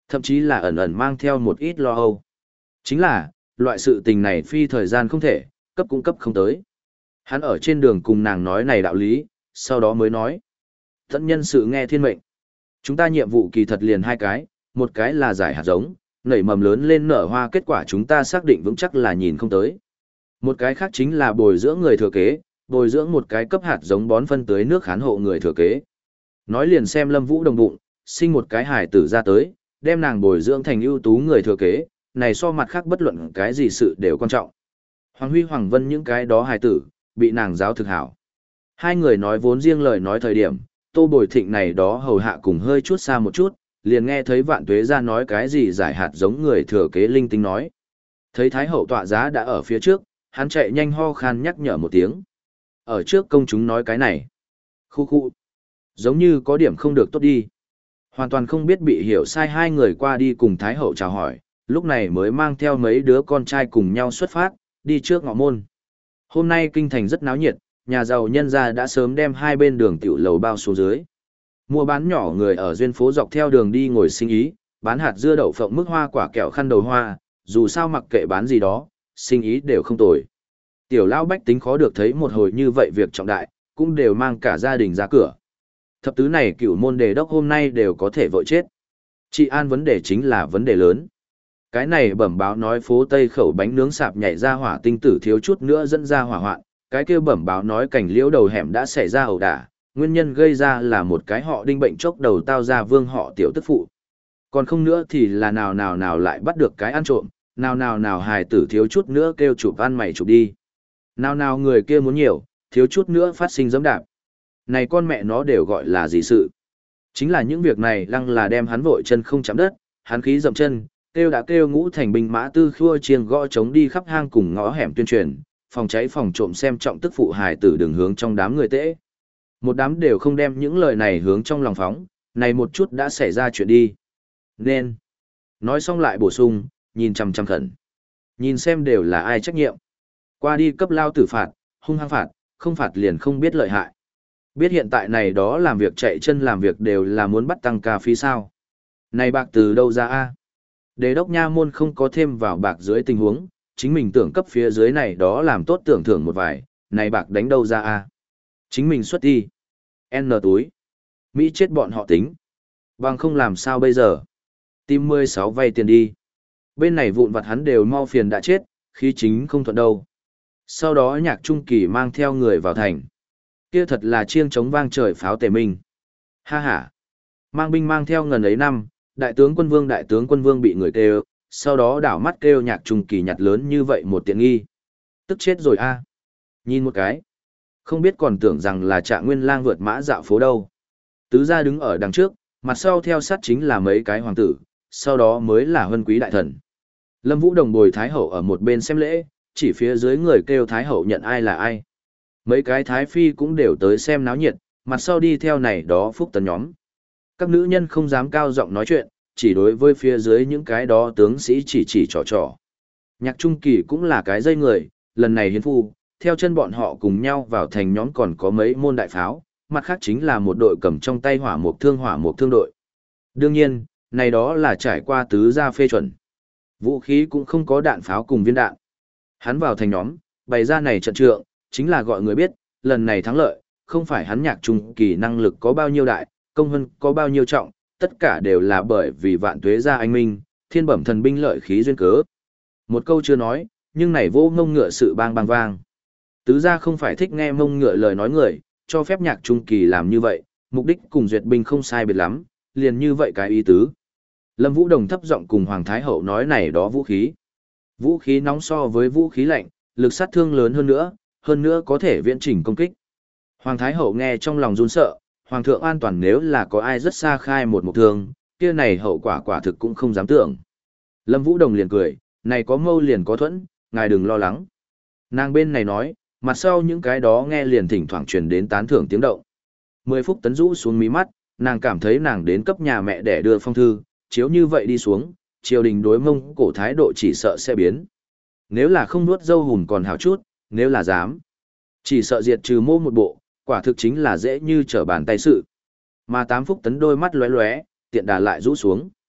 Thậm chí là ẩn ẩn mang theo một ít lo âu. Chính là, loại sự tình này phi thời gian không thể, cấp cũng cấp không tới. Hắn ở trên đường cùng nàng nói này đạo lý, sau đó mới nói. Tận nhân sự nghe thiên mệnh. Chúng ta nhiệm vụ kỳ thật liền hai cái, một cái là giải hạt giống, nảy mầm lớn lên nở hoa, kết quả chúng ta xác định vững chắc là nhìn không tới. Một cái khác chính là bồi dưỡng người thừa kế, bồi dưỡng một cái cấp hạt giống bón phân tưới nước khán hộ người thừa kế. Nói liền xem Lâm Vũ đồng bụng, sinh một cái hài tử ra tới, đem nàng bồi dưỡng thành ưu tú người thừa kế, này so mặt khác bất luận cái gì sự đều quan trọng. Hoàng Huy Hoàng Vân những cái đó hài tử, bị nàng giáo thực hảo. Hai người nói vốn riêng lời nói thời điểm, Tô Bồi Thịnh này đó hầu hạ cùng hơi chút xa một chút, liền nghe thấy Vạn Tuế ra nói cái gì giải hạt giống người thừa kế linh tinh nói. Thấy Thái Hậu tọa giá đã ở phía trước, hắn chạy nhanh ho khan nhắc nhở một tiếng. Ở trước công chúng nói cái này. Khu khu. Giống như có điểm không được tốt đi. Hoàn toàn không biết bị hiểu sai, hai người qua đi cùng Thái Hậu chào hỏi, lúc này mới mang theo mấy đứa con trai cùng nhau xuất phát, đi trước ngọ môn. Hôm nay kinh thành rất náo nhiệt, nhà giàu nhân gia đã sớm đem hai bên đường tiểu lầu bao xuống dưới. Mua bán nhỏ người ở duyên phố dọc theo đường đi ngồi sinh ý, bán hạt dưa đậu phộng mức hoa quả kẹo khăn đầu hoa, dù sao mặc kệ bán gì đó, sinh ý đều không tồi. Tiểu lão bách tính khó được thấy một hồi như vậy việc trọng đại, cũng đều mang cả gia đình ra cửa. Thập tứ này cửu môn đề đốc hôm nay đều có thể vội chết. Trị an vấn đề chính là vấn đề lớn. Cái này bẩm báo nói phố Tây khẩu bánh nướng sạp nhảy ra hỏa tinh tử thiếu chút nữa dẫn ra hỏa hoạn, cái kia bẩm báo nói cảnh liễu đầu hẻm đã xảy ra ẩu đả, nguyên nhân gây ra là một cái họ đinh bệnh chốc đầu tao ra vương họ tiểu tức phụ. Còn không nữa thì là nào nào nào lại bắt được cái ăn trộm, nào nào nào hài tử thiếu chút nữa kêu chụp ăn mày chụp đi. Nào nào người kia muốn nhiều, thiếu chút nữa phát sinh giẫm đạp. Này con mẹ nó đều gọi là gì sự? Chính là những việc này lăng là đem hắn vội chân không chạm đất, hắn khí dậm chân, kêu đã kêu ngũ thành binh mã tư khua chiêng gõ trống đi khắp hang cùng ngõ hẻm tuyên truyền, phòng cháy phòng trộm xem trọng tức phụ hài tử đường hướng trong đám người tễ. Một đám đều không đem những lời này hướng trong lòng phóng, này một chút đã xảy ra chuyện đi. Nên, nói xong lại bổ sung, nhìn chằm chằm khẩn. Nhìn xem đều là ai trách nhiệm. Qua đi cấp lao tử phạt, hung hăng phạt, không phạt liền không biết lợi hại. Biết hiện tại này đó làm việc chạy chân làm việc đều là muốn bắt tăng ca phí sao. Này bạc từ đâu ra a? Đế đốc nha môn không có thêm vào bạc dưới tình huống, chính mình tưởng cấp phía dưới này đó làm tốt tưởng thưởng một vài, này bạc đánh đâu ra a? Chính mình xuất đi. N túi. Mỹ chết bọn họ tính. Bằng không làm sao bây giờ? Tìm mười sáu vay tiền đi. Bên này vụn vặt hắn đều mau phiền đã chết, khí chính không thuận đâu. Sau đó Nhạc Trung Kỳ mang theo người vào thành. Kia thật là chiêng chống vang trời pháo tề minh. Ha ha. Mang binh mang theo ngần ấy năm, đại tướng quân vương đại tướng quân vương bị người kêu, sau đó đảo mắt kêu Nhạc Trung Kỳ nhặt lớn như vậy một tiện nghi. Tức chết rồi a. Nhìn một cái. Không biết còn tưởng rằng là Trạng Nguyên Lang vượt mã dạo phố đâu. Tứ gia đứng ở đằng trước, mặt sau theo sát chính là mấy cái hoàng tử, sau đó mới là huân quý đại thần. Lâm Vũ Đồng bồi Thái Hậu ở một bên xem lễ, chỉ phía dưới người kêu Thái Hậu nhận ai là ai. Mấy cái Thái Phi cũng đều tới xem náo nhiệt, mặt sau đi theo này đó phúc tấn nhóm. Các nữ nhân không dám cao giọng nói chuyện, chỉ đối với phía dưới những cái đó tướng sĩ chỉ chỉ trò trò. Nhạc Trung Kỳ cũng là cái dây người, lần này hiến phu, theo chân bọn họ cùng nhau vào thành nhóm còn có mấy môn đại pháo, mặt khác chính là một đội cầm trong tay hỏa mục thương hỏa mục thương đội. Đương nhiên, này đó là trải qua tứ gia phê chuẩn. Vũ khí cũng không có đạn pháo cùng viên đạn. Hắn vào thành nhóm, bày ra này trận trượng, chính là gọi người biết, lần này thắng lợi, không phải hắn Nhạc Trung Kỳ năng lực có bao nhiêu đại, công hân có bao nhiêu trọng, tất cả đều là bởi vì Vạn Tuế gia anh minh, thiên bẩm thần binh lợi khí duyên cớ. Một câu chưa nói, nhưng này vô ngông ngựa sự bang bang vang. Tứ gia không phải thích nghe mông ngựa lời nói người, cho phép Nhạc Trung Kỳ làm như vậy, mục đích cùng duyệt binh không sai biệt lắm, liền như vậy cái ý tứ. Lâm Vũ Đồng thấp giọng cùng Hoàng Thái Hậu nói này đó vũ khí. Vũ khí nóng so với vũ khí lạnh, lực sát thương lớn hơn nữa, hơn nữa có thể viễn chỉnh công kích. Hoàng Thái Hậu nghe trong lòng run sợ, Hoàng thượng an toàn nếu là có ai rất xa khai một mục thương, kia này hậu quả quả thực cũng không dám tưởng. Lâm Vũ Đồng liền cười, này có mâu liền có thuẫn, ngài đừng lo lắng. Nàng bên này nói, mặt sau những cái đó nghe liền thỉnh thoảng truyền đến tán thưởng tiếng động. Mười phút tấn rũ xuống mí mắt, nàng cảm thấy nàng đến cấp nhà mẹ để đưa phong thư, chiếu như vậy đi xuống, triều đình đối Mông Cổ thái độ chỉ sợ sẽ biến. Nếu là không nuốt dâu hùn còn hảo chút, nếu là dám, chỉ sợ diệt trừ mô một bộ, quả thực chính là dễ như trở bàn tay sự. Mà tám phúc tấn đôi mắt lóe lóe, tiện đà lại rũ xuống.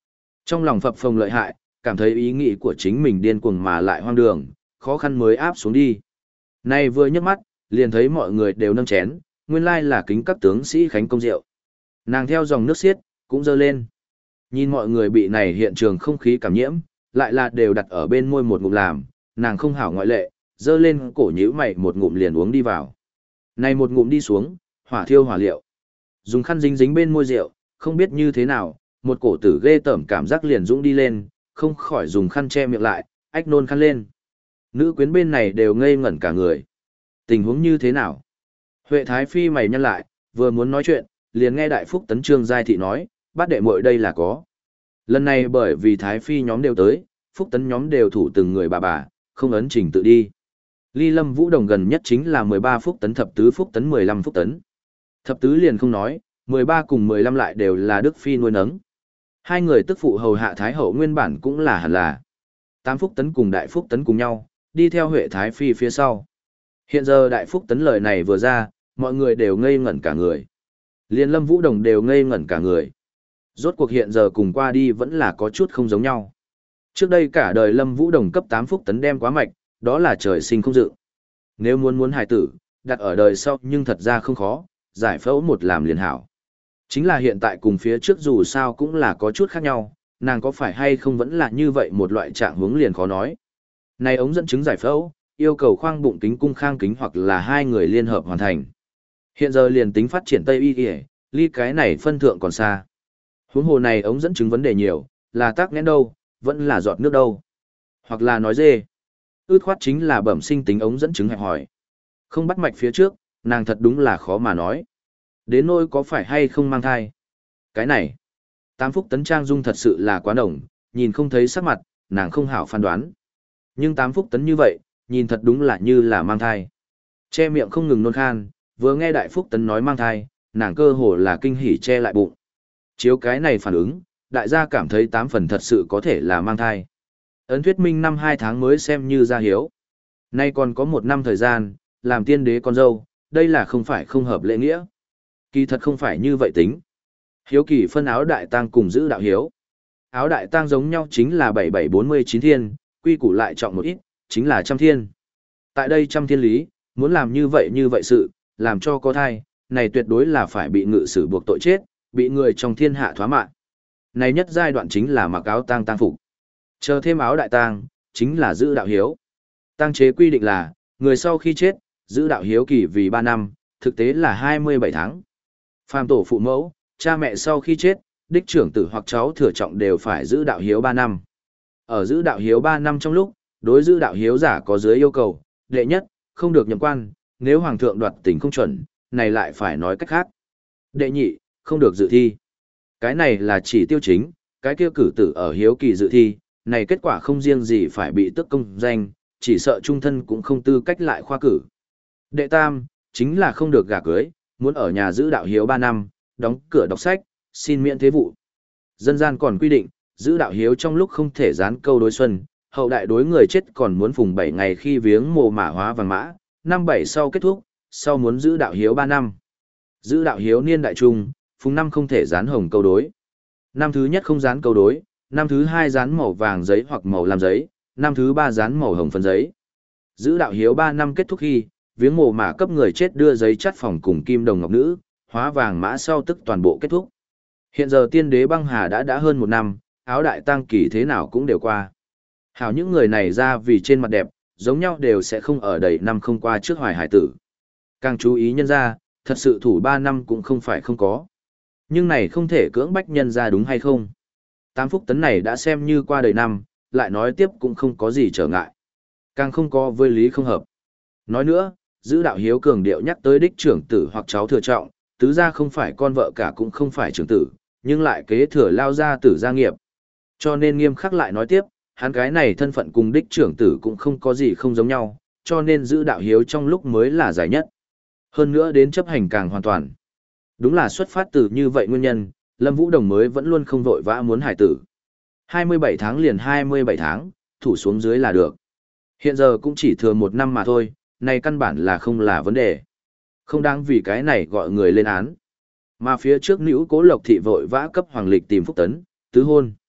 Trong lòng phập phồng lợi hại, cảm thấy ý nghĩ của chính mình điên cuồng mà lại hoang đường, khó khăn mới áp xuống đi. Nay vừa nhấc mắt, liền thấy mọi người đều nâng chén, nguyên lai là kính các tướng sĩ khánh công rượu. Nàng theo dòng nước xiết, cũng dơ lên. Nhìn mọi người bị này hiện trường không khí cảm nhiễm, lại là đều đặt ở bên môi một ngụm làm, nàng không hảo ngoại lệ, dơ lên cổ nhíu mày một ngụm liền uống đi vào. Này một ngụm đi xuống, hỏa thiêu hỏa liệu. Dùng khăn dính dính bên môi rượu, không biết như thế nào, một cổ tử ghê tởm cảm giác liền dũng đi lên, không khỏi dùng khăn che miệng lại, ách nôn khăn lên. Nữ quyến bên này đều ngây ngẩn cả người. Tình huống như thế nào? Huệ Thái Phi mày nhăn lại, vừa muốn nói chuyện, liền nghe Đại Phúc Tấn Trương Giai Thị nói, bát đệ muội đây là có. Lần này bởi vì Thái Phi nhóm đều tới, Phúc Tấn nhóm đều thủ từng người bà bà, không ấn trình tự đi. Ly Lâm Vũ Đồng gần nhất chính là mười ba Phúc Tấn thập tứ Phúc Tấn mười lăm Phúc Tấn. Thập tứ liền không nói, mười ba cùng mười lăm lại đều là Đức Phi nuôi nấng. Hai người tức phụ hầu hạ Thái Hậu nguyên bản cũng là hẳn là. Tám Phúc Tấn cùng Đại Phúc Tấn cùng nhau, đi theo Huệ Thái Phi phía sau. Hiện giờ Đại Phúc Tấn lời này vừa ra, mọi người đều ngây ngẩn cả người. Liên Lâm Vũ Đồng đều ngây ngẩn cả người. Rốt cuộc hiện giờ cùng qua đi vẫn là có chút không giống nhau. Trước đây cả đời Lâm Vũ Đồng cấp tám Phúc Tấn đem quá mạch, đó là trời sinh không dự. Nếu muốn muốn hài tử, đặt ở đời sau nhưng thật ra không khó, giải phẫu một làm liền hảo. Chính là hiện tại cùng phía trước dù sao cũng là có chút khác nhau, nàng có phải hay không vẫn là như vậy một loại trạng hướng liền khó nói. Này ống dẫn chứng giải phẫu, yêu cầu khoang bụng kính cung khang kính hoặc là hai người liên hợp hoàn thành. Hiện giờ liền tính phát triển Tây y y, ly cái này phân thượng còn xa. Huống hồ này ống dẫn chứng vấn đề nhiều, là tắc nghẽn đâu, vẫn là giọt nước đâu. Hoặc là nói dê. Ước khoát chính là bẩm sinh tính ống dẫn chứng hẹp hỏi. Không bắt mạch phía trước, nàng thật đúng là khó mà nói. Đến nỗi có phải hay không mang thai. Cái này, Tám Phúc Tấn Trang Dung thật sự là quá đồng, nhìn không thấy sắc mặt, nàng không hảo phán đoán. Nhưng Tám Phúc Tấn như vậy, nhìn thật đúng là như là mang thai. Che miệng không ngừng nôn khan, vừa nghe Đại Phúc Tấn nói mang thai, nàng cơ hồ là kinh hỉ che lại bụng. Chiếu cái này phản ứng, đại gia cảm thấy tám phần thật sự có thể là mang thai. Ấn thuyết minh năm hai tháng mới xem như ra hiếu. Nay còn có một năm thời gian, làm tiên đế con dâu, đây là không phải không hợp lễ nghĩa. Kỳ thật không phải như vậy tính. Hiếu kỳ phân áo đại tang cùng giữ đạo hiếu. Áo đại tang giống nhau chính là bảy bảy bốn mươi chín thiên, quy củ lại trọng một ít, chính là trăm thiên. Tại đây trăm thiên lý, muốn làm như vậy như vậy sự, làm cho có thai, này tuyệt đối là phải bị ngự sử buộc tội chết, bị người trong thiên hạ thoá mạng. Này nhất giai đoạn chính là mặc áo tang tang phục. Chờ thêm áo đại tang, chính là giữ đạo hiếu. Tang chế quy định là, người sau khi chết, giữ đạo hiếu kỳ vì ba năm, thực tế là hai mươi bảy tháng. Phàm tổ phụ mẫu, cha mẹ sau khi chết, đích trưởng tử hoặc cháu thừa trọng đều phải giữ đạo hiếu ba năm. Ở giữ đạo hiếu ba năm trong lúc, đối giữ đạo hiếu giả có dưới yêu cầu, đệ nhất, không được nhậm quan, nếu hoàng thượng đoạt tình không chuẩn, này lại phải nói cách khác. Đệ nhị, không được dự thi. Cái này là chỉ tiêu chính, cái kia cử tử ở hiếu kỳ dự thi, này kết quả không riêng gì phải bị tức công danh, chỉ sợ trung thân cũng không tư cách lại khoa cử. Đệ tam, chính là không được gả cưới, muốn ở nhà giữ đạo hiếu ba năm, đóng cửa đọc sách, xin miễn thế vụ. Dân gian còn quy định, giữ đạo hiếu trong lúc không thể dán câu đối xuân, hậu đại đối người chết còn muốn phùng bảy ngày khi viếng mồ mả hóa vàng mã, năm bảy sau kết thúc, sau muốn giữ đạo hiếu ba năm. Giữ đạo hiếu niên đại trung, phùng năm không thể dán hồng câu đối. Năm thứ nhất không dán câu đối, năm thứ hai dán màu vàng giấy hoặc màu làm giấy, năm thứ ba dán màu hồng phấn giấy. Giữ đạo hiếu ba năm kết thúc khi, viếng mồ mả cấp người chết đưa giấy chắt phòng cùng kim đồng ngọc nữ, hóa vàng mã sau tức toàn bộ kết thúc. Hiện giờ tiên đế băng hà đã đã hơn một năm, áo đại tang kỳ thế nào cũng đều qua. Hảo những người này ra vì trên mặt đẹp, giống nhau đều sẽ không ở đầy năm không qua trước hoài hải tử. Càng chú ý nhân ra, thật sự thủ ba năm cũng không phải không có. Nhưng này không thể cưỡng bách nhân ra đúng hay không. Tám Phúc Tấn này đã xem như qua đầy năm, lại nói tiếp cũng không có gì trở ngại. Càng không có với lý không hợp. Nói nữa, giữ đạo hiếu cường điệu nhắc tới đích trưởng tử hoặc cháu thừa trọng, tứ gia không phải con vợ cả cũng không phải trưởng tử, nhưng lại kế thừa lao gia tử gia nghiệp. Cho nên nghiêm khắc lại nói tiếp, hắn cái này thân phận cùng đích trưởng tử cũng không có gì không giống nhau, cho nên giữ đạo hiếu trong lúc mới là giải nhất. Hơn nữa đến chấp hành càng hoàn toàn. Đúng là xuất phát từ như vậy nguyên nhân, Lâm Vũ Đồng mới vẫn luôn không vội vã muốn hải tử. hai mươi bảy tháng liền hai mươi bảy tháng, thủ xuống dưới là được. Hiện giờ cũng chỉ thừa một năm mà thôi, này căn bản là không là vấn đề. Không đáng vì cái này gọi người lên án. Mà phía trước nữ Cố Lộc thị vội vã cấp hoàng lịch tìm Phúc Tấn, tứ hôn.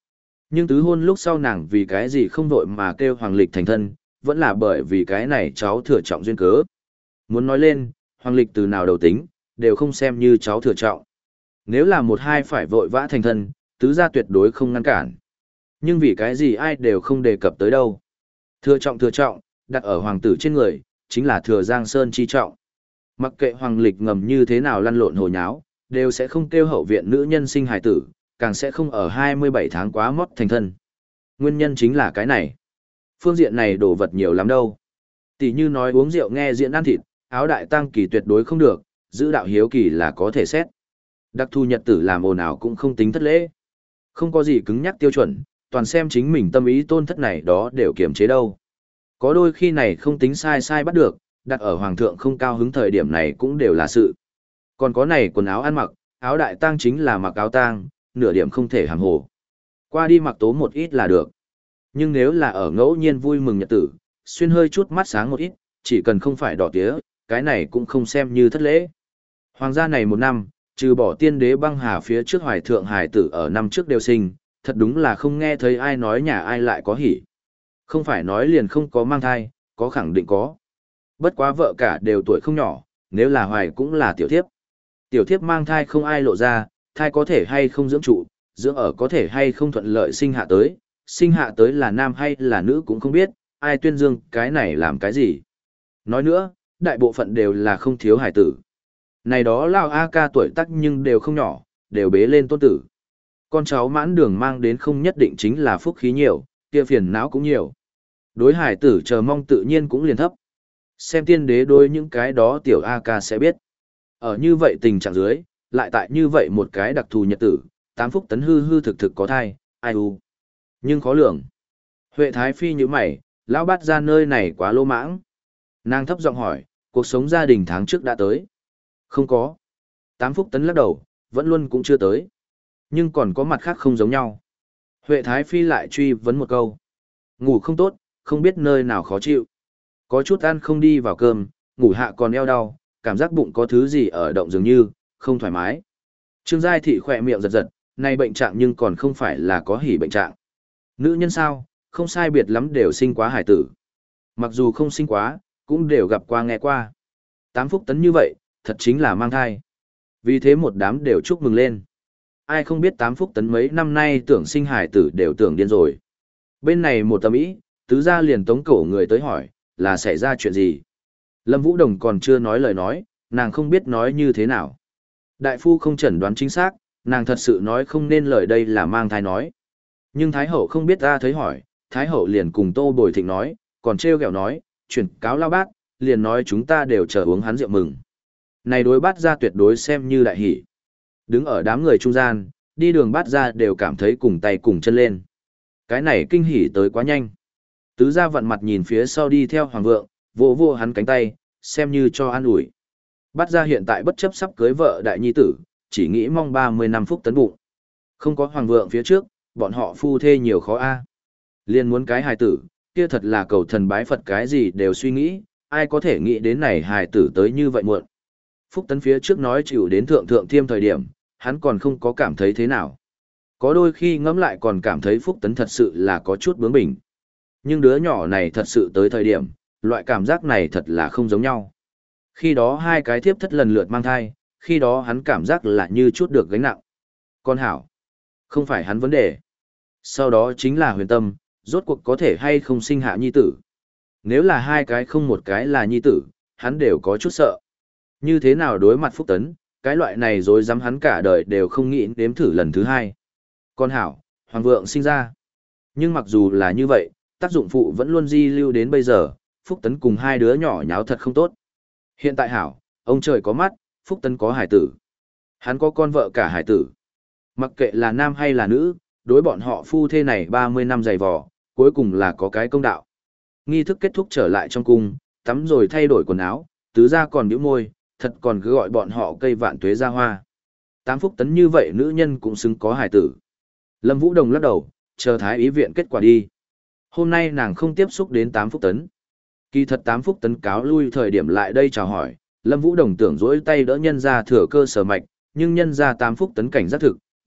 Nhưng tứ hôn lúc sau nàng vì cái gì không vội mà kêu Hoàng Lịch thành thân, vẫn là bởi vì cái này cháu thừa trọng duyên cớ. Muốn nói lên, Hoàng Lịch từ nào đầu tính, đều không xem như cháu thừa trọng. Nếu là một hai phải vội vã thành thân, tứ gia tuyệt đối không ngăn cản. Nhưng vì cái gì ai đều không đề cập tới đâu. Thừa trọng thừa trọng, đặt ở hoàng tử trên người, chính là thừa Giang Sơn chi trọng. Mặc kệ Hoàng Lịch ngầm như thế nào lăn lộn hồ nháo, đều sẽ không kêu hậu viện nữ nhân sinh hài tử, càng sẽ không ở hai mươi bảy tháng quá mót thành thân. Nguyên nhân chính là cái này. Phương diện này đồ vật nhiều lắm đâu. Tỷ như nói uống rượu nghe diễn ăn thịt, áo đại tăng kỳ tuyệt đối không được, giữ đạo hiếu kỳ là có thể xét. Đặc thu nhật tử làm ồn ào cũng không tính thất lễ. Không có gì cứng nhắc tiêu chuẩn, toàn xem chính mình tâm ý tôn thất này đó đều kiềm chế đâu. Có đôi khi này không tính sai sai bắt được, đặt ở hoàng thượng không cao hứng thời điểm này cũng đều là sự. Còn có này quần áo ăn mặc, áo đại tang chính là mặc áo tang, nửa điểm không thể hàng hồ. Qua đi mặc tố một ít là được. Nhưng nếu là ở ngẫu nhiên vui mừng nhật tử, xuyên hơi chút mắt sáng một ít, chỉ cần không phải đỏ tía, cái này cũng không xem như thất lễ. Hoàng gia này một năm, trừ bỏ tiên đế băng hà phía trước hoài thượng hải tử ở năm trước đều sinh, thật đúng là không nghe thấy ai nói nhà ai lại có hỉ. Không phải nói liền không có mang thai, có khẳng định có. Bất quá vợ cả đều tuổi không nhỏ, nếu là hoài cũng là tiểu thiếp. Tiểu thiếp mang thai không ai lộ ra, thai có thể hay không dưỡng trụ, dưỡng ở có thể hay không thuận lợi sinh hạ tới, sinh hạ tới là nam hay là nữ cũng không biết, ai tuyên dương cái này làm cái gì. Nói nữa, đại bộ phận đều là không thiếu hải tử. Này đó lao A ca tuổi tác nhưng đều không nhỏ, đều bế lên tôn tử. Con cháu mãn đường mang đến không nhất định chính là phúc khí nhiều, kia phiền não cũng nhiều. Đối hải tử chờ mong tự nhiên cũng liền thấp. Xem tiên đế đối những cái đó tiểu A ca sẽ biết. Ở như vậy tình trạng dưới, lại tại như vậy một cái đặc thù nhật tử, tám phúc tấn hư hư thực thực có thai, ai u. Nhưng khó lường. Huệ Thái Phi như mày, lão bát ra nơi này quá lô mãng. Nàng thấp giọng hỏi, cuộc sống gia đình tháng trước đã tới. Không có. Tám phúc tấn lắc đầu, vẫn luôn cũng chưa tới. Nhưng còn có mặt khác không giống nhau. Huệ Thái Phi lại truy vấn một câu. Ngủ không tốt, không biết nơi nào khó chịu. Có chút ăn không đi vào cơm, ngủ hạ còn eo đau, cảm giác bụng có thứ gì ở động dường như, không thoải mái. Trương Giai Thị khỏe miệng giật giật, này bệnh trạng nhưng còn không phải là có hỉ bệnh trạng. Nữ nhân sao, không sai biệt lắm đều sinh quá hải tử. Mặc dù không sinh quá, cũng đều gặp qua nghe qua. Tám phúc tấn như vậy, thật chính là mang thai. Vì thế một đám đều chúc mừng lên. Ai không biết tám phúc tấn mấy năm nay tưởng sinh hải tử đều tưởng điên rồi. Bên này một tầm ý, tứ gia liền tống cổ người tới hỏi, là xảy ra chuyện gì? Lâm Vũ Đồng còn chưa nói lời nói, nàng không biết nói như thế nào. Đại phu không chẩn đoán chính xác, nàng thật sự nói không nên lời đây là mang thai nói. Nhưng Thái Hậu không biết ta thấy hỏi, Thái Hậu liền cùng Tô Bồi Thịnh nói, còn trêu ghẹo nói, chuyển cáo lao bác, liền nói chúng ta đều chờ uống hắn rượu mừng. Này đối bát ra tuyệt đối xem như đại hỷ. Đứng ở đám người trung gian, đi đường bát ra đều cảm thấy cùng tay cùng chân lên. Cái này kinh hỉ tới quá nhanh. Tứ gia vặn mặt nhìn phía sau đi theo hoàng vượng, vỗ vỗ hắn cánh tay, xem như cho an ủi. Bát gia hiện tại bất chấp sắp cưới vợ đại nhi tử, chỉ nghĩ mong ba mươi năm phúc tấn bụng. Không có hoàng vượng phía trước, bọn họ phu thê nhiều khó a. Liên muốn cái hài tử, kia thật là cầu thần bái Phật cái gì đều suy nghĩ, ai có thể nghĩ đến này hài tử tới như vậy muộn. Phúc tấn phía trước nói chịu đến thượng thượng thiêm thời điểm, hắn còn không có cảm thấy thế nào. Có đôi khi ngẫm lại còn cảm thấy Phúc tấn thật sự là có chút bướng bỉnh. Nhưng đứa nhỏ này thật sự tới thời điểm, loại cảm giác này thật là không giống nhau. Khi đó hai cái thiếp thất lần lượt mang thai, khi đó hắn cảm giác là như chút được gánh nặng. Con hảo, không phải hắn vấn đề. Sau đó chính là huyền tâm, rốt cuộc có thể hay không sinh hạ nhi tử. Nếu là hai cái không một cái là nhi tử, hắn đều có chút sợ. Như thế nào đối mặt Phúc tấn, cái loại này rồi dám hắn cả đời đều không nghĩ đếm thử lần thứ hai. Con hảo, hoàng vượng sinh ra. Nhưng mặc dù là như vậy, tác dụng phụ vẫn luôn di lưu đến bây giờ, Phúc tấn cùng hai đứa nhỏ nháo thật không tốt. Hiện tại hảo, ông trời có mắt, Phúc tấn có hải tử. Hắn có con vợ cả hải tử. Mặc kệ là nam hay là nữ, đối bọn họ phu thê này ba mươi năm dày vò, cuối cùng là có cái công đạo. Nghi thức kết thúc trở lại trong cung, tắm rồi thay đổi quần áo, tứ gia còn nhíu môi, thật còn cứ gọi bọn họ cây vạn tuế ra hoa. Tám phúc tấn như vậy nữ nhân cũng xứng có hải tử. Lâm Vũ Đồng lắc đầu, chờ thái ý viện kết quả đi. Hôm nay nàng không tiếp xúc đến tám phúc tấn. Kỳ thật tám phúc tấn cáo lui thời điểm lại đây chào hỏi, Lâm Vũ Đồng tưởng dỗi tay đỡ nhân ra thừa cơ sở mạch, nhưng nhân ra tám phúc tấn cảnh giác thực,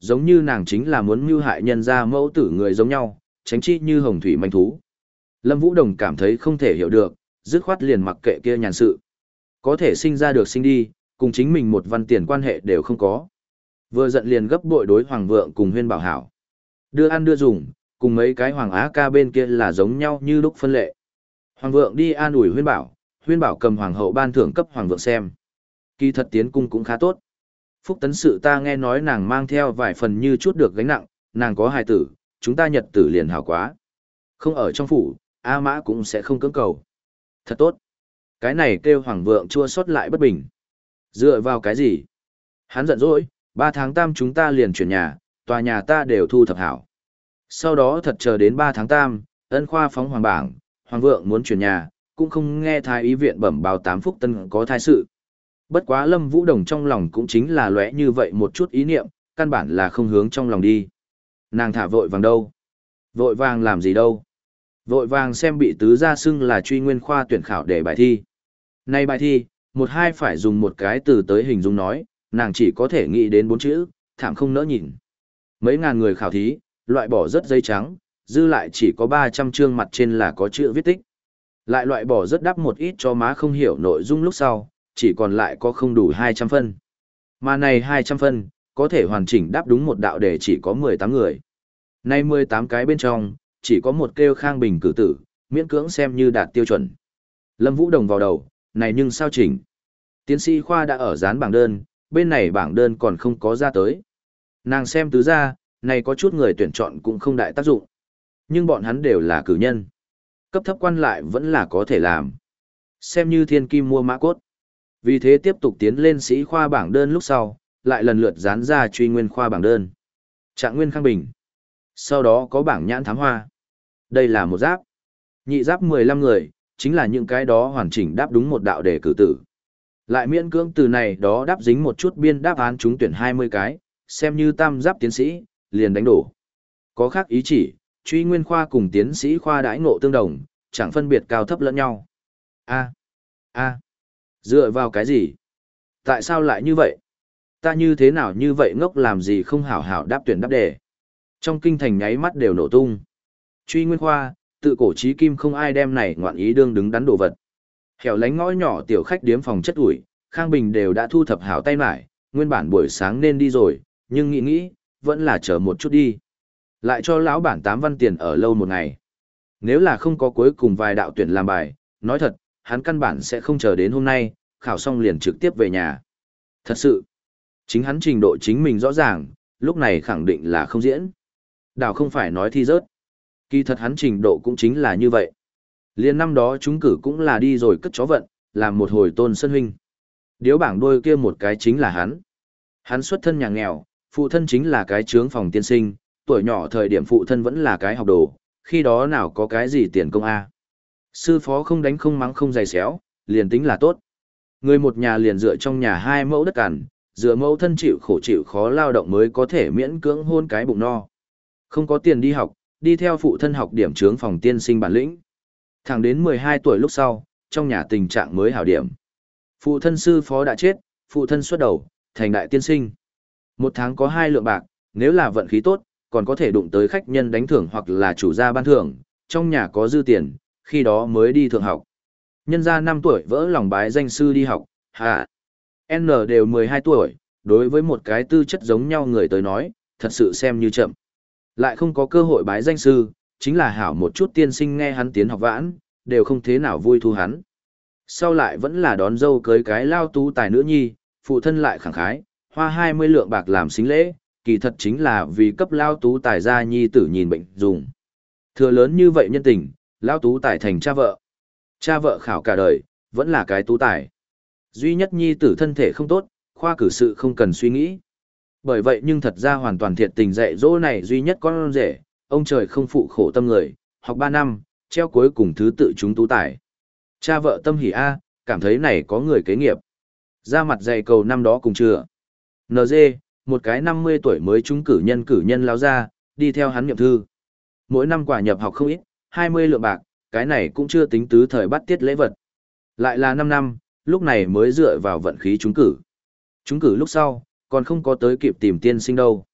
giống như nàng chính là muốn mưu hại nhân gia mẫu tử người giống nhau, tránh chi như hồng thủy manh thú. Lâm Vũ Đồng cảm thấy không thể hiểu được, dứt khoát liền mặc kệ kia nhàn sự. Có thể sinh ra được sinh đi, cùng chính mình một văn tiền quan hệ đều không có. Vừa giận liền gấp bội đối Hoàng Vượng cùng Huyên Bảo hảo. Đưa ăn đưa dùng, cùng mấy cái Hoàng Á ca bên kia là giống nhau như lúc phân lệ. Hoàng Vượng đi an ủi Huyên Bảo, Huyên Bảo cầm Hoàng hậu ban thưởng cấp Hoàng Vượng xem. Kỳ thật tiến cung cũng khá tốt. Phúc tấn sự ta nghe nói nàng mang theo vài phần như chút được gánh nặng, nàng có hài tử, chúng ta nhật tử liền hảo quá. Không ở trong phủ, A Mã cũng sẽ không cưỡng cầu. Thật tốt. Cái này kêu Hoàng Vượng chua xót lại bất bình. Dựa vào cái gì? Hắn giận dỗi, ba tháng tam chúng ta liền chuyển nhà, tòa nhà ta đều thu thập hảo. Sau đó thật chờ đến ba tháng tam, ân khoa phóng hoàng bảng, Hoàng Vượng muốn chuyển nhà, cũng không nghe thái ý viện bẩm báo tám Phúc Tân có thai sự. Bất quá Lâm Vũ Đồng trong lòng cũng chính là lóe như vậy một chút ý niệm, căn bản là không hướng trong lòng đi. Nàng thả vội vàng đâu? Vội vàng làm gì đâu? Vội vàng xem bị tứ gia xưng là truy nguyên khoa tuyển khảo để bài thi. Nay bài thi, một hai phải dùng một cái từ tới hình dung nói, nàng chỉ có thể nghĩ đến bốn chữ, thảm không nỡ nhìn. Mấy ngàn người khảo thí, loại bỏ rất giấy trắng, dư lại chỉ có ba trăm chương mặt trên là có chữ viết tích. Lại loại bỏ rất đắp một ít cho má không hiểu nội dung lúc sau, chỉ còn lại có không đủ hai trăm phân. Mà này hai trăm phân, có thể hoàn chỉnh đáp đúng một đạo đề chỉ có mười tám người. Nay mười tám cái bên trong, chỉ có một kêu Khang Bình cử tử, miễn cưỡng xem như đạt tiêu chuẩn. Lâm Vũ Đồng vào đầu, này nhưng sao chỉnh? Tiến sĩ khoa đã ở dán bảng đơn, bên này bảng đơn còn không có ra tới. Nàng xem tứ ra, này có chút người tuyển chọn cũng không đại tác dụng. Nhưng bọn hắn đều là cử nhân. Cấp thấp quan lại vẫn là có thể làm. Xem như thiên kim mua mã cốt. Vì thế tiếp tục tiến lên sĩ khoa bảng đơn lúc sau, lại lần lượt dán ra truy nguyên khoa bảng đơn. Trạng nguyên Khang Bình. Sau đó có bảng nhãn thám hoa. Đây là một giáp. Nhị giáp mười lăm người, chính là những cái đó hoàn chỉnh đáp đúng một đạo đề cử tử. Lại miễn cưỡng từ này đó đáp dính một chút biên đáp án trúng tuyển hai mươi cái, xem như tam giáp tiến sĩ, liền đánh đổ. Có khác ý chỉ, truy nguyên khoa cùng tiến sĩ khoa đãi ngộ tương đồng, chẳng phân biệt cao thấp lẫn nhau. A. A. Dựa vào cái gì? Tại sao lại như vậy? Ta như thế nào như vậy ngốc làm gì không hảo hảo đáp tuyển đáp đề? Trong kinh thành nháy mắt đều nổ tung. Truy nguyên khoa, tự cổ chí kim không ai đem này ngoạn ý đương đứng đắn đồ vật. Hẻo lánh ngõ nhỏ tiểu khách điếm phòng chất ủi, Khang Bình đều đã thu thập hảo tay mải, nguyên bản buổi sáng nên đi rồi, nhưng nghĩ nghĩ, vẫn là chờ một chút đi. Lại cho lão bản tám văn tiền ở lâu một ngày. Nếu là không có cuối cùng vài đạo tuyển làm bài, nói thật, hắn căn bản sẽ không chờ đến hôm nay, khảo xong liền trực tiếp về nhà. Thật sự, chính hắn trình độ chính mình rõ ràng, lúc này khẳng định là không diễn. Đảo không phải nói thi rớt. Kỳ thật hắn trình độ cũng chính là như vậy. Liên năm đó chúng cử cũng là đi rồi cất chó vận, làm một hồi tôn sân huynh. Điếu bảng đôi kia một cái chính là hắn. Hắn xuất thân nhà nghèo, phụ thân chính là cái trướng phòng tiên sinh, tuổi nhỏ thời điểm phụ thân vẫn là cái học đồ, khi đó nào có cái gì tiền công A. Sư phó không đánh không mắng không giày xéo, liền tính là tốt. Người một nhà liền dựa trong nhà hai mẫu đất cằn, dựa mẫu thân chịu khổ chịu khó lao động mới có thể miễn cưỡng hôn cái bụng no. Không có tiền đi học, đi theo phụ thân học điểm trướng phòng tiên sinh bản lĩnh. Thẳng đến mười hai tuổi lúc sau, trong nhà tình trạng mới hảo điểm. Phụ thân sư phó đã chết, phụ thân xuất đầu, thành đại tiên sinh. Một tháng có hai lượng bạc, nếu là vận khí tốt, còn có thể đụng tới khách nhân đánh thưởng hoặc là chủ gia ban thưởng, trong nhà có dư tiền, khi đó mới đi thượng học. Nhân gia năm tuổi vỡ lòng bái danh sư đi học, hạ. N đều mười hai tuổi, đối với một cái tư chất giống nhau người tới nói, thật sự xem như chậm. Lại không có cơ hội bái danh sư, chính là hảo một chút tiên sinh nghe hắn tiến học vãn, đều không thế nào vui thu hắn. Sau lại vẫn là đón dâu cưới cái lao tú tài nữ nhi, phụ thân lại khẳng khái, hoa hai mươi lượng bạc làm xính lễ, kỳ thật chính là vì cấp lao tú tài gia nhi tử nhìn bệnh dùng. Thừa lớn như vậy nhân tình, lao tú tài thành cha vợ. Cha vợ khảo cả đời, vẫn là cái tú tài. Duy nhất nhi tử thân thể không tốt, khoa cử sự không cần suy nghĩ. Bởi vậy nhưng thật ra hoàn toàn thiệt tình dạy dỗ này duy nhất con rể, ông trời không phụ khổ tâm người, học ba năm, treo cuối cùng thứ tự chúng tú tài. Cha vợ tâm hỉ A, cảm thấy này có người kế nghiệp. Ra mặt dạy cầu năm đó cùng chưa. en giê, một cái năm mươi tuổi mới trúng cử nhân cử nhân lao ra, đi theo hắn nhậm thư. Mỗi năm quả nhập học không ít, hai mươi lượng bạc, cái này cũng chưa tính tứ thời bắt tiết lễ vật. Lại là năm năm, lúc này mới dựa vào vận khí trúng cử. Trúng cử lúc sau, còn không có tới kịp tìm tiên sinh đâu.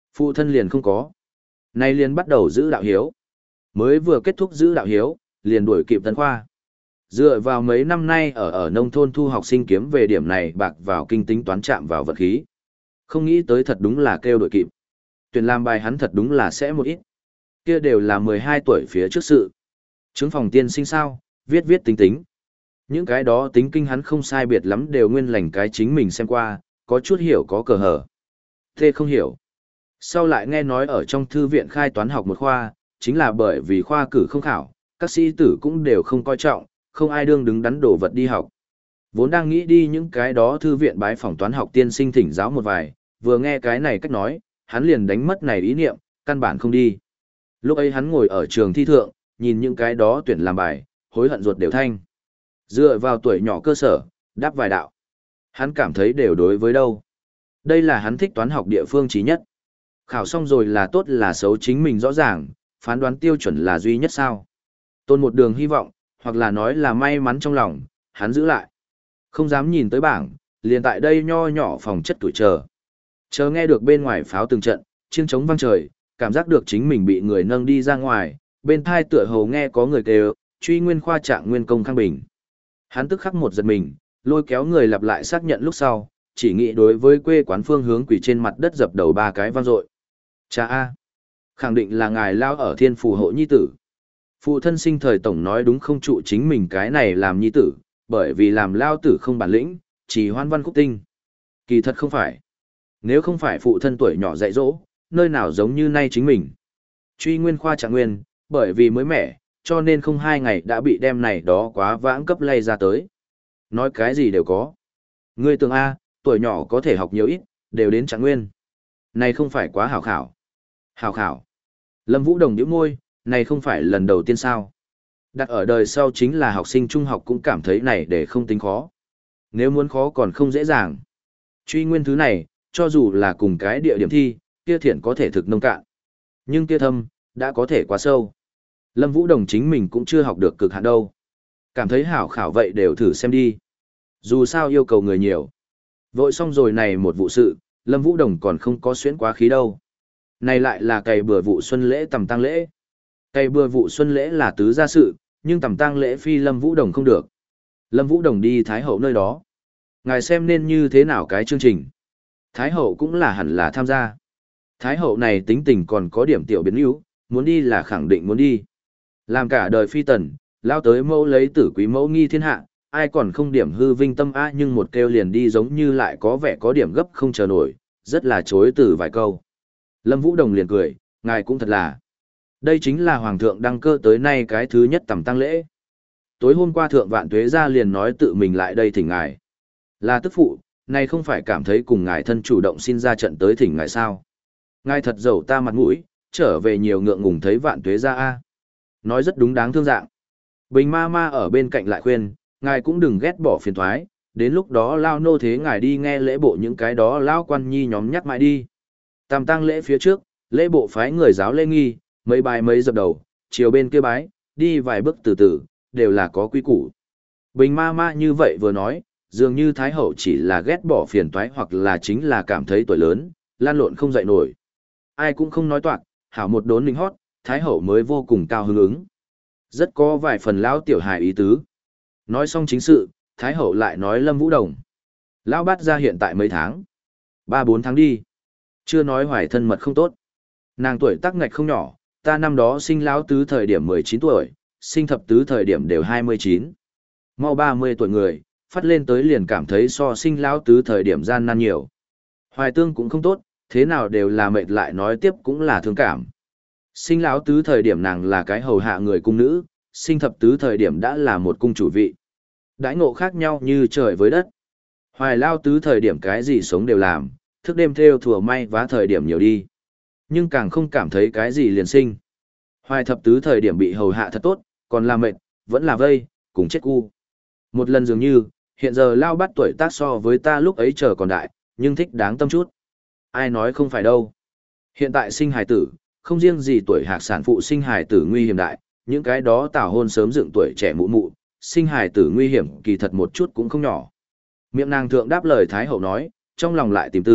Phụ thân liền không có. Nay liền bắt đầu giữ đạo hiếu. Mới vừa kết thúc giữ đạo hiếu, liền đuổi kịp tấn khoa. Dựa vào mấy năm nay ở ở nông thôn thu học sinh kiếm về điểm này bạc vào kinh tính toán chạm vào vật khí. Không nghĩ tới thật đúng là kêu đuổi kịp. Tuyển làm bài hắn thật đúng là sẽ một ít. Kia đều là mười hai tuổi phía trước sự. Chứng phòng tiên sinh sao, viết viết tính tính. Những cái đó tính kinh hắn không sai biệt lắm đều nguyên lành cái chính mình xem qua, có chút hiểu có cờ hở. Thế không hiểu. Sau lại nghe nói ở trong thư viện khai toán học một khoa, chính là bởi vì khoa cử không khảo, các sĩ tử cũng đều không coi trọng, không ai đương đứng đắn đồ vật đi học. Vốn đang nghĩ đi những cái đó thư viện bái phỏng toán học tiên sinh thỉnh giáo một vài, vừa nghe cái này cách nói, hắn liền đánh mất này ý niệm, căn bản không đi. Lúc ấy hắn ngồi ở trường thi thượng, nhìn những cái đó tuyển làm bài, hối hận ruột đều thanh. Dựa vào tuổi nhỏ cơ sở, đáp vài đạo. Hắn cảm thấy đều đối với đâu. Đây là hắn thích toán học địa phương trí nhất. Khảo xong rồi là tốt là xấu chính mình rõ ràng, phán đoán tiêu chuẩn là duy nhất sao. Tôn một đường hy vọng, hoặc là nói là may mắn trong lòng, hắn giữ lại. Không dám nhìn tới bảng, liền tại đây nho nhỏ phòng chất tuổi chờ. Chờ nghe được bên ngoài pháo từng trận, chiêng trống vang trời, cảm giác được chính mình bị người nâng đi ra ngoài, bên thai tựa hồ nghe có người kêu, truy nguyên khoa trạng nguyên công khang bình. Hắn tức khắc một giật mình, lôi kéo người lặp lại xác nhận lúc sau, chỉ nghĩ đối với quê quán phương hướng quỳ trên mặt đất dập đầu ba cái vang dội. Cha A. Khẳng định là ngài lao ở thiên phù hộ nhi tử. Phụ thân sinh thời tổng nói đúng không trụ chính mình cái này làm nhi tử, bởi vì làm lao tử không bản lĩnh, chỉ hoan văn khúc tinh. Kỳ thật không phải. Nếu không phải phụ thân tuổi nhỏ dạy dỗ, nơi nào giống như nay chính mình. Truy nguyên khoa trạng nguyên, bởi vì mới mẻ, cho nên không hai ngày đã bị đem này đó quá vãng cấp lay ra tới. Nói cái gì đều có. Ngươi tưởng A, tuổi nhỏ có thể học nhiều ít, đều đến trạng nguyên. Này không phải quá hảo khảo. Hảo khảo. Lâm Vũ Đồng nhíu môi, này không phải lần đầu tiên sao. Đặt ở đời sau chính là học sinh trung học cũng cảm thấy này để không tính khó. Nếu muốn khó còn không dễ dàng. Truy nguyên thứ này, cho dù là cùng cái địa điểm thi, kia thiện có thể thực nông cạn. Nhưng kia thâm, đã có thể quá sâu. Lâm Vũ Đồng chính mình cũng chưa học được cực hạn đâu. Cảm thấy hảo khảo vậy đều thử xem đi. Dù sao yêu cầu người nhiều. Vội xong rồi này một vụ sự, Lâm Vũ Đồng còn không có xuyến quá khí đâu. Này lại là cày bừa vụ xuân lễ tầm tang lễ. Cày bừa vụ xuân lễ là tứ gia sự, nhưng tầm tang lễ phi Lâm Vũ Đồng không được. Lâm Vũ Đồng đi Thái Hậu nơi đó. Ngài xem nên như thế nào cái chương trình. Thái Hậu cũng là hẳn là tham gia. Thái Hậu này tính tình còn có điểm tiểu biến yếu, muốn đi là khẳng định muốn đi. Làm cả đời phi tần, lao tới mẫu lấy tử quý mẫu nghi thiên hạ, ai còn không điểm hư vinh tâm a nhưng một kêu liền đi giống như lại có vẻ có điểm gấp không chờ nổi, rất là chối từ vài câu. Lâm Vũ Đồng liền cười, ngài cũng thật là. Đây chính là hoàng thượng đăng cơ tới nay cái thứ nhất tầm tăng lễ. Tối hôm qua thượng vạn tuế ra liền nói tự mình lại đây thỉnh ngài. Là tức phụ, này không phải cảm thấy cùng ngài thân chủ động xin ra trận tới thỉnh ngài sao. Ngài thật giàu ta mặt mũi, trở về nhiều ngượng ngùng thấy vạn tuế ra a. Nói rất đúng đáng thương dạng. Bình ma ma ở bên cạnh lại khuyên, ngài cũng đừng ghét bỏ phiền thoái, đến lúc đó lao nô thế ngài đi nghe lễ bộ những cái đó lao quan nhi nhóm nhắc mãi đi. Tam tang lễ phía trước, lễ bộ phái người giáo lễ nghi, mấy bài mấy dập đầu, chiều bên kia bái, đi vài bước từ từ, đều là có quy củ. Bình ma ma như vậy vừa nói, dường như Thái Hậu chỉ là ghét bỏ phiền toái hoặc là chính là cảm thấy tuổi lớn, lan lộn không dậy nổi. Ai cũng không nói toạc, hảo một đốn linh hót, Thái Hậu mới vô cùng cao hứng ứng. Rất có vài phần lão tiểu hài ý tứ. Nói xong chính sự, Thái Hậu lại nói Lâm Vũ Đồng. Lão bát ra hiện tại mấy tháng? Ba bốn tháng đi. Chưa nói hoài thân mật không tốt. Nàng tuổi tác ngạch không nhỏ, ta năm đó sinh lão tứ thời điểm mười chín tuổi, sinh thập tứ thời điểm đều hai mươi chín. Mau ba mươi tuổi người, phát lên tới liền cảm thấy so sinh lão tứ thời điểm gian nan nhiều. Hoài tương cũng không tốt, thế nào đều là mệt lại nói tiếp cũng là thương cảm. Sinh lão tứ thời điểm nàng là cái hầu hạ người cung nữ, sinh thập tứ thời điểm đã là một cung chủ vị. Đãi ngộ khác nhau như trời với đất. Hoài lao tứ thời điểm cái gì sống đều làm, thức đêm theo thùa may vá thời điểm nhiều đi. Nhưng càng không cảm thấy cái gì liền sinh. Hoài thập tứ thời điểm bị hầu hạ thật tốt, còn là mệt, vẫn là vây, cùng chết cu. Một lần dường như, hiện giờ lao bắt tuổi tác so với ta lúc ấy chờ còn đại, nhưng thích đáng tâm chút. Ai nói không phải đâu. Hiện tại sinh hài tử, không riêng gì tuổi hạc sản phụ sinh hài tử nguy hiểm đại, những cái đó tảo hôn sớm dựng tuổi trẻ mụ mụ, sinh hài tử nguy hiểm kỳ thật một chút cũng không nhỏ. Miệng nàng thượng đáp lời Thái Hậu nói, trong lòng lại tìm tư,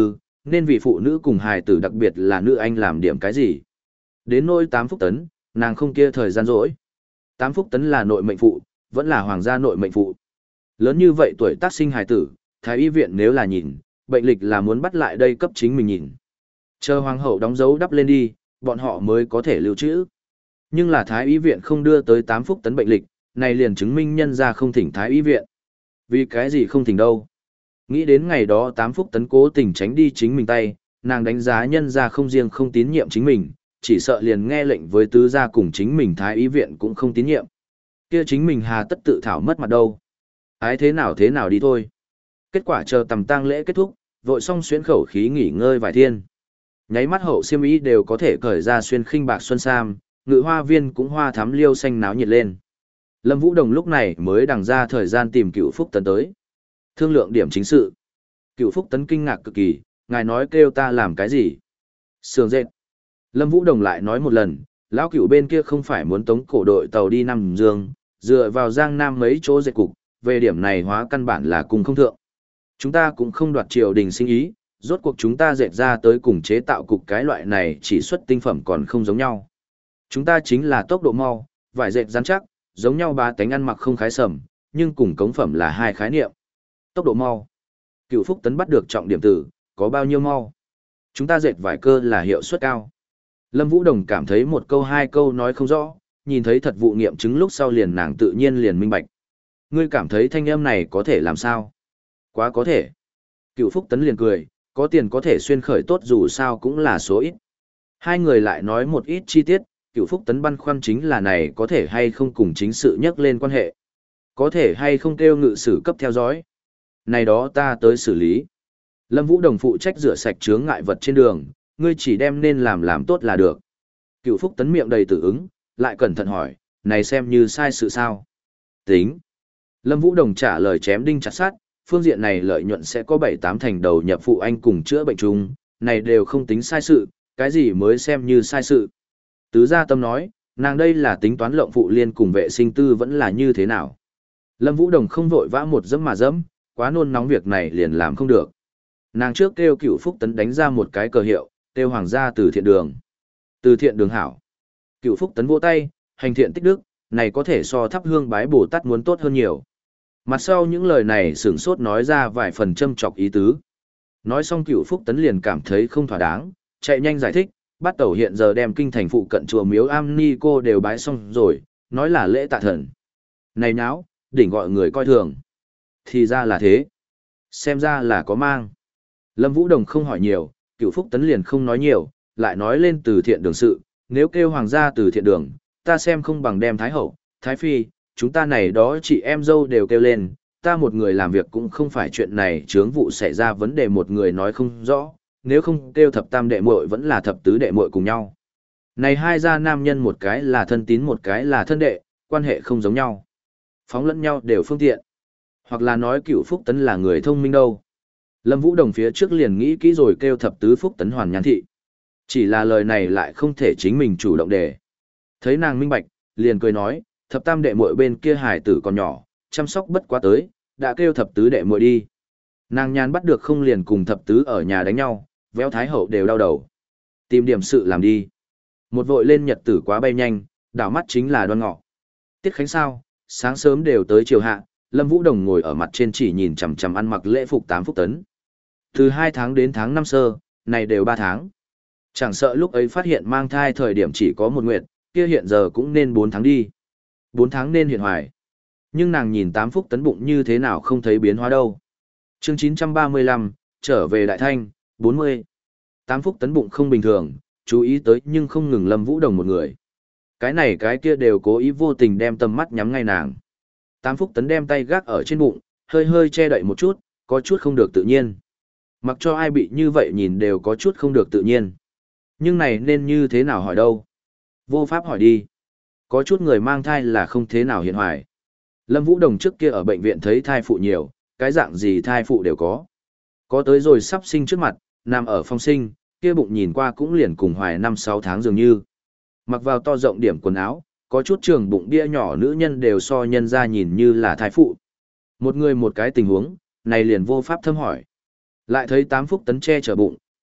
nên vì phụ nữ cùng hài tử đặc biệt là nữ anh làm điểm cái gì. Đến nỗi tám phúc tấn, nàng không kia thời gian rỗi. Tám phúc tấn là nội mệnh phụ, vẫn là hoàng gia nội mệnh phụ. Lớn như vậy tuổi tác sinh hài tử, thái y viện nếu là nhìn, bệnh lịch là muốn bắt lại đây cấp chính mình nhìn. Chờ hoàng hậu đóng dấu đắp lên đi, bọn họ mới có thể lưu trữ. Nhưng là thái y viện không đưa tới tám phúc tấn bệnh lịch, này liền chứng minh nhân ra không thỉnh thái y viện. Vì cái gì không thỉnh đâu? Nghĩ đến ngày đó tám phúc tấn cố tình tránh đi chính mình tay, nàng đánh giá nhân ra không riêng không tín nhiệm chính mình, chỉ sợ liền nghe lệnh với tứ gia cùng chính mình thái y viện cũng không tín nhiệm. Kia chính mình hà tất tự thảo mất mặt đâu. Ái thế nào thế nào đi thôi. Kết quả chờ tầm tang lễ kết thúc, vội xong xuyến khẩu khí nghỉ ngơi vài thiên. Nháy mắt hậu xiêm y đều có thể cởi ra xuyên khinh bạc xuân sam, ngự hoa viên cũng hoa thắm liêu xanh náo nhiệt lên. Lâm Vũ Đồng lúc này mới đằng ra thời gian tìm Cựu Phúc Tấn tới. Thương lượng điểm chính sự. Cựu Phúc Tấn kinh ngạc cực kỳ, ngài nói kêu ta làm cái gì? Sườn dệt. Lâm Vũ Đồng lại nói một lần, lão Cựu bên kia không phải muốn tống cổ đội tàu đi Nam Dương, dựa vào Giang Nam mấy chỗ dệt cục, về điểm này hóa căn bản là cùng không thượng. Chúng ta cũng không đoạt triều đình sinh ý, rốt cuộc chúng ta dệt ra tới cùng chế tạo cục cái loại này chỉ xuất tinh phẩm còn không giống nhau. Chúng ta chính là tốc độ mau, vải dệt rắn chắc, giống nhau ba tánh ăn mặc không khái sầm, nhưng cùng cống phẩm là hai khái niệm. Tốc độ mau. Cựu Phúc Tấn bắt được trọng điểm từ, có bao nhiêu mau? Chúng ta dệt vải cơ là hiệu suất cao. Lâm Vũ Đồng cảm thấy một câu hai câu nói không rõ, nhìn thấy thật vụ nghiệm chứng lúc sau liền nàng tự nhiên liền minh bạch. Ngươi cảm thấy thanh âm này có thể làm sao? Quá có thể. Cựu Phúc Tấn liền cười, có tiền có thể xuyên khởi tốt dù sao cũng là số ít. Hai người lại nói một ít chi tiết, Cựu Phúc Tấn băn khoăn chính là này có thể hay không cùng chính sự nhắc lên quan hệ. Có thể hay không kêu ngự sử cấp theo dõi. Này đó ta tới xử lý. Lâm Vũ Đồng phụ trách rửa sạch chướng ngại vật trên đường, ngươi chỉ đem nên làm làm tốt là được. Cựu Phúc Tấn miệng đầy tự ứng, lại cẩn thận hỏi, này xem như sai sự sao? Tính. Lâm Vũ Đồng trả lời chém đinh chặt sắt, phương diện này lợi nhuận sẽ có bảy tám thành đầu nhập phụ anh cùng chữa bệnh chung, này đều không tính sai sự, cái gì mới xem như sai sự. Tứ gia tâm nói, nàng đây là tính toán lộng phụ liên cùng vệ sinh tư vẫn là như thế nào. Lâm Vũ Đồng không vội vã một dẫm mà dẫm, quá nôn nóng việc này liền làm không được. Nàng trước kêu Cựu Phúc Tấn đánh ra một cái cờ hiệu, kêu hoàng gia từ thiện đường. Từ thiện đường hảo. Cựu Phúc Tấn vỗ tay, hành thiện tích đức, này có thể so thắp hương bái Bồ Tát muốn tốt hơn nhiều. Mặt sau những lời này sửng sốt nói ra vài phần châm chọc ý tứ. Nói xong Cựu Phúc Tấn liền cảm thấy không thỏa đáng, chạy nhanh giải thích, bắt tẩu hiện giờ đem kinh thành phụ cận chùa miếu am ni cô đều bái xong rồi, nói là lễ tạ thần. Này náo, đỉnh gọi người coi thường. Thì ra là thế. Xem ra là có mang. Lâm Vũ Đồng không hỏi nhiều, Cựu Phúc Tấn liền không nói nhiều, lại nói lên từ thiện đường sự, nếu kêu hoàng gia từ thiện đường, ta xem không bằng đem Thái Hậu, Thái Phi, chúng ta này đó chị em dâu đều kêu lên, ta một người làm việc cũng không phải chuyện này chướng vụ xảy ra vấn đề một người nói không rõ, nếu không kêu thập tam đệ muội vẫn là thập tứ đệ muội cùng nhau. Này hai gia nam nhân một cái là thân tín một cái là thân đệ, quan hệ không giống nhau. Phóng lẫn nhau đều phương tiện. Hoặc là nói Cựu Phúc Tấn là người thông minh đâu. Lâm Vũ Đồng phía trước liền nghĩ kỹ rồi kêu thập tứ Phúc Tấn hoàn nhãn thị. Chỉ là lời này lại không thể chính mình chủ động đề. Thấy nàng minh bạch, liền cười nói, thập tam đệ muội bên kia hài tử còn nhỏ, chăm sóc bất quá tới, đã kêu thập tứ đệ muội đi. Nàng nhàn bắt được không liền cùng thập tứ ở nhà đánh nhau, véo Thái Hậu đều đau đầu. Tìm điểm sự làm đi. Một vội lên nhật tử quá bay nhanh, đảo mắt chính là Đoan Ngọ. Tiết Khánh sao, sáng sớm đều tới chiều hạ, Lâm Vũ Đồng ngồi ở mặt trên chỉ nhìn chằm chằm ăn mặc lễ phục tám Phúc Tấn. Từ hai tháng đến tháng năm sơ, này đều ba tháng. Chẳng sợ lúc ấy phát hiện mang thai thời điểm chỉ có một nguyệt, kia hiện giờ cũng nên bốn tháng đi. Bốn tháng nên hiện hoài. Nhưng nàng nhìn tám Phúc Tấn bụng như thế nào không thấy biến hóa đâu. Chương chín trăm ba mươi lăm, trở về Đại Thanh, bốn mươi. Tám Phúc Tấn bụng không bình thường, chú ý tới nhưng không ngừng Lâm Vũ Đồng một người. Cái này cái kia đều cố ý vô tình đem tầm mắt nhắm ngay nàng. Tám Phúc Tấn đem tay gác ở trên bụng, hơi hơi che đậy một chút, có chút không được tự nhiên. Mặc cho ai bị như vậy nhìn đều có chút không được tự nhiên. Nhưng này nên như thế nào hỏi đâu? Vô pháp hỏi đi. Có chút người mang thai là không thế nào hiện hoài. Lâm Vũ Đồng trước kia ở bệnh viện thấy thai phụ nhiều, cái dạng gì thai phụ đều có. Có tới rồi sắp sinh trước mặt, nằm ở phòng sinh, kia bụng nhìn qua cũng liền cùng hoài năm sáu tháng dường như. Mặc vào to rộng điểm quần áo, có chút trường bụng bia nhỏ nữ nhân đều so nhân ra nhìn như là thai phụ. Một người một cái tình huống, này liền vô pháp thâm hỏi. Lại thấy tám Phúc Tấn che chở bụng,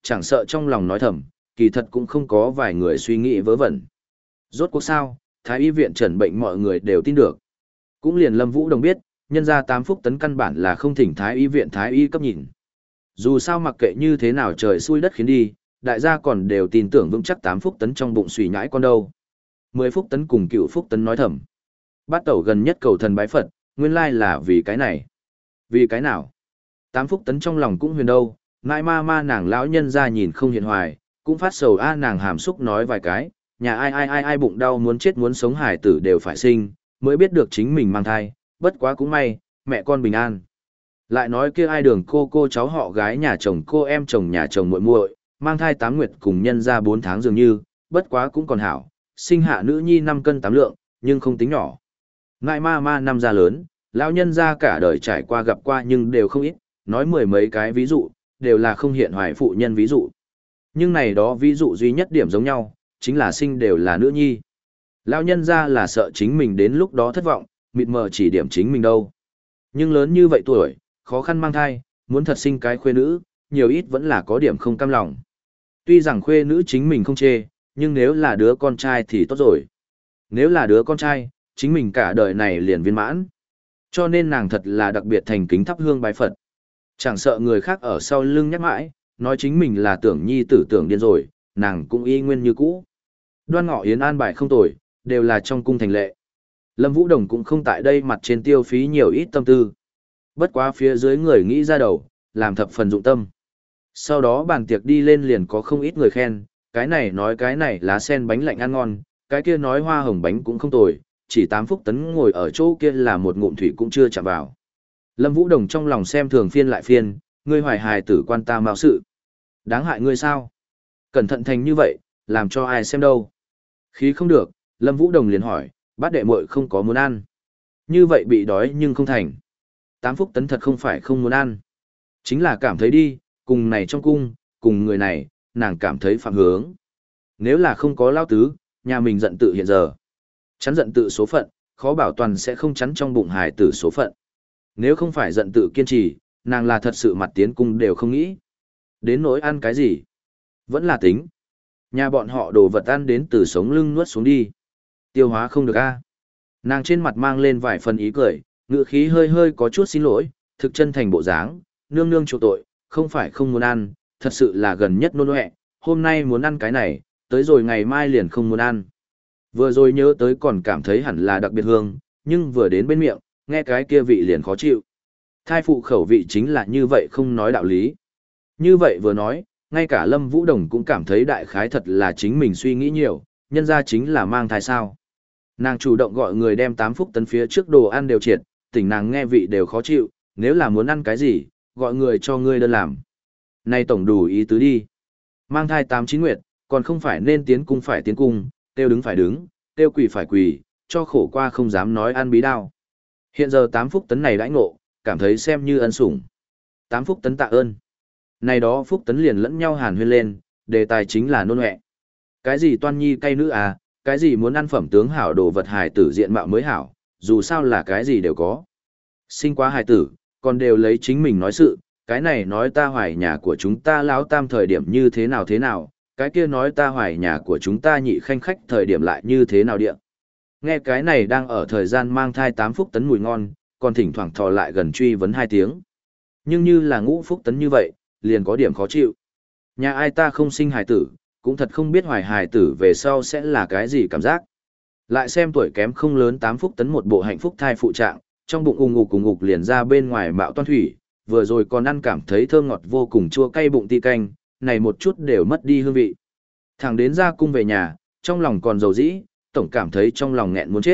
chẳng sợ trong lòng nói thầm, kỳ thật cũng không có vài người suy nghĩ vớ vẩn. Rốt cuộc sao, Thái y viện trần bệnh mọi người đều tin được. Cũng liền Lâm Vũ Đồng biết, nhân ra tám phúc tấn căn bản là không thỉnh Thái y viện Thái y cấp nhìn. Dù sao mặc kệ như thế nào trời xui đất khiến đi, đại gia còn đều tin tưởng vững chắc tám phúc tấn trong bụng suy nhãi con đâu. Mười phúc tấn cùng cựu phúc tấn nói thầm. Bát tẩu gần nhất cầu thần bái Phật, nguyên lai là vì cái này. Vì cái nào? Tám phúc tấn trong lòng cũng huyền đâu, ngại ma ma nàng lão nhân ra nhìn không hiện hoài, cũng phát sầu a nàng hàm xúc nói vài cái, nhà ai ai ai ai bụng đau muốn chết muốn sống hải tử đều phải sinh, mới biết được chính mình mang thai, bất quá cũng may, mẹ con bình an. Lại nói kia ai đường cô cô cháu họ gái nhà chồng cô em chồng nhà chồng muội muội, mang thai tám nguyệt cùng nhân ra bốn tháng dường như, bất quá cũng còn hảo, sinh hạ nữ nhi năm cân tám lượng, nhưng không tính nhỏ. Ngại ma ma năm ra lớn, lão nhân ra cả đời trải qua gặp qua nhưng đều không ít, nói mười mấy cái ví dụ, đều là không hiện hoài phụ nhân ví dụ. Nhưng này đó ví dụ duy nhất điểm giống nhau, chính là sinh đều là nữ nhi. Lão nhân ra là sợ chính mình đến lúc đó thất vọng, mịt mờ chỉ điểm chính mình đâu. Nhưng lớn như vậy tuổi, khó khăn mang thai, muốn thật sinh cái khuê nữ, nhiều ít vẫn là có điểm không cam lòng. Tuy rằng khuê nữ chính mình không chê, nhưng nếu là đứa con trai thì tốt rồi. Nếu là đứa con trai, chính mình cả đời này liền viên mãn. Cho nên nàng thật là đặc biệt thành kính thắp hương bái Phật. Chẳng sợ người khác ở sau lưng nhắc mãi, nói chính mình là tưởng nhi tử tưởng điên rồi, nàng cũng y nguyên như cũ. Đoan Ngọ Yến an bài không tồi, đều là trong cung thành lệ. Lâm Vũ Đồng cũng không tại đây mặt trên tiêu phí nhiều ít tâm tư. Bất quá phía dưới người nghĩ ra đầu, làm thập phần dụng tâm. Sau đó bàn tiệc đi lên liền có không ít người khen, cái này nói cái này lá sen bánh lạnh ăn ngon, cái kia nói hoa hồng bánh cũng không tồi, chỉ tám phúc tấn ngồi ở chỗ kia là một ngụm thủy cũng chưa chạm vào. Lâm Vũ Đồng trong lòng xem thường phiên lại phiên, ngươi hoài hài tử quan ta mạo sự. Đáng hại ngươi sao? Cẩn thận thành như vậy, làm cho ai xem đâu. Khí không được, Lâm Vũ Đồng liền hỏi, bát đệ muội không có muốn ăn. Như vậy bị đói nhưng không thành. Tám phúc tấn thật không phải không muốn ăn. Chính là cảm thấy đi, cùng này trong cung, cùng người này, nàng cảm thấy phạm hướng. Nếu là không có lao tứ, nhà mình giận tự hiện giờ. Chắn giận tự số phận, khó bảo toàn sẽ không chắn trong bụng hài tử số phận. Nếu không phải giận tự kiên trì, nàng là thật sự mặt tiến cung đều không nghĩ. Đến nỗi ăn cái gì? Vẫn là tính. Nhà bọn họ đồ vật ăn đến từ sống lưng nuốt xuống đi. Tiêu hóa không được a. Nàng trên mặt mang lên vài phần ý cười, ngữ khí hơi hơi có chút xin lỗi, thực chân thành bộ dáng, nương nương chịu tội, không phải không muốn ăn, thật sự là gần nhất nôn ọe, hôm nay muốn ăn cái này, tới rồi ngày mai liền không muốn ăn. Vừa rồi nhớ tới còn cảm thấy hẳn là đặc biệt hương, nhưng vừa đến bên miệng, nghe cái kia vị liền khó chịu. Thai phụ khẩu vị chính là như vậy không nói đạo lý. Như vậy vừa nói, ngay cả Lâm Vũ Đồng cũng cảm thấy đại khái thật là chính mình suy nghĩ nhiều, nhân ra chính là mang thai sao. Nàng chủ động gọi người đem tám phúc tấn phía trước đồ ăn đều triệt, tỉnh nàng nghe vị đều khó chịu, nếu là muốn ăn cái gì, gọi người cho ngươi đơn làm. Này tổng đủ ý tứ đi. Mang thai tám chín nguyệt, còn không phải nên tiến cung phải tiến cung, tiêu đứng phải đứng, tiêu quỳ phải quỳ, cho khổ qua không dám nói ăn bí đao. Hiện giờ tám phúc tấn này đãi ngộ, cảm thấy xem như ân sủng. Tám phúc tấn tạ ơn. Này đó phúc tấn liền lẫn nhau hàn huyên lên, đề tài chính là nôn ọe. Cái gì toan nhi cay nữ à, cái gì muốn ăn phẩm tướng hảo đồ vật hài tử diện mạo mới hảo, dù sao là cái gì đều có. Sinh quá hài tử, còn đều lấy chính mình nói sự, cái này nói ta hoài nhà của chúng ta lão tam thời điểm như thế nào thế nào, cái kia nói ta hoài nhà của chúng ta nhị khanh khách thời điểm lại như thế nào địa. Nghe cái này đang ở thời gian mang thai tám phúc tấn mùi ngon, còn thỉnh thoảng thò lại gần truy vấn hai tiếng. Nhưng như là ngũ phúc tấn như vậy, liền có điểm khó chịu. Nhà ai ta không sinh hài tử, cũng thật không biết hoài hài tử về sau sẽ là cái gì cảm giác. Lại xem tuổi kém không lớn tám phúc tấn một bộ hạnh phúc thai phụ trạng, trong bụng ung ngục cùng ngục liền ra bên ngoài mạo toan thủy, vừa rồi còn ăn cảm thấy thơm ngọt vô cùng chua cay bụng ti canh, này một chút đều mất đi hương vị. Thằng đến ra cung về nhà, trong lòng còn dầu dĩ, tổng cảm thấy trong lòng nghẹn muốn chết.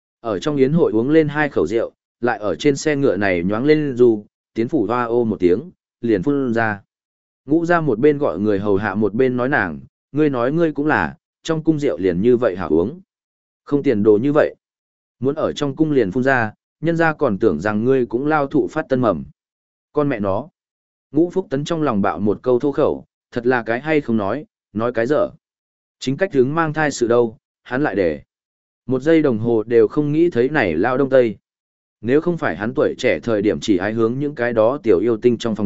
Ở trong yến hội uống lên hai khẩu rượu, lại ở trên xe ngựa này nhoáng lên du, tiến phủ hoa ô một tiếng, liền phun ra. Ngũ ra một bên gọi người hầu hạ một bên nói nàng, ngươi nói ngươi cũng là, trong cung rượu liền như vậy hả uống. Không tiền đồ như vậy. Muốn ở trong cung liền phun ra, nhân ra còn tưởng rằng ngươi cũng lao thụ phát tân mầm. Con mẹ nó. Ngũ Phúc Tấn trong lòng bạo một câu thô khẩu, thật là cái hay không nói, nói cái dở. Chính cách hướng mang thai sự đâu, hắn lại để. Một giây đồng hồ đều không nghĩ thấy này lao đông tây. Nếu không phải hắn tuổi trẻ thời điểm chỉ ái hướng những cái đó tiểu yêu tinh trong phòng đi,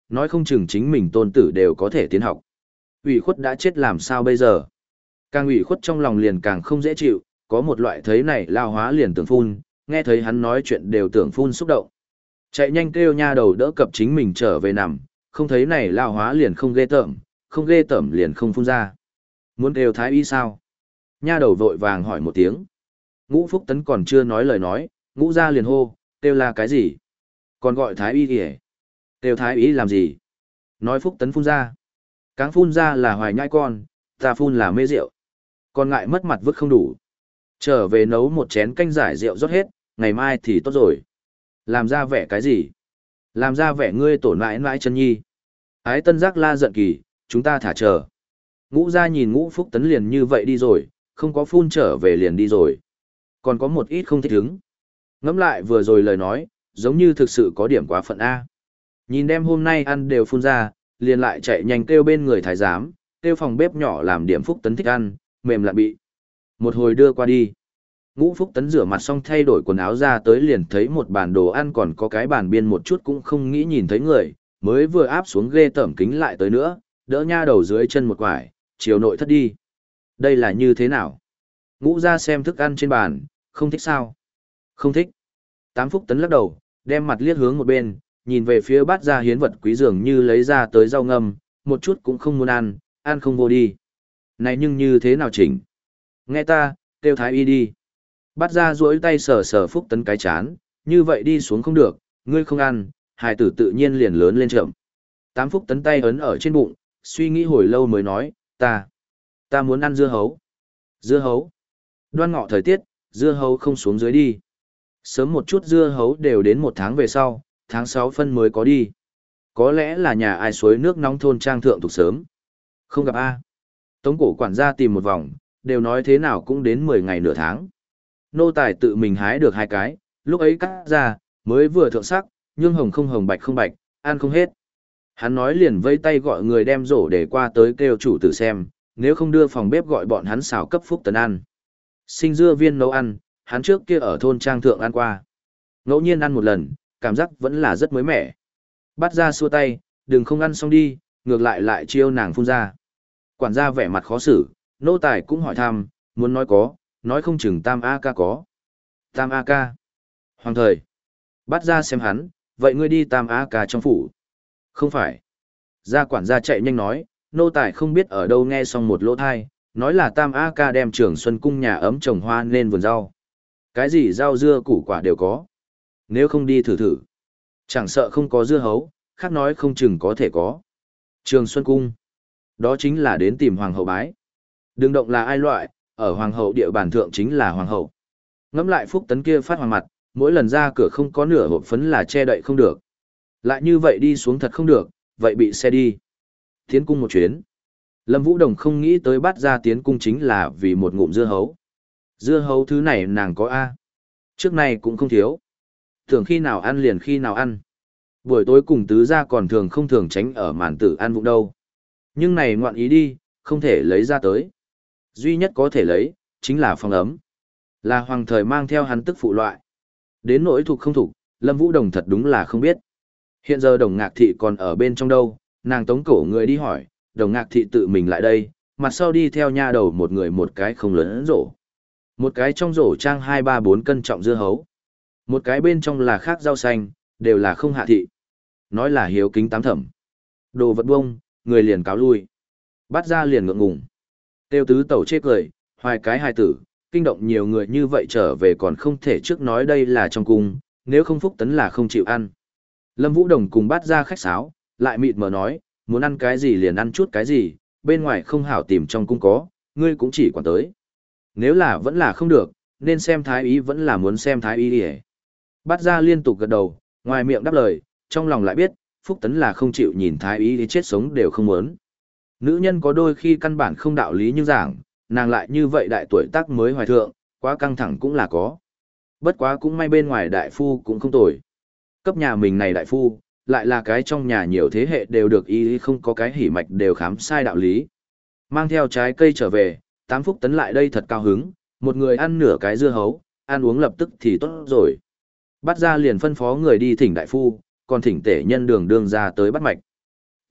nói không chừng chính mình tôn tử đều có thể tiến học. Ủy khuất đã chết làm sao bây giờ? Càng ủy khuất trong lòng liền càng không dễ chịu, có một loại thấy này lao hóa liền tưởng phun, nghe thấy hắn nói chuyện đều tưởng phun xúc động. Chạy nhanh kêu nha đầu đỡ cập chính mình trở về nằm, không thấy này lao hóa liền không ghê tởm, không ghê tởm liền không phun ra. Muốn kêu thái y sao? Nha đầu vội vàng hỏi một tiếng. Ngũ Phúc Tấn còn chưa nói lời nói, ngũ ra liền hô, kêu là cái gì? Còn gọi thái y kìa. Kêu thái y làm gì? Nói Phúc Tấn phun ra. Cáng phun ra là hoài nhai con, ta phun là mê rượu. Còn ngại mất mặt vứt không đủ. Trở về nấu một chén canh giải rượu rót hết, ngày mai thì tốt rồi. Làm ra vẻ cái gì? Làm ra vẻ ngươi tổn mãi mãi chân nhi. Ái Tân Giác la giận kỳ, chúng ta thả chờ. Ngũ ra nhìn Ngũ Phúc Tấn liền như vậy đi rồi, không có phun trở về liền đi rồi. Còn có một ít không thích hứng. Ngẫm lại vừa rồi lời nói, giống như thực sự có điểm quá phận A. Nhìn đem hôm nay ăn đều phun ra, liền lại chạy nhanh kêu bên người thái giám, kêu phòng bếp nhỏ làm điểm Phúc Tấn thích ăn, mềm lạ bị. Một hồi đưa qua đi. Ngũ Phúc Tấn rửa mặt xong thay đổi quần áo ra tới liền thấy một bàn đồ ăn còn có cái bàn biên một chút cũng không nghĩ nhìn thấy người, mới vừa áp xuống ghê tởm kính lại tới nữa, đỡ nha đầu dưới chân một quải, chiều nội thất đi. Đây là như thế nào? Ngũ ra xem thức ăn trên bàn, không thích sao? Không thích. Tám Phúc Tấn lắc đầu, đem mặt liếc hướng một bên, nhìn về phía bát ra hiến vật quý dường như lấy ra tới rau ngâm, một chút cũng không muốn ăn, ăn không vô đi. Này nhưng như thế nào chỉnh? Nghe ta, kêu thái y đi. Bát ra duỗi tay sờ sờ Phúc Tấn cái chán, như vậy đi xuống không được, ngươi không ăn, hài tử tự nhiên liền lớn lên chậm. Tám Phúc Tấn tay ấn ở trên bụng, suy nghĩ hồi lâu mới nói, ta, ta muốn ăn dưa hấu. Dưa hấu. Đoan ngọ thời tiết, dưa hấu không xuống dưới đi. Sớm một chút dưa hấu đều đến một tháng về sau, tháng sáu phân mới có đi. Có lẽ là nhà ai suối nước nóng thôn trang thượng tục sớm. Không gặp A. Tống cổ quản gia tìm một vòng, đều nói thế nào cũng đến mười ngày nửa tháng. Nô tài tự mình hái được hai cái, lúc ấy cắt ra, mới vừa thượng sắc, nhưng hồng không hồng bạch không bạch, ăn không hết. Hắn nói liền vây tay gọi người đem rổ để qua tới kêu chủ tử xem, nếu không đưa phòng bếp gọi bọn hắn xào cấp Phúc Tấn ăn. Sinh dưa viên nấu ăn, hắn trước kia ở thôn trang thượng ăn qua. Ngẫu nhiên ăn một lần, cảm giác vẫn là rất mới mẻ. Bắt ra xua tay, đừng không ăn xong đi, ngược lại lại chiêu nàng phun ra. Quản gia vẻ mặt khó xử, nô tài cũng hỏi thăm, muốn nói có, nói không chừng Tam A ca có. Tam A ca. Hoàng thời. Bắt ra xem hắn, vậy ngươi đi Tam A ca trong phủ. Không phải. Gia quản gia chạy nhanh nói, nô tài không biết ở đâu nghe xong một lỗ thai, nói là Tam A ca đem Trường Xuân cung nhà ấm trồng hoa nên vườn rau. Cái gì rau dưa củ quả đều có. Nếu không đi thử thử. Chẳng sợ không có dưa hấu, khác nói không chừng có thể có. Trường Xuân cung. Đó chính là đến tìm hoàng hậu bái. Đừng động là ai loại, ở hoàng hậu địa bàn thượng chính là hoàng hậu. Ngẫm lại Phúc Tấn kia phát hoàng mặt, mỗi lần ra cửa không có nửa hộp phấn là che đậy không được. Lại như vậy đi xuống thật không được, vậy bị xe đi. Tiến cung một chuyến. Lâm Vũ Đồng không nghĩ tới bắt ra tiến cung chính là vì một ngụm dưa hấu. Dưa hấu thứ này nàng có A. Trước này cũng không thiếu. Thường khi nào ăn liền khi nào ăn. Buổi tối cùng tứ gia còn thường không thường tránh ở màn tử ăn vụng đâu. Nhưng này ngoạn ý đi, không thể lấy ra tới. Duy nhất có thể lấy, chính là phòng ấm. Là hoàng thời mang theo hắn tức phụ loại. Đến nỗi thuộc không thuộc, Lâm Vũ Đồng thật đúng là không biết. Hiện giờ Đồng Ngạc Thị còn ở bên trong đâu, nàng tống cổ người đi hỏi, Đồng Ngạc Thị tự mình lại đây, mặt sau đi theo nha đầu một người một cái không lớn rổ. Một cái trong rổ trang hai ba bốn cân trọng dưa hấu. Một cái bên trong là khác rau xanh, đều là không hạ thị. Nói là hiếu kính tám thẩm. Đồ vật bông, người liền cáo lui. Bắt ra liền ngượng ngùng. Tiêu tứ tẩu chê cười, hoài cái hài tử, kinh động nhiều người như vậy trở về còn không thể trước nói đây là trong cung, nếu không Phúc Tấn là không chịu ăn. Lâm Vũ Đồng cùng bắt ra khách sáo, lại mịt mờ nói, muốn ăn cái gì liền ăn chút cái gì, bên ngoài không hảo tìm trong cung có, ngươi cũng chỉ quản tới. Nếu là vẫn là không được, nên xem thái ý vẫn là muốn xem thái ý đi. Bắt ra liên tục gật đầu, ngoài miệng đáp lời, trong lòng lại biết, Phúc Tấn là không chịu nhìn thái ý thì chết sống đều không muốn. Nữ nhân có đôi khi căn bản không đạo lý như giảng, nàng lại như vậy đại tuổi tác mới hoài thượng, quá căng thẳng cũng là có. Bất quá cũng may bên ngoài đại phu cũng không tồi. Cấp nhà mình này đại phu, lại là cái trong nhà nhiều thế hệ đều được y không có cái hỉ mạch đều khám sai đạo lý. Mang theo trái cây trở về, tám Phúc Tấn lại đây thật cao hứng, một người ăn nửa cái dưa hấu, ăn uống lập tức thì tốt rồi. Bắt ra liền phân phó người đi thỉnh đại phu, còn thỉnh tể nhân đường đường ra tới bắt mạch.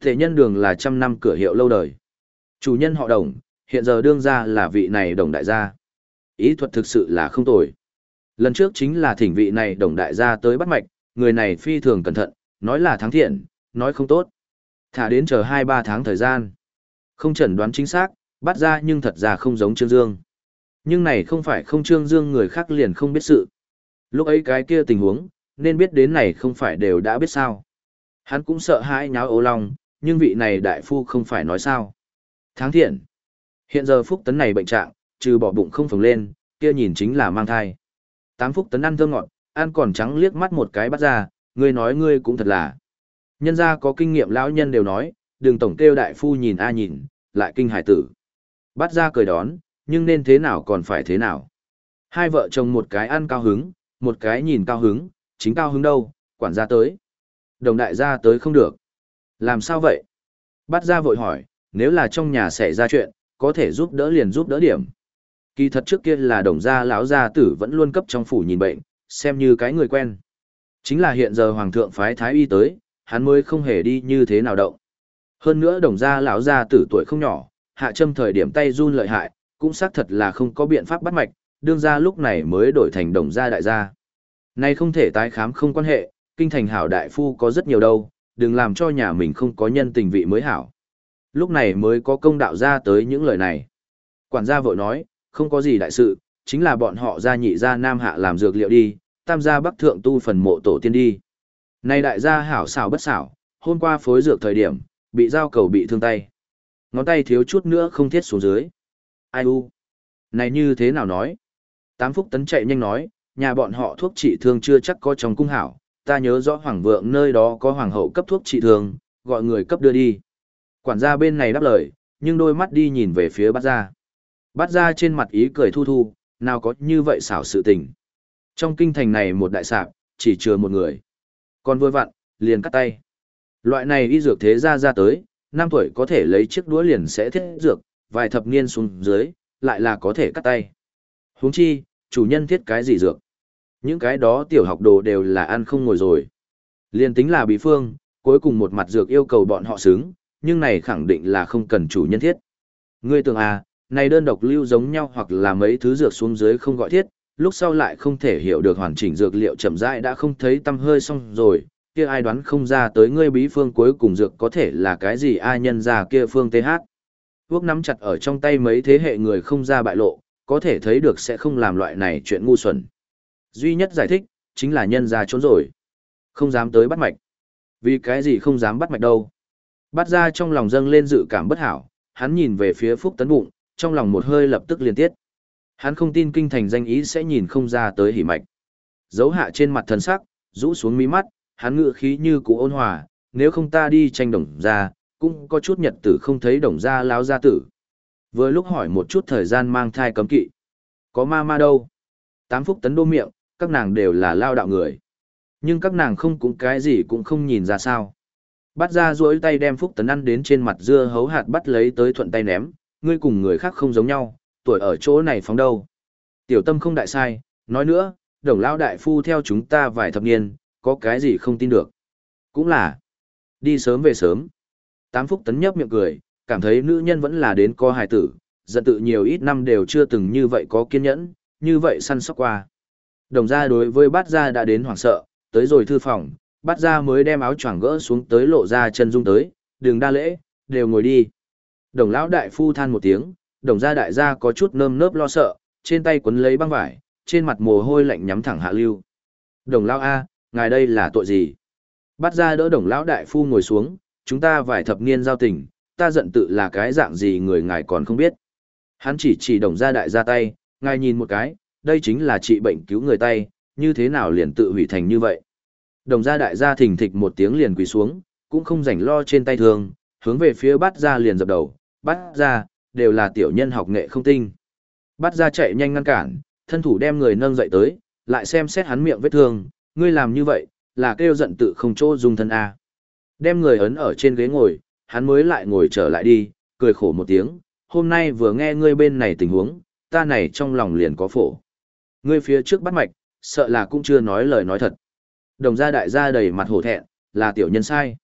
Thể nhân đường là trăm năm cửa hiệu lâu đời. Chủ nhân họ Đồng, hiện giờ đương ra là vị này Đồng đại gia. Ý thuật thực sự là không tồi. Lần trước chính là thỉnh vị này Đồng đại gia tới bắt mạch, người này phi thường cẩn thận, nói là thắng thiện, nói không tốt. Thả đến chờ hai ba tháng thời gian. Không chẩn đoán chính xác, bắt ra nhưng thật ra không giống Trương Dương. Nhưng này không phải không Trương Dương người khác liền không biết sự. Lúc ấy cái kia tình huống, nên biết đến này không phải đều đã biết sao. Hắn cũng sợ hãi nháo ố long, nhưng vị này đại phu không phải nói sao. Tháng thiện. Hiện giờ Phúc Tấn này bệnh trạng, trừ bỏ bụng không phồng lên, kia nhìn chính là mang thai. Tám Phúc Tấn ăn thơm ngọt, ăn còn trắng liếc mắt một cái bắt ra, ngươi nói ngươi cũng thật là. Nhân gia có kinh nghiệm lão nhân đều nói, đừng tổng kêu đại phu nhìn a nhìn, lại kinh hải tử. Bắt ra cười đón, nhưng nên thế nào còn phải thế nào. Hai vợ chồng một cái ăn cao hứng, một cái nhìn cao hứng, chính cao hứng đâu, quản gia tới. Đồng đại gia tới không được. Làm sao vậy? Bắt ra vội hỏi, nếu là trong nhà xảy ra chuyện, có thể giúp đỡ liền giúp đỡ điểm. Kỳ thật trước kia là đồng gia lão gia tử vẫn luôn cấp trong phủ nhìn bệnh, xem như cái người quen. Chính là hiện giờ hoàng thượng phái thái y tới, hắn mới không hề đi như thế nào động. Hơn nữa đồng gia lão gia tử tuổi không nhỏ, hạ châm thời điểm tay run lợi hại, cũng xác thật là không có biện pháp bắt mạch, đương ra lúc này mới đổi thành đồng gia đại gia. Này không thể tái khám không quan hệ, kinh thành hảo đại phu có rất nhiều đâu, đừng làm cho nhà mình không có nhân tình vị mới hảo. Lúc này mới có công đạo ra tới những lời này. Quản gia vội nói, không có gì đại sự, chính là bọn họ ra nhị gia nam hạ làm dược liệu đi, tam gia bắc thượng tu phần mộ tổ tiên đi. Này đại gia hảo xảo bất xảo, hôm qua phối dược thời điểm, bị dao cầu bị thương tay. Ngón tay thiếu chút nữa không thiết xuống dưới. Ai u? Này như thế nào nói? Tám Phúc Tấn chạy nhanh nói, nhà bọn họ thuốc trị thương chưa chắc có trong cung hảo, ta nhớ rõ hoàng vượng nơi đó có hoàng hậu cấp thuốc trị thương, gọi người cấp đưa đi. Quản gia bên này đáp lời, nhưng đôi mắt đi nhìn về phía bát gia. Bát gia trên mặt ý cười thu thu, nào có như vậy xảo sự tình. Trong kinh thành này một đại sạp, chỉ chừa một người. Còn vui vặn, liền cắt tay. Loại này y dược thế gia ra tới, năm tuổi có thể lấy chiếc đũa liền sẽ thiết dược, vài thập niên xuống dưới, lại là có thể cắt tay. Huống chi, chủ nhân thiết cái gì dược? Những cái đó tiểu học đồ đều là ăn không ngồi rồi. Liên tính là bí phương, cuối cùng một mặt dược yêu cầu bọn họ xứng, nhưng này khẳng định là không cần chủ nhân thiết. Ngươi tưởng à, này đơn độc lưu giống nhau hoặc là mấy thứ dược xuống dưới không gọi thiết, lúc sau lại không thể hiểu được hoàn chỉnh dược liệu chậm rãi đã không thấy tâm hơi xong rồi, kia ai đoán không ra tới ngươi bí phương cuối cùng dược có thể là cái gì ai nhân ra kia phương tê hát. Thuốc nắm chặt ở trong tay mấy thế hệ người không ra bại lộ, có thể thấy được sẽ không làm loại này chuyện ngu xuẩn. Duy nhất giải thích, chính là nhân ra trốn rồi. Không dám tới bắt mạch. Vì cái gì không dám bắt mạch đâu. Bắt ra trong lòng dâng lên dự cảm bất hảo, hắn nhìn về phía Phúc Tấn bụng, trong lòng một hơi lập tức liên tiết. Hắn không tin kinh thành danh ý sẽ nhìn không ra tới hỉ mạch. Dấu hạ trên mặt thần sắc, rũ xuống mí mắt, hắn ngựa khí như cũ ôn hòa, nếu không ta đi tranh đồng ra, cũng có chút nhật tử không thấy đồng ra láo gia tử. Vừa lúc hỏi một chút thời gian mang thai cấm kỵ. Có ma ma đâu? Tám Phúc Tấn đô miệng, các nàng đều là lao đạo người. Nhưng các nàng không cũng cái gì cũng không nhìn ra sao. Bắt ra duỗi tay đem Phúc Tấn ăn đến trên mặt dưa hấu hạt bắt lấy tới thuận tay ném, ngươi cùng người khác không giống nhau, tuổi ở chỗ này phóng đâu. Tiểu tâm không đại sai, nói nữa, đồng lao đại phu theo chúng ta vài thập niên, có cái gì không tin được. Cũng là, đi sớm về sớm. Tám Phúc Tấn nhấp miệng cười, cảm thấy nữ nhân vẫn là đến co hài tử, giận tự nhiều ít năm đều chưa từng như vậy có kiên nhẫn, như vậy săn sóc qua. Đồng gia đối với bát gia đã đến hoảng sợ, tới rồi thư phòng, bát gia mới đem áo choàng gỡ xuống tới lộ ra chân dung tới, đừng đa lễ, đều ngồi đi. Đồng lão đại phu than một tiếng, đồng gia đại gia có chút nơm nớp lo sợ, trên tay quấn lấy băng vải, trên mặt mồ hôi lạnh nhắm thẳng hạ lưu. Đồng lão A, ngài đây là tội gì? Bát gia đỡ đồng lão đại phu ngồi xuống, chúng ta vài thập niên giao tình, ta giận tự là cái dạng gì người ngài còn không biết. Hắn chỉ chỉ đồng gia đại gia tay, ngài nhìn một cái, đây chính là trị bệnh cứu người tay, như thế nào liền tự hủy thành như vậy. Đồng gia đại gia thình thịch một tiếng liền quỳ xuống, cũng không rảnh lo trên tay thường, hướng về phía bát gia liền dập đầu, bát gia, đều là tiểu nhân học nghệ không tinh. Bát gia chạy nhanh ngăn cản, thân thủ đem người nâng dậy tới, lại xem xét hắn miệng vết thương, ngươi làm như vậy, là kêu giận tự không chỗ dung thân A. Đem người ấn ở trên ghế ngồi, hắn mới lại ngồi trở lại đi, cười khổ một tiếng, hôm nay vừa nghe ngươi bên này tình huống, ta này trong lòng liền có phổ. Ngươi phía trước bắt mạch, sợ là cũng chưa nói lời nói thật. Đồng gia đại gia đầy mặt hổ thẹn, là tiểu nhân sai.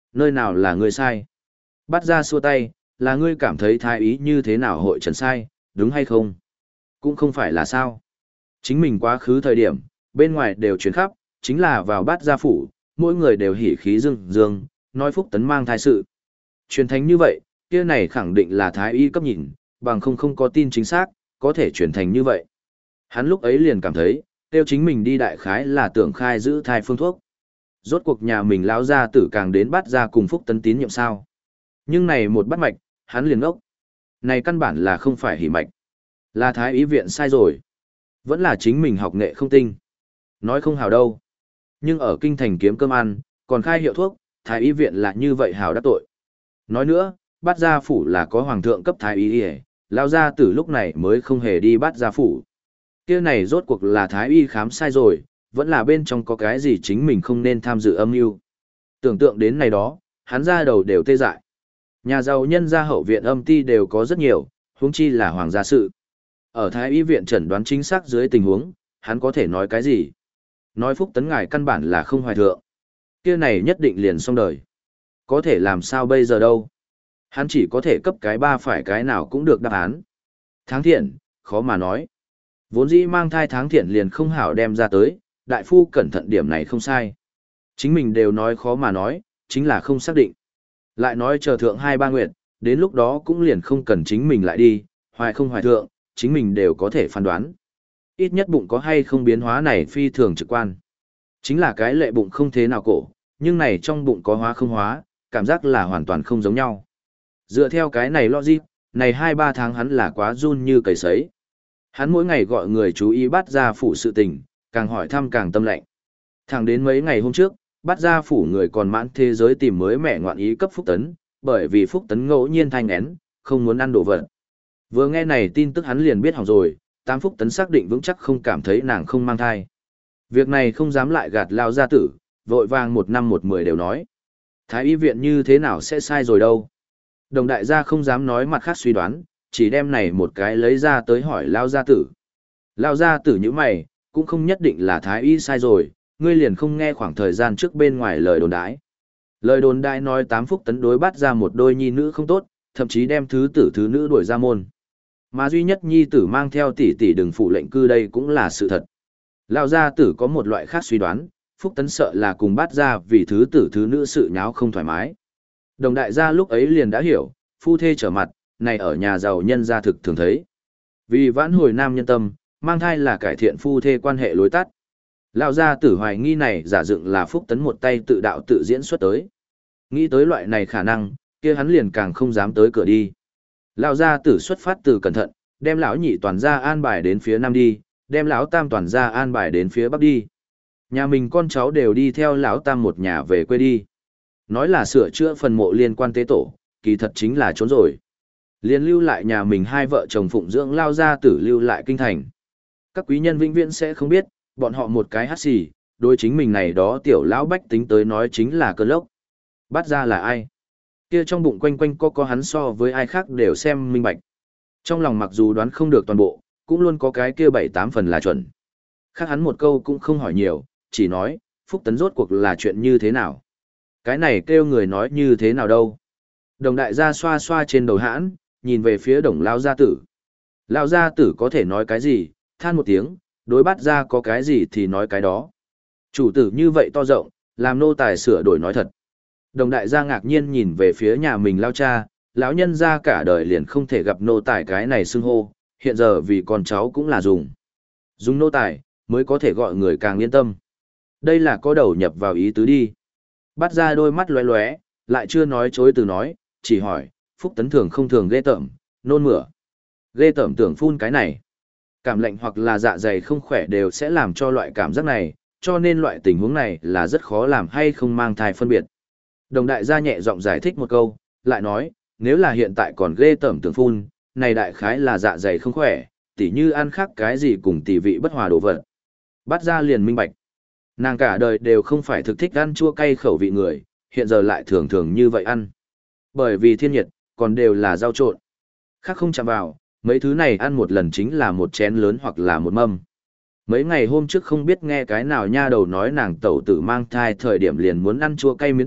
Nơi nào là ngươi sai? Bắt ra xua tay, là ngươi cảm thấy thái ý như thế nào hội trần sai, đúng hay không? Cũng không phải là sao. Chính mình quá khứ thời điểm, bên ngoài đều chuyển khắp, chính là vào bát gia phủ, mỗi người đều hỉ khí dương dương, nói Phúc Tấn mang thai sự. Truyền thành như vậy, kia này khẳng định là thái y cấp nhìn, bằng không không có tin chính xác, có thể truyền thành như vậy. Hắn lúc ấy liền cảm thấy, tiêu chính mình đi đại khái là tưởng khai giữ thai phương thuốc. Rốt cuộc nhà mình lão gia tử càng đến bắt ra cùng Phúc Tấn tín nhiệm sao. Nhưng này một bắt mạch, hắn liền ốc. Này căn bản là không phải hỉ mạch. Là thái y viện sai rồi. Vẫn là chính mình học nghệ không tinh. Nói không hào đâu. Nhưng ở kinh thành kiếm cơm ăn, còn khai hiệu thuốc, thái y viện là như vậy hào đắc tội. Nói nữa, bắt gia phủ là có hoàng thượng cấp thái y y, lao gia tử lúc này mới không hề đi bắt gia phủ. Kia này rốt cuộc là thái y khám sai rồi, vẫn là bên trong có cái gì chính mình không nên tham dự âm mưu. Tưởng tượng đến này đó, hắn ra đầu đều tê dại. Nhà giàu nhân gia hậu viện âm ti đều có rất nhiều, huống chi là hoàng gia sự. Ở thái y viện chẩn đoán chính xác dưới tình huống, hắn có thể nói cái gì? Nói Phúc Tấn ngài căn bản là không hoài thượng. Kia này nhất định liền xong đời. Có thể làm sao bây giờ đâu? Hắn chỉ có thể cấp cái ba phải cái nào cũng được đáp án. Tháng thiện, khó mà nói. Vốn dĩ mang thai tháng thiện liền không hảo đem ra tới, đại phu cẩn thận điểm này không sai. Chính mình đều nói khó mà nói, chính là không xác định. Lại nói chờ thượng hai ba nguyệt, đến lúc đó cũng liền không cần chính mình lại đi, hoài không hoài thượng, chính mình đều có thể phán đoán. Ít nhất bụng có hay không biến hóa này phi thường trực quan. Chính là cái lệ bụng không thế nào cổ, nhưng này trong bụng có hóa không hóa, cảm giác là hoàn toàn không giống nhau. Dựa theo cái này logic, này hai ba tháng hắn là quá run như cầy sấy. Hắn mỗi ngày gọi người chú ý bắt ra phủ sự tình, càng hỏi thăm càng tâm lạnh. Thẳng đến mấy ngày hôm trước, bắt ra phủ người còn mãn thế giới tìm mới mẹ ngoạn ý cấp Phúc Tấn, bởi vì Phúc Tấn ngẫu nhiên thanh én, không muốn ăn đồ vật. Vừa nghe này tin tức hắn liền biết hỏng rồi, Tam Phúc Tấn xác định vững chắc không cảm thấy nàng không mang thai. Việc này không dám lại gạt lao gia tử, vội vàng một năm một mười đều nói. Thái y viện như thế nào sẽ sai rồi đâu. Đồng đại gia không dám nói mặt khác suy đoán, chỉ đem này một cái lấy ra tới hỏi lao gia tử. Lao gia tử như mày, cũng không nhất định là thái y sai rồi, ngươi liền không nghe khoảng thời gian trước bên ngoài lời đồn đãi. Lời đồn đại nói Tám Phúc Tấn đối bắt ra một đôi nhi nữ không tốt, thậm chí đem thứ tử thứ nữ đuổi ra môn. Mà duy nhất nhi tử mang theo tỷ tỷ đừng phụ lệnh cư đây cũng là sự thật. Lão gia tử có một loại khác suy đoán, Phúc Tấn sợ là cùng bắt ra vì thứ tử thứ nữ sự nháo không thoải mái. Đồng đại gia lúc ấy liền đã hiểu, phu thê trở mặt, này ở nhà giàu nhân gia thực thường thấy. Vì vãn hồi nam nhân tâm, mang thai là cải thiện phu thê quan hệ lối tắt. Lão gia tử hoài nghi này giả dựng là Phúc Tấn một tay tự đạo tự diễn xuất tới. Nghĩ tới loại này khả năng, kia hắn liền càng không dám tới cửa đi. Lão gia tử xuất phát từ cẩn thận, đem lão nhị toàn gia an bài đến phía nam đi, đem lão tam toàn gia an bài đến phía bắc đi. Nhà mình con cháu đều đi theo lão tam một nhà về quê đi. Nói là sửa chữa phần mộ liên quan tế tổ, kỳ thật chính là trốn rồi. Liên lưu lại nhà mình hai vợ chồng phụng dưỡng lao gia tử lưu lại kinh thành. Các quý nhân vĩnh viễn sẽ không biết, bọn họ một cái hát xì, đối chính mình này đó tiểu lão bách tính tới nói chính là cơn lốc. Bắt ra là ai? Kia trong bụng quanh quanh có có hắn so với ai khác đều xem minh bạch. Trong lòng mặc dù đoán không được toàn bộ, cũng luôn có cái kia bảy tám phần là chuẩn. Khác hắn một câu cũng không hỏi nhiều, chỉ nói, Phúc Tấn rốt cuộc là chuyện như thế nào? Cái này kêu người nói như thế nào đâu? Đồng đại gia xoa xoa trên đầu hãn, nhìn về phía đồng lao gia tử. Lao gia tử có thể nói cái gì, than một tiếng, đối bắt ra có cái gì thì nói cái đó. Chủ tử như vậy to rộng, làm nô tài sửa đổi nói thật. Đồng đại gia ngạc nhiên nhìn về phía nhà mình lao cha, lão nhân gia cả đời liền không thể gặp nô tài cái này xưng hô, hiện giờ vì con cháu cũng là dùng. Dùng nô tài, mới có thể gọi người càng yên tâm. Đây là có đầu nhập vào ý tứ đi. Bắt ra đôi mắt lóe lóe, lại chưa nói chối từ nói, chỉ hỏi, Phúc Tấn thường không thường ghê tởm, nôn mửa. Ghê tởm tưởng phun cái này. Cảm lạnh hoặc là dạ dày không khỏe đều sẽ làm cho loại cảm giác này, cho nên loại tình huống này là rất khó làm hay không mang thai phân biệt. Đồng đại gia nhẹ giọng giải thích một câu, lại nói, nếu là hiện tại còn ghê tởm tưởng phun, này đại khái là dạ dày không khỏe, tỉ như ăn khác cái gì cùng tỷ vị bất hòa đồ vật. Bắt ra liền minh bạch. Nàng cả đời đều không phải thực thích ăn chua cay khẩu vị người, hiện giờ lại thường thường như vậy ăn. Bởi vì thiên nhiệt, còn đều là rau trộn. Khác không chạm vào, mấy thứ này ăn một lần chính là một chén lớn hoặc là một mâm. Mấy ngày hôm trước không biết nghe cái nào nha đầu nói nàng tẩu tử mang thai thời điểm liền muốn ăn chua cay miến tử,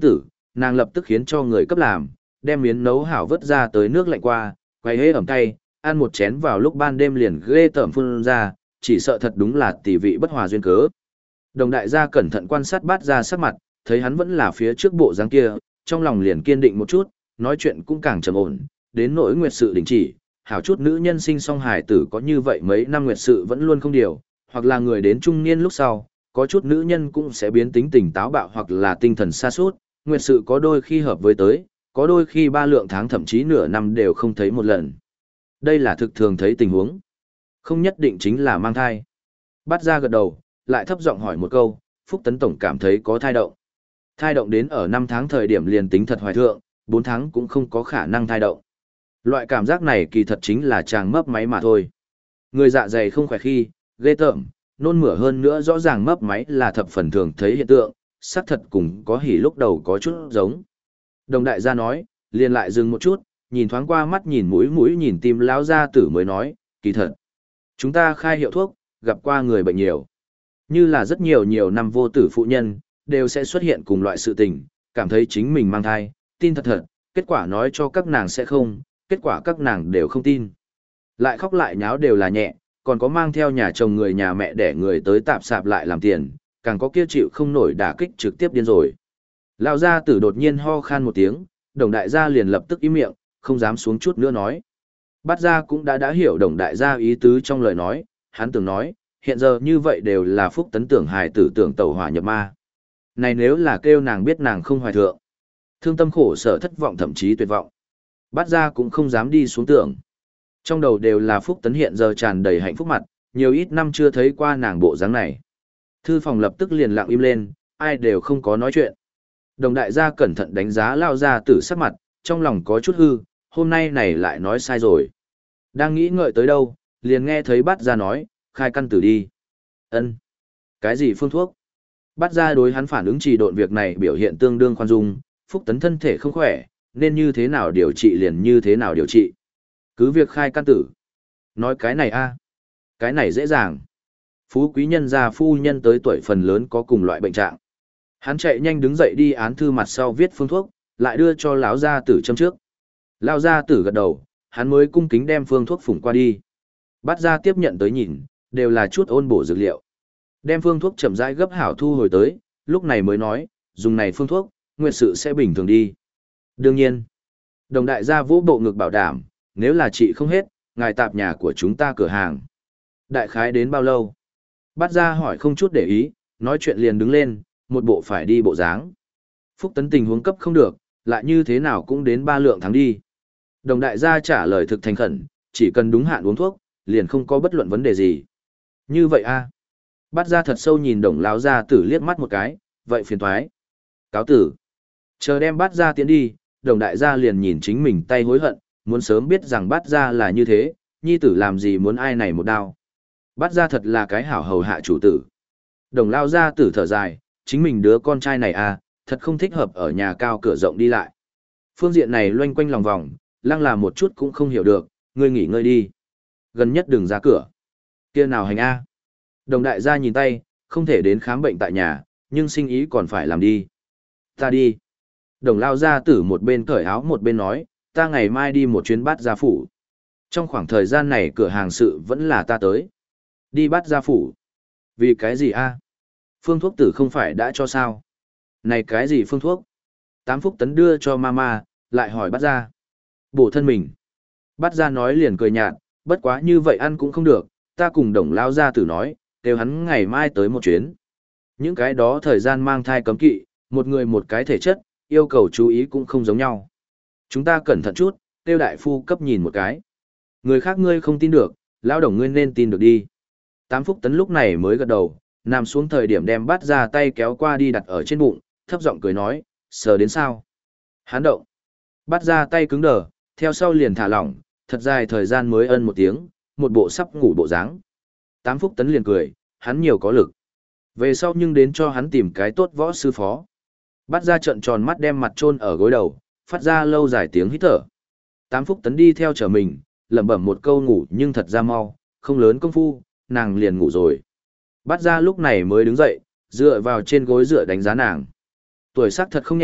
nàng lập tức khiến cho người cấp làm, đem miến nấu hảo vớt ra tới nước lạnh qua, quay hế ẩm cay, ăn một chén vào lúc ban đêm liền ghê tởm phun ra, chỉ sợ thật đúng là tỷ vị bất hòa duyên cớ. Đồng đại gia cẩn thận quan sát Bát Gia sắc mặt, thấy hắn vẫn là phía trước bộ dáng kia, trong lòng liền kiên định một chút, nói chuyện cũng càng trầm ổn, đến nỗi nguyệt sự đình chỉ, hảo chút nữ nhân sinh song hài tử có như vậy mấy năm nguyệt sự vẫn luôn không điều, hoặc là người đến trung niên lúc sau, có chút nữ nhân cũng sẽ biến tính tình táo bạo hoặc là tinh thần sa sút, nguyệt sự có đôi khi hợp với tới, có đôi khi ba lượng tháng thậm chí nửa năm đều không thấy một lần. Đây là thực thường thấy tình huống, không nhất định chính là mang thai. Bát Gia gật đầu, lại thấp giọng hỏi một câu, Phúc Tấn Tổng cảm thấy có thai động. Thai động đến ở năm tháng thời điểm liền tính thật hoài thượng, bốn tháng cũng không có khả năng thai động. Loại cảm giác này kỳ thật chính là chàng mấp máy mà thôi. Người dạ dày không khỏe khi, ghê tởm, nôn mửa hơn nữa rõ ràng mấp máy là thập phần thường thấy hiện tượng, xác thật cùng có hỉ lúc đầu có chút giống. Đồng đại gia nói, liền lại dừng một chút, nhìn thoáng qua mắt nhìn mũi mũi nhìn tim lão gia tử mới nói, kỳ thật. Chúng ta khai hiệu thuốc, gặp qua người bệnh nhiều. Như là rất nhiều nhiều năm vô tử phụ nhân, đều sẽ xuất hiện cùng loại sự tình, cảm thấy chính mình mang thai, tin thật thật, kết quả nói cho các nàng sẽ không, kết quả các nàng đều không tin. Lại khóc lại nháo đều là nhẹ, còn có mang theo nhà chồng người nhà mẹ để người tới tạp sạp lại làm tiền, càng có kia chịu không nổi đả kích trực tiếp điên rồi. Lão gia tử đột nhiên ho khan một tiếng, đồng đại gia liền lập tức im miệng, không dám xuống chút nữa nói. Bát Gia cũng đã đã hiểu đồng đại gia ý tứ trong lời nói, hắn tưởng nói, hiện giờ như vậy đều là Phúc Tấn tưởng hài tử tưởng tẩu hỏa nhập ma. Này nếu là kêu nàng biết nàng không hoài thượng, thương tâm khổ sở thất vọng thậm chí tuyệt vọng. Bát Gia cũng không dám đi xuống tưởng. Trong đầu đều là Phúc Tấn hiện giờ tràn đầy hạnh phúc mặt, nhiều ít năm chưa thấy qua nàng bộ dáng này. Thư phòng lập tức liền lặng im lên, ai đều không có nói chuyện. Đồng đại gia cẩn thận đánh giá lao ra tử sắc mặt, trong lòng có chút hư, hôm nay này lại nói sai rồi. Đang nghĩ ngợi tới đâu, liền nghe thấy Bát Gia nói, khai căn tử đi. Ân, cái gì phương thuốc? Bát Gia đối hắn phản ứng trì độn việc này biểu hiện tương đương khoan dung, Phúc Tấn thân thể không khỏe, nên như thế nào điều trị liền như thế nào điều trị. Cứ việc khai căn tử. Nói cái này a, cái này dễ dàng. Phú quý nhân gia phu nhân tới tuổi phần lớn có cùng loại bệnh trạng. Hắn chạy nhanh đứng dậy đi án thư mặt sau viết phương thuốc, lại đưa cho lão gia tử châm trước. Lão gia tử gật đầu, hắn mới cung kính đem phương thuốc phủng qua đi. Bát Gia tiếp nhận tới nhìn, đều là chút ôn bổ dược liệu. Đem phương thuốc chậm rãi gấp hảo thu hồi tới, lúc này mới nói, dùng này phương thuốc, nguyệt sự sẽ bình thường đi. Đương nhiên, đồng đại gia vũ bộ ngực bảo đảm, nếu là chị không hết, ngài tạp nhà của chúng ta cửa hàng. Đại khái đến bao lâu? Bát Gia hỏi không chút để ý, nói chuyện liền đứng lên, một bộ phải đi bộ dáng. Phúc Tấn tình huống cấp không được, lại như thế nào cũng đến ba lượng tháng đi. Đồng đại gia trả lời thực thành khẩn, chỉ cần đúng hạn uống thuốc, liền không có bất luận vấn đề gì. Như vậy a? Bát Gia thật sâu nhìn đồng lão gia tử liếc mắt một cái, vậy phiền thoái. Cáo tử. Chờ đem Bát Gia tiến đi, đồng đại gia liền nhìn chính mình tay hối hận, muốn sớm biết rằng Bát Gia là như thế, nhi tử làm gì muốn ai này một đao. Bát Gia thật là cái hảo hầu hạ chủ tử. Đồng lao gia tử thở dài, chính mình đứa con trai này à, thật không thích hợp ở nhà cao cửa rộng đi lại. Phương diện này loanh quanh lòng vòng, lăng là một chút cũng không hiểu được, ngươi nghỉ ngơi đi. Gần nhất đừng ra cửa. Kia nào hành a? Đồng đại gia nhìn tay, không thể đến khám bệnh tại nhà, nhưng sinh ý còn phải làm đi. Ta đi. Đồng lao gia tử một bên cởi áo một bên nói, ta ngày mai đi một chuyến Bát Gia phủ. Trong khoảng thời gian này cửa hàng sự vẫn là ta tới. Đi Bát Gia phủ. Vì cái gì a? Phương thuốc tử không phải đã cho sao? Này cái gì phương thuốc? Tám Phúc Tấn đưa cho mama, lại hỏi Bát Gia. Bổ thân mình. Bát Gia nói liền cười nhạt, bất quá như vậy ăn cũng không được, ta cùng đồng lao gia tử nói, đều hắn ngày mai tới một chuyến. Những cái đó thời gian mang thai cấm kỵ, một người một cái thể chất, yêu cầu chú ý cũng không giống nhau. Chúng ta cẩn thận chút, tiêu đại phu cấp nhìn một cái. Người khác ngươi không tin được, lao đồng ngươi nên tin được đi. Tám Phúc Tấn lúc này mới gật đầu, nằm xuống thời điểm đem Bát Gia tay kéo qua đi đặt ở trên bụng, thấp giọng cười nói, sờ đến sao? Hán động. Bát Gia tay cứng đờ, theo sau liền thả lỏng, thật dài thời gian mới ân một tiếng, một bộ sắp ngủ bộ dáng. Tám Phúc Tấn liền cười, hắn nhiều có lực. Về sau nhưng đến cho hắn tìm cái tốt võ sư phó. Bát Gia trợn tròn mắt đem mặt chôn ở gối đầu, phát ra lâu dài tiếng hít thở. Tám Phúc Tấn đi theo trở mình, lẩm bẩm một câu ngủ nhưng thật ra mau, không lớn công phu, nàng liền ngủ rồi. Bát Gia lúc này mới đứng dậy, dựa vào trên gối dựa đánh giá nàng. Tuổi sắc thật không nhẹ,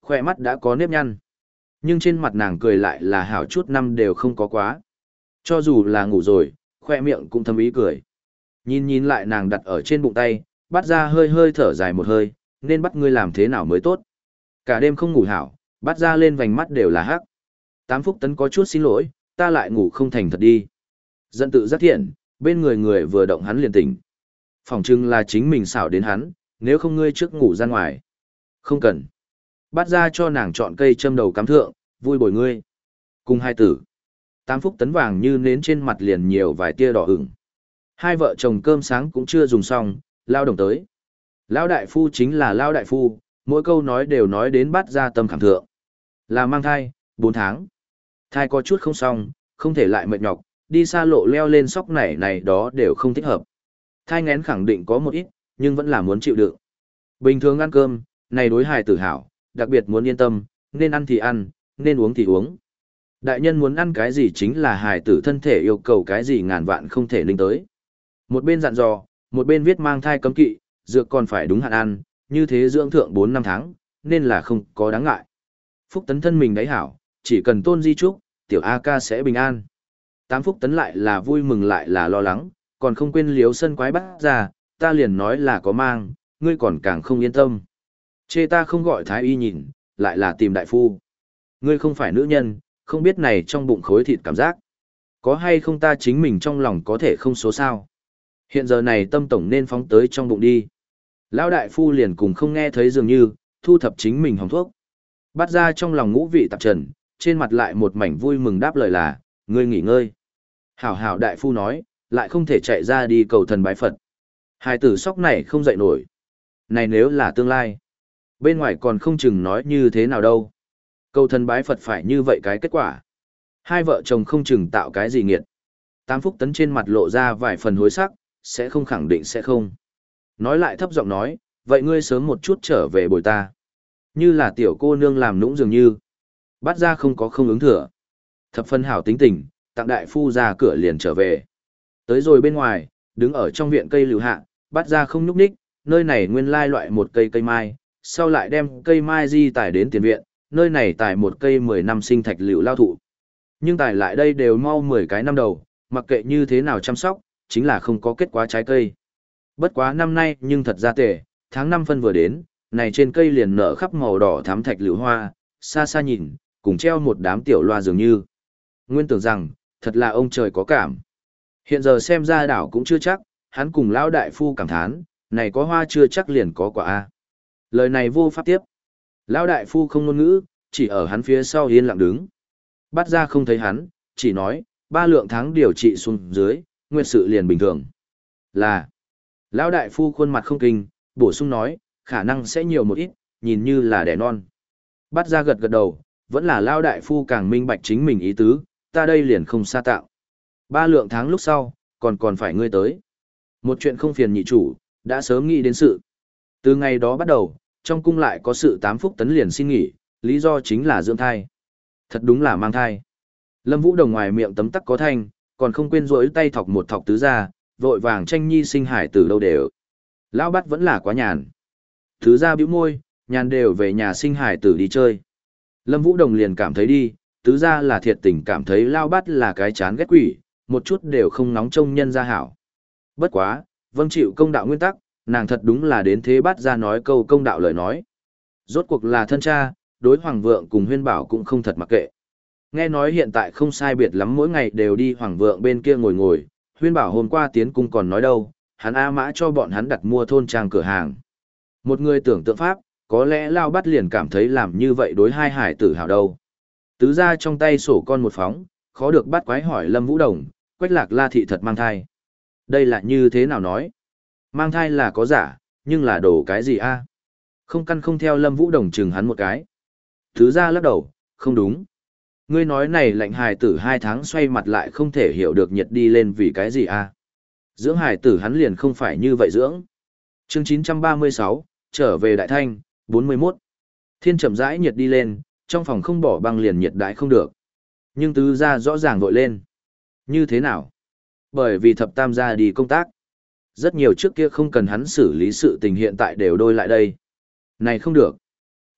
khoe mắt đã có nếp nhăn. Nhưng trên mặt nàng cười lại là hảo chút năm đều không có quá. Cho dù là ngủ rồi, khoe miệng cũng thâm ý cười. Nhìn nhìn lại nàng đặt ở trên bụng tay, bắt ra hơi hơi thở dài một hơi, nên bắt ngươi làm thế nào mới tốt. Cả đêm không ngủ hảo, bắt ra lên vành mắt đều là hắc. Tám Phúc Tấn có chút xin lỗi, ta lại ngủ không thành thật đi. Giận tự giác thiện, bên người người vừa động hắn liền tỉnh. Phòng trưng là chính mình xảo đến hắn, nếu không ngươi trước ngủ ra ngoài. Không cần. Bắt ra cho nàng chọn cây châm đầu cắm thượng, vui bồi ngươi. Cùng hai tử. Tám Phúc Tấn vàng như nến trên mặt liền nhiều vài tia đỏ ửng. Hai vợ chồng cơm sáng cũng chưa dùng xong, lao động tới. Lao đại phu chính là lao đại phu, mỗi câu nói đều nói đến bắt ra tâm khảm thượng. Là mang thai, bốn tháng. Thai có chút không xong, không thể lại mệt nhọc, đi xa lộ leo lên sóc này này đó đều không thích hợp. Thai ngén khẳng định có một ít, nhưng vẫn là muốn chịu đựng. Bình thường ăn cơm, này đối hài tử hảo, đặc biệt muốn yên tâm, nên ăn thì ăn, nên uống thì uống. Đại nhân muốn ăn cái gì chính là hài tử thân thể yêu cầu cái gì ngàn vạn không thể ninh tới. Một bên dặn dò, một bên viết mang thai cấm kỵ, dược còn phải đúng hạn ăn, như thế dưỡng thượng bốn năm tháng, nên là không có đáng ngại. Phúc Tấn thân mình đấy hảo, chỉ cần tôn di trúc, tiểu A ca sẽ bình an. Tám Phúc Tấn lại là vui mừng lại là lo lắng, còn không quên liếu sân quái bắt ra, ta liền nói là có mang, ngươi còn càng không yên tâm. Chê ta không gọi thái y nhìn, lại là tìm đại phu. Ngươi không phải nữ nhân, không biết này trong bụng khối thịt cảm giác. Có hay không ta chính mình trong lòng có thể không số sao. Hiện giờ này tâm tổng nên phóng tới trong bụng đi. Lão đại phu liền cùng không nghe thấy dường như, thu thập chính mình hồng thuốc. Bắt ra trong lòng ngũ vị tạp trần, trên mặt lại một mảnh vui mừng đáp lời là, ngươi nghỉ ngơi. Hảo hảo đại phu nói, lại không thể chạy ra đi cầu thần bái Phật. Hai tử sóc này không dậy nổi. Này nếu là tương lai. Bên ngoài còn không chừng nói như thế nào đâu. Cầu thần bái Phật phải như vậy cái kết quả. Hai vợ chồng không chừng tạo cái gì nghiệt. Tám Phúc Tấn trên mặt lộ ra vài phần hối sắc, sẽ không khẳng định sẽ không. Nói lại thấp giọng nói, vậy ngươi sớm một chút trở về bồi ta. Như là tiểu cô nương làm nũng dường như. Bắt ra không có không ứng thừa. Thập phân hảo tính tình, tặng đại phu ra cửa liền trở về. Tới rồi bên ngoài, đứng ở trong viện cây lưu hạ, bắt ra không nhúc nhích, nơi này nguyên lai loại một cây cây mai, sau lại đem cây mai di tải đến tiền viện, nơi này tải một cây mười năm sinh thạch liệu lao thụ. Nhưng tải lại đây đều mau mười cái năm đầu, mặc kệ như thế nào chăm sóc, chính là không có kết quả trái cây. Bất quá năm nay nhưng thật ra tệ, tháng năm phân vừa đến, này trên cây liền nở khắp màu đỏ thắm thạch liệu hoa, xa xa nhìn, cùng treo một đám tiểu loa dường như. Nguyên tưởng rằng, thật là ông trời có cảm. Hiện giờ xem ra đảo cũng chưa chắc, hắn cùng lão đại phu cảm thán, này có hoa chưa chắc liền có quả a. Lời này vô pháp tiếp. Lão đại phu không ngôn ngữ, chỉ ở hắn phía sau yên lặng đứng. Bắt ra không thấy hắn, chỉ nói, ba lượng tháng điều trị xuống dưới, nguyên sự liền bình thường. Là, lão đại phu khuôn mặt không kinh, bổ sung nói, khả năng sẽ nhiều một ít, nhìn như là đẻ non. Bắt ra gật gật đầu, vẫn là lão đại phu càng minh bạch chính mình ý tứ, ta đây liền không xa tạo. Ba lượng tháng lúc sau, còn còn phải ngươi tới. Một chuyện không phiền nhị chủ, đã sớm nghĩ đến sự. Từ ngày đó bắt đầu, trong cung lại có sự Tám Phúc Tấn liền xin nghỉ, lý do chính là dưỡng thai. Thật đúng là mang thai. Lâm Vũ Đồng ngoài miệng tấm tắc có thanh, còn không quên rỗi tay thọc một thọc tứ ra, vội vàng tranh nhi sinh hải từ đâu đều. Lão bắt vẫn là quá nhàn. Tứ ra bĩu môi, nhàn đều về nhà sinh hải tử đi chơi. Lâm Vũ Đồng liền cảm thấy đi, tứ ra là thiệt tình cảm thấy Lao bắt là cái chán ghét quỷ, một chút đều không nóng trông nhân ra hảo. Bất quá, vâng chịu công đạo nguyên tắc, nàng thật đúng là đến thế bắt ra nói câu công đạo lời nói. Rốt cuộc là thân cha, đối hoàng vượng cùng huyên bảo cũng không thật mặc kệ. Nghe nói hiện tại không sai biệt lắm mỗi ngày đều đi hoàng vượng bên kia ngồi ngồi, huyên bảo hôm qua tiến cung còn nói đâu, hắn A Mã cho bọn hắn đặt mua thôn trang cửa hàng. Một người tưởng tượng pháp, có lẽ Lao bắt liền cảm thấy làm như vậy đối hai hải tử hào đâu. Tứ ra trong tay sổ con một phóng, khó được bắt quái hỏi Lâm Vũ Đồng, Quách Lạc La thị thật mang thai. Đây là như thế nào nói? Mang thai là có giả, nhưng là đồ cái gì a? Không căn không theo Lâm Vũ Đồng chừng hắn một cái. Tứ ra lắc đầu, không đúng. Ngươi nói này lạnh hài tử hai tháng xoay mặt lại không thể hiểu được nhiệt đi lên vì cái gì a? Dưỡng hài tử hắn liền không phải như vậy dưỡng. Chương chín trăm ba mươi sáu, trở về Đại Thanh, bốn mươi mốt. Thiên chậm rãi nhiệt đi lên, trong phòng không bỏ băng liền nhiệt đại không được. Nhưng tứ gia rõ ràng vội lên. Như thế nào? Bởi vì thập tam gia đi công tác. Rất nhiều trước kia không cần hắn xử lý sự tình hiện tại đều đôi lại đây. Này không được.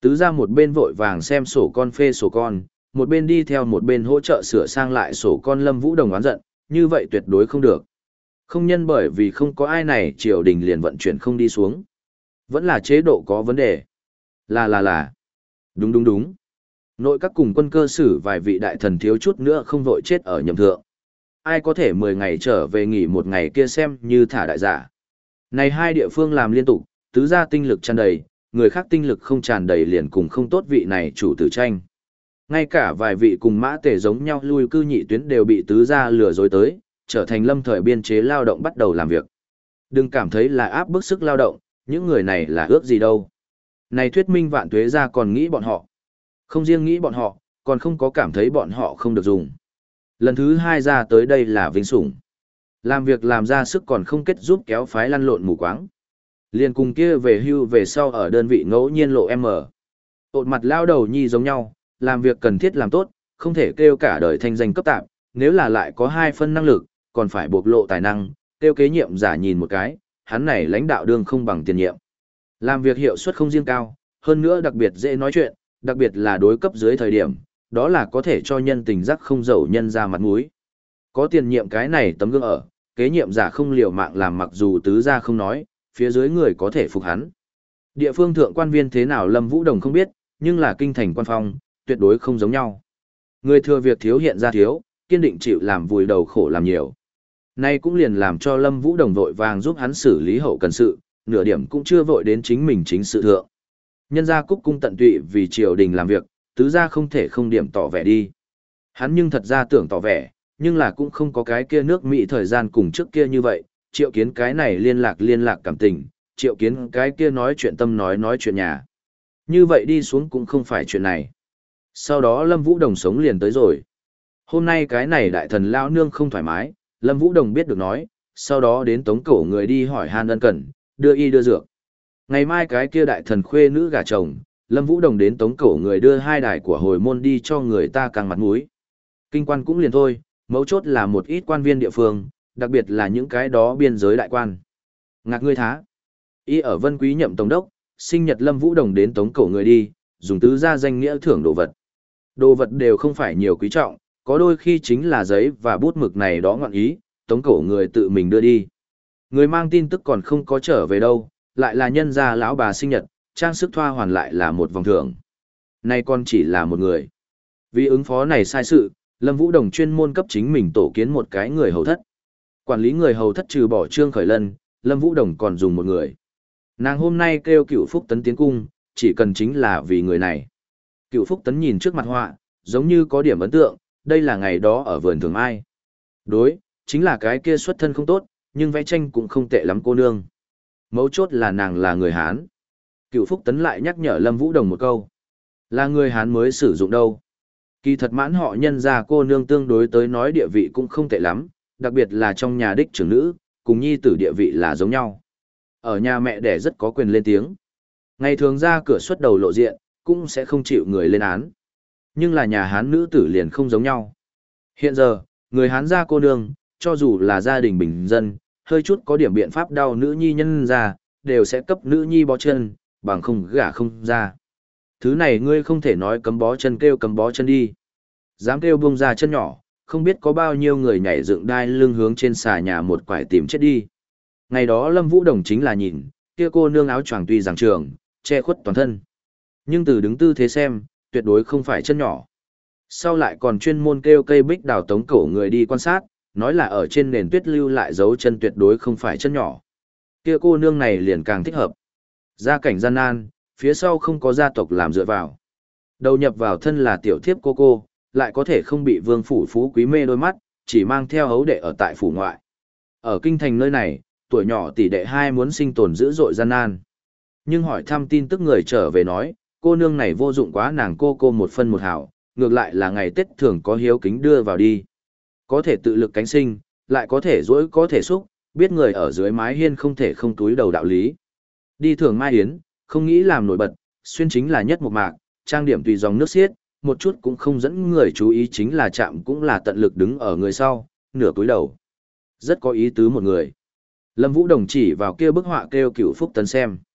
Tứ gia một bên vội vàng xem sổ con phê sổ con, một bên đi theo một bên hỗ trợ sửa sang lại sổ con Lâm Vũ Đồng oán giận, như vậy tuyệt đối không được. Không nhân bởi vì không có ai này triều đình liền vận chuyển không đi xuống. Vẫn là chế độ có vấn đề. Là là là. Đúng đúng đúng. Nội các cùng quân cơ sử vài vị đại thần thiếu chút nữa không vội chết ở nhậm thượng. Ai có thể mười ngày trở về nghỉ một ngày kia xem như thả đại giả. Này hai địa phương làm liên tục, tứ gia tinh lực tràn đầy, người khác tinh lực không tràn đầy liền cùng không tốt vị này chủ tử tranh. Ngay cả vài vị cùng mã tể giống nhau lui cư nhị tuyến đều bị tứ gia lừa dối tới, trở thành lâm thời biên chế lao động bắt đầu làm việc. Đừng cảm thấy là áp bức sức lao động, những người này là ước gì đâu. Này thuyết minh vạn tuế gia còn nghĩ bọn họ. Không riêng nghĩ bọn họ, còn không có cảm thấy bọn họ không được dùng. Lần thứ hai ra tới đây là vinh sủng. Làm việc làm ra sức còn không kết giúp kéo phái lăn lộn mù quáng. Liền cùng kia về hưu về sau ở đơn vị ngẫu nhiên lộ em ở. Ột mặt lao đầu nhi giống nhau, làm việc cần thiết làm tốt, không thể kêu cả đời thanh danh cấp tạp, nếu là lại có hai phân năng lực, còn phải bộc lộ tài năng, kêu kế nhiệm giả nhìn một cái, hắn này lãnh đạo đương không bằng tiền nhiệm. Làm việc hiệu suất không riêng cao, hơn nữa đặc biệt dễ nói chuyện, đặc biệt là đối cấp dưới thời điểm, đó là có thể cho nhân tình giác không dầu nhân ra mặt mũi. Có tiền nhiệm cái này tấm gương ở, kế nhiệm giả không liều mạng làm mặc dù tứ gia không nói, phía dưới người có thể phục hắn. Địa phương thượng quan viên thế nào Lâm Vũ Đồng không biết, nhưng là kinh thành quan phong, tuyệt đối không giống nhau. Người thừa việc thiếu hiện ra thiếu, kiên định chịu làm vùi đầu khổ làm nhiều. Nay cũng liền làm cho Lâm Vũ Đồng vội vàng giúp hắn xử lý hậu cần sự, nửa điểm cũng chưa vội đến chính mình chính sự thượng. Nhân gia cúc cung tận tụy vì triều đình làm việc, tứ gia không thể không điểm tỏ vẻ đi. Hắn nhưng thật ra tưởng tỏ vẻ, nhưng là cũng không có cái kia nước Mỹ thời gian cùng trước kia như vậy, triệu kiến cái này liên lạc liên lạc cảm tình, triệu kiến cái kia nói chuyện tâm nói nói chuyện nhà. Như vậy đi xuống cũng không phải chuyện này. Sau đó Lâm Vũ Đồng sống liền tới rồi. Hôm nay cái này đại thần lao nương không thoải mái, Lâm Vũ Đồng biết được nói, sau đó đến tống cổ người đi hỏi han ân cần, đưa y đưa dược. Ngày mai cái kia đại thần khuê nữ gả chồng, Lâm Vũ Đồng đến tống cổ người đưa hai đài của hồi môn đi cho người ta càng mặt mũi. Kinh quan cũng liền thôi, mấu chốt là một ít quan viên địa phương, đặc biệt là những cái đó biên giới đại quan. Ngạc ngươi thá. Y ở Vân Quý nhậm tổng đốc, sinh nhật Lâm Vũ Đồng đến tống cổ người đi, dùng tứ gia danh nghĩa thưởng đồ vật. Đồ vật đều không phải nhiều quý trọng, có đôi khi chính là giấy và bút mực này đó ngọn ý, tống cổ người tự mình đưa đi. Người mang tin tức còn không có trở về đâu, lại là nhân gia lão bà sinh nhật, trang sức thoa hoàn lại là một vòng thưởng. Nay còn chỉ là một người. Vì ứng phó này sai sự, Lâm Vũ Đồng chuyên môn cấp chính mình tổ kiến một cái người hầu thất. Quản lý người hầu thất trừ bỏ Trương Khởi Lân, Lâm Vũ Đồng còn dùng một người. Nàng hôm nay kêu Cựu Phúc Tấn tiến cung, chỉ cần chính là vì người này. Cựu Phúc Tấn nhìn trước mặt họa, giống như có điểm ấn tượng, đây là ngày đó ở vườn Thường Mai. Đối, chính là cái kia xuất thân không tốt, nhưng vẽ tranh cũng không tệ lắm cô nương. Mấu chốt là nàng là người Hán. Cựu Phúc Tấn lại nhắc nhở Lâm Vũ Đồng một câu. Là người Hán mới sử dụng đâu. Kỳ thật mãn họ nhân ra cô nương tương đối tới nói địa vị cũng không tệ lắm, đặc biệt là trong nhà đích trưởng nữ, cùng nhi tử địa vị là giống nhau. Ở nhà mẹ đẻ rất có quyền lên tiếng. Ngày thường ra cửa xuất đầu lộ diện, cũng sẽ không chịu người lên án. Nhưng là nhà Hán nữ tử liền không giống nhau. Hiện giờ, người Hán gia cô nương, cho dù là gia đình bình dân, hơi chút có điểm biện pháp đau nữ nhi nhân ra, đều sẽ cấp nữ nhi bó chân, bằng không gả không ra. Thứ này ngươi không thể nói cấm bó chân kêu cấm bó chân đi. Dám kêu buông ra chân nhỏ, không biết có bao nhiêu người nhảy dựng đai lưng hướng trên xà nhà một quải tìm chết đi. Ngày đó Lâm Vũ Đồng chính là nhìn, kia cô nương áo choàng tuy rằng trường, che khuất toàn thân. Nhưng từ đứng tư thế xem, tuyệt đối không phải chân nhỏ. Sau lại còn chuyên môn kêu cây bích đào tống cổ người đi quan sát, nói là ở trên nền tuyết lưu lại dấu chân tuyệt đối không phải chân nhỏ. Kia cô nương này liền càng thích hợp. Gia cảnh gian nan, phía sau không có gia tộc làm dựa vào. Đầu nhập vào thân là tiểu thiếp cô cô, lại có thể không bị vương phủ phú quý mê đôi mắt, chỉ mang theo hấu đệ ở tại phủ ngoại. Ở kinh thành nơi này, tuổi nhỏ tỷ đệ hai muốn sinh tồn dữ dội gian nan. Nhưng hỏi thăm tin tức người trở về nói, cô nương này vô dụng quá nàng cô cô một phân một hảo, ngược lại là ngày Tết thường có hiếu kính đưa vào đi. Có thể tự lực cánh sinh, lại có thể dỗi có thể xúc, biết người ở dưới mái hiên không thể không túi đầu đạo lý. Đi thường mai hiến, không nghĩ làm nổi bật, xuyên chính là nhất một mạc, trang điểm tùy dòng nước xiết, một chút cũng không dẫn người chú ý chính là chạm cũng là tận lực đứng ở người sau, nửa túi đầu. Rất có ý tứ một người. Lâm Vũ Đồng chỉ vào kia bức họa kêu Cựu Phúc Tấn xem.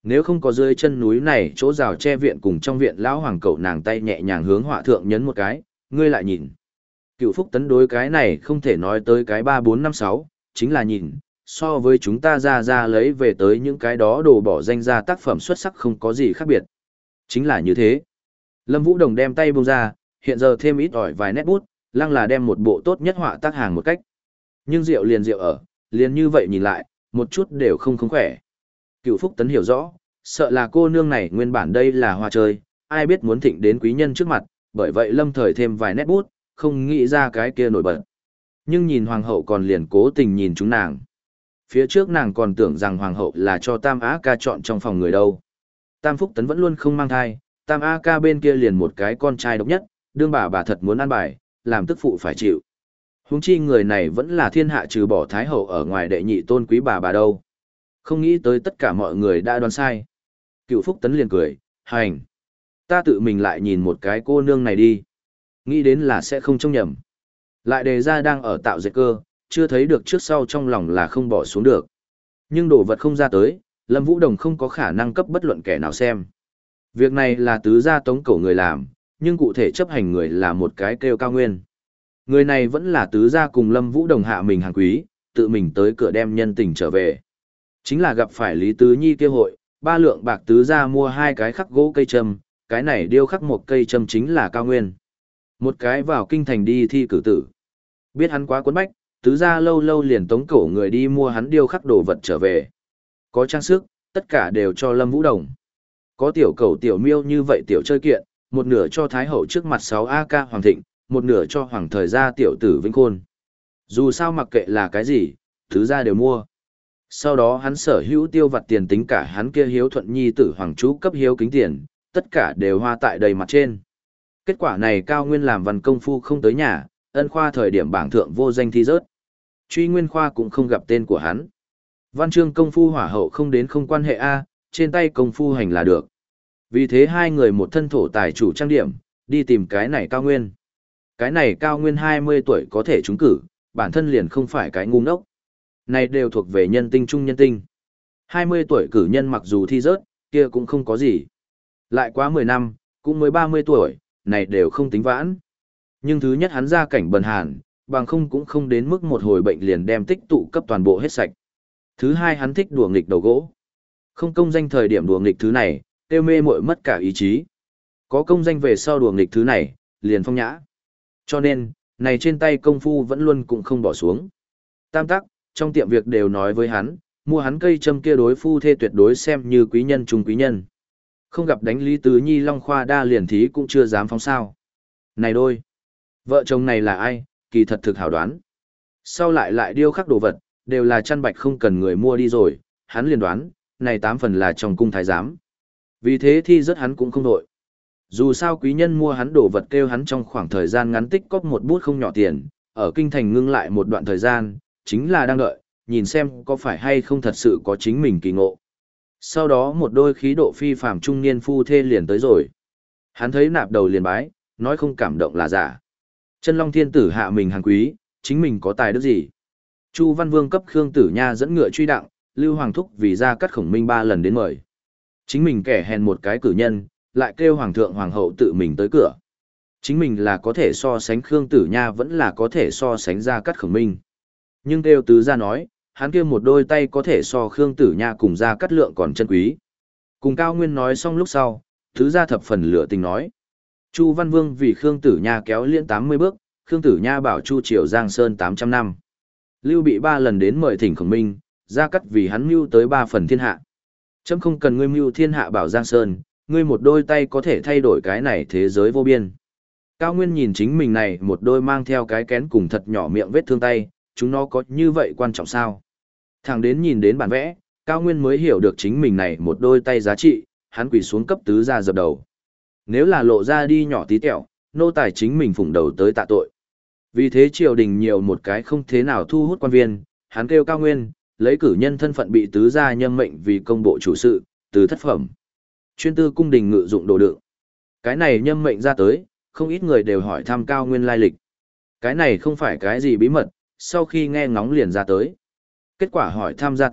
Nếu không có dưới chân núi này chỗ rào che viện cùng trong viện lão hoàng cậu nàng tay nhẹ nhàng hướng họa thượng nhấn một cái, ngươi lại nhìn. Cựu Phúc Tấn đối cái này không thể nói tới cái ba bốn năm sáu, chính là nhìn, so với chúng ta ra ra lấy về tới những cái đó đồ bỏ danh ra tác phẩm xuất sắc không có gì khác biệt. Chính là như thế. Lâm Vũ Đồng đem tay buông ra, hiện giờ thêm ít ỏi vài nét bút, lăng là đem một bộ tốt nhất họa tác hàng một cách. Nhưng rượu liền rượu ở, liền như vậy nhìn lại, một chút đều không không khỏe. Cựu Phúc Tấn hiểu rõ, sợ là cô nương này nguyên bản đây là hoa chơi, ai biết muốn thịnh đến quý nhân trước mặt, bởi vậy lâm thời thêm vài nét bút, không nghĩ ra cái kia nổi bật. Nhưng nhìn hoàng hậu còn liền cố tình nhìn chúng nàng. Phía trước nàng còn tưởng rằng hoàng hậu là cho Tam Á Ca chọn trong phòng người đâu. Tam Phúc Tấn vẫn luôn không mang thai, Tam Á Ca bên kia liền một cái con trai độc nhất, đương bà bà thật muốn ăn bài, làm tức phụ phải chịu. Huống chi người này vẫn là thiên hạ trừ bỏ thái hậu ở ngoài đệ nhị tôn quý bà bà đâu. Không nghĩ tới tất cả mọi người đã đoán sai. Cựu Phúc Tấn liền cười, hành. Ta tự mình lại nhìn một cái cô nương này đi. Nghĩ đến là sẽ không trông nhầm. Lại đề ra đang ở tạo dệt cơ, chưa thấy được trước sau trong lòng là không bỏ xuống được. Nhưng đồ vật không ra tới, Lâm Vũ Đồng không có khả năng cấp bất luận kẻ nào xem. Việc này là tứ gia tống cổ người làm, nhưng cụ thể chấp hành người là một cái kêu Cao Nguyên. Người này vẫn là tứ gia cùng Lâm Vũ Đồng hạ mình hàng quý, tự mình tới cửa đem nhân tình trở về. Chính là gặp phải Lý Tứ Nhi kêu hội, ba lượng bạc tứ gia mua hai cái khắc gỗ cây châm, cái này điêu khắc một cây châm chính là Cao Nguyên. Một cái vào kinh thành đi thi cử tử. Biết hắn quá quấn bách, tứ gia lâu lâu liền tống cổ người đi mua hắn điêu khắc đồ vật trở về. Có trang sức, tất cả đều cho Lâm Vũ Đồng. Có tiểu cầu tiểu miêu như vậy tiểu chơi kiện, một nửa cho Thái Hậu trước mặt sáu A ca Hoàng Thịnh, một nửa cho Hoàng thời gia tiểu tử Vĩnh Khôn. Dù sao mặc kệ là cái gì, tứ gia đều mua. Sau đó hắn sở hữu tiêu vặt tiền tính cả hắn kia hiếu thuận nhi tử Hoàng chú cấp hiếu kính tiền, tất cả đều hoa tại đầy mặt trên. Kết quả này Cao Nguyên làm văn công phu không tới nhà, ân khoa thời điểm bảng thượng vô danh thi rớt. Truy Nguyên khoa cũng không gặp tên của hắn. Văn chương công phu hỏa hậu không đến không quan hệ A, trên tay công phu hành là được. Vì thế hai người một thân thổ tài chủ trang điểm, đi tìm cái này Cao Nguyên. Cái này Cao Nguyên hai mươi tuổi có thể trúng cử, bản thân liền không phải cái ngu ngốc. Này đều thuộc về nhân tinh trung nhân tinh. hai mươi tuổi cử nhân mặc dù thi rớt, kia cũng không có gì. Lại quá mười năm, cũng mới ba mươi tuổi, này đều không tính vãn. Nhưng thứ nhất hắn ra cảnh bần hàn, bằng không cũng không đến mức một hồi bệnh liền đem tích tụ cấp toàn bộ hết sạch. Thứ hai hắn thích đùa nghịch đầu gỗ. Không công danh thời điểm đùa nghịch thứ này, tiêu mê muội mất cả ý chí. Có công danh về sau đùa nghịch thứ này, liền phong nhã. Cho nên, này trên tay công phu vẫn luôn cũng không bỏ xuống. Tam tắc, trong tiệm việc đều nói với hắn, mua hắn cây châm kia đối phu thê tuyệt đối xem như quý nhân trung quý nhân. Không gặp đánh Lý Tứ Nhi Long Khoa đa liền thí cũng chưa dám phóng sao. Này đôi, vợ chồng này là ai, kỳ thật thực hảo đoán. Sau lại lại điêu khắc đồ vật, đều là chăn bạch không cần người mua đi rồi, hắn liền đoán, này tám phần là trong cung thái giám. Vì thế thì rất hắn cũng không đội. Dù sao quý nhân mua hắn đồ vật kêu hắn trong khoảng thời gian ngắn tích cóp một bút không nhỏ tiền, ở kinh thành ngưng lại một đoạn thời gian, chính là đang đợi, nhìn xem có phải hay không thật sự có chính mình kỳ ngộ. Sau đó một đôi khí độ phi phàm trung niên phu thê liền tới rồi. Hắn thấy nạp đầu liền bái, nói không cảm động là giả. Chân Long Thiên Tử hạ mình hàng quý, chính mình có tài đức gì? Chu Văn Vương cấp Khương Tử Nha dẫn ngựa truy đặng, Lưu Hoàng Thúc vì ra cắt khổng minh ba lần đến mời. Chính mình kẻ hèn một cái cử nhân, lại kêu Hoàng thượng Hoàng hậu tự mình tới cửa. Chính mình là có thể so sánh Khương Tử Nha vẫn là có thể so sánh ra cắt khổng minh. Nhưng kêu tứ ra nói, hắn kia một đôi tay có thể so Khương Tử Nha cùng ra cắt lượng còn chân quý. Cùng Cao Nguyên nói xong lúc sau, tứ ra thập phần lửa tình nói. Chu Văn Vương vì Khương Tử Nha kéo liễn tám mươi bước, Khương Tử Nha bảo Chu Triều Giang Sơn tám trăm năm. Lưu Bị ba lần đến mời thỉnh khổng minh, ra cắt vì hắn mưu tới ba phần thiên hạ. Chấm không cần ngươi mưu thiên hạ bảo Giang Sơn, ngươi một đôi tay có thể thay đổi cái này thế giới vô biên. Cao Nguyên nhìn chính mình này một đôi mang theo cái kén cùng thật nhỏ miệng vết thương tay, chúng nó có như vậy quan trọng sao? Thẳng đến nhìn đến bản vẽ, Cao Nguyên mới hiểu được chính mình này một đôi tay giá trị, hắn quỳ xuống cấp tứ ra dập đầu. Nếu là lộ ra đi nhỏ tí tẹo, nô tài chính mình phụng đầu tới tạ tội. Vì thế triều đình nhiều một cái không thế nào thu hút quan viên, hắn kêu Cao Nguyên, lấy cử nhân thân phận bị tứ gia nhâm mệnh vì công bộ chủ sự, từ thất phẩm. Chuyên tư cung đình ngự dụng đồ đựng. Cái này nhâm mệnh ra tới, không ít người đều hỏi thăm Cao Nguyên lai lịch. Cái này không phải cái gì bí mật, sau khi nghe ngóng liền ra tới. Kết quả hỏi thăm ra tới,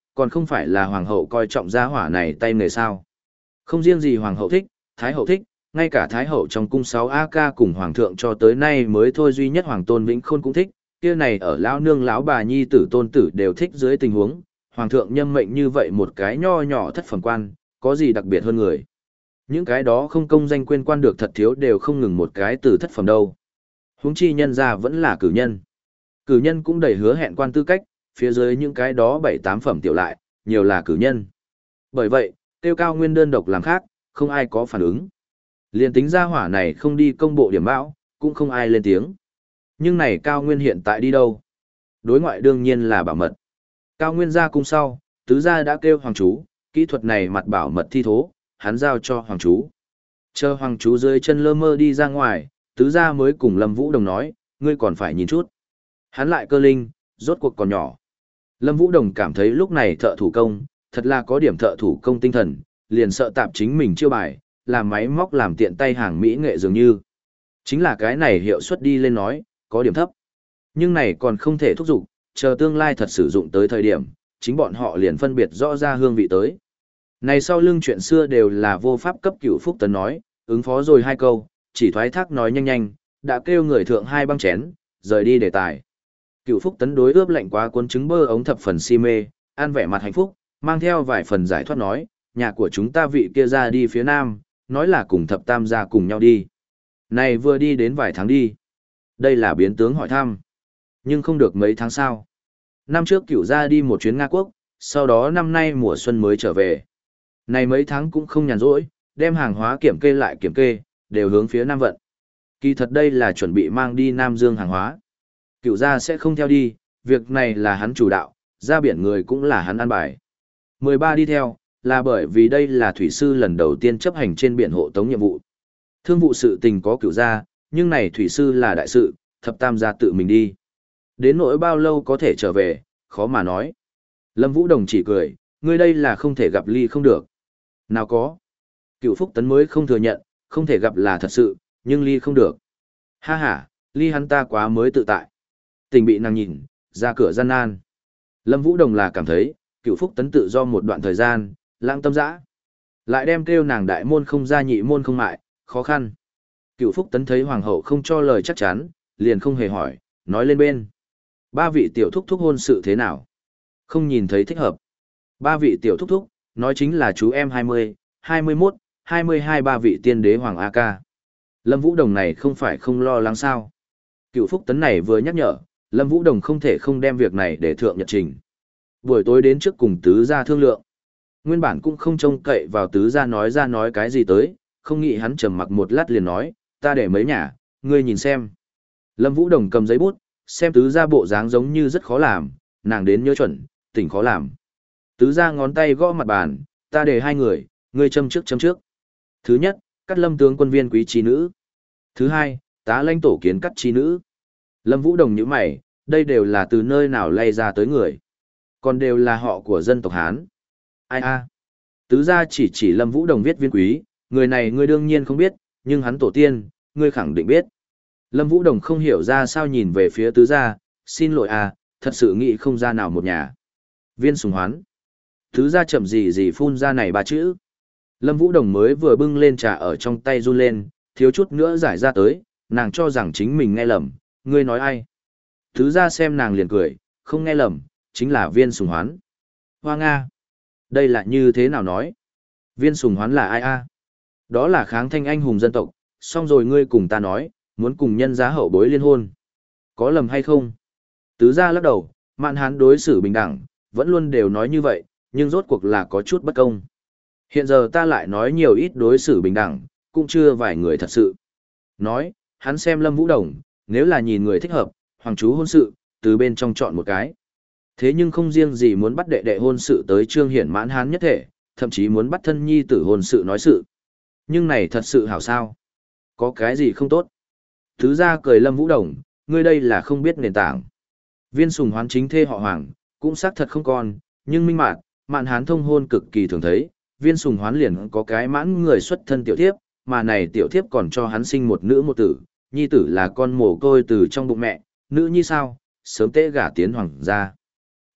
còn không phải là hoàng hậu coi trọng gia hỏa này tay nghề sao. Không riêng gì hoàng hậu thích, thái hậu thích, ngay cả thái hậu trong cung sáu A ca cùng hoàng thượng cho tới nay mới thôi duy nhất hoàng tôn Vĩnh Khôn cũng thích, kia này ở lão nương lão bà nhi tử tôn tử đều thích dưới tình huống, hoàng thượng nhâm mệnh như vậy một cái nho nhỏ thất phẩm quan, có gì đặc biệt hơn người. Những cái đó không công danh quên quan được thật thiếu đều không ngừng một cái từ thất phẩm đâu. Huống chi nhân ra vẫn là cử nhân. Cử nhân cũng đầy hứa hẹn quan tư cách, phía dưới những cái đó bảy tám phẩm tiểu lại, nhiều là cử nhân. Bởi vậy, tiêu cao nguyên đơn độc làm khác, không ai có phản ứng. Liên tính ra hỏa này không đi công bộ điểm bão, cũng không ai lên tiếng. Nhưng này cao nguyên hiện tại đi đâu? Đối ngoại đương nhiên là bảo mật. Cao nguyên ra cung sau, tứ gia đã kêu hoàng chú, kỹ thuật này mặt bảo mật thi thố, hắn giao cho hoàng chú. Chờ hoàng chú dưới chân lơ mơ đi ra ngoài, tứ gia mới cùng Lâm Vũ Đồng nói, ngươi còn phải nhìn chút. Hắn lại cơ linh, rốt cuộc còn nhỏ. Lâm Vũ Đồng cảm thấy lúc này thợ thủ công, thật là có điểm thợ thủ công tinh thần, liền sợ tạp chính mình chiêu bài, làm máy móc làm tiện tay hàng mỹ nghệ dường như. Chính là cái này hiệu suất đi lên nói, có điểm thấp. Nhưng này còn không thể thúc giục, chờ tương lai thật sử dụng tới thời điểm, chính bọn họ liền phân biệt rõ ra hương vị tới. Này sau lưng chuyện xưa đều là vô pháp cấp cửu Phúc Tấn nói, ứng phó rồi hai câu, chỉ thoái thác nói nhanh nhanh, đã kêu người thượng hai băng chén, rời đi đề tài. Cửu Phúc Tấn đối ướp lạnh quá cuốn trứng bơ ống thập phần si mê, an vẻ mặt hạnh phúc, mang theo vài phần giải thoát nói, nhà của chúng ta vị kia ra đi phía nam, nói là cùng thập tam gia cùng nhau đi. Này vừa đi đến vài tháng đi. Đây là biến tướng hỏi thăm. Nhưng không được mấy tháng sau. Năm trước cửu gia đi một chuyến Nga Quốc, sau đó năm nay mùa xuân mới trở về. Này mấy tháng cũng không nhàn rỗi, đem hàng hóa kiểm kê lại kiểm kê, đều hướng phía Nam vận. Kỳ thật đây là chuẩn bị mang đi Nam Dương hàng hóa. Cửu gia sẽ không theo đi, việc này là hắn chủ đạo, ra biển người cũng là hắn an bài. mười ba đi theo, là bởi vì đây là thủy sư lần đầu tiên chấp hành trên biển hộ tống nhiệm vụ. Thương vụ sự tình có cửu gia, nhưng này thủy sư là đại sự, thập tam gia tự mình đi. Đến nỗi bao lâu có thể trở về, khó mà nói. Lâm Vũ Đồng chỉ cười, ngươi đây là không thể gặp ly không được. Nào có. Cửu Phúc Tấn mới không thừa nhận, không thể gặp là thật sự, nhưng ly không được. Ha ha, ly hắn ta quá mới tự tại. Tình bị nàng nhìn, ra cửa gian nan. Lâm Vũ Đồng là cảm thấy, Cửu Phúc Tấn tự do một đoạn thời gian, lãng tâm dã. Lại đem kêu nàng đại môn không ra nhị môn không mại, khó khăn. Cửu Phúc Tấn thấy hoàng hậu không cho lời chắc chắn, liền không hề hỏi, nói lên bên. Ba vị tiểu thúc thúc hôn sự thế nào? Không nhìn thấy thích hợp. Ba vị tiểu thúc thúc, nói chính là chú em hai mươi, hai mươi mốt, hai mươi hai ba vị tiên đế hoàng A ca. Lâm Vũ Đồng này không phải không lo lắng sao. Cửu Phúc Tấn này vừa nhắc nhở, Lâm Vũ Đồng không thể không đem việc này để thượng nhật trình. Buổi tối đến trước cùng tứ gia thương lượng. Nguyên bản cũng không trông cậy vào tứ gia nói ra nói cái gì tới, không nghĩ hắn trầm mặc một lát liền nói, ta để mấy nhà, ngươi nhìn xem. Lâm Vũ Đồng cầm giấy bút, xem tứ gia bộ dáng giống như rất khó làm, nàng đến nhớ chuẩn, tỉnh khó làm. Tứ gia ngón tay gõ mặt bàn, ta để hai người, ngươi châm trước châm trước. Thứ nhất, cắt Lâm tướng quân viên quý trí nữ. Thứ hai, tá lãnh tổ kiến cắt trí nữ. Lâm Vũ Đồng nhíu mày, đây đều là từ nơi nào lay ra tới người. Còn đều là họ của dân tộc Hán. Ai a? Tứ gia chỉ chỉ Lâm Vũ Đồng viết viên quý, người này ngươi đương nhiên không biết, nhưng hắn tổ tiên, ngươi khẳng định biết. Lâm Vũ Đồng không hiểu ra sao nhìn về phía tứ gia, xin lỗi à, thật sự nghĩ không ra nào một nhà. Viên Sùng Hoán. Tứ gia chậm gì gì phun ra này ba chữ. Lâm Vũ Đồng mới vừa bưng lên trà ở trong tay run lên, thiếu chút nữa giải ra tới, nàng cho rằng chính mình nghe lầm, ngươi nói ai. Tứ gia xem nàng liền cười, không nghe lầm, chính là Viên Sùng Hoán. Hoa Nga. Đây là như thế nào nói? Viên Sùng Hoán là ai a? Đó là kháng thanh anh hùng dân tộc, xong rồi ngươi cùng ta nói, muốn cùng nhân giá hậu bối liên hôn. Có lầm hay không? Tứ gia lắc đầu, Mạn Hán đối xử bình đẳng, vẫn luôn đều nói như vậy, nhưng rốt cuộc là có chút bất công. Hiện giờ ta lại nói nhiều ít đối xử bình đẳng, cũng chưa vài người thật sự. Nói, hắn xem Lâm Vũ Đồng, nếu là nhìn người thích hợp, hoàng chú hôn sự, từ bên trong chọn một cái. Thế nhưng không riêng gì muốn bắt đệ đệ hôn sự tới trương hiển Mãn Hán nhất thể, thậm chí muốn bắt thân nhi tử hôn sự nói sự. Nhưng này thật sự hảo sao? Có cái gì không tốt? Thứ ra cười Lâm Vũ Đồng, ngươi đây là không biết nền tảng. Viên Sùng Hoán chính thê họ Hoàng, cũng xác thật không còn, nhưng minh mạn, Mạn Hán thông hôn cực kỳ thường thấy, Viên Sùng Hoán liền có cái mãn người xuất thân tiểu thiếp, mà này tiểu thiếp còn cho hắn sinh một nữ một tử, nhi tử là con mồ côi từ trong bụng mẹ, nữ nhi sao, sớm tế gả tiến hoàng gia.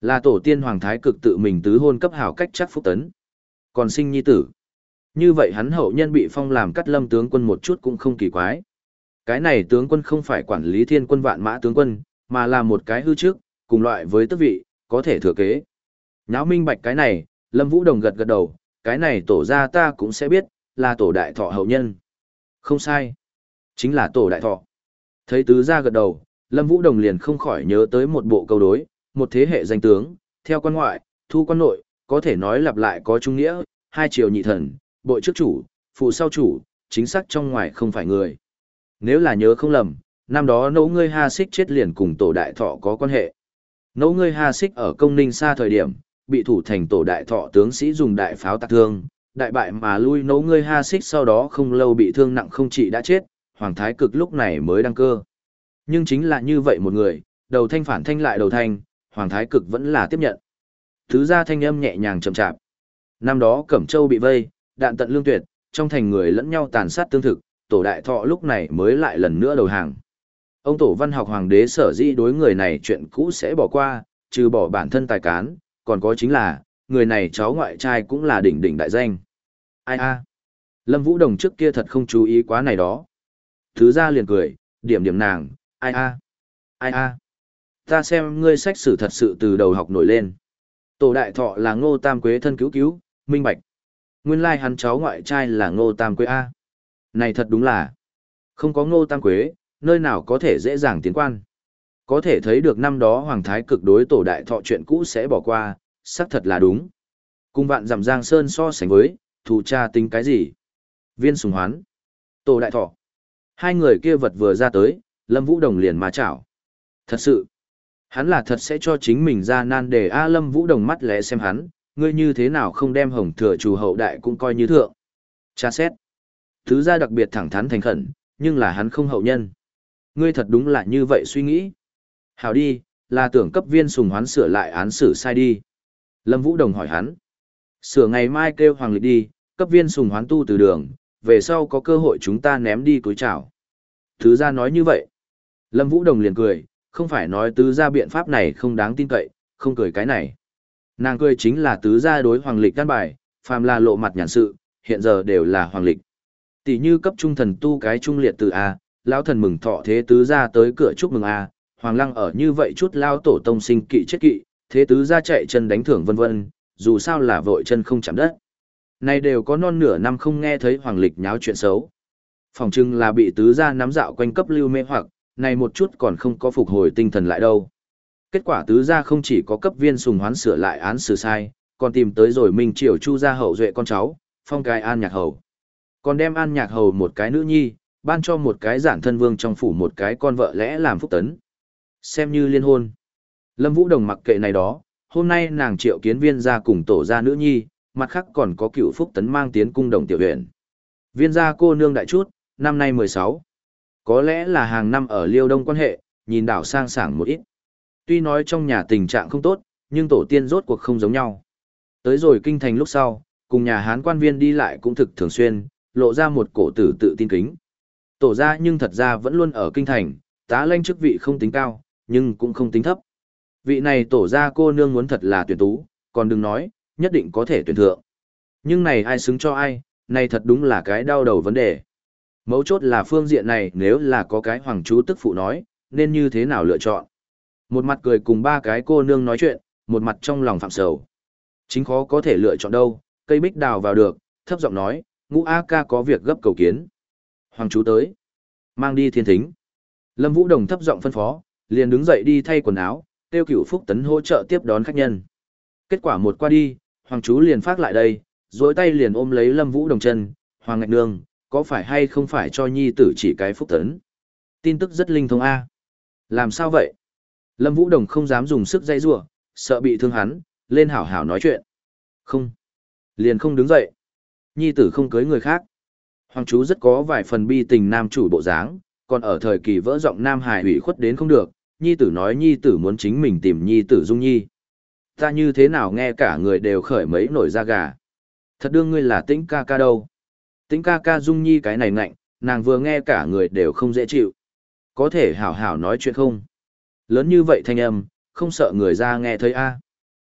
Là tổ tiên Hoàng Thái Cực tự mình tứ hôn cấp hảo cách chắc phúc tấn. Còn sinh nhi tử. Như vậy hắn hậu nhân bị phong làm Cát Lâm tướng quân một chút cũng không kỳ quái. Cái này tướng quân không phải quản lý thiên quân vạn mã tướng quân, mà là một cái hư trước, cùng loại với tước vị, có thể thừa kế. Nháo minh bạch cái này, Lâm Vũ Đồng gật gật đầu, cái này tổ ra ta cũng sẽ biết, là tổ đại thọ hậu nhân. Không sai. Chính là tổ đại thọ. Thấy tứ gia gật đầu, Lâm Vũ Đồng liền không khỏi nhớ tới một bộ câu đối, một thế hệ danh tướng, theo quan ngoại, thu quan nội, có thể nói lặp lại có trung nghĩa, hai triều nhị thần, bội trước chủ, phụ sau chủ, chính xác trong ngoài không phải người. Nếu là nhớ không lầm, năm đó nấu ngươi Ha Xích chết liền cùng tổ đại thọ có quan hệ. Nấu ngươi Ha Xích ở công ninh xa thời điểm, bị thủ thành tổ đại thọ tướng sĩ dùng đại pháo tạc thương, đại bại mà lui nấu ngươi Ha Xích sau đó không lâu bị thương nặng không trị đã chết, Hoàng Thái Cực lúc này mới đăng cơ. Nhưng chính là như vậy một người, đầu thanh phản thanh lại đầu thanh, Hoàng Thái Cực vẫn là tiếp nhận. Thứ ra thanh âm nhẹ nhàng chậm chạp. Năm đó Cẩm Châu bị vây, đạn tận lương tuyệt, trong thành người lẫn nhau tàn sát tương thực, tổ đại thọ lúc này mới lại lần nữa đầu hàng. Ông tổ văn học hoàng đế sở dĩ đối người này chuyện cũ sẽ bỏ qua, trừ bỏ bản thân tài cán, còn có chính là, người này cháu ngoại trai cũng là đỉnh đỉnh đại danh. Ai a? Lâm Vũ Đồng trước kia thật không chú ý quá này đó. Thứ ra liền cười, điểm điểm nàng, ai a? Ai a? Ta xem ngươi sách sử thật sự từ đầu học nổi lên. Tổ đại thọ là Ngô Tam Quế thân cứu cứu, minh bạch. Nguyên lai hắn cháu ngoại trai là Ngô Tam Quế a. Này thật đúng là, không có Ngô Tam Quế, nơi nào có thể dễ dàng tiến quan. Có thể thấy được năm đó Hoàng Thái Cực đối tổ đại thọ chuyện cũ sẽ bỏ qua, xác thật là đúng. Cùng vạn dặm Giang Sơn so sánh với, thù cha tính cái gì? Viên Sùng Hoán, tổ đại thọ. Hai người kia vật vừa ra tới, Lâm Vũ Đồng liền mà chảo. Thật sự, hắn là thật sẽ cho chính mình ra nan đề A. Lâm Vũ Đồng mắt lẽ xem hắn, ngươi như thế nào không đem hồng thừa chủ hậu đại cũng coi như thượng. Cha xét. Thứ ra đặc biệt thẳng thắn thành khẩn, nhưng là hắn không hậu nhân. Ngươi thật đúng là như vậy suy nghĩ. Hảo đi, là tưởng cấp Viên Sùng Hoán sửa lại án xử sai đi. Lâm Vũ Đồng hỏi hắn. Sửa ngày mai kêu Hoàng Lịch đi, cấp Viên Sùng Hoán tu từ đường, về sau có cơ hội chúng ta ném đi cúi chào. Thứ ra nói như vậy. Lâm Vũ Đồng liền cười, không phải nói tứ gia biện pháp này không đáng tin cậy, không cười cái này. Nàng cười chính là tứ gia đối Hoàng Lịch căn bài, phàm là lộ mặt nhàn sự, hiện giờ đều là Hoàng Lịch. Tỷ như cấp trung thần tu cái trung liệt từ A, lão thần mừng thọ thế tứ gia tới cửa chúc mừng A, Hoàng Lăng ở như vậy chút lao tổ tông sinh kỵ chết kỵ, thế tứ gia chạy chân đánh thưởng vân vân, dù sao là vội chân không chạm đất. Này đều có non nửa năm không nghe thấy Hoàng Lịch nháo chuyện xấu. Phòng trưng là bị tứ gia nắm dạo quanh cấp lưu mê hoặc, này một chút còn không có phục hồi tinh thần lại đâu. Kết quả tứ gia không chỉ có cấp Viên Sùng Hoán sửa lại án xử sai, còn tìm tới rồi Minh Triều Chu gia hậu duệ con cháu, phong cái An Nhạc Hầu. Còn đem An Nhạc Hầu một cái nữ nhi, ban cho một cái giản thân vương trong phủ một cái con vợ lẽ làm phúc tấn. Xem như liên hôn. Lâm Vũ Đồng mặc kệ này đó, hôm nay nàng triệu kiến Viên gia cùng tổ gia nữ nhi, mặt khác còn có cựu phúc tấn mang tiến cung đồng tiểu huyện. Viên gia cô nương đại chút, năm nay mười sáu. Có lẽ là hàng năm ở Liêu Đông quan hệ, nhìn đảo sang sảng một ít. Tuy nói trong nhà tình trạng không tốt, nhưng tổ tiên rốt cuộc không giống nhau. Tới rồi kinh thành lúc sau, cùng nhà Hán quan viên đi lại cũng thực thường xuyên, lộ ra một cổ tử tự tin kính. Tổ gia nhưng thật ra vẫn luôn ở kinh thành, tá lãnh chức vị không tính cao, nhưng cũng không tính thấp. Vị này tổ gia cô nương muốn thật là tuyển tú, còn đừng nói, nhất định có thể tuyển thượng. Nhưng này ai xứng cho ai, này thật đúng là cái đau đầu vấn đề. Mấu chốt là phương diện này nếu là có cái hoàng chú tức phụ nói, nên như thế nào lựa chọn. Một mặt cười cùng ba cái cô nương nói chuyện, một mặt trong lòng phạm sầu. Chính khó có thể lựa chọn đâu, cây bích đào vào được, thấp giọng nói, Ngũ A ca có việc gấp cầu kiến. Hoàng chú tới, mang đi thiên thính. Lâm Vũ Đồng thấp giọng phân phó, liền đứng dậy đi thay quần áo, tiêu cửu phúc tấn hỗ trợ tiếp đón khách nhân. Kết quả một qua đi, hoàng chú liền phát lại đây, dối tay liền ôm lấy Lâm Vũ Đồng chân, Hoàng Ngạch Nương, có phải hay không phải cho nhi tử chỉ cái phúc tấn? Tin tức rất linh thông A. Làm sao vậy? Lâm Vũ Đồng không dám dùng sức dây rủa, sợ bị thương hắn, lên hảo hảo nói chuyện. Không. Liền không đứng dậy. Nhi tử không cưới người khác. Hoàng chú rất có vài phần bi tình nam chủ bộ dáng, còn ở thời kỳ vỡ giọng nam hài ủy khuất đến không được, nhi tử nói nhi tử muốn chính mình tìm nhi tử dung nhi. Ta như thế nào nghe cả người đều khởi mấy nổi da gà. Thật đương ngươi là Tĩnh ca ca đâu. Tĩnh ca ca dung nhi cái này ngạnh, nàng vừa nghe cả người đều không dễ chịu. Có thể hảo hảo nói chuyện không? Lớn như vậy thanh âm, không sợ người ra nghe thấy a.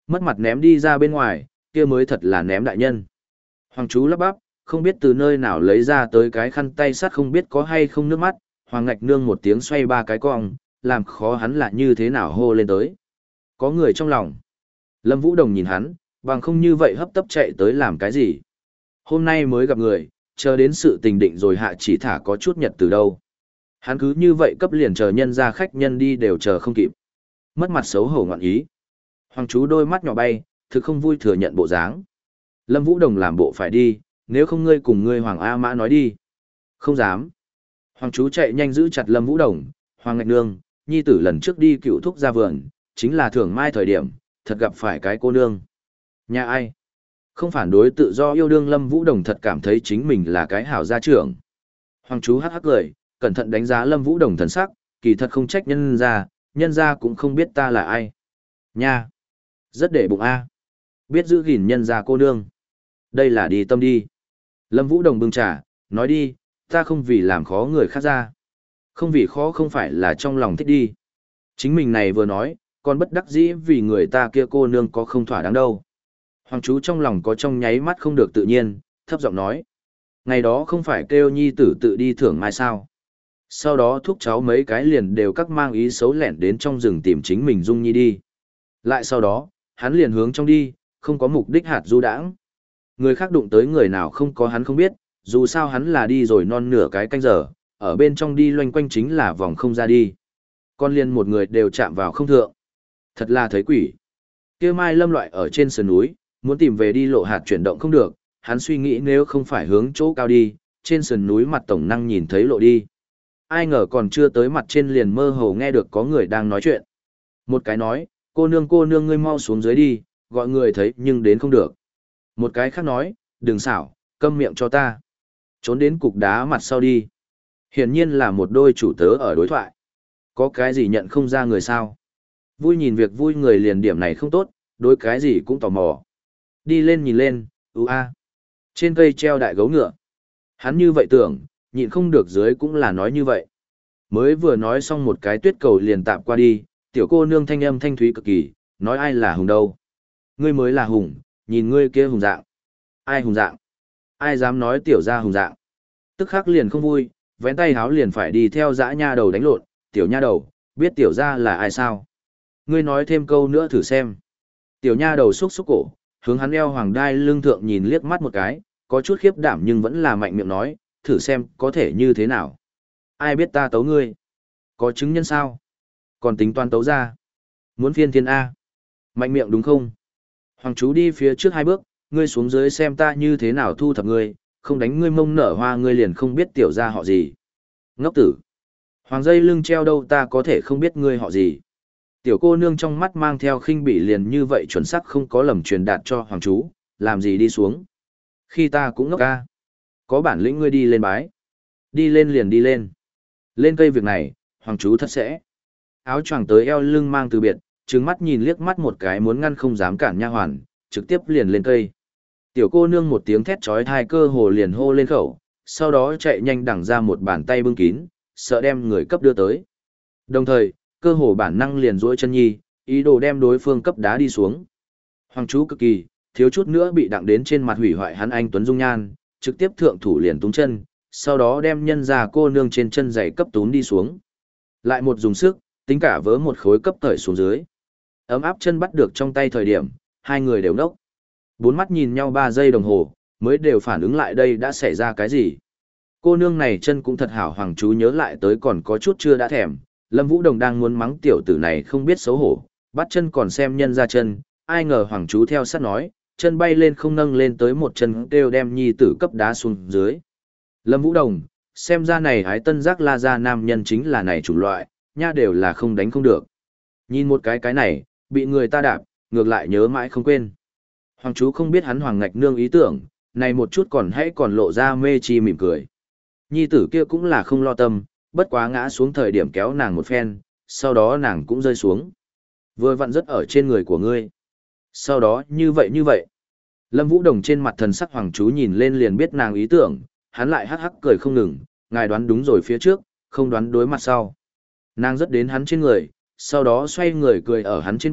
Mất mặt ném đi ra bên ngoài, kia mới thật là ném đại nhân. Hoàng chú lắp bắp, không biết từ nơi nào lấy ra tới cái khăn tay sắt không biết có hay không nước mắt, Hoàng Ngạch Nương một tiếng xoay ba cái cong, làm khó hắn là như thế nào hô lên tới. Có người trong lòng. Lâm Vũ Đồng nhìn hắn, bằng không như vậy hấp tấp chạy tới làm cái gì. Hôm nay mới gặp người, chờ đến sự tình định rồi hạ chỉ thả có chút nhật từ đâu. Hắn cứ như vậy cấp liền chờ nhân ra khách nhân đi đều chờ không kịp. Mất mặt xấu hổ ngoạn ý. Hoàng chú đôi mắt nhỏ bay, thực không vui thừa nhận bộ dáng. Lâm Vũ Đồng làm bộ phải đi, nếu không ngươi cùng ngươi Hoàng A Mã nói đi. Không dám. Hoàng chú chạy nhanh giữ chặt Lâm Vũ Đồng, Hoàng Ngạch Nương, nhi tử lần trước đi cựu thúc ra vườn, chính là thưởng mai thời điểm, thật gặp phải cái cô nương. Nhà ai? Không phản đối tự do yêu đương Lâm Vũ Đồng thật cảm thấy chính mình là cái hảo gia trưởng. Hoàng chú hắc hắc cười, cẩn thận đánh giá Lâm Vũ Đồng thần sắc, kỳ thật không trách nhân ra, nhân ra cũng không biết ta là ai. Nha! Rất để bụng A. Biết giữ gìn nhân ra cô nương. Đây là đi tâm đi. Lâm Vũ Đồng bưng trà, nói đi, ta không vì làm khó người khác ra. Không vì khó không phải là trong lòng thích đi. Chính mình này vừa nói, còn bất đắc dĩ vì người ta kia cô nương có không thỏa đáng đâu. Hoàng chú trong lòng có trong nháy mắt không được tự nhiên, thấp giọng nói. Ngày đó không phải kêu nhi tử tự đi thưởng mai sao. Sau đó thúc cháu mấy cái liền đều các mang ý xấu lẻn đến trong rừng tìm chính mình Dung Nhi đi. Lại sau đó, hắn liền hướng trong đi, không có mục đích hạt du đãng. Người khác đụng tới người nào không có hắn không biết, dù sao hắn là đi rồi non nửa cái canh giờ, ở bên trong đi loanh quanh chính là vòng không ra đi. Con liền một người đều chạm vào không thượng. Thật là thấy quỷ. Kia Mai Lâm loại ở trên sườn núi, muốn tìm về đi lộ hạt chuyển động không được, hắn suy nghĩ nếu không phải hướng chỗ cao đi, trên sườn núi mặt tổng năng nhìn thấy lộ đi. Ai ngờ còn chưa tới mặt trên liền mơ hồ nghe được có người đang nói chuyện. Một cái nói, cô nương cô nương ngươi mau xuống dưới đi, gọi người thấy nhưng đến không được. Một cái khác nói, đừng xảo, câm miệng cho ta. Trốn đến cục đá mặt sau đi. Hiển nhiên là một đôi chủ tớ ở đối thoại. Có cái gì nhận không ra người sao? Vui nhìn việc vui người liền điểm này không tốt, đối cái gì cũng tò mò. Đi lên nhìn lên, ưu a. Trên cây treo đại gấu ngựa. Hắn như vậy tưởng, nhịn không được dưới cũng là nói như vậy. Mới vừa nói xong một cái tuyết cầu liền tạm qua đi, tiểu cô nương thanh âm thanh thúy cực kỳ, nói ai là hùng đâu. Ngươi mới là hùng, nhìn ngươi kia hùng dạng. Ai hùng dạng? Ai dám nói tiểu ra hùng dạng? Tức khắc liền không vui, vén tay háo liền phải đi theo dã nha đầu đánh lộn, tiểu nha đầu, biết tiểu ra là ai sao? Ngươi nói thêm câu nữa thử xem. Tiểu nha đầu xúc xúc cổ, hướng hắn eo hoàng đai lưng thượng nhìn liếc mắt một cái, có chút khiếp đảm nhưng vẫn là mạnh miệng nói, thử xem có thể như thế nào. Ai biết ta tấu ngươi? Có chứng nhân sao? Còn tính toán tấu ra. Muốn phiên thiên A. Mạnh miệng đúng không? Hoàng chú đi phía trước hai bước, ngươi xuống dưới xem ta như thế nào thu thập ngươi, không đánh ngươi mông nở hoa ngươi liền không biết tiểu ra họ gì. Ngốc tử. Hoàng dây lưng treo đâu ta có thể không biết ngươi họ gì. Tiểu cô nương trong mắt mang theo khinh bỉ liền như vậy chuẩn xác không có lầm truyền đạt cho hoàng chú, làm gì đi xuống. Khi ta cũng ngốc ca. Có bản lĩnh ngươi đi lên bái. Đi lên liền đi lên. Lên cây việc này, hoàng chú thật sẽ. Áo choàng tới eo lưng mang từ biệt, trừng mắt nhìn liếc mắt một cái muốn ngăn không dám cản nha hoàn, trực tiếp liền lên cây. Tiểu cô nương một tiếng thét chói tai cơ hồ liền hô lên khẩu, sau đó chạy nhanh đằng ra một bàn tay bưng kín, sợ đem người cấp đưa tới. Đồng thời, cơ hồ bản năng liền duỗi chân nhi, ý đồ đem đối phương cấp đá đi xuống. Hoàng chú cực kỳ, thiếu chút nữa bị đặng đến trên mặt hủy hoại hắn anh tuấn dung nhan, trực tiếp thượng thủ liền túng chân, sau đó đem nhân ra cô nương trên chân giày cấp tún đi xuống. Lại một dùng sức, tính cả vớ một khối cấp cởi xuống dưới. Ấm áp chân bắt được trong tay thời điểm, hai người đều nốc. Bốn mắt nhìn nhau ba giây đồng hồ, mới đều phản ứng lại đây đã xảy ra cái gì. Cô nương này chân cũng thật hảo, hoàng chú nhớ lại tới còn có chút chưa đã thèm. Lâm Vũ Đồng đang muốn mắng tiểu tử này không biết xấu hổ, bắt chân còn xem nhân ra chân, ai ngờ hoàng chú theo sát nói, chân bay lên không nâng lên tới một chân kêu đem nhi tử cấp đá xuống dưới. Lâm Vũ Đồng, xem ra này ái tân giác la ra nam nhân chính là này chủng loại, nha đều là không đánh không được. Nhìn một cái cái này, bị người ta đạp, ngược lại nhớ mãi không quên. Hoàng chú không biết hắn Hoàng Ngạch Nương ý tưởng, này một chút còn hãy còn lộ ra mê chi mỉm cười. Nhi tử kia cũng là không lo tâm, bất quá ngã xuống thời điểm kéo nàng một phen, sau đó nàng cũng rơi xuống. Vừa vặn rất ở trên người của ngươi. Sau đó như vậy như vậy. Lâm Vũ Đồng trên mặt thần sắc hoàng chú nhìn lên liền biết nàng ý tưởng, hắn lại hắc hắc cười không ngừng, ngài đoán đúng rồi phía trước, không đoán đối mặt sau. Nàng rất đến hắn trên người, sau đó xoay người cười ở hắn trên bụng,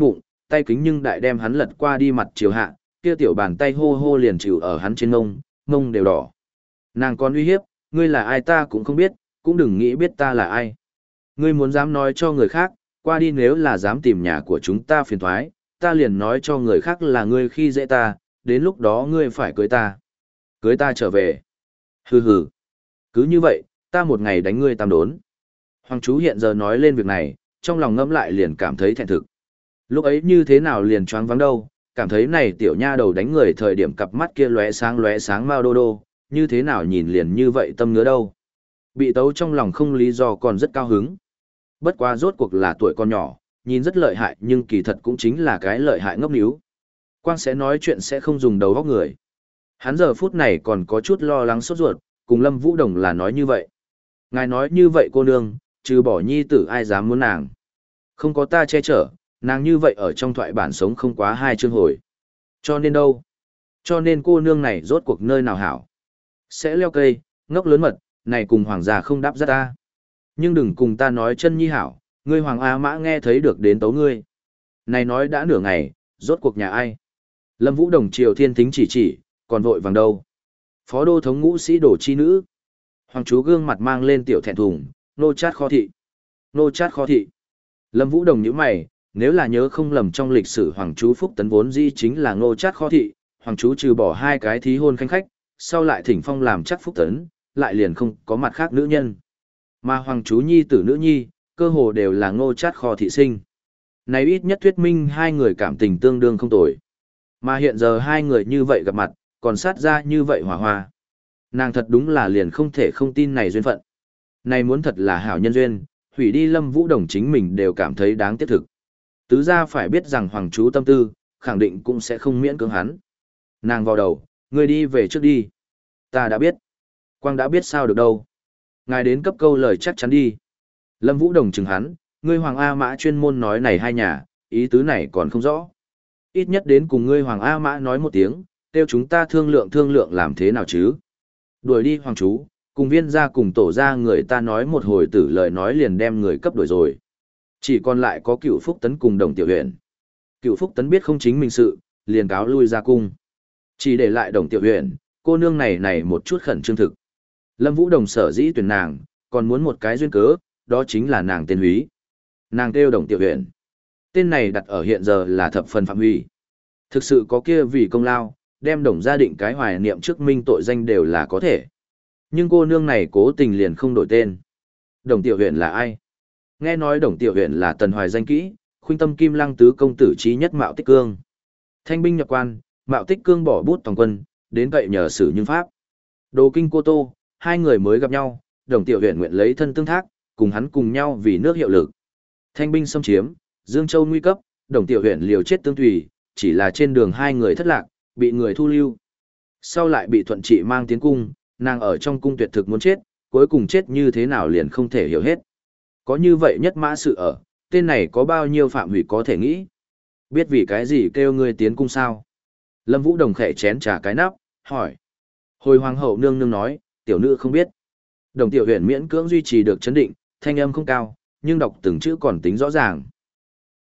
tay kính nhưng đại đem hắn lật qua đi mặt chiều hạ, kia tiểu bàn tay hô hô liền chịu ở hắn trên mông, mông đều đỏ. Nàng còn uy hiếp, ngươi là ai ta cũng không biết, cũng đừng nghĩ biết ta là ai. Ngươi muốn dám nói cho người khác, qua đi nếu là dám tìm nhà của chúng ta phiền thoái, ta liền nói cho người khác là ngươi khi dễ ta, đến lúc đó ngươi phải cưới ta. Cưới ta trở về. Hừ hừ. Cứ như vậy, ta một ngày đánh ngươi tam đốn. Hoàng chú hiện giờ nói lên việc này, trong lòng ngẫm lại liền cảm thấy thẹn thực. Lúc ấy như thế nào liền choáng vắng đâu, cảm thấy này tiểu nha đầu đánh người thời điểm cặp mắt kia lóe sáng lóe sáng mau đô đô, như thế nào nhìn liền như vậy tâm ngứa đâu. Bị tấu trong lòng không lý do còn rất cao hứng. Bất quá rốt cuộc là tuổi con nhỏ, nhìn rất lợi hại nhưng kỳ thật cũng chính là cái lợi hại ngốc níu. Quang sẽ nói chuyện sẽ không dùng đầu óc người. Hắn giờ phút này còn có chút lo lắng sốt ruột, cùng Lâm Vũ Đồng là nói như vậy. Ngài nói như vậy cô nương, trừ bỏ nhi tử ai dám muốn nàng. Không có ta che chở, nàng như vậy ở trong thoại bản sống không quá hai chương hồi. Cho nên đâu? Cho nên cô nương này rốt cuộc nơi nào hảo? Sẽ leo cây, ngốc lớn mật, này cùng hoàng gia không đáp rất ta. Nhưng đừng cùng ta nói chân nhi hảo, ngươi hoàng A Mã nghe thấy được đến tấu ngươi. Này nói đã nửa ngày, rốt cuộc nhà ai? Lâm Vũ Đồng triều thiên thính chỉ chỉ, còn vội vàng đâu? Phó đô thống ngũ sĩ đổ chi nữ. Hoàng chú gương mặt mang lên tiểu thẹn thùng, nô chát kho thị. Nô chát kho thị. Lâm Vũ Đồng nhíu mày, nếu là nhớ không lầm trong lịch sử Hoàng chú Phúc Tấn vốn dĩ chính là nô chát kho thị, Hoàng chú trừ bỏ hai cái thí hôn khanh khách, sau lại thỉnh phong làm chắc Phúc Tấn, lại liền không có mặt khác nữ nhân. Mà Hoàng chú nhi tử nữ nhi, cơ hồ đều là ngô chát kho thị sinh. Này ít nhất thuyết minh hai người cảm tình tương đương không tồi. Mà hiện giờ hai người như vậy gặp mặt, còn sát ra như vậy hòa hoa. Nàng thật đúng là liền không thể không tin này duyên phận. Này muốn thật là hảo nhân duyên, hủy đi Lâm Vũ Đồng chính mình đều cảm thấy đáng tiếc thực. Tứ gia phải biết rằng Hoàng chú tâm tư, khẳng định cũng sẽ không miễn cưỡng hắn. Nàng vào đầu, ngươi đi về trước đi. Ta đã biết. Quang đã biết sao được đâu. Ngài đến cấp câu lời chắc chắn đi. Lâm Vũ Đồng chừng hắn, ngươi Hoàng A Mã chuyên môn nói này hai nhà, ý tứ này còn không rõ. Ít nhất đến cùng ngươi Hoàng A Mã nói một tiếng, kêu chúng ta thương lượng thương lượng làm thế nào chứ. Đuổi đi Hoàng chú, cùng viên gia cùng tổ gia người ta nói một hồi tử lời nói liền đem người cấp đuổi rồi. Chỉ còn lại có Cựu Phúc Tấn cùng Đồng Tiểu Huyền. Cựu Phúc Tấn biết không chính mình sự, liền cáo lui ra cung. Chỉ để lại Đồng Tiểu Huyền, cô nương này này một chút khẩn trương thực. Lâm Vũ Đồng sở dĩ tuyển nàng, còn muốn một cái duyên cớ, đó chính là nàng tên Húy. Nàng kêu Đồng Tiểu Huyền. Tên này đặt ở hiện giờ là thập phần phạm huy. Thực sự có kia vì công lao, đem Đồng gia định cái hoài niệm trước minh tội danh đều là có thể. Nhưng cô nương này cố tình liền không đổi tên. Đồng Tiểu Huyền là ai? Nghe nói Đồng Tiểu Huyền là tần hoài danh kỹ, khuynh tâm kim lăng tứ công tử trí nhất Mạo Tích Cương. Thanh binh nhập quan, Mạo Tích Cương bỏ bút toàn quân, đến cậy nhờ sử nhưng pháp. Đồ kinh cô tô, hai người mới gặp nhau, Đồng Tiểu Huyền nguyện lấy thân tương thác, cùng hắn cùng nhau vì nước hiệu lực. Thanh binh xâm chiếm, Dương Châu nguy cấp, Đồng Tiểu Huyền liều chết tương tùy, chỉ là trên đường hai người thất lạc, bị người thu lưu. Sau lại bị Thuận Trị mang tiến cung, nàng ở trong cung tuyệt thực muốn chết, cuối cùng chết như thế nào liền không thể hiểu hết. Có như vậy nhất mã sự ở, tên này có bao nhiêu phạm hủy có thể nghĩ. Biết vì cái gì kêu ngươi tiến cung sao? Lâm Vũ Đồng khẽ chén trà cái nắp, hỏi. Hồi hoàng hậu nương nương nói, tiểu nữ không biết. Đồng Tiểu Huyền miễn cưỡng duy trì được chấn định, thanh âm không cao, nhưng đọc từng chữ còn tính rõ ràng.